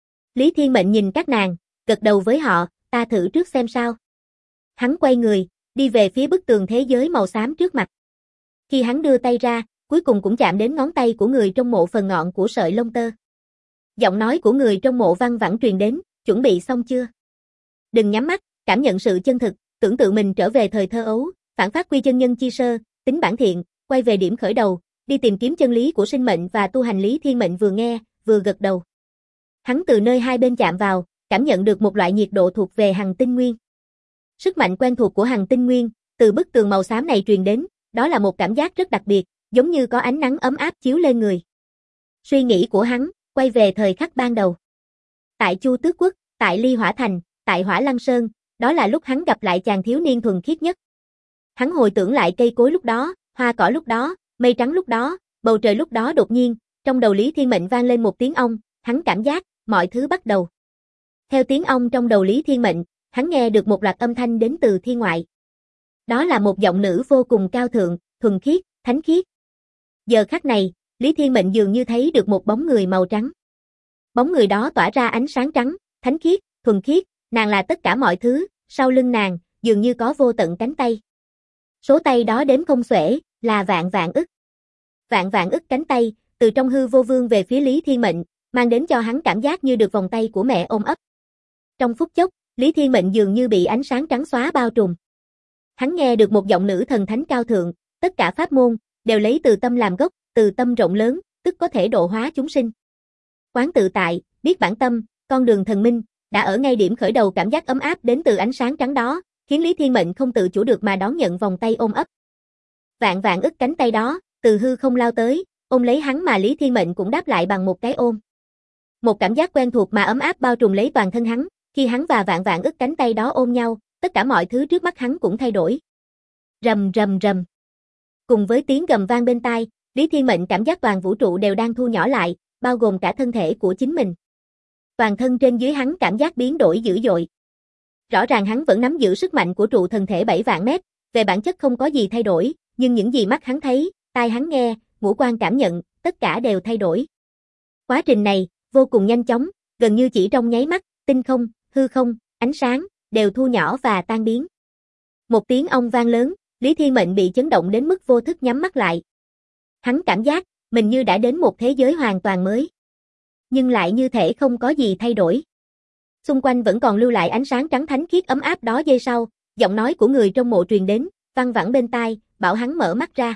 Speaker 1: Lý Thiên Mệnh nhìn các nàng, gật đầu với họ, ta thử trước xem sao. Hắn quay người, đi về phía bức tường thế giới màu xám trước mặt. Khi hắn đưa tay ra, cuối cùng cũng chạm đến ngón tay của người trong mộ phần ngọn của sợi lông tơ. Giọng nói của người trong mộ văng vẳng truyền đến, chuẩn bị xong chưa? Đừng nhắm mắt, cảm nhận sự chân thực, tưởng tượng mình trở về thời thơ ấu, phản phát quy chân nhân chi sơ, tính bản thiện, quay về điểm khởi đầu, đi tìm kiếm chân lý của sinh mệnh và tu hành. Lý Thiên Mệnh vừa nghe, vừa gật đầu. Hắn từ nơi hai bên chạm vào, cảm nhận được một loại nhiệt độ thuộc về hành tinh nguyên. Sức mạnh quen thuộc của hành tinh nguyên, từ bức tường màu xám này truyền đến, đó là một cảm giác rất đặc biệt, giống như có ánh nắng ấm áp chiếu lên người. Suy nghĩ của hắn, quay về thời khắc ban đầu. Tại Chu Tước Quốc, tại Ly Hỏa Thành, tại Hỏa Lăng Sơn, đó là lúc hắn gặp lại chàng thiếu niên thuần khiết nhất. Hắn hồi tưởng lại cây cối lúc đó, hoa cỏ lúc đó, mây trắng lúc đó, bầu trời lúc đó đột nhiên, trong đầu Lý Thiên Mệnh vang lên một tiếng ong, hắn cảm giác, mọi thứ bắt đầu. Theo tiếng ong trong đầu Lý Thiên Mệnh, hắn nghe được một loạt âm thanh đến từ thiên ngoại. Đó là một giọng nữ vô cùng cao thượng, thuần khiết, thánh khiết. Giờ khắc này, Lý Thiên Mệnh dường như thấy được một bóng người màu trắng. Bóng người đó tỏa ra ánh sáng trắng, thánh khiết, thuần khiết, nàng là tất cả mọi thứ, sau lưng nàng, dường như có vô tận cánh tay. Số tay đó đếm không xuể, là vạn vạn ức. Vạn vạn ức cánh tay, từ trong hư vô vươn về phía Lý Thiên Mệnh, mang đến cho hắn cảm giác như được vòng tay của mẹ ôm ấp. Trong phút chốc, Lý Thiên Mệnh dường như bị ánh sáng trắng xóa bao trùm. Hắn nghe được một giọng nữ thần thánh cao thượng, tất cả pháp môn, đều lấy từ tâm làm gốc, từ tâm rộng lớn, tức có thể độ hóa chúng sinh. Quán tự tại, biết bản tâm, con đường thần minh, đã ở ngay điểm khởi đầu cảm giác ấm áp đến từ ánh sáng trắng đó, khiến Lý Thiên Mệnh không tự chủ được mà đón nhận vòng tay ôm ấp. Vạn vạn ức cánh tay đó, từ hư không lao tới, ôm lấy hắn mà Lý Thiên Mệnh cũng đáp lại bằng một cái ôm. Một cảm giác quen thuộc mà ấm áp bao trùm lấy toàn thân hắn, khi hắn và vạn vạn ức cánh tay đó ôm nhau, tất cả mọi thứ trước mắt hắn cũng thay đổi. Rầm rầm rầm. Cùng với tiếng gầm vang bên tai, Lý Thiên Mệnh cảm giác toàn vũ trụ đều đang thu nhỏ lại, bao gồm cả thân thể của chính mình. Toàn thân trên dưới hắn cảm giác biến đổi dữ dội. Rõ ràng hắn vẫn nắm giữ sức mạnh của trụ thần thể 7 vạn mét, về bản chất không có gì thay đổi, nhưng những gì mắt hắn thấy, tai hắn nghe, ngũ quan cảm nhận, tất cả đều thay đổi. Quá trình này, vô cùng nhanh chóng, gần như chỉ trong nháy mắt, tinh không, hư không, ánh sáng, đều thu nhỏ và tan biến. Một tiếng ong vang lớn, Lý Thiên Mệnh bị chấn động đến mức vô thức nhắm mắt lại. Hắn cảm giác, mình như đã đến một thế giới hoàn toàn mới. Nhưng lại như thể không có gì thay đổi. Xung quanh vẫn còn lưu lại ánh sáng trắng thánh khiết ấm áp đó. Giây sau, giọng nói của người trong mộ truyền đến, văng vẳng bên tai, bảo hắn mở mắt ra.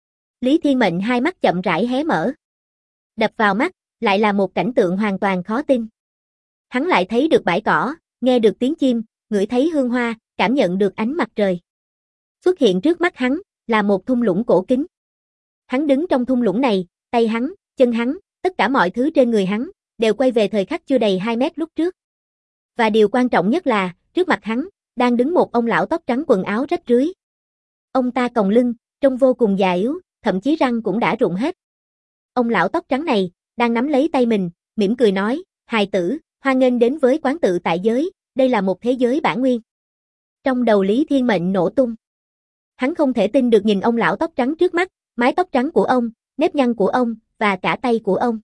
Speaker 1: Lý Thiên Mệnh hai mắt chậm rãi hé mở. Đập vào mắt, lại là một cảnh tượng hoàn toàn khó tin. Hắn lại thấy được bãi cỏ, nghe được tiếng chim, ngửi thấy hương hoa, cảm nhận được ánh mặt trời. Xuất hiện trước mắt hắn, là một thung lũng cổ kính. Hắn đứng trong thung lũng này, tay hắn, chân hắn, tất cả mọi thứ trên người hắn, đều quay về thời khắc chưa đầy 2 mét lúc trước. Và điều quan trọng nhất là, trước mặt hắn, đang đứng một ông lão tóc trắng quần áo rách rưới. Ông ta còng lưng, trông vô cùng già yếu, thậm chí răng cũng đã rụng hết. Ông lão tóc trắng này, đang nắm lấy tay mình, mỉm cười nói, hài tử, hoan nghênh đến với quán tự tại giới, đây là một thế giới bản nguyên. Trong đầu Lý Thiên Mệnh nổ tung. Hắn không thể tin được nhìn ông lão tóc trắng trước mắt, mái tóc trắng của ông, nếp nhăn của ông, và cả tay của ông.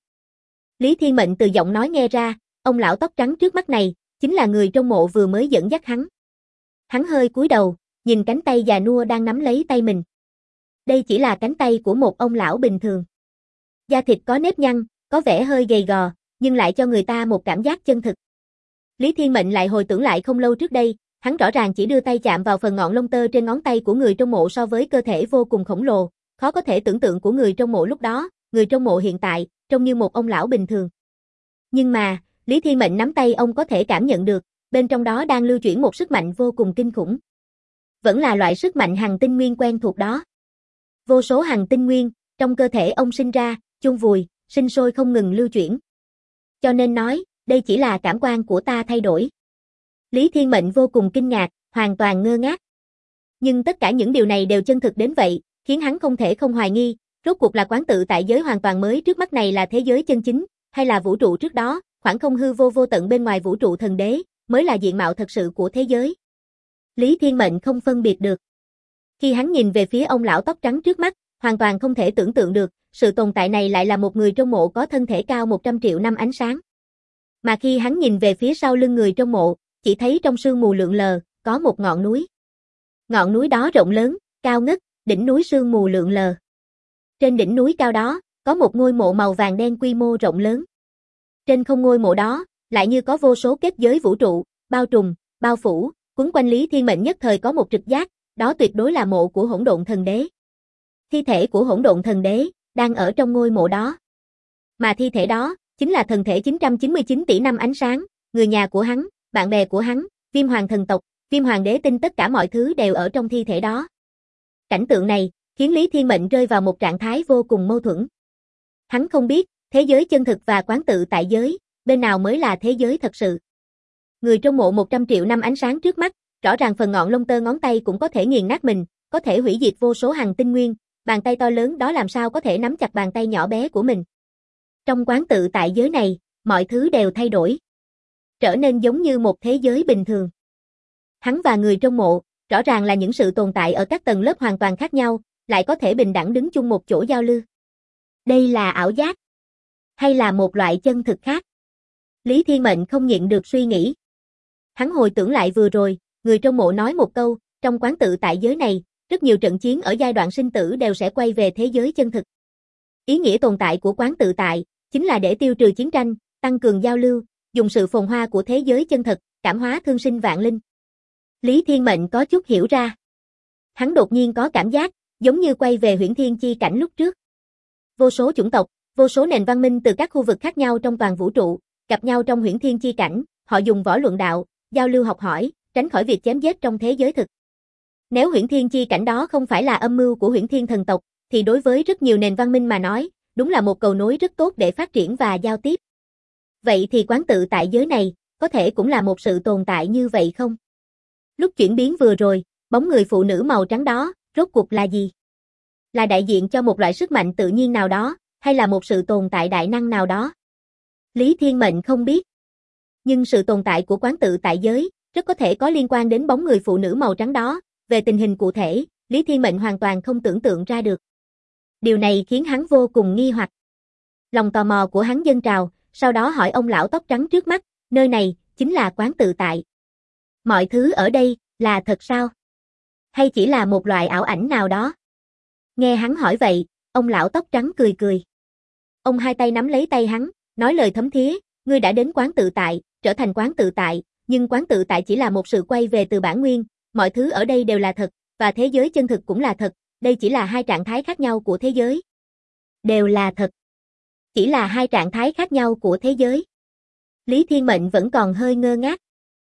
Speaker 1: Lý Thiên Mệnh từ giọng nói nghe ra, ông lão tóc trắng trước mắt này, chính là người trong mộ vừa mới dẫn dắt hắn. Hắn hơi cúi đầu, nhìn cánh tay già nua đang nắm lấy tay mình. Đây chỉ là cánh tay của một ông lão bình thường. Da thịt có nếp nhăn, có vẻ hơi gầy gò, nhưng lại cho người ta một cảm giác chân thực. Lý Thiên Mệnh lại hồi tưởng lại không lâu trước đây, hắn rõ ràng chỉ đưa tay chạm vào phần ngọn lông tơ trên ngón tay của người trong mộ so với cơ thể vô cùng khổng lồ, khó có thể tưởng tượng của người trong mộ lúc đó, người trong mộ hiện tại, trông như một ông lão bình thường. Nhưng mà, Lý Thiên Mệnh nắm tay ông có thể cảm nhận được, bên trong đó đang lưu chuyển một sức mạnh vô cùng kinh khủng. Vẫn là loại sức mạnh hằng tinh nguyên quen thuộc đó. Vô số hằng tinh nguyên, trong cơ thể ông sinh ra, chôn vùi, sinh sôi không ngừng lưu chuyển. Cho nên nói, đây chỉ là cảm quan của ta thay đổi. Lý Thiên Mệnh vô cùng kinh ngạc, hoàn toàn ngơ ngác. Nhưng tất cả những điều này đều chân thực đến vậy, khiến hắn không thể không hoài nghi, rốt cuộc là quán tự tại giới hoàn toàn mới trước mắt này là thế giới chân chính, hay là vũ trụ trước đó, khoảng không hư vô vô tận bên ngoài vũ trụ thần đế, mới là diện mạo thật sự của thế giới. Lý Thiên Mệnh không phân biệt được. Khi hắn nhìn về phía ông lão tóc trắng trước mắt, hoàn toàn không thể tưởng tượng được, sự tồn tại này lại là một người trong mộ có thân thể cao 100 triệu năm ánh sáng. Mà khi hắn nhìn về phía sau lưng người trong mộ, chỉ thấy trong sương mù lượn lờ, có một ngọn núi. Ngọn núi đó rộng lớn, cao ngất, đỉnh núi sương mù lượn lờ. Trên đỉnh núi cao đó, có một ngôi mộ màu vàng đen quy mô rộng lớn. Trên không ngôi mộ đó, lại như có vô số kết giới vũ trụ, bao trùm, bao phủ, quấn quanh Lý Thiên Mệnh nhất thời có một trực giác, đó tuyệt đối là mộ của Hỗn Độn Thần Đế. Thi thể của Hỗn Độn Thần Đế, đang ở trong ngôi mộ đó. Mà thi thể đó, chính là thần thể 999 tỷ năm ánh sáng, người nhà của hắn, bạn bè của hắn, Viêm Hoàng thần tộc, Viêm Hoàng đế tinh tất cả mọi thứ đều ở trong thi thể đó. Cảnh tượng này, khiến Lý Thiên Mệnh rơi vào một trạng thái vô cùng mâu thuẫn. Hắn không biết, thế giới chân thực và quán tự tại giới, bên nào mới là thế giới thật sự. Người trong mộ 100 triệu năm ánh sáng trước mắt, rõ ràng phần ngọn lông tơ ngón tay cũng có thể nghiền nát mình, có thể hủy diệt vô số hằng tinh nguyên, bàn tay to lớn đó làm sao có thể nắm chặt bàn tay nhỏ bé của mình. Trong quán tự tại giới này, mọi thứ đều thay đổi, trở nên giống như một thế giới bình thường. Hắn và người trong mộ, rõ ràng là những sự tồn tại ở các tầng lớp hoàn toàn khác nhau, lại có thể bình đẳng đứng chung một chỗ giao lưu. Đây là ảo giác, hay là một loại chân thực khác? Lý Thiên Mệnh không nhịn được suy nghĩ. Hắn hồi tưởng lại vừa rồi, người trong mộ nói một câu, trong quán tự tại giới này, rất nhiều trận chiến ở giai đoạn sinh tử đều sẽ quay về thế giới chân thực. Ý nghĩa tồn tại của quán tự tại, chính là để tiêu trừ chiến tranh, tăng cường giao lưu, dùng sự phồn hoa của thế giới chân thực, cảm hóa thương sinh vạn linh. Lý Thiên Mệnh có chút hiểu ra. Hắn đột nhiên có cảm giác, giống như quay về huyễn thiên chi cảnh lúc trước. Vô số chủng tộc, vô số nền văn minh từ các khu vực khác nhau trong toàn vũ trụ, gặp nhau trong huyễn thiên chi cảnh, họ dùng võ luận đạo, giao lưu học hỏi, tránh khỏi việc chém giết trong thế giới thực. Nếu huyễn thiên chi cảnh đó không phải là âm mưu của huyễn thiên thần tộc, thì đối với rất nhiều nền văn minh mà nói, đúng là một cầu nối rất tốt để phát triển và giao tiếp. Vậy thì quán tự tại giới này, có thể cũng là một sự tồn tại như vậy không? Lúc chuyển biến vừa rồi, bóng người phụ nữ màu trắng đó, rốt cuộc là gì? Là đại diện cho một loại sức mạnh tự nhiên nào đó, hay là một sự tồn tại đại năng nào đó? Lý Thiên Mệnh không biết. Nhưng sự tồn tại của quán tự tại giới, rất có thể có liên quan đến bóng người phụ nữ màu trắng đó, về tình hình cụ thể, Lý Thiên Mệnh hoàn toàn không tưởng tượng ra được. Điều này khiến hắn vô cùng nghi hoặc. Lòng tò mò của hắn dâng trào, sau đó hỏi ông lão tóc trắng trước mắt, nơi này, chính là quán tự tại. Mọi thứ ở đây, là thật sao? Hay chỉ là một loại ảo ảnh nào đó? Nghe hắn hỏi vậy, ông lão tóc trắng cười cười. Ông hai tay nắm lấy tay hắn, nói lời thấm thía, ngươi đã đến quán tự tại, trở thành quán tự tại, nhưng quán tự tại chỉ là một sự quay về từ bản nguyên, mọi thứ ở đây đều là thật, và thế giới chân thực cũng là thật, đây chỉ là hai trạng thái khác nhau của thế giới. Đều là thật. Chỉ là hai trạng thái khác nhau của thế giới. Lý Thiên Mệnh vẫn còn hơi ngơ ngác.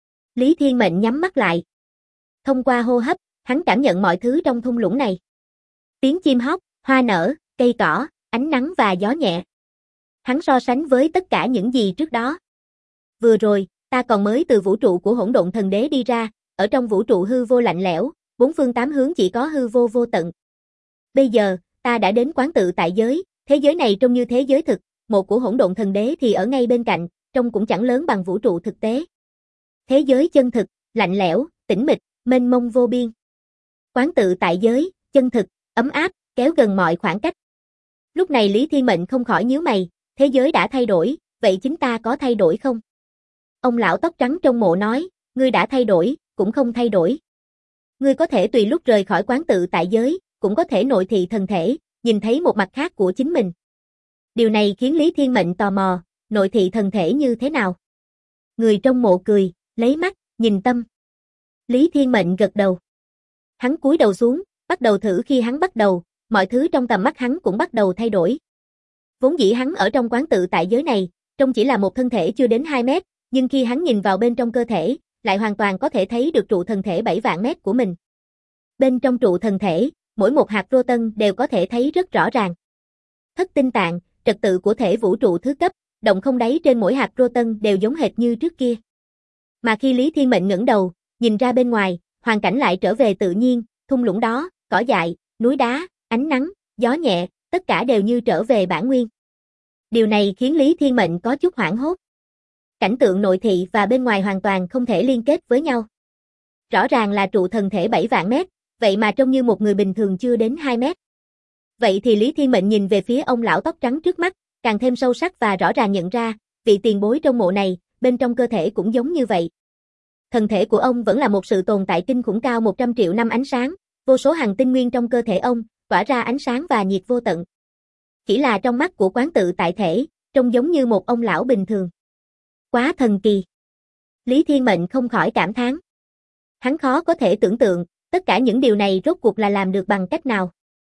Speaker 1: Lý Thiên Mệnh nhắm mắt lại. Thông qua hô hấp, hắn cảm nhận mọi thứ trong thung lũng này. Tiếng chim hót, hoa nở, cây cỏ, ánh nắng và gió nhẹ. Hắn so sánh với tất cả những gì trước đó. Vừa rồi, ta còn mới từ vũ trụ của Hỗn Độn Thần Đế đi ra, ở trong vũ trụ hư vô lạnh lẽo, bốn phương tám hướng chỉ có hư vô vô tận. Bây giờ, ta đã đến quán tự tại giới, thế giới này trông như thế giới thực, mộ của Hỗn Độn Thần Đế thì ở ngay bên cạnh, trông cũng chẳng lớn bằng vũ trụ thực tế. Thế giới chân thực, lạnh lẽo, tĩnh mịch, mênh mông vô biên. Quán tự tại giới, chân thực, ấm áp, kéo gần mọi khoảng cách. Lúc này Lý Thiên Mệnh không khỏi nhíu mày, thế giới đã thay đổi, vậy chính ta có thay đổi không? Ông lão tóc trắng trong mộ nói, ngươi đã thay đổi, cũng không thay đổi. Ngươi có thể tùy lúc rời khỏi quán tự tại giới, cũng có thể nội thị thần thể, nhìn thấy một mặt khác của chính mình. Điều này khiến Lý Thiên Mệnh tò mò, nội thị thần thể như thế nào? Người trong mộ cười, lấy mắt, nhìn tâm. Lý Thiên Mệnh gật đầu. Hắn cúi đầu xuống, bắt đầu thử khi hắn bắt đầu, mọi thứ trong tầm mắt hắn cũng bắt đầu thay đổi. Vốn dĩ hắn ở trong quán tự tại giới này, trông chỉ là một thân thể chưa đến 2 mét, nhưng khi hắn nhìn vào bên trong cơ thể, lại hoàn toàn có thể thấy được trụ thần thể 7 vạn mét của mình. Bên trong trụ thần thể, mỗi một hạt proton đều có thể thấy rất rõ ràng. Thất tinh tạng, trật tự của thể vũ trụ thứ cấp, động không đáy trên mỗi hạt proton đều giống hệt như trước kia. Mà khi Lý Thiên Mệnh ngẩng đầu, nhìn ra bên ngoài, hoàn cảnh lại trở về tự nhiên, thung lũng đó, cỏ dại, núi đá, ánh nắng, gió nhẹ, tất cả đều như trở về bản nguyên. Điều này khiến Lý Thiên Mệnh có chút hoảng hốt. Cảnh tượng nội thị và bên ngoài hoàn toàn không thể liên kết với nhau. Rõ ràng là trụ thần thể 7 vạn mét, vậy mà trông như một người bình thường chưa đến 2 mét. Vậy thì Lý Thiên Mệnh nhìn về phía ông lão tóc trắng trước mắt, càng thêm sâu sắc và rõ ràng nhận ra, vị tiền bối trong mộ này, bên trong cơ thể cũng giống như vậy. Thần thể của ông vẫn là một sự tồn tại kinh khủng cao 100 triệu năm ánh sáng, vô số hằng tinh nguyên trong cơ thể ông, tỏa ra ánh sáng và nhiệt vô tận. Chỉ là trong mắt của quán tự tại thể, trông giống như một ông lão bình thường. Quá thần kỳ. Lý Thiên Mệnh không khỏi cảm thán. Hắn khó có thể tưởng tượng, tất cả những điều này rốt cuộc là làm được bằng cách nào.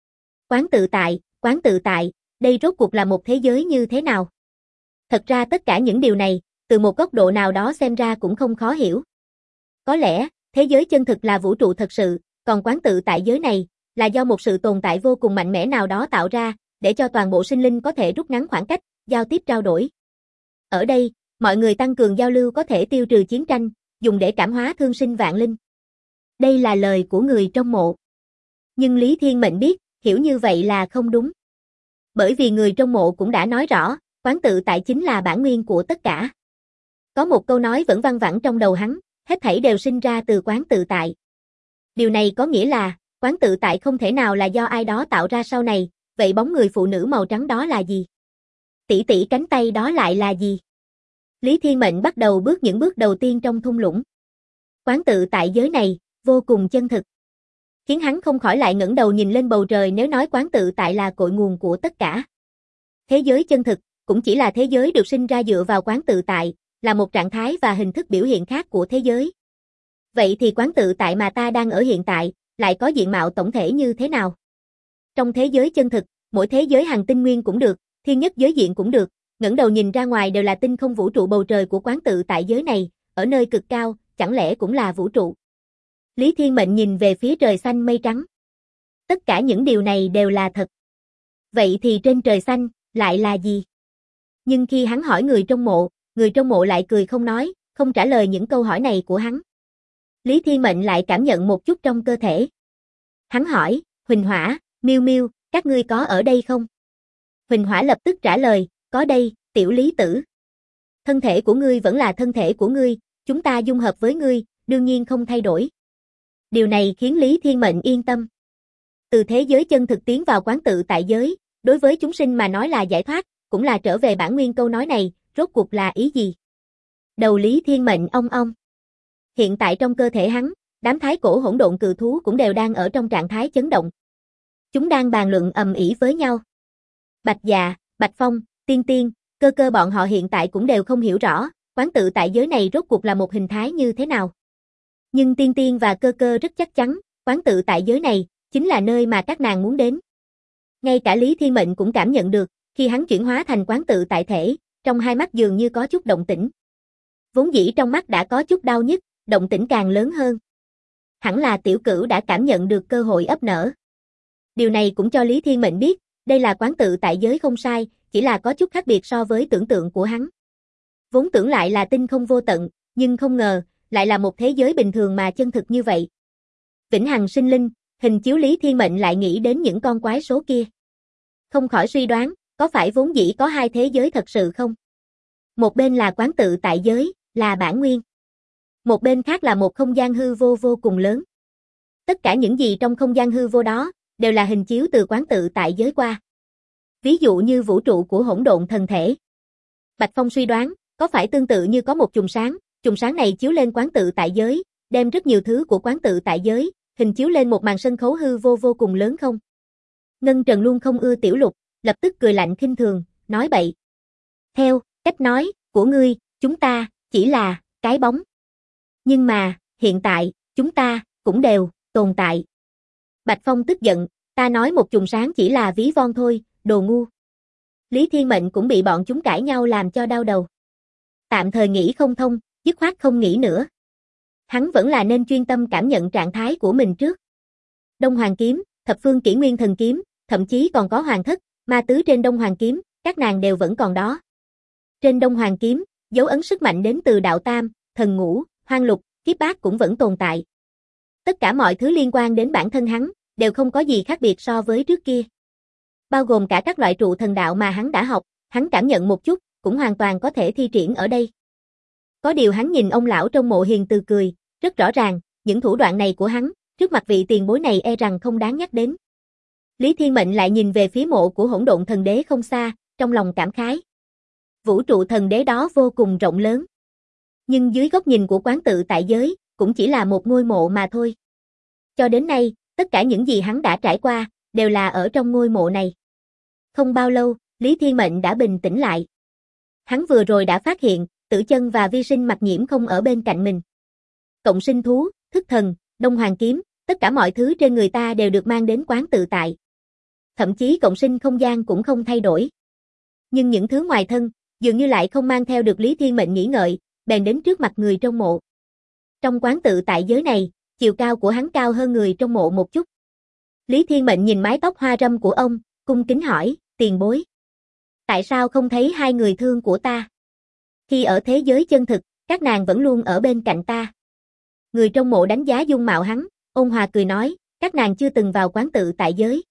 Speaker 1: Quán tự tại, đây rốt cuộc là một thế giới như thế nào? Thật ra tất cả những điều này, từ một góc độ nào đó xem ra cũng không khó hiểu. Có lẽ, thế giới chân thực là vũ trụ thật sự, còn quán tự tại giới này, là do một sự tồn tại vô cùng mạnh mẽ nào đó tạo ra, để cho toàn bộ sinh linh có thể rút ngắn khoảng cách, giao tiếp trao đổi. Ở đây, Mọi người tăng cường giao lưu có thể tiêu trừ chiến tranh, dùng để cảm hóa thương sinh vạn linh. Đây là lời của người trong mộ. Nhưng Lý Thiên Mệnh biết, hiểu như vậy là không đúng. Bởi vì người trong mộ cũng đã nói rõ, quán tự tại chính là bản nguyên của tất cả. Có một câu nói vẫn văng vẳng trong đầu hắn, hết thảy đều sinh ra từ quán tự tại. Điều này có nghĩa là, quán tự tại không thể nào là do ai đó tạo ra sau này, vậy bóng người phụ nữ màu trắng đó là gì? Tỷ tỷ cánh tay đó lại là gì? Lý Thiên Mệnh bắt đầu bước những bước đầu tiên trong thung lũng. Quán tự tại giới này, vô cùng chân thực. Khiến hắn không khỏi lại ngẩng đầu nhìn lên bầu trời nếu nói quán tự tại là cội nguồn của tất cả. Thế giới chân thực, cũng chỉ là thế giới được sinh ra dựa vào quán tự tại, là một trạng thái và hình thức biểu hiện khác của thế giới. Vậy thì quán tự tại mà ta đang ở hiện tại, lại có diện mạo tổng thể như thế nào? Trong thế giới chân thực, mỗi thế giới hành tinh nguyên cũng được, thiên nhất giới diện cũng được, ngẩng đầu nhìn ra ngoài đều là tinh không vũ trụ bầu trời của quán tự tại giới này, ở nơi cực cao, chẳng lẽ cũng là vũ trụ? Lý Thiên Mệnh nhìn về phía trời xanh mây trắng. Tất cả những điều này đều là thật. Vậy thì trên trời xanh, lại là gì? Nhưng khi hắn hỏi người trong mộ lại cười không nói, không trả lời những câu hỏi này của hắn. Lý Thiên Mệnh lại cảm nhận một chút trong cơ thể. Hắn hỏi, Huỳnh Hỏa, Miêu Miêu, các ngươi có ở đây không? Huỳnh Hỏa lập tức trả lời, có đây, tiểu Lý tử. Thân thể của ngươi vẫn là thân thể của ngươi, chúng ta dung hợp với ngươi, đương nhiên không thay đổi. Điều này khiến Lý Thiên Mệnh yên tâm. Từ thế giới chân thực tiến vào quán tự tại giới, đối với chúng sinh mà nói là giải thoát, cũng là trở về bản nguyên câu nói này, rốt cuộc là ý gì? Đầu Lý Thiên Mệnh ong ong. Hiện tại trong cơ thể hắn, đám thái cổ hỗn độn cự thú cũng đều đang ở trong trạng thái chấn động. Chúng đang bàn luận ầm ĩ với nhau. Bạch Dạ, Bạch Phong, Tiên Tiên, Cơ Cơ bọn họ hiện tại cũng đều không hiểu rõ, quán tự tại giới này rốt cuộc là một hình thái như thế nào. Nhưng Tiên Tiên và Cơ Cơ rất chắc chắn, quán tự tại giới này, chính là nơi mà các nàng muốn đến. Ngay cả Lý Thiên Mệnh cũng cảm nhận được, khi hắn chuyển hóa thành quán tự tại thể, trong hai mắt dường như có chút động tĩnh. Vốn dĩ trong mắt đã có chút đau nhức, động tĩnh càng lớn hơn. Hẳn là Tiểu Cửu đã cảm nhận được cơ hội ấp nở. Điều này cũng cho Lý Thiên Mệnh biết, đây là quán tự tại giới không sai, chỉ là có chút khác biệt so với tưởng tượng của hắn. Vốn tưởng lại là tinh không vô tận, nhưng không ngờ, lại là một thế giới bình thường mà chân thực như vậy. Vĩnh hằng sinh linh, hình chiếu Lý Thiên Mệnh lại nghĩ đến những con quái số kia. Không khỏi suy đoán, có phải vốn dĩ có hai thế giới thật sự không? Một bên là quán tự tại giới, là bản nguyên. Một bên khác là một không gian hư vô vô cùng lớn. Tất cả những gì trong không gian hư vô đó, đều là hình chiếu từ quán tự tại giới qua. Ví dụ như vũ trụ của hỗn độn thần thể. Bạch Phong suy đoán, có phải tương tự như có một chùm sáng này chiếu lên quán tự tại giới, đem rất nhiều thứ của quán tự tại giới, hình chiếu lên một màn sân khấu hư vô vô cùng lớn không? Ngân Trần luôn không ưa Tiểu Lục, lập tức cười lạnh khinh thường, nói bậy. Theo cách nói của ngươi, chúng ta chỉ là cái bóng. Nhưng mà, hiện tại, chúng ta cũng đều tồn tại. Bạch Phong tức giận, ta nói một chùm sáng chỉ là ví von thôi, đồ ngu. Lý Thiên Mệnh cũng bị bọn chúng cãi nhau làm cho đau đầu. Tạm thời nghĩ không thông, dứt khoát không nghĩ nữa. Hắn vẫn là nên chuyên tâm cảm nhận trạng thái của mình trước. Đông Hoàng kiếm, Thập Phương Kỷ Nguyên Thần kiếm, thậm chí còn có Hoàng thất, ma tứ trên Đông Hoàng kiếm, các nàng đều vẫn còn đó. Trên Đông Hoàng kiếm, dấu ấn sức mạnh đến từ đạo tam, thần ngũ, hoang lục, kiếp bát cũng vẫn tồn tại. Tất cả mọi thứ liên quan đến bản thân hắn, đều không có gì khác biệt so với trước kia. Bao gồm cả các loại trụ thần đạo mà hắn đã học, hắn cảm nhận một chút, cũng hoàn toàn có thể thi triển ở đây. Có điều hắn nhìn ông lão trong mộ hiền từ cười, rất rõ ràng, những thủ đoạn này của hắn, trước mặt vị tiền bối này e rằng không đáng nhắc đến. Lý Thiên Mệnh lại nhìn về phía mộ của hỗn độn thần đế không xa, trong lòng cảm khái. Vũ trụ thần đế đó vô cùng rộng lớn. Nhưng dưới góc nhìn của quán tự tại giới, cũng chỉ là một ngôi mộ mà thôi. Cho đến nay, tất cả những gì hắn đã trải qua, đều là ở trong ngôi mộ này. Không bao lâu, Lý Thiên Mệnh đã bình tĩnh lại. Hắn vừa rồi đã phát hiện, Tử Chân và Vi Sinh Mặc Nhiễm không ở bên cạnh mình. Cộng sinh thú, thức thần, Đông Hoàng kiếm, tất cả mọi thứ trên người ta đều được mang đến quán tự tại. Thậm chí cộng sinh không gian cũng không thay đổi. Nhưng những thứ ngoài thân, dường như lại không mang theo được Lý Thiên Mệnh nghĩ ngợi, bèn đến trước mặt người trong mộ. Trong quán tự tại giới này, chiều cao của hắn cao hơn người trong mộ một chút. Lý Thiên Mệnh nhìn mái tóc hoa râm của ông, cung kính hỏi, tiền bối. Tại sao không thấy hai người thương của ta? Khi ở thế giới chân thực, các nàng vẫn luôn ở bên cạnh ta. Người trong mộ đánh giá dung mạo hắn, ôn hòa cười nói, các nàng chưa từng vào quán tự tại giới.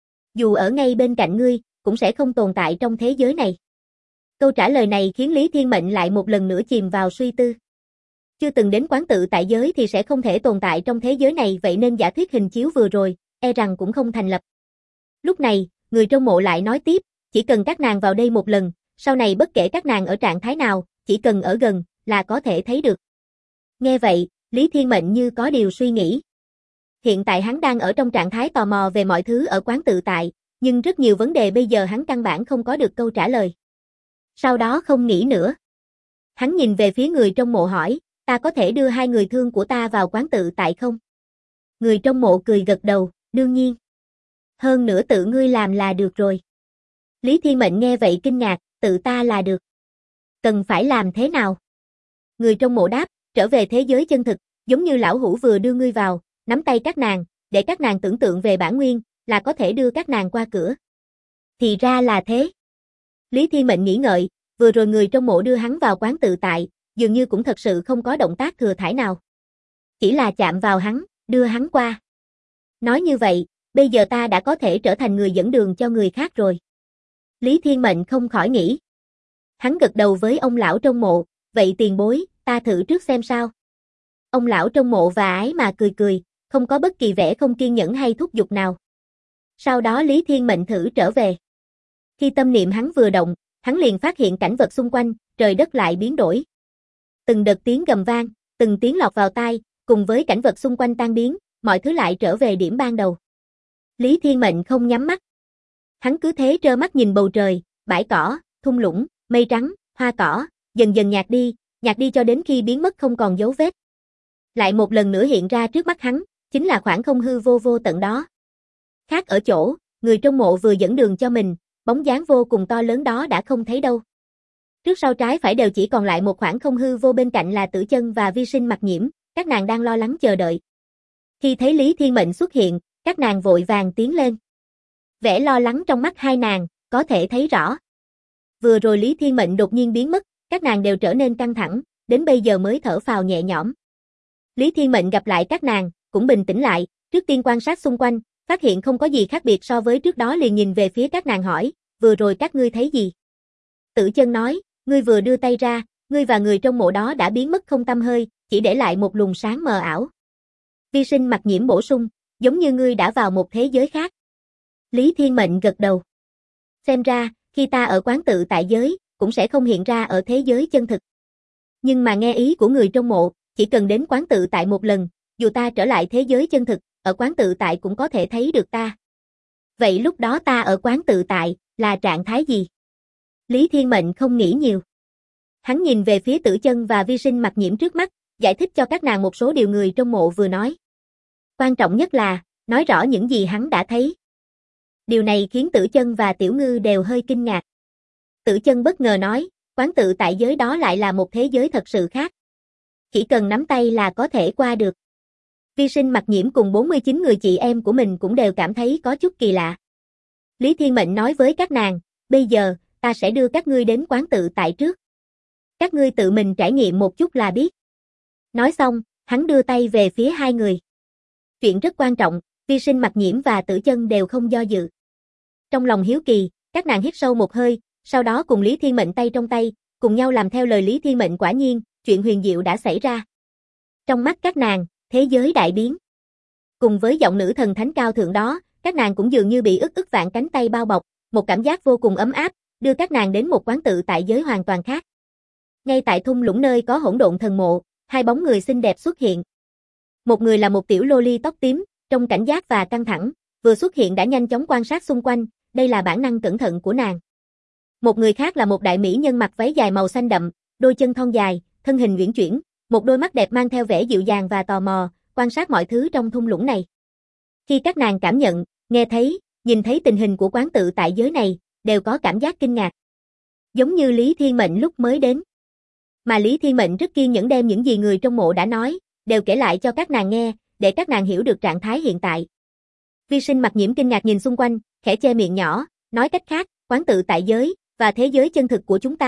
Speaker 1: Dù ở ngay bên cạnh ngươi, cũng sẽ không tồn tại trong thế giới này. Câu trả lời này khiến Lý Thiên Mệnh lại một lần nữa chìm vào suy tư. Chưa từng đến quán tự tại giới thì sẽ không thể tồn tại trong thế giới này, vậy nên giả thuyết hình chiếu vừa rồi, e rằng cũng không thành lập. Lúc này, người trong mộ lại nói tiếp, chỉ cần các nàng vào đây một lần, sau này bất kể các nàng ở trạng thái nào, chỉ cần ở gần, là có thể thấy được. Nghe vậy, Lý Thiên Mệnh như có điều suy nghĩ. Hiện tại hắn đang ở trong trạng thái tò mò về mọi thứ ở quán tự tại, nhưng rất nhiều vấn đề bây giờ hắn căn bản không có được câu trả lời. Sau đó không nghĩ nữa. Hắn nhìn về phía người trong mộ hỏi, ta có thể đưa hai người thương của ta vào quán tự tại không? Người trong mộ cười gật đầu, đương nhiên. Hơn nữa tự ngươi làm là được rồi. Lý Thiên Mệnh nghe vậy kinh ngạc, tự ta là được. Cần phải làm thế nào? Người trong mộ đáp, trở về thế giới chân thực, giống như lão hủ vừa đưa ngươi vào, nắm tay các nàng, để các nàng tưởng tượng về bản nguyên, là có thể đưa các nàng qua cửa. Thì ra là thế. Lý Thiên Mệnh nghĩ ngợi, vừa rồi người trong mộ đưa hắn vào quán tự tại, dường như cũng thật sự không có động tác thừa thãi nào. Chỉ là chạm vào hắn, đưa hắn qua. Nói như vậy, bây giờ ta đã có thể trở thành người dẫn đường cho người khác rồi. Lý Thiên Mệnh không khỏi nghĩ. Hắn gật đầu với ông lão trong mộ, vậy tiền bối, ta thử trước xem sao. Ông lão trong mộ và ái mà cười cười, không có bất kỳ vẻ không kiên nhẫn hay thúc giục nào. Sau đó Lý Thiên Mệnh thử trở về. Khi tâm niệm hắn vừa động, hắn liền phát hiện cảnh vật xung quanh, trời đất lại biến đổi. Từng đợt tiếng gầm vang, từng tiếng lọt vào tai, cùng với cảnh vật xung quanh tan biến, mọi thứ lại trở về điểm ban đầu. Lý Thiên Mệnh không nhắm mắt. Hắn cứ thế trơ mắt nhìn bầu trời, bãi cỏ, thung lũng, mây trắng, hoa cỏ, dần dần nhạt đi cho đến khi biến mất không còn dấu vết. Lại một lần nữa hiện ra trước mắt hắn, chính là khoảng không hư vô vô tận đó. Khác ở chỗ, người trong mộ vừa dẫn đường cho mình, bóng dáng vô cùng to lớn đó đã không thấy đâu. Trước sau trái phải đều chỉ còn lại một khoảng không hư vô, bên cạnh là Tử Chân và Vi Sinh Mặc Nhiễm, các nàng đang lo lắng chờ đợi. Khi thấy Lý Thiên Mệnh xuất hiện, các nàng vội vàng tiến lên. Vẻ lo lắng trong mắt hai nàng, có thể thấy rõ. Vừa rồi Lý Thiên Mệnh đột nhiên biến mất, các nàng đều trở nên căng thẳng, đến bây giờ mới thở phào nhẹ nhõm. Lý Thiên Mệnh gặp lại các nàng, cũng bình tĩnh lại, trước tiên quan sát xung quanh, phát hiện không có gì khác biệt so với trước đó liền nhìn về phía các nàng hỏi, vừa rồi các ngươi thấy gì? Tử Chân nói, ngươi vừa đưa tay ra, ngươi và người trong mộ đó đã biến mất không tăm hơi, chỉ để lại một luồng sáng mờ ảo. Vi Sinh Mặc Nhiễm bổ sung, giống như ngươi đã vào một thế giới khác. Lý Thiên Mệnh gật đầu. Xem ra, khi ta ở quán tự tại giới, cũng sẽ không hiện ra ở thế giới chân thực. Nhưng mà nghe ý của người trong mộ, chỉ cần đến quán tự tại một lần, dù ta trở lại thế giới chân thực, ở quán tự tại cũng có thể thấy được ta. Vậy lúc đó ta ở quán tự tại, là trạng thái gì? Lý Thiên Mệnh không nghĩ nhiều. Hắn nhìn về phía Tử Chân và Vi Sinh Mặc Nhiễm trước mắt, giải thích cho các nàng một số điều người trong mộ vừa nói. Quan trọng nhất là, nói rõ những gì hắn đã thấy. Điều này khiến Tử Chân và Tiểu Ngư đều hơi kinh ngạc. Tử Chân bất ngờ nói, quán tự tại giới đó lại là một thế giới thật sự khác. Chỉ cần nắm tay là có thể qua được. Vi Sinh Mặc Nhiễm cùng 49 người chị em của mình cũng đều cảm thấy có chút kỳ lạ. Lý Thiên Mệnh nói với các nàng, bây giờ, ta sẽ đưa các ngươi đến quán tự tại trước. Các ngươi tự mình trải nghiệm một chút là biết. Nói xong, hắn đưa tay về phía hai người. Chuyện rất quan trọng, Vi Sinh Mặc Nhiễm và Tử Chân đều không do dự. Trong lòng hiếu kỳ, các nàng hít sâu một hơi, sau đó cùng Lý Thiên Mệnh tay trong tay, cùng nhau làm theo lời Lý Thiên Mệnh. Quả nhiên, chuyện huyền diệu đã xảy ra. Trong mắt các nàng, thế giới đại biến. Cùng với giọng nữ thần thánh cao thượng đó, các nàng cũng dường như bị ức vạn cánh tay bao bọc, một cảm giác vô cùng ấm áp, đưa các nàng đến một quán tự tại giới hoàn toàn khác. Ngay tại thung lũng nơi có hỗn độn thần mộ, hai bóng người xinh đẹp xuất hiện. Một người là một tiểu loli tóc tím, trong cảnh giác và căng thẳng, vừa xuất hiện đã nhanh chóng quan sát xung quanh, đây là bản năng cẩn thận của nàng. Một người khác là một đại mỹ nhân mặc váy dài màu xanh đậm, đôi chân thon dài, thân hình uyển chuyển, một đôi mắt đẹp mang theo vẻ dịu dàng và tò mò, quan sát mọi thứ trong thung lũng này. Khi các nàng cảm nhận, nghe thấy, nhìn thấy tình hình của quán tự tại giới này, đều có cảm giác kinh ngạc. Giống như Lý Thiên Mệnh lúc mới đến. Mà Lý Thiên Mệnh rất kiên nhẫn đem những gì người trong mộ đã nói, đều kể lại cho các nàng nghe, để các nàng hiểu được trạng thái hiện tại. Vi Sinh Mặc Nhiễm kinh ngạc nhìn xung quanh, khẽ che miệng nhỏ, nói cách khác, quán tự tại giới, và thế giới chân thực của chúng ta,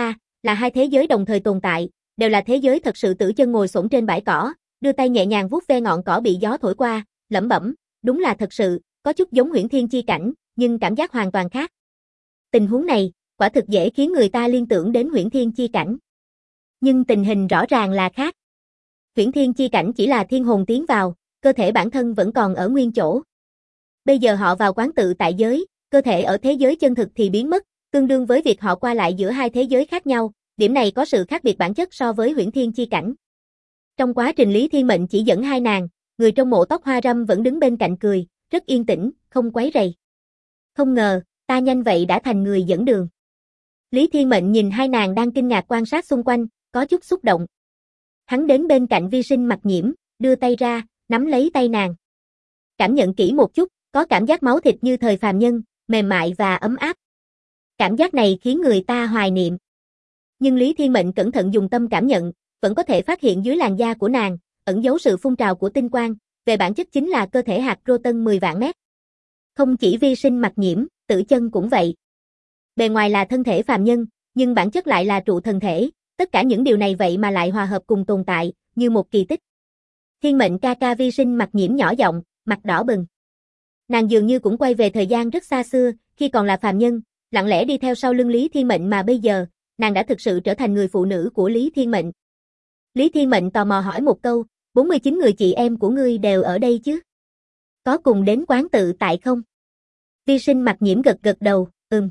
Speaker 1: Là hai thế giới đồng thời tồn tại, đều là thế giới thật sự. Tử Chân ngồi xổm trên bãi cỏ, đưa tay nhẹ nhàng vuốt ve ngọn cỏ bị gió thổi qua, lẩm bẩm, đúng là thật sự, có chút giống Huyễn Thiên chi cảnh, nhưng cảm giác hoàn toàn khác. Tình huống này, quả thực dễ khiến người ta liên tưởng đến Huyễn Thiên chi cảnh. Nhưng tình hình rõ ràng là khác. Huyễn Thiên chi cảnh chỉ là thiên hồn tiến vào, cơ thể bản thân vẫn còn ở nguyên chỗ. Bây giờ họ vào quán tự tại giới, cơ thể ở thế giới chân thực thì biến mất, tương đương với việc họ qua lại giữa hai thế giới khác nhau, điểm này có sự khác biệt bản chất so với Huyễn Thiên chi cảnh. Trong quá trình Lý Thiên Mệnh chỉ dẫn hai nàng, người trong mộ tóc hoa râm vẫn đứng bên cạnh cười, rất yên tĩnh, không quấy rầy. Không ngờ, ta nhanh vậy đã thành người dẫn đường. Lý Thiên Mệnh nhìn hai nàng đang kinh ngạc quan sát xung quanh, có chút xúc động. Hắn đến bên cạnh Vi Sinh Mặc Nhiễm, đưa tay ra, nắm lấy tay nàng. Cảm nhận kỹ một chút, có cảm giác máu thịt như thời phàm nhân, mềm mại và ấm áp. Cảm giác này khiến người ta hoài niệm. Nhưng Lý Thiên Mệnh cẩn thận dùng tâm cảm nhận, vẫn có thể phát hiện dưới làn da của nàng, ẩn giấu sự phun trào của tinh quang, về bản chất chính là cơ thể hạt proton 10 vạn mét. Không chỉ Vi Sinh Mặc Nhiễm, Tử Chân cũng vậy. Bề ngoài là thân thể phàm nhân, nhưng bản chất lại là trụ thần thể, tất cả những điều này vậy mà lại hòa hợp cùng tồn tại, như một kỳ tích. Thiên Mệnh ca ca. Vi Sinh Mặc Nhiễm nhỏ giọng, mặt đỏ bừng. Nàng dường như cũng quay về thời gian rất xa xưa, khi còn là phàm nhân, lặng lẽ đi theo sau lưng Lý Thiên Mệnh, mà bây giờ, nàng đã thực sự trở thành người phụ nữ của Lý Thiên Mệnh. Lý Thiên Mệnh tò mò hỏi một câu, 49 người chị em của ngươi đều ở đây chứ? Có cùng đến quán tự tại không? Vi Sinh Mặc Nhiễm gật gật đầu,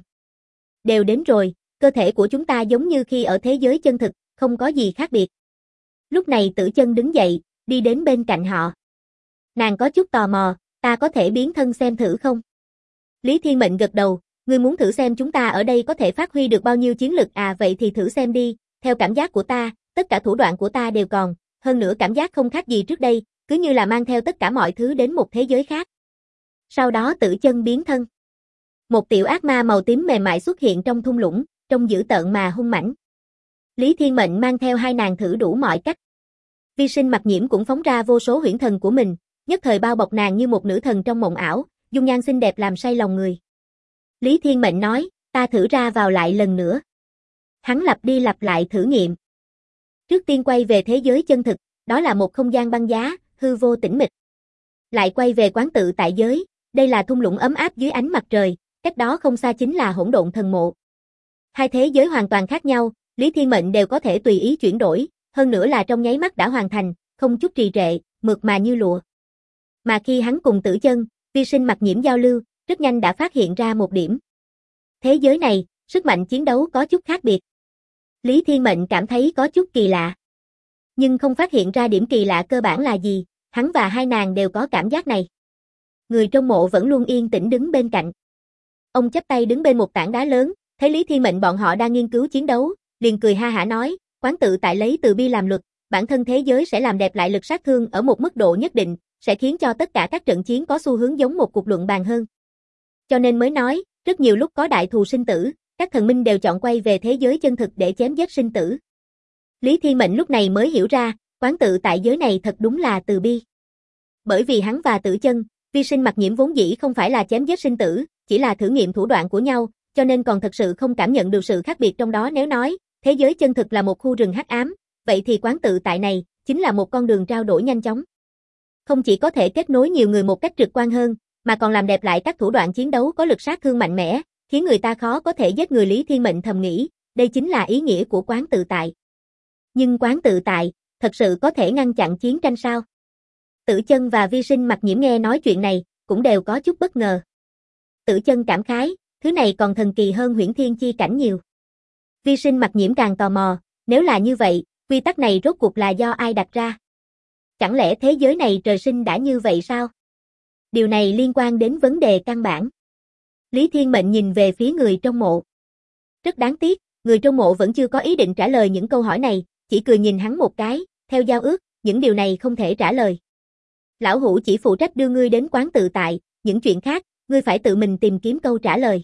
Speaker 1: đều đến rồi, cơ thể của chúng ta giống như khi ở thế giới chân thực, không có gì khác biệt. Lúc này Tử Chân đứng dậy, đi đến bên cạnh họ. Nàng có chút tò mò, ta có thể biến thân xem thử không? Lý Thiên Mệnh gật đầu, ngươi muốn thử xem chúng ta ở đây có thể phát huy được bao nhiêu chiến lực à? Vậy thì thử xem đi, theo cảm giác của ta, tất cả thủ đoạn của ta đều còn, hơn nữa cảm giác không khác gì trước đây, cứ như là mang theo tất cả mọi thứ đến một thế giới khác. Sau đó Tử Chân biến thân. Một tiểu ác ma màu tím mềm mại xuất hiện trong thung lũng, trông dữ tợn mà hung mãnh. Lý Thiên Mệnh mang theo hai nàng thử đủ mọi cách. Vi Sinh Mặc Nhiễm cũng phóng ra vô số huyễn thần của mình, nhất thời bao bọc nàng như một nữ thần trong mộng ảo, dung nhan xinh đẹp làm say lòng người. Lý Thiên Mệnh nói, ta thử ra vào lại lần nữa. Hắn lặp đi lặp lại thử nghiệm. Trước tiên quay về thế giới chân thực, đó là một không gian băng giá, hư vô tĩnh mịch. Lại quay về quán tự tại giới, đây là thung lũng ấm áp dưới ánh mặt trời, cách đó không xa chính là hỗn độn thần mộ. Hai thế giới hoàn toàn khác nhau, Lý Thiên Mệnh đều có thể tùy ý chuyển đổi, hơn nữa là trong nháy mắt đã hoàn thành, không chút trì trệ, mượt mà như lụa. Mà khi hắn cùng Tử Chân, Vi Sinh Mặc Nhiễm giao lưu, rất nhanh đã phát hiện ra một điểm. Thế giới này, sức mạnh chiến đấu có chút khác biệt. Lý Thiên Mệnh cảm thấy có chút kỳ lạ. Nhưng không phát hiện ra điểm kỳ lạ cơ bản là gì, hắn và hai nàng đều có cảm giác này. Người trong mộ vẫn luôn yên tĩnh đứng bên cạnh. Ông chắp tay đứng bên một tảng đá lớn, thấy Lý Thiên Mệnh bọn họ đang nghiên cứu chiến đấu, liền cười ha hả nói, quán tự tại lấy từ bi làm luật, bản thân thế giới sẽ làm đẹp lại lực sát thương ở một mức độ nhất định, sẽ khiến cho tất cả các trận chiến có xu hướng giống một cuộc luận bàn hơn. Cho nên mới nói, rất nhiều lúc có đại thù sinh tử, các thần minh đều chọn quay về thế giới chân thực để chém giết sinh tử. Lý Thiên Mệnh lúc này mới hiểu ra, quán tự tại giới này thật đúng là từ bi. Bởi vì hắn và Tử Chân, Vi Sinh Mặc Nhiễm vốn dĩ không phải là chém giết sinh tử, chỉ là thử nghiệm thủ đoạn của nhau, cho nên còn thật sự không cảm nhận được sự khác biệt trong đó. Nếu nói, thế giới chân thực là một khu rừng hắc ám, vậy thì quán tự tại này, chính là một con đường trao đổi nhanh chóng. Không chỉ có thể kết nối nhiều người một cách trực quan hơn, mà còn làm đẹp lại các thủ đoạn chiến đấu có lực sát thương mạnh mẽ, khiến người ta khó có thể giết người. Lý Thiên Mệnh thầm nghĩ, đây chính là ý nghĩa của quán tự tại. Nhưng quán tự tại, thật sự có thể ngăn chặn chiến tranh sao? Tử Chân và Vi Sinh Mặc Nhiễm nghe nói chuyện này, cũng đều có chút bất ngờ. Tử Chân cảm khái, thứ này còn thần kỳ hơn Huyễn Thiên chi cảnh nhiều. Vi Sinh Mặc Nhiễm càng tò mò, nếu là như vậy, quy tắc này rốt cuộc là do ai đặt ra? Chẳng lẽ thế giới này trời sinh đã như vậy sao? Điều này liên quan đến vấn đề căn bản. Lý Thiên Mệnh nhìn về phía người trong mộ. Rất đáng tiếc, người trong mộ vẫn chưa có ý định trả lời những câu hỏi này, chỉ cười nhìn hắn một cái, theo giao ước, những điều này không thể trả lời. Lão hủ chỉ phụ trách đưa ngươi đến quán tự tại, những chuyện khác, ngươi phải tự mình tìm kiếm câu trả lời.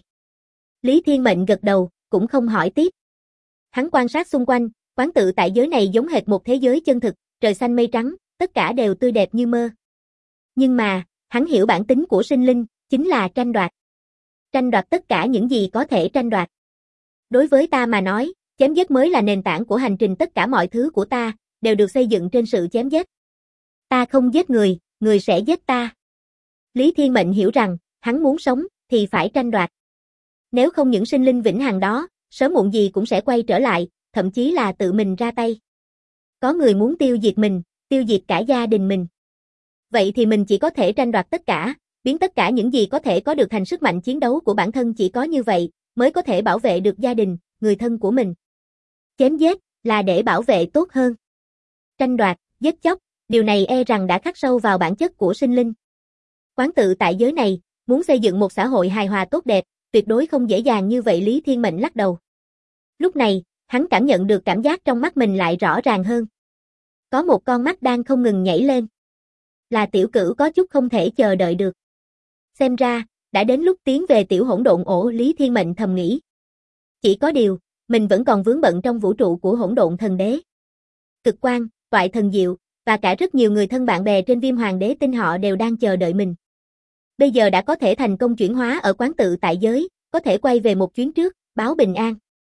Speaker 1: Lý Thiên Mệnh gật đầu, cũng không hỏi tiếp. Hắn quan sát xung quanh, quán tự tại giới này giống hệt một thế giới chân thực, trời xanh mây trắng, tất cả đều tươi đẹp như mơ. Nhưng mà, hắn hiểu bản tính của sinh linh, chính là tranh đoạt. Tranh đoạt tất cả những gì có thể tranh đoạt. Đối với ta mà nói, Chém giết mới là nền tảng của hành trình, tất cả mọi thứ của ta đều được xây dựng trên sự chém giết. Ta không giết người, người sẽ giết ta. Lý Thiên Mệnh hiểu rằng, hắn muốn sống thì phải tranh đoạt. Nếu không những sinh linh vĩnh hằng đó, sớm muộn gì cũng sẽ quay trở lại, thậm chí là tự mình ra tay. Có người muốn tiêu diệt mình, tiêu diệt cả gia đình mình. Vậy thì mình chỉ có thể tranh đoạt tất cả, biến tất cả những gì có thể có được thành sức mạnh chiến đấu của bản thân, chỉ có như vậy mới có thể bảo vệ được gia đình, người thân của mình. Chém giết là để bảo vệ tốt hơn. Tranh đoạt, giết chóc, điều này e rằng đã khắc sâu vào bản chất của sinh linh. Quán tự tại giới này, muốn xây dựng một xã hội hài hòa tốt đẹp, tuyệt đối không dễ dàng như vậy. Lý Thiên Mệnh lắc đầu. Lúc này, hắn cảm nhận được cảm giác trong mắt mình lại rõ ràng hơn. Có một con mắt đang không ngừng nhảy lên. Là Tiểu Cửu có chút không thể chờ đợi được. Xem ra, đã đến lúc tiến về Tiểu Hỗn Độn ổ, Lý Thiên Mệnh thầm nghĩ. Chỉ có điều, mình vẫn còn vướng bận trong vũ trụ của Hỗn Độn Thần Đế. Cực Quang, Toại Thần Diệu, và cả rất nhiều người thân bạn bè trên Viêm Hoàng Đế Tinh họ đều đang chờ đợi mình. Bây giờ đã có thể thành công chuyển hóa ở quán tự tại giới, có thể quay về một chuyến trước, báo bình an.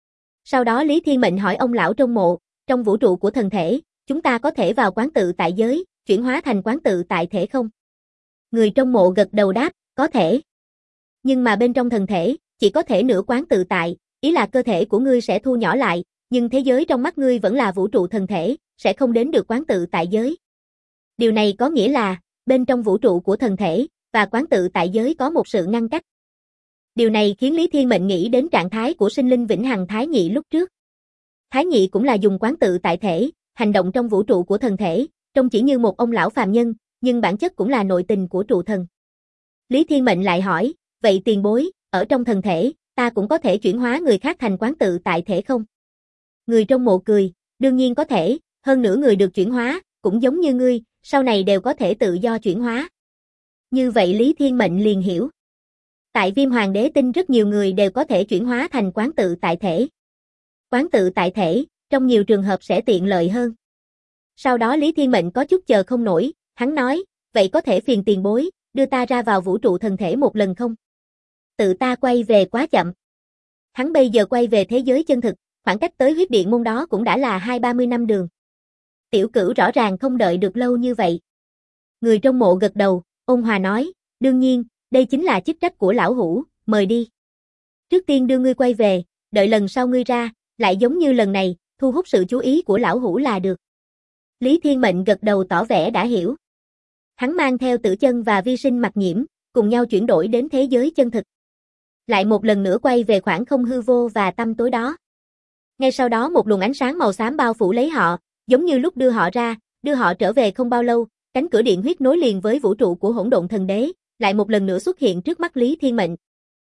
Speaker 1: Sau đó Lý Thiên Mệnh hỏi ông lão trong mộ, trong vũ trụ của thần thể, chúng ta có thể vào quán tự tại giới, chuyển hóa thành quán tự tại thể không? Người trong mộ gật đầu đáp, có thể. Nhưng mà bên trong thần thể, chỉ có thể nửa quán tự tại, ý là cơ thể của ngươi sẽ thu nhỏ lại, nhưng thế giới trong mắt ngươi vẫn là vũ trụ thần thể, sẽ không đến được quán tự tại giới. Điều này có nghĩa là, bên trong vũ trụ của thần thể, và quán tự tại giới có một sự ngăn cách. Điều này khiến Lý Thiên Mệnh nghĩ đến trạng thái của sinh linh vĩnh hằng Thái Nhị lúc trước. Thái Nhị cũng là dùng quán tự tại thể, hành động trong vũ trụ của thần thể, trông chỉ như một ông lão phàm nhân, nhưng bản chất cũng là nội tình của trụ thần. Lý Thiên Mệnh lại hỏi, vậy tiền bối, ở trong thần thể, ta cũng có thể chuyển hóa người khác thành quán tự tại thể không? Người trong mộ cười, đương nhiên có thể, hơn nữa người được chuyển hóa, cũng giống như ngươi, sau này đều có thể tự do chuyển hóa. Như vậy Lý Thiên Mệnh liền hiểu. Tại Viêm Hoàng Đế Tinh rất nhiều người đều có thể chuyển hóa thành quán tự tại thể. Quán tự tại thể, trong nhiều trường hợp sẽ tiện lợi hơn. Sau đó Lý Thiên Mệnh có chút chờ không nổi, hắn nói, vậy có thể phiền tiền bối, đưa ta ra vào vũ trụ thần thể một lần không? Tự ta quay về quá chậm. Hắn bây giờ quay về thế giới chân thực, khoảng cách tới huyết điện môn đó cũng đã là 20-30 năm đường. Tiểu Cửu rõ ràng không đợi được lâu như vậy. Người trong mộ gật đầu, ôn hòa nói, đương nhiên, đây chính là chức trách của lão hủ, mời đi. Trước tiên đưa ngươi quay về, đợi lần sau ngươi ra, lại giống như lần này, thu hút sự chú ý của lão hủ là được. Lý Thiên Mệnh gật đầu tỏ vẻ đã hiểu. Hắn mang theo Tử Chân và Vi Sinh Mặc Nhiễm, cùng nhau chuyển đổi đến thế giới chân thực. Lại một lần nữa quay về khoảng không hư vô và tăm tối đó. Ngay sau đó một luồng ánh sáng màu xám bao phủ lấy họ, giống như lúc đưa họ ra, đưa họ trở về không bao lâu, cánh cửa điện huyết nối liền với vũ trụ của Hỗn Độn Thần Đế, lại một lần nữa xuất hiện trước mắt Lý Thiên Mệnh.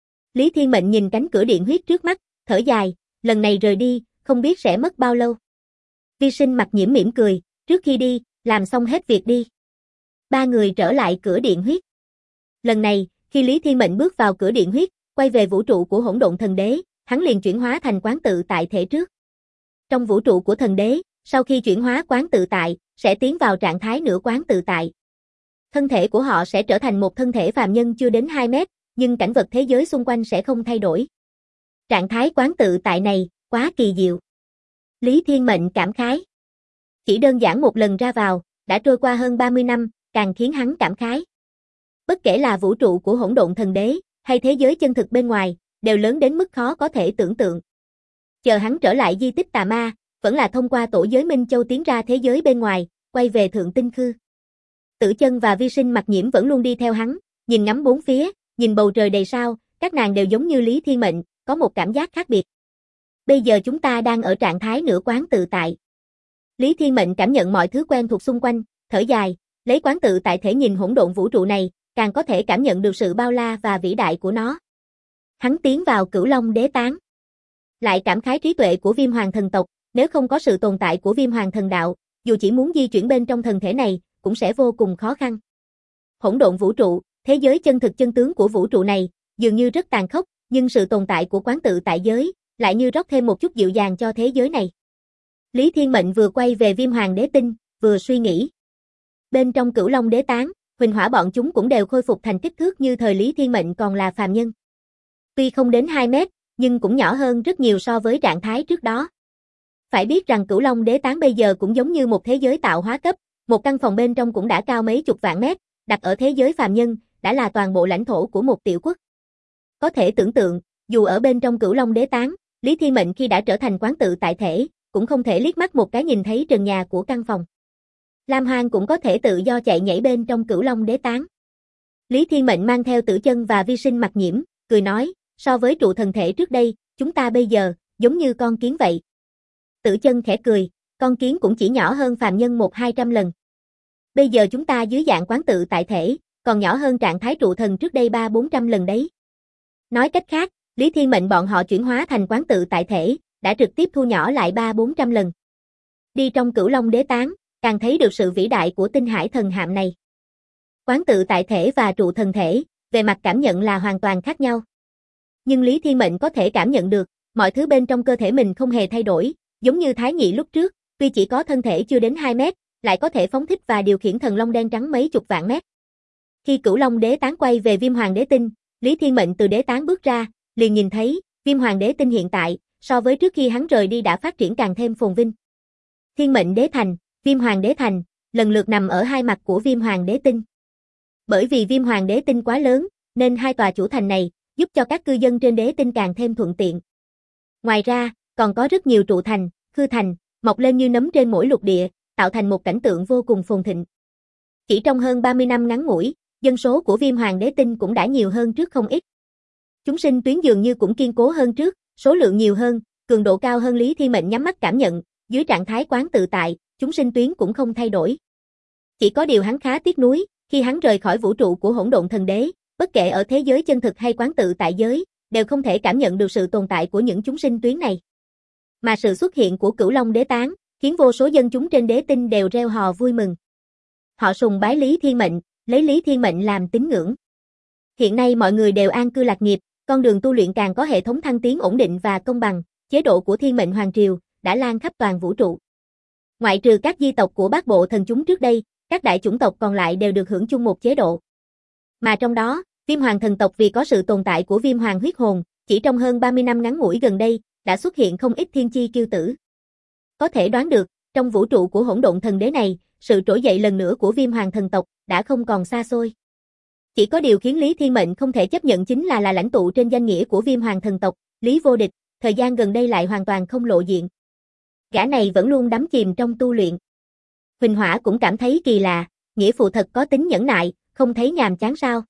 Speaker 1: Lý Thiên Mệnh nhìn cánh cửa điện huyết trước mắt, thở dài, lần này rời đi, không biết sẽ mất bao lâu. Vi Sinh Mặc Nhiễm mỉm cười, trước khi đi, làm xong hết việc đi. Ba người trở lại cửa điện huyết. Lần này, khi Lý Thiên Mệnh bước vào cửa điện huyết, quay về vũ trụ của Hỗn Độn Thần Đế, hắn liền chuyển hóa thành quán tự tại thể trước. Trong vũ trụ của thần đế, sau khi chuyển hóa quán tự tại, sẽ tiến vào trạng thái nửa quán tự tại. Thân thể của họ sẽ trở thành một thân thể phàm nhân chưa đến 2 mét, nhưng cảnh vật thế giới xung quanh sẽ không thay đổi. Trạng thái quán tự tại này, quá kỳ diệu. Lý Thiên Mệnh cảm khái. Chỉ đơn giản một lần ra vào, đã trôi qua hơn 30 năm, càng khiến hắn cảm khái. Bất kể là vũ trụ của Hỗn Độn Thần Đế, hay thế giới chân thực bên ngoài, đều lớn đến mức khó có thể tưởng tượng. Chờ hắn trở lại di tích Tà Ma, vẫn là thông qua tổ giới Minh Châu tiến ra thế giới bên ngoài, quay về Thượng Tinh Khư. Tử Chân và Vi Sinh Mặc Nhiễm vẫn luôn đi theo hắn, nhìn ngắm bốn phía, nhìn bầu trời đầy sao, các nàng đều giống như Lý Thiên Mệnh, có một cảm giác khác biệt. Bây giờ chúng ta đang ở trạng thái nửa quán tự tại. Lý Thiên Mệnh cảm nhận mọi thứ quen thuộc xung quanh, thở dài, lấy quán tự tại thể nhìn hỗn độn vũ trụ này, càng có thể cảm nhận được sự bao la và vĩ đại của nó. Hắn tiến vào Cửu Long Đế Tán. Lại cảm khái trí tuệ của Viêm Hoàng thần tộc, nếu không có sự tồn tại của Viêm Hoàng thần đạo, dù chỉ muốn di chuyển bên trong thần thể này, cũng sẽ vô cùng khó khăn. Hỗn độn vũ trụ, thế giới chân thực chân tướng của vũ trụ này, dường như rất tàn khốc, nhưng sự tồn tại của quán tự tại giới, lại như rót thêm một chút dịu dàng cho thế giới này. Lý Thiên Mệnh vừa quay về Viêm Hoàng Đế Tinh, vừa suy nghĩ. Bên trong Cửu Long Đế Tán, Huỳnh Hỏa bọn chúng cũng đều khôi phục thành kích thước như thời Lý Thiên Mệnh còn là phàm nhân. Tuy không đến 2 mét, nhưng cũng nhỏ hơn rất nhiều so với trạng thái trước đó. Phải biết rằng Cửu Long Đế Tán bây giờ cũng giống như một thế giới tạo hóa cấp, một căn phòng bên trong cũng đã cao mấy chục vạn mét, đặt ở thế giới phàm nhân, đã là toàn bộ lãnh thổ của một tiểu quốc. Có thể tưởng tượng, dù ở bên trong Cửu Long Đế Tán, Lý Thiên Mệnh khi đã trở thành quán tự tại thể, cũng không thể liếc mắt một cái nhìn thấy trần nhà của căn phòng. Lam Hoang cũng có thể tự do chạy nhảy bên trong Cửu Long Đế Tán. Lý Thiên Mệnh mang theo Tử Chân và Vi Sinh Mặc Nhiễm, cười nói, so với trụ thần thể trước đây, chúng ta bây giờ, giống như con kiến vậy. Tử Chân khẽ cười, con kiến cũng chỉ nhỏ hơn phàm nhân 100-200 lần. Bây giờ chúng ta dưới dạng quán tự tại thể, còn nhỏ hơn trạng thái trụ thần trước đây 300-400 lần đấy. Nói cách khác, Lý Thiên Mệnh bọn họ chuyển hóa thành quán tự tại thể, đã trực tiếp thu nhỏ lại 300-400 lần. Đi trong Cửu Long Đế Tán, càng thấy được sự vĩ đại của tinh hải thần hạm này. Quán tự tại thể và trụ thần thể, về mặt cảm nhận là hoàn toàn khác nhau. Nhưng Lý Thiên Mệnh có thể cảm nhận được, mọi thứ bên trong cơ thể mình không hề thay đổi, giống như Thái Nhị lúc trước, tuy chỉ có thân thể chưa đến 2 mét, lại có thể phóng thích và điều khiển thần long đen trắng mấy chục vạn mét. Khi Cửu Long Đế Tán quay về Viêm Hoàng Đế Tinh, Lý Thiên Mệnh từ đế tán bước ra, liền nhìn thấy, Viêm Hoàng Đế Tinh hiện tại, so với trước khi hắn rời đi đã phát triển càng thêm phồn vinh. Thiên Mệnh Đế Thành, Viêm Hoàng Đế Thành, lần lượt nằm ở hai mặt của Viêm Hoàng Đế Tinh. Bởi vì Viêm Hoàng Đế Tinh quá lớn, nên hai tòa chủ thành này, giúp cho các cư dân trên đế tinh càng thêm thuận tiện. Ngoài ra, còn có rất nhiều trụ thành, khư thành, mọc lên như nấm trên mỗi lục địa, tạo thành một cảnh tượng vô cùng phồn thịnh. Chỉ trong hơn 30 năm ngắn ngủi, dân số của Viêm Hoàng Đế Tinh cũng đã nhiều hơn trước không ít. Chúng sinh tuyến dường như cũng kiên cố hơn trước, số lượng nhiều hơn, cường độ cao hơn. Lý Thiên Mệnh nhắm mắt cảm nhận, dưới trạng thái quán tự tại, chúng sinh tuyến cũng không thay đổi. Chỉ có điều hắn khá tiếc nuối, khi hắn rời khỏi vũ trụ của Hỗn Độn Thần Đế, bất kể ở thế giới chân thực hay quán tự tại giới, đều không thể cảm nhận được sự tồn tại của những chúng sinh tuyến này. Mà sự xuất hiện của Cửu Long Đế Tán, khiến vô số dân chúng trên đế tinh đều reo hò vui mừng. Họ sùng bái Lý Thiên Mệnh, lấy Lý Thiên Mệnh làm tín ngưỡng. Hiện nay mọi người đều an cư lạc nghiệp, con đường tu luyện càng có hệ thống thăng tiến ổn định và công bằng, chế độ của Thiên Mệnh Hoàng Triều đã lan khắp toàn vũ trụ. Ngoại trừ các di tộc của Bát Bộ Thần chúng trước đây, các đại chủng tộc còn lại đều được hưởng chung một chế độ. Mà trong đó, Viêm Hoàng thần tộc vì có sự tồn tại của Viêm Hoàng huyết hồn, chỉ trong hơn 30 năm ngắn ngủi gần đây, đã xuất hiện không ít thiên chi kiêu tử. Có thể đoán được, trong vũ trụ của Hỗn Độn Thần Đế này, sự trỗi dậy lần nữa của Viêm Hoàng thần tộc đã không còn xa xôi. Chỉ có điều khiến Lý Thiên Mệnh không thể chấp nhận chính là lãnh tụ trên danh nghĩa của Viêm Hoàng thần tộc, Lý Vô Địch, thời gian gần đây lại hoàn toàn không lộ diện. Gã này vẫn luôn đắm chìm trong tu luyện. Huỳnh Hỏa cũng cảm thấy kỳ lạ, nghĩa phụ thật có tính nhẫn nại, không thấy nhàm chán sao?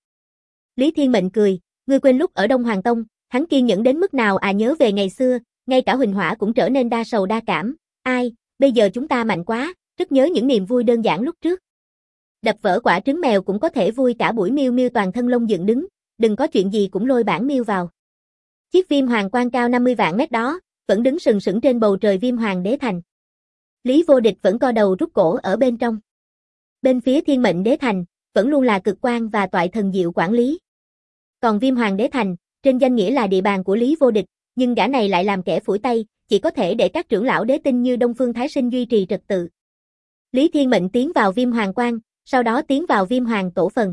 Speaker 1: Lý Thiên Mệnh cười, ngươi quên lúc ở Đông Hoàng Tông, hắn kiên nhẫn đến mức nào à? Nhớ về ngày xưa, ngay cả Huỳnh Hỏa cũng trở nên đa sầu đa cảm. Ai, bây giờ chúng ta mạnh quá, rất nhớ những niềm vui đơn giản lúc trước. Đập vỡ quả trứng mèo cũng có thể vui cả buổi. Miêu Miêu toàn thân lông dựng đứng, đừng có chuyện gì cũng lôi bản Miêu vào. Chiếc Viêm Hoàng quan cao 50 vạn mét đó, vẫn đứng sừng sững trên bầu trời Viêm Hoàng Đế Thành. Lý Vô Địch vẫn co đầu rút cổ ở bên trong. Bên phía Thiên Mệnh Đế Thành, vẫn luôn là Cực Quang và Toại Thần Diệu quản lý. Còn Viêm Hoàng Đế Thành, trên danh nghĩa là địa bàn của Lý Vô Địch, nhưng gã này lại làm kẻ phủi tay, chỉ có thể để các trưởng lão đế tinh như Đông Phương Thái Sinh duy trì trật tự. Lý Thiên Mệnh tiến vào Viêm Hoàng Quan, sau đó tiến vào Viêm Hoàng Tổ Phần.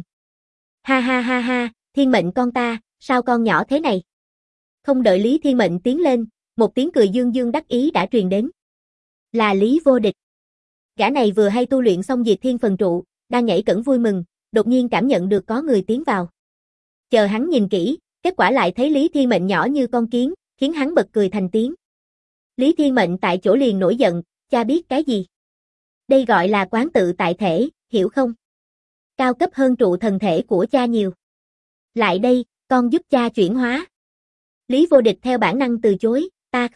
Speaker 1: Ha ha ha ha, Thiên Mệnh con ta, sao con nhỏ thế này? Không đợi Lý Thiên Mệnh tiến lên, một tiếng cười dương dương đắc ý đã truyền đến. Là Lý Vô Địch. Gã này vừa hay tu luyện xong Diệt Thiên Phần Trụ, đang nhảy cẫng vui mừng, đột nhiên cảm nhận được có người tiến vào. Chờ hắn nhìn kỹ, kết quả lại thấy Lý Thiên Mệnh nhỏ như con kiến, khiến hắn bật cười thành tiếng. Lý Thiên Mệnh tại chỗ liền nổi giận, cha biết cái gì? Đây gọi là quán tự tại thể, hiểu không? Cao cấp hơn trụ thần thể của cha nhiều. Lại đây, con giúp cha chuyển hóa. Lý Vô Địch theo bản năng từ chối,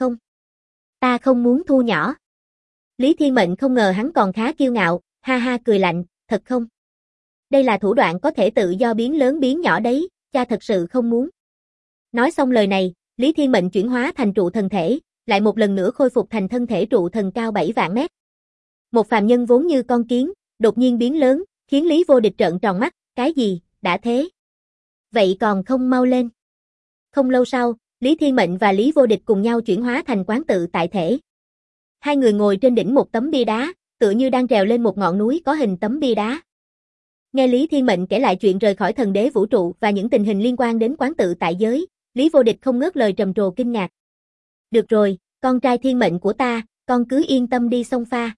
Speaker 1: ta không muốn thu nhỏ. Lý Thiên Mệnh không ngờ hắn còn khá kiêu ngạo, ha ha cười lạnh, thật không? Đây là thủ đoạn có thể tự do biến lớn biến nhỏ đấy, cha thật sự không muốn. Nói xong lời này, Lý Thiên Mệnh chuyển hóa thành trụ thần thể, lại một lần nữa khôi phục thành thân thể trụ thần cao 7 vạn mét. Một phàm nhân vốn như con kiến, đột nhiên biến lớn, khiến Lý Vô Địch trợn tròn mắt, cái gì, đã thế? Vậy còn không mau lên. Không lâu sau, Lý Thiên Mệnh và Lý Vô Địch cùng nhau chuyển hóa thành quán tự tại thể. Hai người ngồi trên đỉnh một tấm bia đá, tựa như đang trèo lên một ngọn núi có hình tấm bia đá. Nghe Lý Thiên Mệnh kể lại chuyện rời khỏi thần đế vũ trụ và những tình hình liên quan đến quán tự tại giới, Lý Vô Địch không ngớt lời trầm trồ kinh ngạc. Được rồi, con trai Thiên Mệnh của ta, con cứ yên tâm đi xông pha.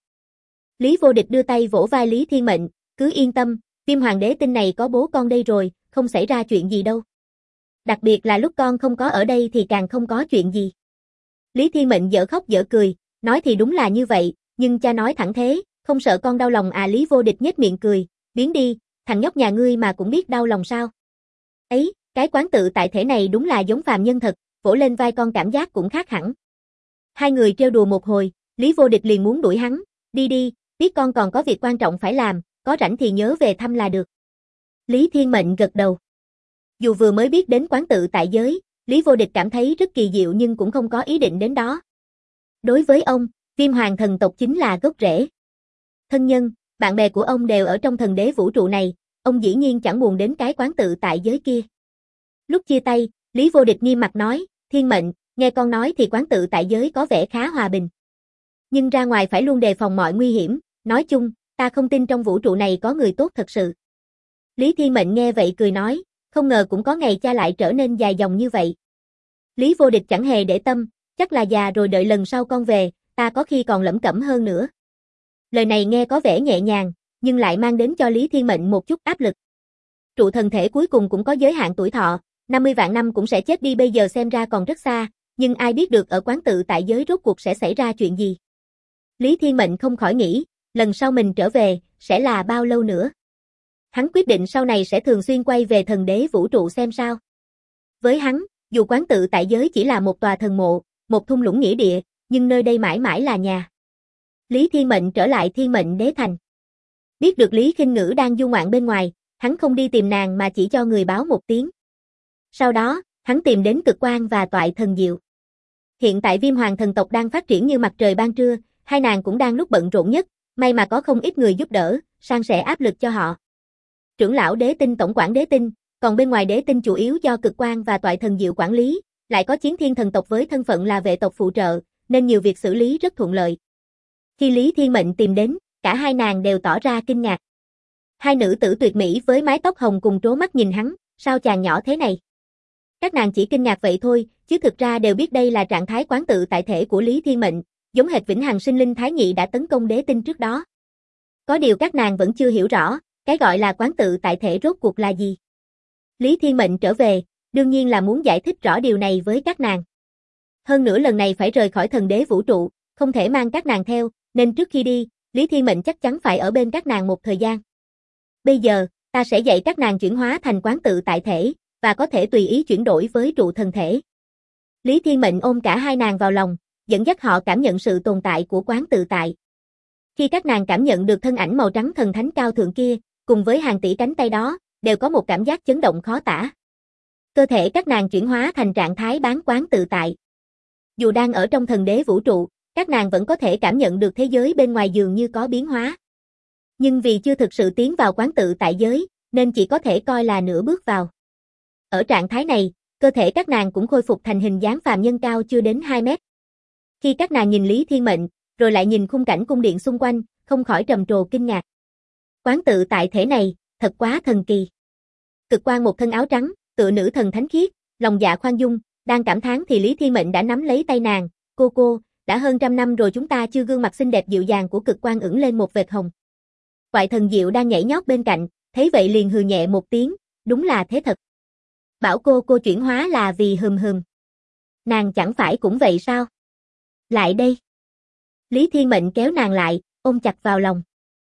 Speaker 1: Lý Vô Địch đưa tay vỗ vai Lý Thiên Mệnh, cứ yên tâm, Viêm Hoàng đế tinh này có bố con đây rồi, không xảy ra chuyện gì đâu. Đặc biệt là lúc con không có ở đây thì càng không có chuyện gì. Lý Thiên Mệnh dở khóc dở cười, nói thì đúng là như vậy, nhưng cha nói thẳng thế, không sợ con đau lòng à? Lý Vô Địch nhếch miệng cười, biến đi, thằng nhóc nhà ngươi mà cũng biết đau lòng sao? Ấy, cái quán tự tại thể này đúng là giống phàm nhân thật, vỗ lên vai con cảm giác cũng khác hẳn. Hai người trêu đùa một hồi, Lý Vô Địch liền muốn đuổi hắn, đi đi, biết con còn có việc quan trọng phải làm, có rảnh thì nhớ về thăm là được. Lý Thiên Mệnh gật đầu. Dù vừa mới biết đến quán tự tại giới, Lý Vô Địch cảm thấy rất kỳ diệu nhưng cũng không có ý định đến đó. Đối với ông, Viêm Hoàng thần tộc chính là gốc rễ. Thân nhân, bạn bè của ông đều ở trong thần đế vũ trụ này, ông dĩ nhiên chẳng buồn đến cái quán tự tại giới kia. Lúc chia tay, Lý Vô Địch nghiêm mặt nói, Thiên Mệnh, nghe con nói thì quán tự tại giới có vẻ khá hòa bình. Nhưng ra ngoài phải luôn đề phòng mọi nguy hiểm, nói chung, ta không tin trong vũ trụ này có người tốt thật sự. Lý Thiên Mệnh nghe vậy cười nói, không ngờ cũng có ngày cha lại trở nên dài dòng như vậy. Lý Vô Địch chẳng hề để tâm, chắc là già rồi đợi lần sau con về, ta có khi còn lẩm cẩm hơn nữa. Lời này nghe có vẻ nhẹ nhàng, nhưng lại mang đến cho Lý Thiên Mệnh một chút áp lực. Trụ thần thể cuối cùng cũng có giới hạn tuổi thọ, 50 vạn năm cũng sẽ chết đi, bây giờ xem ra còn rất xa, nhưng ai biết được ở quán tự tại giới rốt cuộc sẽ xảy ra chuyện gì. Lý Thiên Mệnh không khỏi nghĩ, lần sau mình trở về, sẽ là bao lâu nữa. Hắn quyết định sau này sẽ thường xuyên quay về thần đế vũ trụ xem sao. Với hắn, dù quán tự tại giới chỉ là một tòa thần mộ, một thung lũng nghĩa địa, nhưng nơi đây mãi mãi là nhà. Lý Thiên Mệnh trở lại Thiên Mệnh Đế Thành. Biết được Lý Khinh Ngữ đang du ngoạn bên ngoài, hắn không đi tìm nàng mà chỉ cho người báo một tiếng. Sau đó, hắn tìm đến Cực Quang và Toại Thần Diệu. Hiện tại Viêm Hoàng thần tộc đang phát triển như mặt trời ban trưa, hai nàng cũng đang lúc bận rộn nhất, may mà có không ít người giúp đỡ, san sẻ áp lực cho họ. Trưởng lão đế tinh tổng quản đế tinh, còn bên ngoài đế tinh chủ yếu do Cực Quang và Toại Thần Diệu quản lý, lại có Chiến Thiên thần tộc với thân phận là vệ tộc phụ trợ, nên nhiều việc xử lý rất thuận lợi. Khi Lý Thiên Mệnh tìm đến, cả hai nàng đều tỏ ra kinh ngạc. Hai nữ tử tuyệt mỹ với mái tóc hồng cùng trố mắt nhìn hắn, sao chàng nhỏ thế này? Các nàng chỉ kinh ngạc vậy thôi, chứ thực ra đều biết đây là trạng thái quán tự tại thể của Lý Thiên Mệnh, giống hệt Vĩnh Hằng Sinh Linh Thái Nhị đã tấn công đế tinh trước đó. Có điều các nàng vẫn chưa hiểu rõ, cái gọi là quán tự tại thể rốt cuộc là gì. Lý Thiên Mệnh trở về, đương nhiên là muốn giải thích rõ điều này với các nàng. Hơn nữa lần này phải rời khỏi thần đế vũ trụ, không thể mang các nàng theo, nên trước khi đi, Lý Thiên Mệnh chắc chắn phải ở bên các nàng một thời gian. Bây giờ, ta sẽ dạy các nàng chuyển hóa thành quán tự tại thể, và có thể tùy ý chuyển đổi với trụ thần thể. Lý Thiên Mệnh ôm cả hai nàng vào lòng, dẫn dắt họ cảm nhận sự tồn tại của quán tự tại. Khi các nàng cảm nhận được thân ảnh màu trắng thần thánh cao thượng kia, cùng với hàng tỷ cánh tay đó, đều có một cảm giác chấn động khó tả. Cơ thể các nàng chuyển hóa thành trạng thái bán quán tự tại. Dù đang ở trong thần đế vũ trụ, các nàng vẫn có thể cảm nhận được thế giới bên ngoài dường như có biến hóa. Nhưng vì chưa thực sự tiến vào quán tự tại giới, nên chỉ có thể coi là nửa bước vào. Ở trạng thái này, cơ thể các nàng cũng khôi phục thành hình dáng phàm nhân cao chưa đến 2 mét. Khi các nàng nhìn Lý Thiên Mệnh, rồi lại nhìn khung cảnh cung điện xung quanh, không khỏi trầm trồ kinh ngạc. Quán tự tại thể này, thật quá thần kỳ. Cực Quang một thân áo trắng, tựa nữ thần thánh khiết, lòng dạ khoan dung, đang cảm thán thì Lý Thiên Mệnh đã nắm lấy tay nàng, cô, đã hơn 100 năm rồi chúng ta chưa gương mặt xinh đẹp dịu dàng của Cực Quang ửng lên một vệt hồng. Toại Thần Diệu đang nhảy nhót bên cạnh, thấy vậy liền hừ nhẹ một tiếng, đúng là thế thật. Bảo cô chuyển hóa là vì hừm. Nàng chẳng phải cũng vậy sao? Lại đây. Lý Thiên Mệnh kéo nàng lại, ôm chặt vào lòng.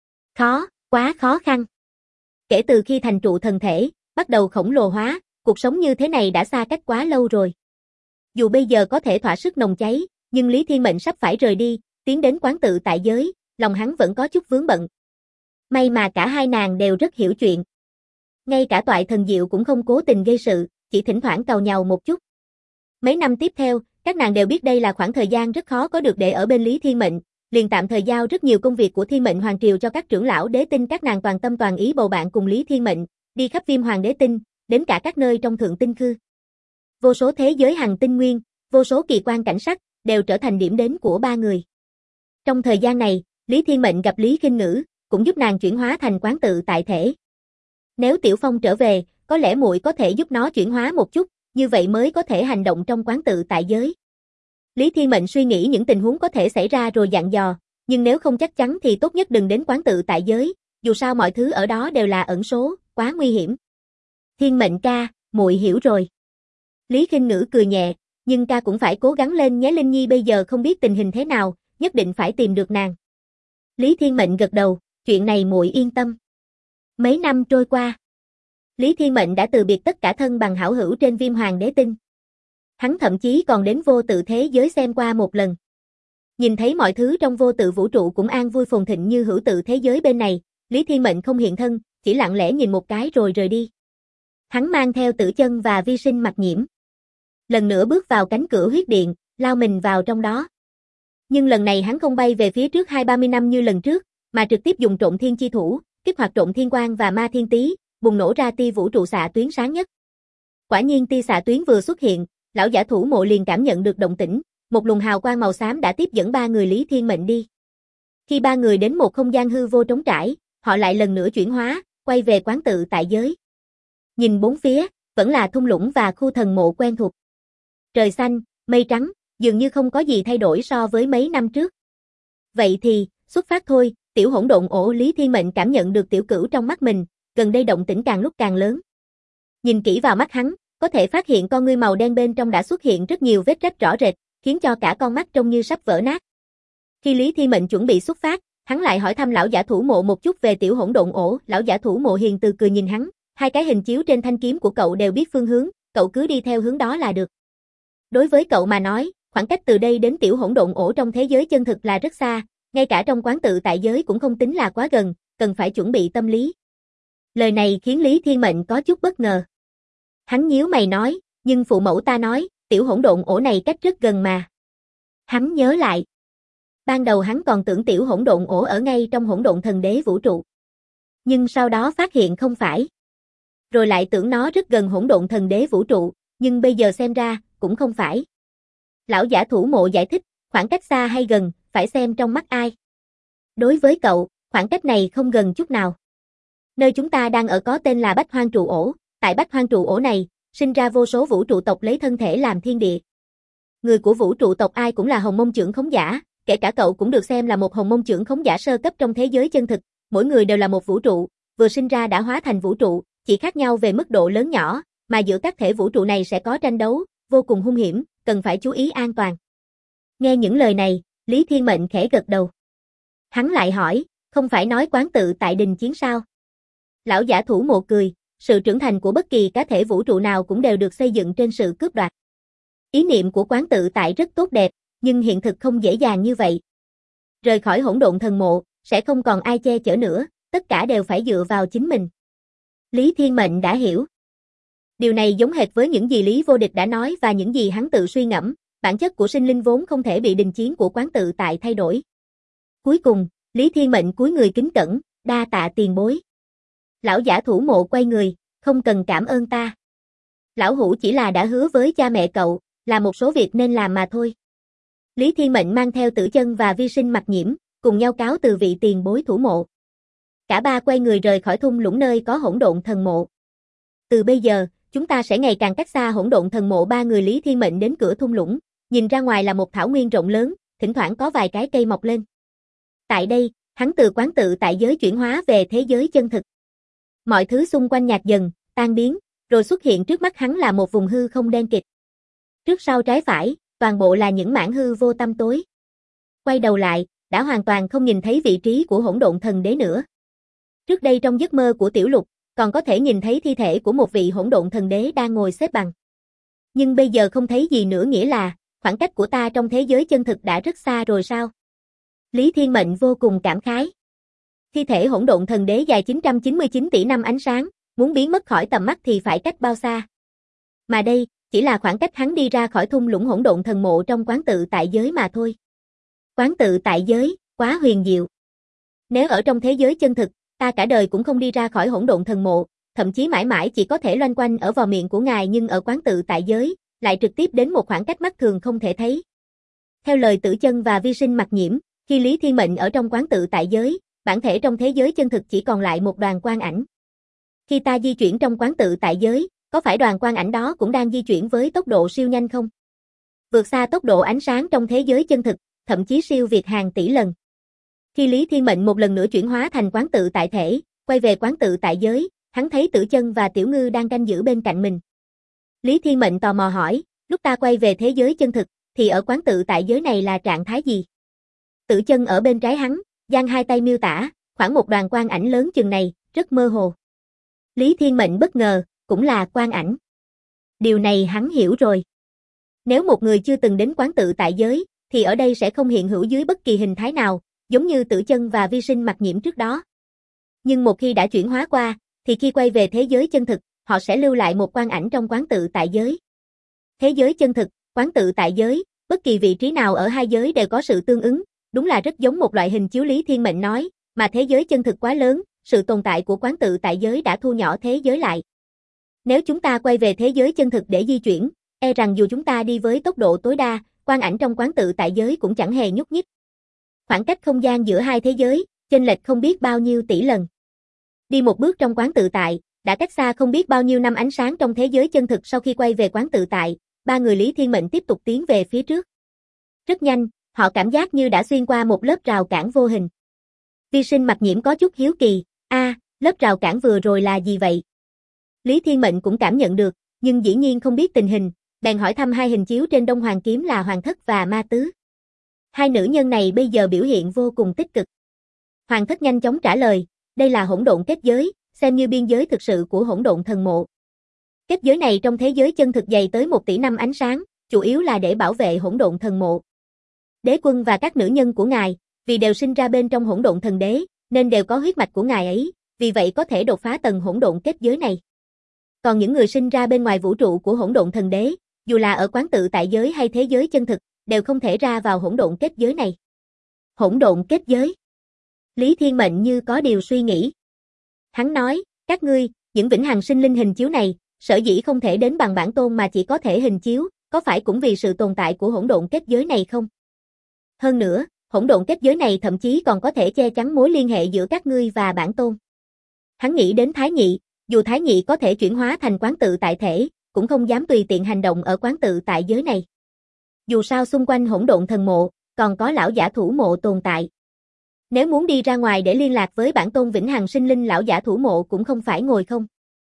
Speaker 1: Quá khó khăn. Kể từ khi thành trụ thần thể, bắt đầu khổng lồ hóa, cuộc sống như thế này đã xa cách quá lâu rồi. Dù bây giờ có thể thỏa sức nồng cháy, nhưng Lý Thiên Mệnh sắp phải rời đi, tiến đến quán tự tại giới, lòng hắn vẫn có chút vướng bận. May mà cả hai nàng đều rất hiểu chuyện. Ngay cả Toại Thần Diệu cũng không cố tình gây sự, chỉ thỉnh thoảng càu nhàu một chút. Mấy năm tiếp theo, các nàng đều biết đây là khoảng thời gian rất khó có được để ở bên Lý Thiên Mệnh, liền tạm thời giao rất nhiều công việc của Thiên Mệnh Hoàng Triều cho các trưởng lão đế tinh, các nàng toàn tâm toàn ý bầu bạn cùng Lý Thiên Mệnh, đi khắp Viêm Hoàng đế tinh, đến cả các nơi trong Thượng Tinh Khư. Vô số thế giới hành tinh nguyên, vô số kỳ quan cảnh sắc, đều trở thành điểm đến của ba người. Trong thời gian này, Lý Thiên Mệnh gặp Lý Khinh Ngữ, cũng giúp nàng chuyển hóa thành quán tự tại thể. Nếu Tiểu Phong trở về, có lẽ muội có thể giúp nó chuyển hóa một chút, như vậy mới có thể hành động trong quán tự tại giới. Lý Thiên Mệnh suy nghĩ những tình huống có thể xảy ra rồi dặn dò, nhưng nếu không chắc chắn thì tốt nhất đừng đến quán tự tại giới, dù sao mọi thứ ở đó đều là ẩn số, quá nguy hiểm. Thiên Mệnh ca, muội hiểu rồi. Lý Khinh Ngữ cười nhẹ, nhưng ca cũng phải cố gắng lên nhé, Linh Nhi bây giờ không biết tình hình thế nào, nhất định phải tìm được nàng. Lý Thiên Mệnh gật đầu, chuyện này muội yên tâm. Mấy năm trôi qua, Lý Thiên Mệnh đã từ biệt tất cả thân bằng hảo hữu trên Viêm Hoàng Đế Tinh. Hắn thậm chí còn đến vô tự thế giới xem qua một lần. Nhìn thấy mọi thứ trong vô tự vũ trụ cũng an vui phồn thịnh như hữu tự thế giới bên này, Lý Thiên Mệnh không hiện thân, chỉ lặng lẽ nhìn một cái rồi rời đi. Hắn mang theo Tử Chân và Vi Sinh Mặc Nhiễm. Lần nữa bước vào cánh cửa huyết điện, lao mình vào trong đó. Nhưng lần này hắn không bay về phía trước 20-30 năm như lần trước, mà trực tiếp dùng Trộn Thiên chi thủ, kích hoạt Trộn Thiên Quang và Ma Thiên Tý, bùng nổ ra tia vũ trụ xạ tuyến sáng nhất. Quả nhiên tia xạ tuyến vừa xuất hiện, lão giả Thủ Mộ liền cảm nhận được động tĩnh, một luồng hào quang màu xám đã tiếp dẫn ba người Lý Thiên Mệnh đi. Khi ba người đến một không gian hư vô trống trải, họ lại lần nữa chuyển hóa, quay về quán tự tại giới. Nhìn bốn phía, vẫn là thung lũng và khu thần mộ quen thuộc. Trời xanh, mây trắng, dường như không có gì thay đổi so với mấy năm trước. Vậy thì, xuất phát thôi, tiểu hỗn độn ổ. Lý Thiên Mệnh cảm nhận được tiểu cửu trong mắt mình, gần đây động tĩnh càng lúc càng lớn. Nhìn kỹ vào mắt hắn, có thể phát hiện con ngươi màu đen bên trong đã xuất hiện rất nhiều vết rách rõ rệt, khiến cho cả con mắt trông như sắp vỡ nát. Khi Lý Thiên Mệnh chuẩn bị xuất phát, hắn lại hỏi thăm lão giả Thủ Mộ một chút về tiểu hỗn độn ổ. Lão giả Thủ Mộ hiền từ cười nhìn hắn, hai cái hình chiếu trên thanh kiếm của cậu đều biết phương hướng, cậu cứ đi theo hướng đó là được. Đối với cậu mà nói, khoảng cách từ đây đến tiểu hỗn độn ổ trong thế giới chân thực là rất xa, ngay cả trong quán tự tại giới cũng không tính là quá gần, cần phải chuẩn bị tâm lý. Lời này khiến Lý Thiên Mệnh có chút bất ngờ. Hắn nhíu mày nói, nhưng phụ mẫu ta nói, tiểu hỗn độn ổ này cách rất gần mà. Hắn nhớ lại. Ban đầu hắn còn tưởng tiểu hỗn độn ổ ở ngay trong hỗn độn thần đế vũ trụ. Nhưng sau đó phát hiện không phải. Rồi lại tưởng nó rất gần hỗn độn thần đế vũ trụ, nhưng bây giờ xem ra, cũng không phải. Lão giả Thủ Mộ giải thích, khoảng cách xa hay gần, phải xem trong mắt ai. Đối với cậu, khoảng cách này không gần chút nào. Nơi chúng ta đang ở có tên là Bách Hoang Trụ Ổ, tại Bách Hoang Trụ Ổ này, sinh ra vô số vũ trụ tộc lấy thân thể làm thiên địa. Người của vũ trụ tộc ai cũng là hồng mông chưởng khống giả, kể cả cậu cũng được xem là một hồng mông chưởng khống giả sơ cấp trong thế giới chân thực, mỗi người đều là một vũ trụ, vừa sinh ra đã hóa thành vũ trụ, chỉ khác nhau về mức độ lớn nhỏ, mà giữa các thể vũ trụ này sẽ có tranh đấu, vô cùng hung hiểm, cần phải chú ý an toàn. Nghe những lời này, Lý Thiên Mệnh khẽ gật đầu. Hắn lại hỏi, không phải nói quán tự tại đình chiến sao? Lão giả Thủ Mộ cười, sự trưởng thành của bất kỳ cá thể vũ trụ nào cũng đều được xây dựng trên sự cướp đoạt. Ý niệm của quán tự tại rất tốt đẹp, nhưng hiện thực không dễ dàng như vậy. Rời khỏi hỗn độn thần mộ, sẽ không còn ai che chở nữa, tất cả đều phải dựa vào chính mình. Lý Thiên Mệnh đã hiểu. Điều này giống hệt với những gì Lý Vô Địch đã nói và những gì hắn tự suy ngẫm, bản chất của sinh linh vốn không thể bị đình chiến của quán tự tại thay đổi. Cuối cùng, Lý Thiên Mệnh cúi người kính cẩn, đa tạ tiền bối. Lão giả Thủ Mộ quay người, không cần cảm ơn ta. Lão hủ chỉ là đã hứa với cha mẹ cậu, là một số việc nên làm mà thôi. Lý Thiên Mệnh mang theo Tử Chân và Vi Sinh Mặc Nhiễm, cùng nhau cáo từ vị tiền bối Thủ Mộ. Cả ba quay người rời khỏi thung lũng nơi có hỗn độn thần mộ. Từ bây giờ, chúng ta sẽ ngày càng cách xa hỗn độn thần mộ. Ba người Lý Thiên Mệnh đến cửa thung lũng, nhìn ra ngoài là một thảo nguyên rộng lớn, thỉnh thoảng có vài cái cây mọc lên. Tại đây, hắn từ quán tự tại giới chuyển hóa về thế giới chân thực. Mọi thứ xung quanh nhạt dần, tan biến, rồi xuất hiện trước mắt hắn là một vùng hư không đen kịt. Trước sau trái phải, toàn bộ là những mảng hư vô tăm tối. Quay đầu lại, đã hoàn toàn không nhìn thấy vị trí của hỗn độn thần đế nữa. Trước đây trong giấc mơ của Tiểu Lục, còn có thể nhìn thấy thi thể của một vị hỗn độn thần đế đang ngồi xếp bằng. Nhưng bây giờ không thấy gì nữa, nghĩa là, khoảng cách của ta trong thế giới chân thực đã rất xa rồi sao? Lý Thiên Mệnh vô cùng cảm khái. Thi thể hỗn độn thần đế dài 999 tỷ năm ánh sáng, muốn biến mất khỏi tầm mắt thì phải cách bao xa? Mà đây, chỉ là khoảng cách hắn đi ra khỏi thung lũng hỗn độn thần mộ trong quán tự tại giới mà thôi. Quán tự tại giới, quá huyền diệu. Nếu ở trong thế giới chân thực, ta cả đời cũng không đi ra khỏi hỗn độn thần mộ, thậm chí mãi mãi chỉ có thể loanh quanh ở vào miệng của ngài, nhưng ở quán tự tại giới, lại trực tiếp đến một khoảng cách mắt thường không thể thấy. Theo lời Tử Chân và Vi Sinh Mặc Nhiễm, khi Lý Thiên Mệnh ở trong quán tự tại giới, bản thể trong thế giới chân thực chỉ còn lại một đoàn quang ảnh. Khi ta di chuyển trong quán tự tại giới, có phải đoàn quang ảnh đó cũng đang di chuyển với tốc độ siêu nhanh không? vượt xa tốc độ ánh sáng trong thế giới chân thực, thậm chí siêu việt hàng tỷ lần. Khi Lý Thiên Mệnh một lần nữa chuyển hóa thành quán tự tại thể, quay về quán tự tại giới, hắn thấy Tử Chân và Tiểu Ngư đang canh giữ bên cạnh mình. Lý Thiên Mệnh tò mò hỏi, lúc ta quay về thế giới chân thực, thì ở quán tự tại giới này là trạng thái gì? Tử Chân ở bên trái hắn, giang hai tay miêu tả, khoảng một đoàn quang ảnh lớn chừng này, rất mơ hồ. Lý Thiên Mệnh bất ngờ, cũng là quang ảnh. Điều này hắn hiểu rồi. Nếu một người chưa từng đến quán tự tại giới, thì ở đây sẽ không hiện hữu dưới bất kỳ hình thái nào, giống như Tử Chân và Vi Sinh Mặc Nhiễm trước đó. Nhưng một khi đã chuyển hóa qua, thì khi quay về thế giới chân thực, họ sẽ lưu lại một quang ảnh trong quán tự tại giới. Thế giới chân thực, quán tự tại giới, bất kỳ vị trí nào ở hai giới đều có sự tương ứng, đúng là rất giống một loại hình chiếu. Lý Thiên Mệnh nói, mà thế giới chân thực quá lớn, sự tồn tại của quán tự tại giới đã thu nhỏ thế giới lại. Nếu chúng ta quay về thế giới chân thực để di chuyển, e rằng dù chúng ta đi với tốc độ tối đa, quang ảnh trong quán tự tại giới cũng chẳng hề nhúc nhích. Khoảng cách không gian giữa hai thế giới, chênh lệch không biết bao nhiêu tỷ lần. Đi một bước trong quán tự tại, đã cách xa không biết bao nhiêu năm ánh sáng trong thế giới chân thực. Sau khi quay về quán tự tại, ba người Lý Thiên Mệnh tiếp tục tiến về phía trước. Rất nhanh, họ cảm giác như đã xuyên qua một lớp rào cản vô hình. Vi Sinh Mặc Nhiễm có chút hiếu kỳ, lớp rào cản vừa rồi là gì vậy? Lý Thiên Mệnh cũng cảm nhận được, nhưng dĩ nhiên không biết tình hình, bèn hỏi thăm hai hình chiếu trên Đông Hoàng kiếm là Hoàng Thất và Ma Tứ. Hai nữ nhân này bây giờ biểu hiện vô cùng tích cực. Hoàng Thất nhanh chóng trả lời, đây là hỗn độn kết giới, xem như biên giới thực sự của hỗn độn thần mộ. Kết giới này trong thế giới chân thực dày tới 1 tỷ năm ánh sáng, chủ yếu là để bảo vệ hỗn độn thần mộ. Đế quân và các nữ nhân của ngài, vì đều sinh ra bên trong hỗn độn thần đế, nên đều có huyết mạch của ngài ấy, vì vậy có thể đột phá tầng hỗn độn kết giới này. Còn những người sinh ra bên ngoài vũ trụ của hỗn độn thần đế, dù là ở quán tự tại giới hay thế giới chân thực, đều không thể ra vào hỗn độn kết giới này. Hỗn độn kết giới. Lý Thiên Mệnh như có điều suy nghĩ. Hắn nói, các ngươi, những vĩnh hằng sinh linh hình chiếu này, sở dĩ không thể đến bằng bản tôn mà chỉ có thể hình chiếu, có phải cũng vì sự tồn tại của hỗn độn kết giới này không? Hơn nữa, hỗn độn kết giới này thậm chí còn có thể che chắn mối liên hệ giữa các ngươi và bản tôn. Hắn nghĩ đến Thái Nhị, dù Thái Nhị có thể chuyển hóa thành quán tự tại thể, cũng không dám tùy tiện hành động ở quán tự tại giới này. Dù sao xung quanh hỗn độn thần mộ, còn có lão giả thủ mộ tồn tại. Nếu muốn đi ra ngoài để liên lạc với bản tôn vĩnh hằng sinh linh, lão giả thủ mộ cũng không phải ngồi không.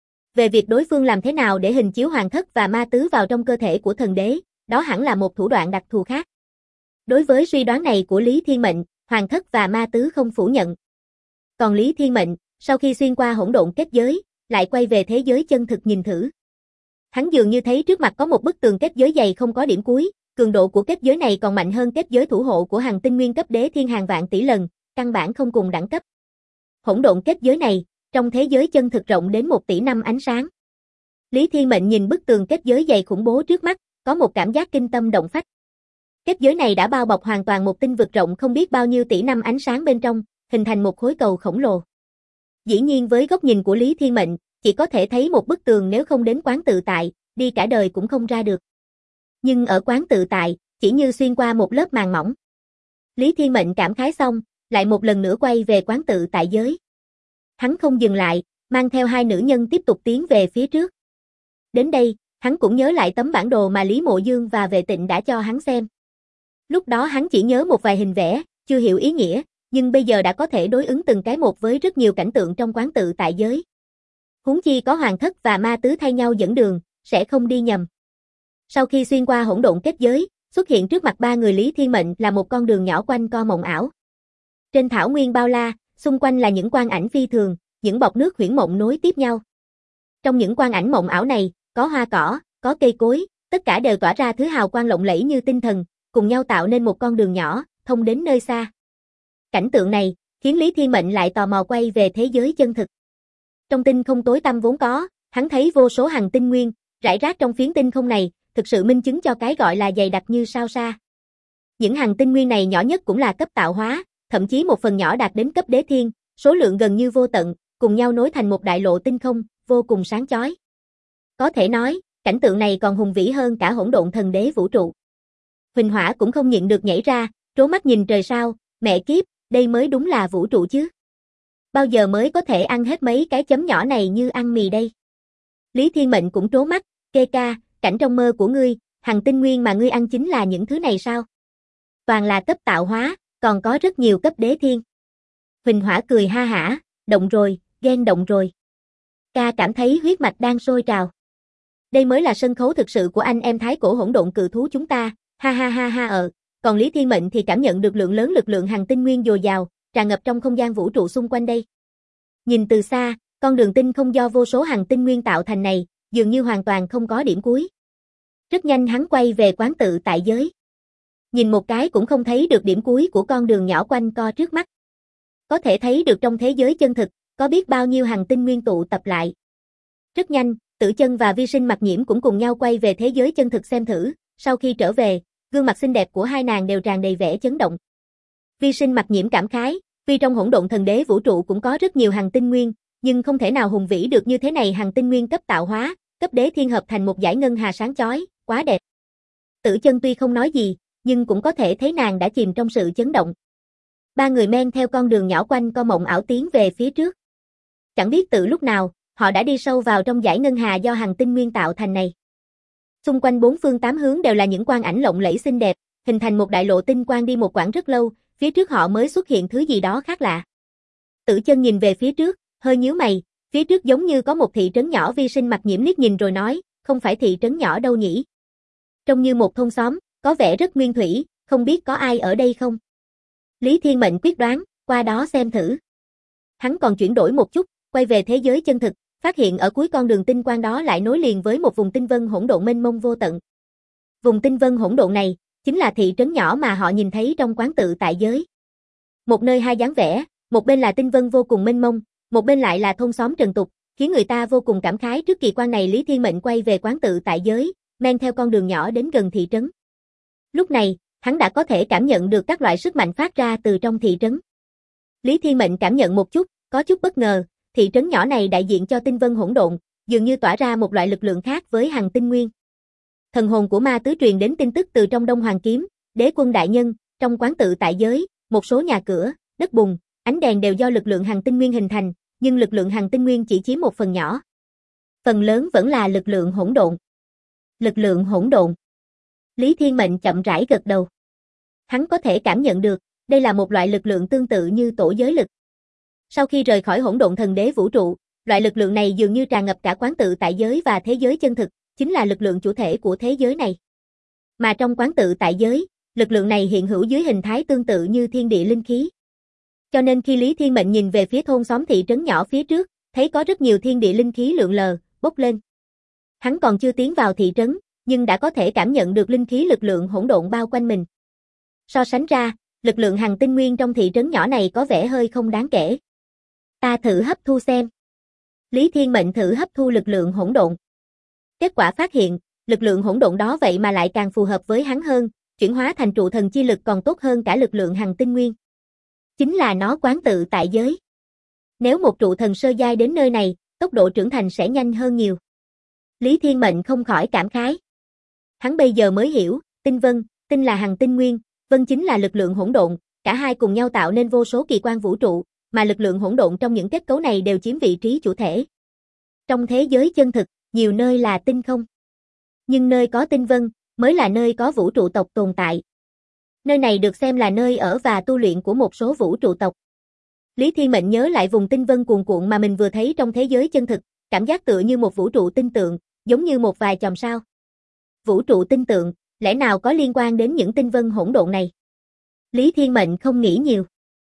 Speaker 1: Về việc đối phương làm thế nào để hình chiếu Hoàng Thất và Ma Tứ vào trong cơ thể của thần đế, đó hẳn là một thủ đoạn đặc thù khác. Đối với suy đoán này của Lý Thiên Mệnh, Hoàng Thất và Ma Tứ không phủ nhận. Còn Lý Thiên Mệnh, sau khi xuyên qua hỗn độn kết giới, lại quay về thế giới chân thực nhìn thử. Hắn dường như thấy trước mặt có một bức tường kết giới dày không có điểm cuối, cường độ của kết giới này còn mạnh hơn kết giới thủ hộ của Hằng Tinh Nguyên cấp đế thiên hàng vạn tỷ lần, căn bản không cùng đẳng cấp. Hỗn độn kết giới này, trong thế giới chân thực rộng đến 1 tỷ năm ánh sáng. Lý Thiên Mệnh nhìn bức tường kết giới dày khủng bố trước mắt, có một cảm giác kinh tâm động phách. Kết giới này đã bao bọc hoàn toàn một tinh vực rộng không biết bao nhiêu tỷ năm ánh sáng bên trong, hình thành một khối cầu khổng lồ. Dĩ nhiên với góc nhìn của Lý Thiên Mệnh, chỉ có thể thấy một bức tường, nếu không đến quán tự tại, đi cả đời cũng không ra được. Nhưng ở quán tự tại, chỉ như xuyên qua một lớp màng mỏng. Lý Thiên Mệnh cảm khái xong, lại một lần nữa quay về quán tự tại giới. Hắn không dừng lại, mang theo hai nữ nhân tiếp tục tiến về phía trước. Đến đây, hắn cũng nhớ lại tấm bản đồ mà Lý Mộ Dương và Vệ Tịnh đã cho hắn xem. Lúc đó hắn chỉ nhớ một vài hình vẽ, chưa hiểu ý nghĩa, nhưng bây giờ đã có thể đối ứng từng cái một với rất nhiều cảnh tượng trong quán tự tại giới. Huống chi có Hoàng Thất và Ma Tứ thay nhau dẫn đường, sẽ không đi nhầm. Sau khi xuyên qua hỗn độn kết giới, xuất hiện trước mặt ba người Lý Thiên Mệnh là một con đường nhỏ quanh co mộng ảo. Trên thảo nguyên bao la, xung quanh là những quang ảnh phi thường, những bọt nước huyễn mộng nối tiếp nhau. Trong những quang ảnh mộng ảo này, có hoa cỏ, có cây cối, tất cả đều tỏa ra thứ hào quang lộng lẫy như tinh thần, cùng nhau tạo nên một con đường nhỏ, thông đến nơi xa. Cảnh tượng này, khiến Lý Thiên Mệnh lại tò mò quay về thế giới chân thực. Trong tinh không tối tăm vốn có, hắn thấy vô số hằng tinh nguyên, rải rác trong phiến tinh không này, thực sự minh chứng cho cái gọi là dày đặc như sao sa. Những hằng tinh nguyên này nhỏ nhất cũng là cấp tạo hóa, thậm chí một phần nhỏ đạt đến cấp đế thiên, số lượng gần như vô tận, cùng nhau nối thành một đại lộ tinh không, vô cùng sáng chói. Có thể nói, cảnh tượng này còn hùng vĩ hơn cả hỗn độn thần đế vũ trụ. Huỳnh Hỏa cũng không nhịn được nhảy ra, trố mắt nhìn trời sao, mẹ kiếp, đây mới đúng là vũ trụ chứ. Bao giờ mới có thể ăn hết mấy cái chấm nhỏ này như ăn mì đây? Lý Thiên Mệnh cũng trố mắt, kê ca, cảnh trong mơ của ngươi, Hằng tinh nguyên mà ngươi ăn chính là những thứ này sao? Toàn là cấp tạo hóa, còn có rất nhiều cấp đế thiên. Huỳnh Hỏa cười ha hả, động rồi, ghen động rồi. Ca cảm thấy huyết mạch đang sôi trào. Đây mới là sân khấu thực sự của anh em thái cổ hỗn độn cự thú chúng ta, ha ha ha ha. Còn Lý Thiên Mệnh thì cảm nhận được lượng lớn lực lượng hằng tinh nguyên dồi dào, tràn ngập trong không gian vũ trụ xung quanh đây. Nhìn từ xa, con đường tinh không do vô số hằng tinh nguyên tạo thành này, dường như hoàn toàn không có điểm cuối. Rất nhanh hắn quay về quán tự tại giới. Nhìn một cái cũng không thấy được điểm cuối của con đường nhỏ quanh co trước mắt. Có thể thấy được trong thế giới chân thực, có biết bao nhiêu hằng tinh nguyên tụ tập lại. Rất nhanh, Tử Chân và Vi Sinh Mặc Nhiễm cũng cùng nhau quay về thế giới chân thực xem thử, sau khi trở về, gương mặt xinh đẹp của hai nàng đều tràn đầy vẻ chấn động. Vi Sinh Mặc Nhiễm cảm khái, vì trong hỗn độn thần đế vũ trụ cũng có rất nhiều hằng tinh nguyên, nhưng không thể nào hùng vĩ được như thế này, hằng tinh nguyên cấp tạo hóa, cấp đế thiên hợp thành một dải ngân hà sáng chói, quá đẹp. Tử Chân tuy không nói gì, nhưng cũng có thể thấy nàng đã chìm trong sự chấn động. Ba người men theo con đường nhỏ quanh co mộng ảo tiến về phía trước. Chẳng biết từ lúc nào, họ đã đi sâu vào trong dải ngân hà do hằng tinh nguyên tạo thành này. Xung quanh bốn phương tám hướng đều là những quang ảnh lộng lẫy xinh đẹp, hình thành một đại lộ tinh quang đi một quãng rất lâu, phía trước họ mới xuất hiện thứ gì đó khác lạ. Tử Chân nhìn về phía trước, hơi nhíu mày, phía trước giống như có một thị trấn nhỏ. Vi Sinh Mặc Nhiễm liếc nhìn rồi nói, không phải thị trấn nhỏ đâu nhỉ? Trông như một thôn xóm, có vẻ rất nguyên thủy, không biết có ai ở đây không? Lý Thiên Mệnh quyết đoán, qua đó xem thử. Hắn còn chuyển đổi một chút, quay về thế giới chân thực, phát hiện ở cuối con đường tinh quang đó lại nối liền với một vùng tinh vân hỗn độn mênh mông vô tận. Vùng tinh vân hỗn độn này, chính là thị trấn nhỏ mà họ nhìn thấy trong quán tự tại giới. Một nơi hai dáng vẻ, một bên là tinh vân vô cùng mênh mông, một bên lại là thôn xóm trần tục, khiến người ta vô cùng cảm khái trước kỳ quan này. Lý Thiên Mệnh quay về quán tự tại giới, men theo con đường nhỏ đến gần thị trấn. Lúc này, hắn đã có thể cảm nhận được các loại sức mạnh phát ra từ trong thị trấn. Lý Thiên Mệnh cảm nhận một chút, có chút bất ngờ, thị trấn nhỏ này đại diện cho tinh vân hỗn độn, dường như tỏa ra một loại lực lượng khác với hằng tinh nguyên. Thần hồn của ma tứ truyền đến tin tức từ trong Đông Hoàng Kiếm, Đế Quân đại nhân, trong quán tự tại giới, một số nhà cửa, đất bùn, ánh đèn đều do lực lượng hằng tinh nguyên hình thành, nhưng lực lượng hằng tinh nguyên chỉ chiếm một phần nhỏ. Phần lớn vẫn là lực lượng hỗn độn. Lực lượng hỗn độn. Lý Thiên Mệnh chậm rãi gật đầu. Hắn có thể cảm nhận được, đây là một loại lực lượng tương tự như tổ giới lực. Sau khi rời khỏi hỗn độn thần đế vũ trụ, loại lực lượng này dường như tràn ngập cả quán tự tại giới và thế giới chân thực, chính là lực lượng chủ thể của thế giới này. Mà trong quán tự tại giới, lực lượng này hiện hữu dưới hình thái tương tự như thiên địa linh khí. Cho nên khi Lý Thiên Mệnh nhìn về phía thôn xóm thị trấn nhỏ phía trước, thấy có rất nhiều thiên địa linh khí lượn lờ, bốc lên. Hắn còn chưa tiến vào thị trấn, nhưng đã có thể cảm nhận được linh khí lực lượng hỗn độn bao quanh mình. So sánh ra, lực lượng hằng tinh nguyên trong thị trấn nhỏ này có vẻ hơi không đáng kể. Ta thử hấp thu xem. Lý Thiên Mệnh thử hấp thu lực lượng hỗn độn. Kết quả phát hiện, lực lượng hỗn độn đó vậy mà lại càng phù hợp với hắn hơn, chuyển hóa thành trụ thần chi lực còn tốt hơn cả lực lượng hằng tinh nguyên. Chính là nó quán tự tại giới. Nếu một trụ thần sơ giai đến nơi này, tốc độ trưởng thành sẽ nhanh hơn nhiều. Lý Thiên Mệnh không khỏi cảm khái. Hắn bây giờ mới hiểu, tinh vân, tinh là hằng tinh nguyên, vân chính là lực lượng hỗn độn, cả hai cùng nhau tạo nên vô số kỳ quan vũ trụ, mà lực lượng hỗn độn trong những kết cấu này đều chiếm vị trí chủ thể. Trong thế giới chân thực, nhiều nơi là tinh không. Nhưng nơi có tinh vân, mới là nơi có vũ trụ tộc tồn tại. Nơi này được xem là nơi ở và tu luyện của một số vũ trụ tộc. Lý Thiên Mệnh nhớ lại vùng tinh vân cuồn cuộn mà mình vừa thấy trong thế giới chân thực, cảm giác tựa như một vũ trụ tinh tượng, giống như một vài chòm sao. Vũ trụ tinh tượng, lẽ nào có liên quan đến những tinh vân hỗn độn này? Lý Thiên Mệnh không nghĩ nhiều.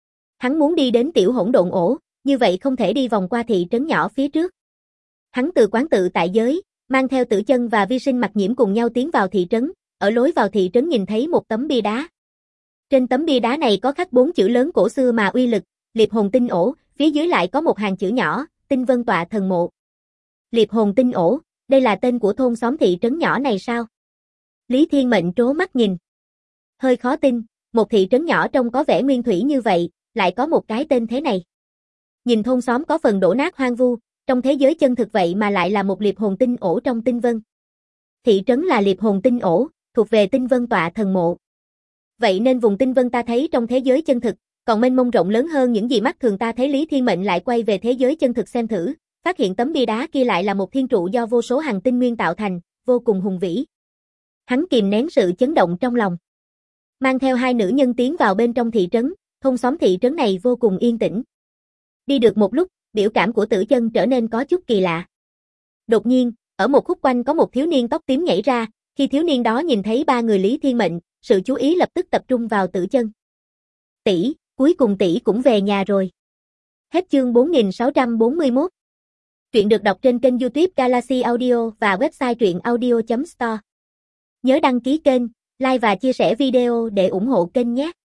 Speaker 1: Hắn muốn đi đến tiểu hỗn độn ổ, như vậy không thể đi vòng qua thị trấn nhỏ phía trước. Hắn từ quán tự tại giới, mang theo Tử Chân và Vi Sinh Mặc Nhiễm cùng nhau tiến vào thị trấn, ở lối vào thị trấn nhìn thấy một tấm bia đá. Trên tấm bia đá này có khắc 4 chữ lớn cổ xưa mà uy lực, Liệp Hồn Tinh Ổ, phía dưới lại có một hàng chữ nhỏ, Tinh Vân Tọa Thần Mộ. Liệp Hồn Tinh Ổ, đây là tên của thôn xóm thị trấn nhỏ này sao? Lý Thiên Mệnh trố mắt nhìn. Hơi khó tin, một thị trấn nhỏ trông có vẻ nguyên thủy như vậy, lại có một cái tên thế này. Nhìn thôn xóm có phần đổ nát hoang vu, trong thế giới chân thực vậy mà lại là một Liệp Hồn Tinh Ổ trong tinh vân. Thị trấn là Liệp Hồn Tinh Ổ, thuộc về Tinh Vân Tọa Thần Mộ. Vậy nên vùng tinh vân ta thấy trong thế giới chân thực, còn mênh mông rộng lớn hơn những gì mắt thường ta thấy. Lý Thiên Mệnh lại quay về thế giới chân thực xem thử, phát hiện tấm bia đá kia lại là một thiên trụ do vô số hằng tinh nguyên tạo thành, vô cùng hùng vĩ. Hắn kìm nén sự chấn động trong lòng. Mang theo hai nữ nhân tiến vào bên trong thị trấn, thôn xóm thị trấn này vô cùng yên tĩnh. Đi được một lúc, biểu cảm của Tử Chân trở nên có chút kỳ lạ. Đột nhiên, ở một khúc quanh có một thiếu niên tóc tím nhảy ra, khi thiếu niên đó nhìn thấy ba người Lý Thiên Mệnh, sự chú ý lập tức tập trung vào Tử Chân. Tỷ, cuối cùng tỷ cũng về nhà rồi. Hết chương 4641. Truyện được đọc trên kênh YouTube Galaxy Audio và website truyệnaudio.store. Nhớ đăng ký kênh, like và chia sẻ video để ủng hộ kênh nhé.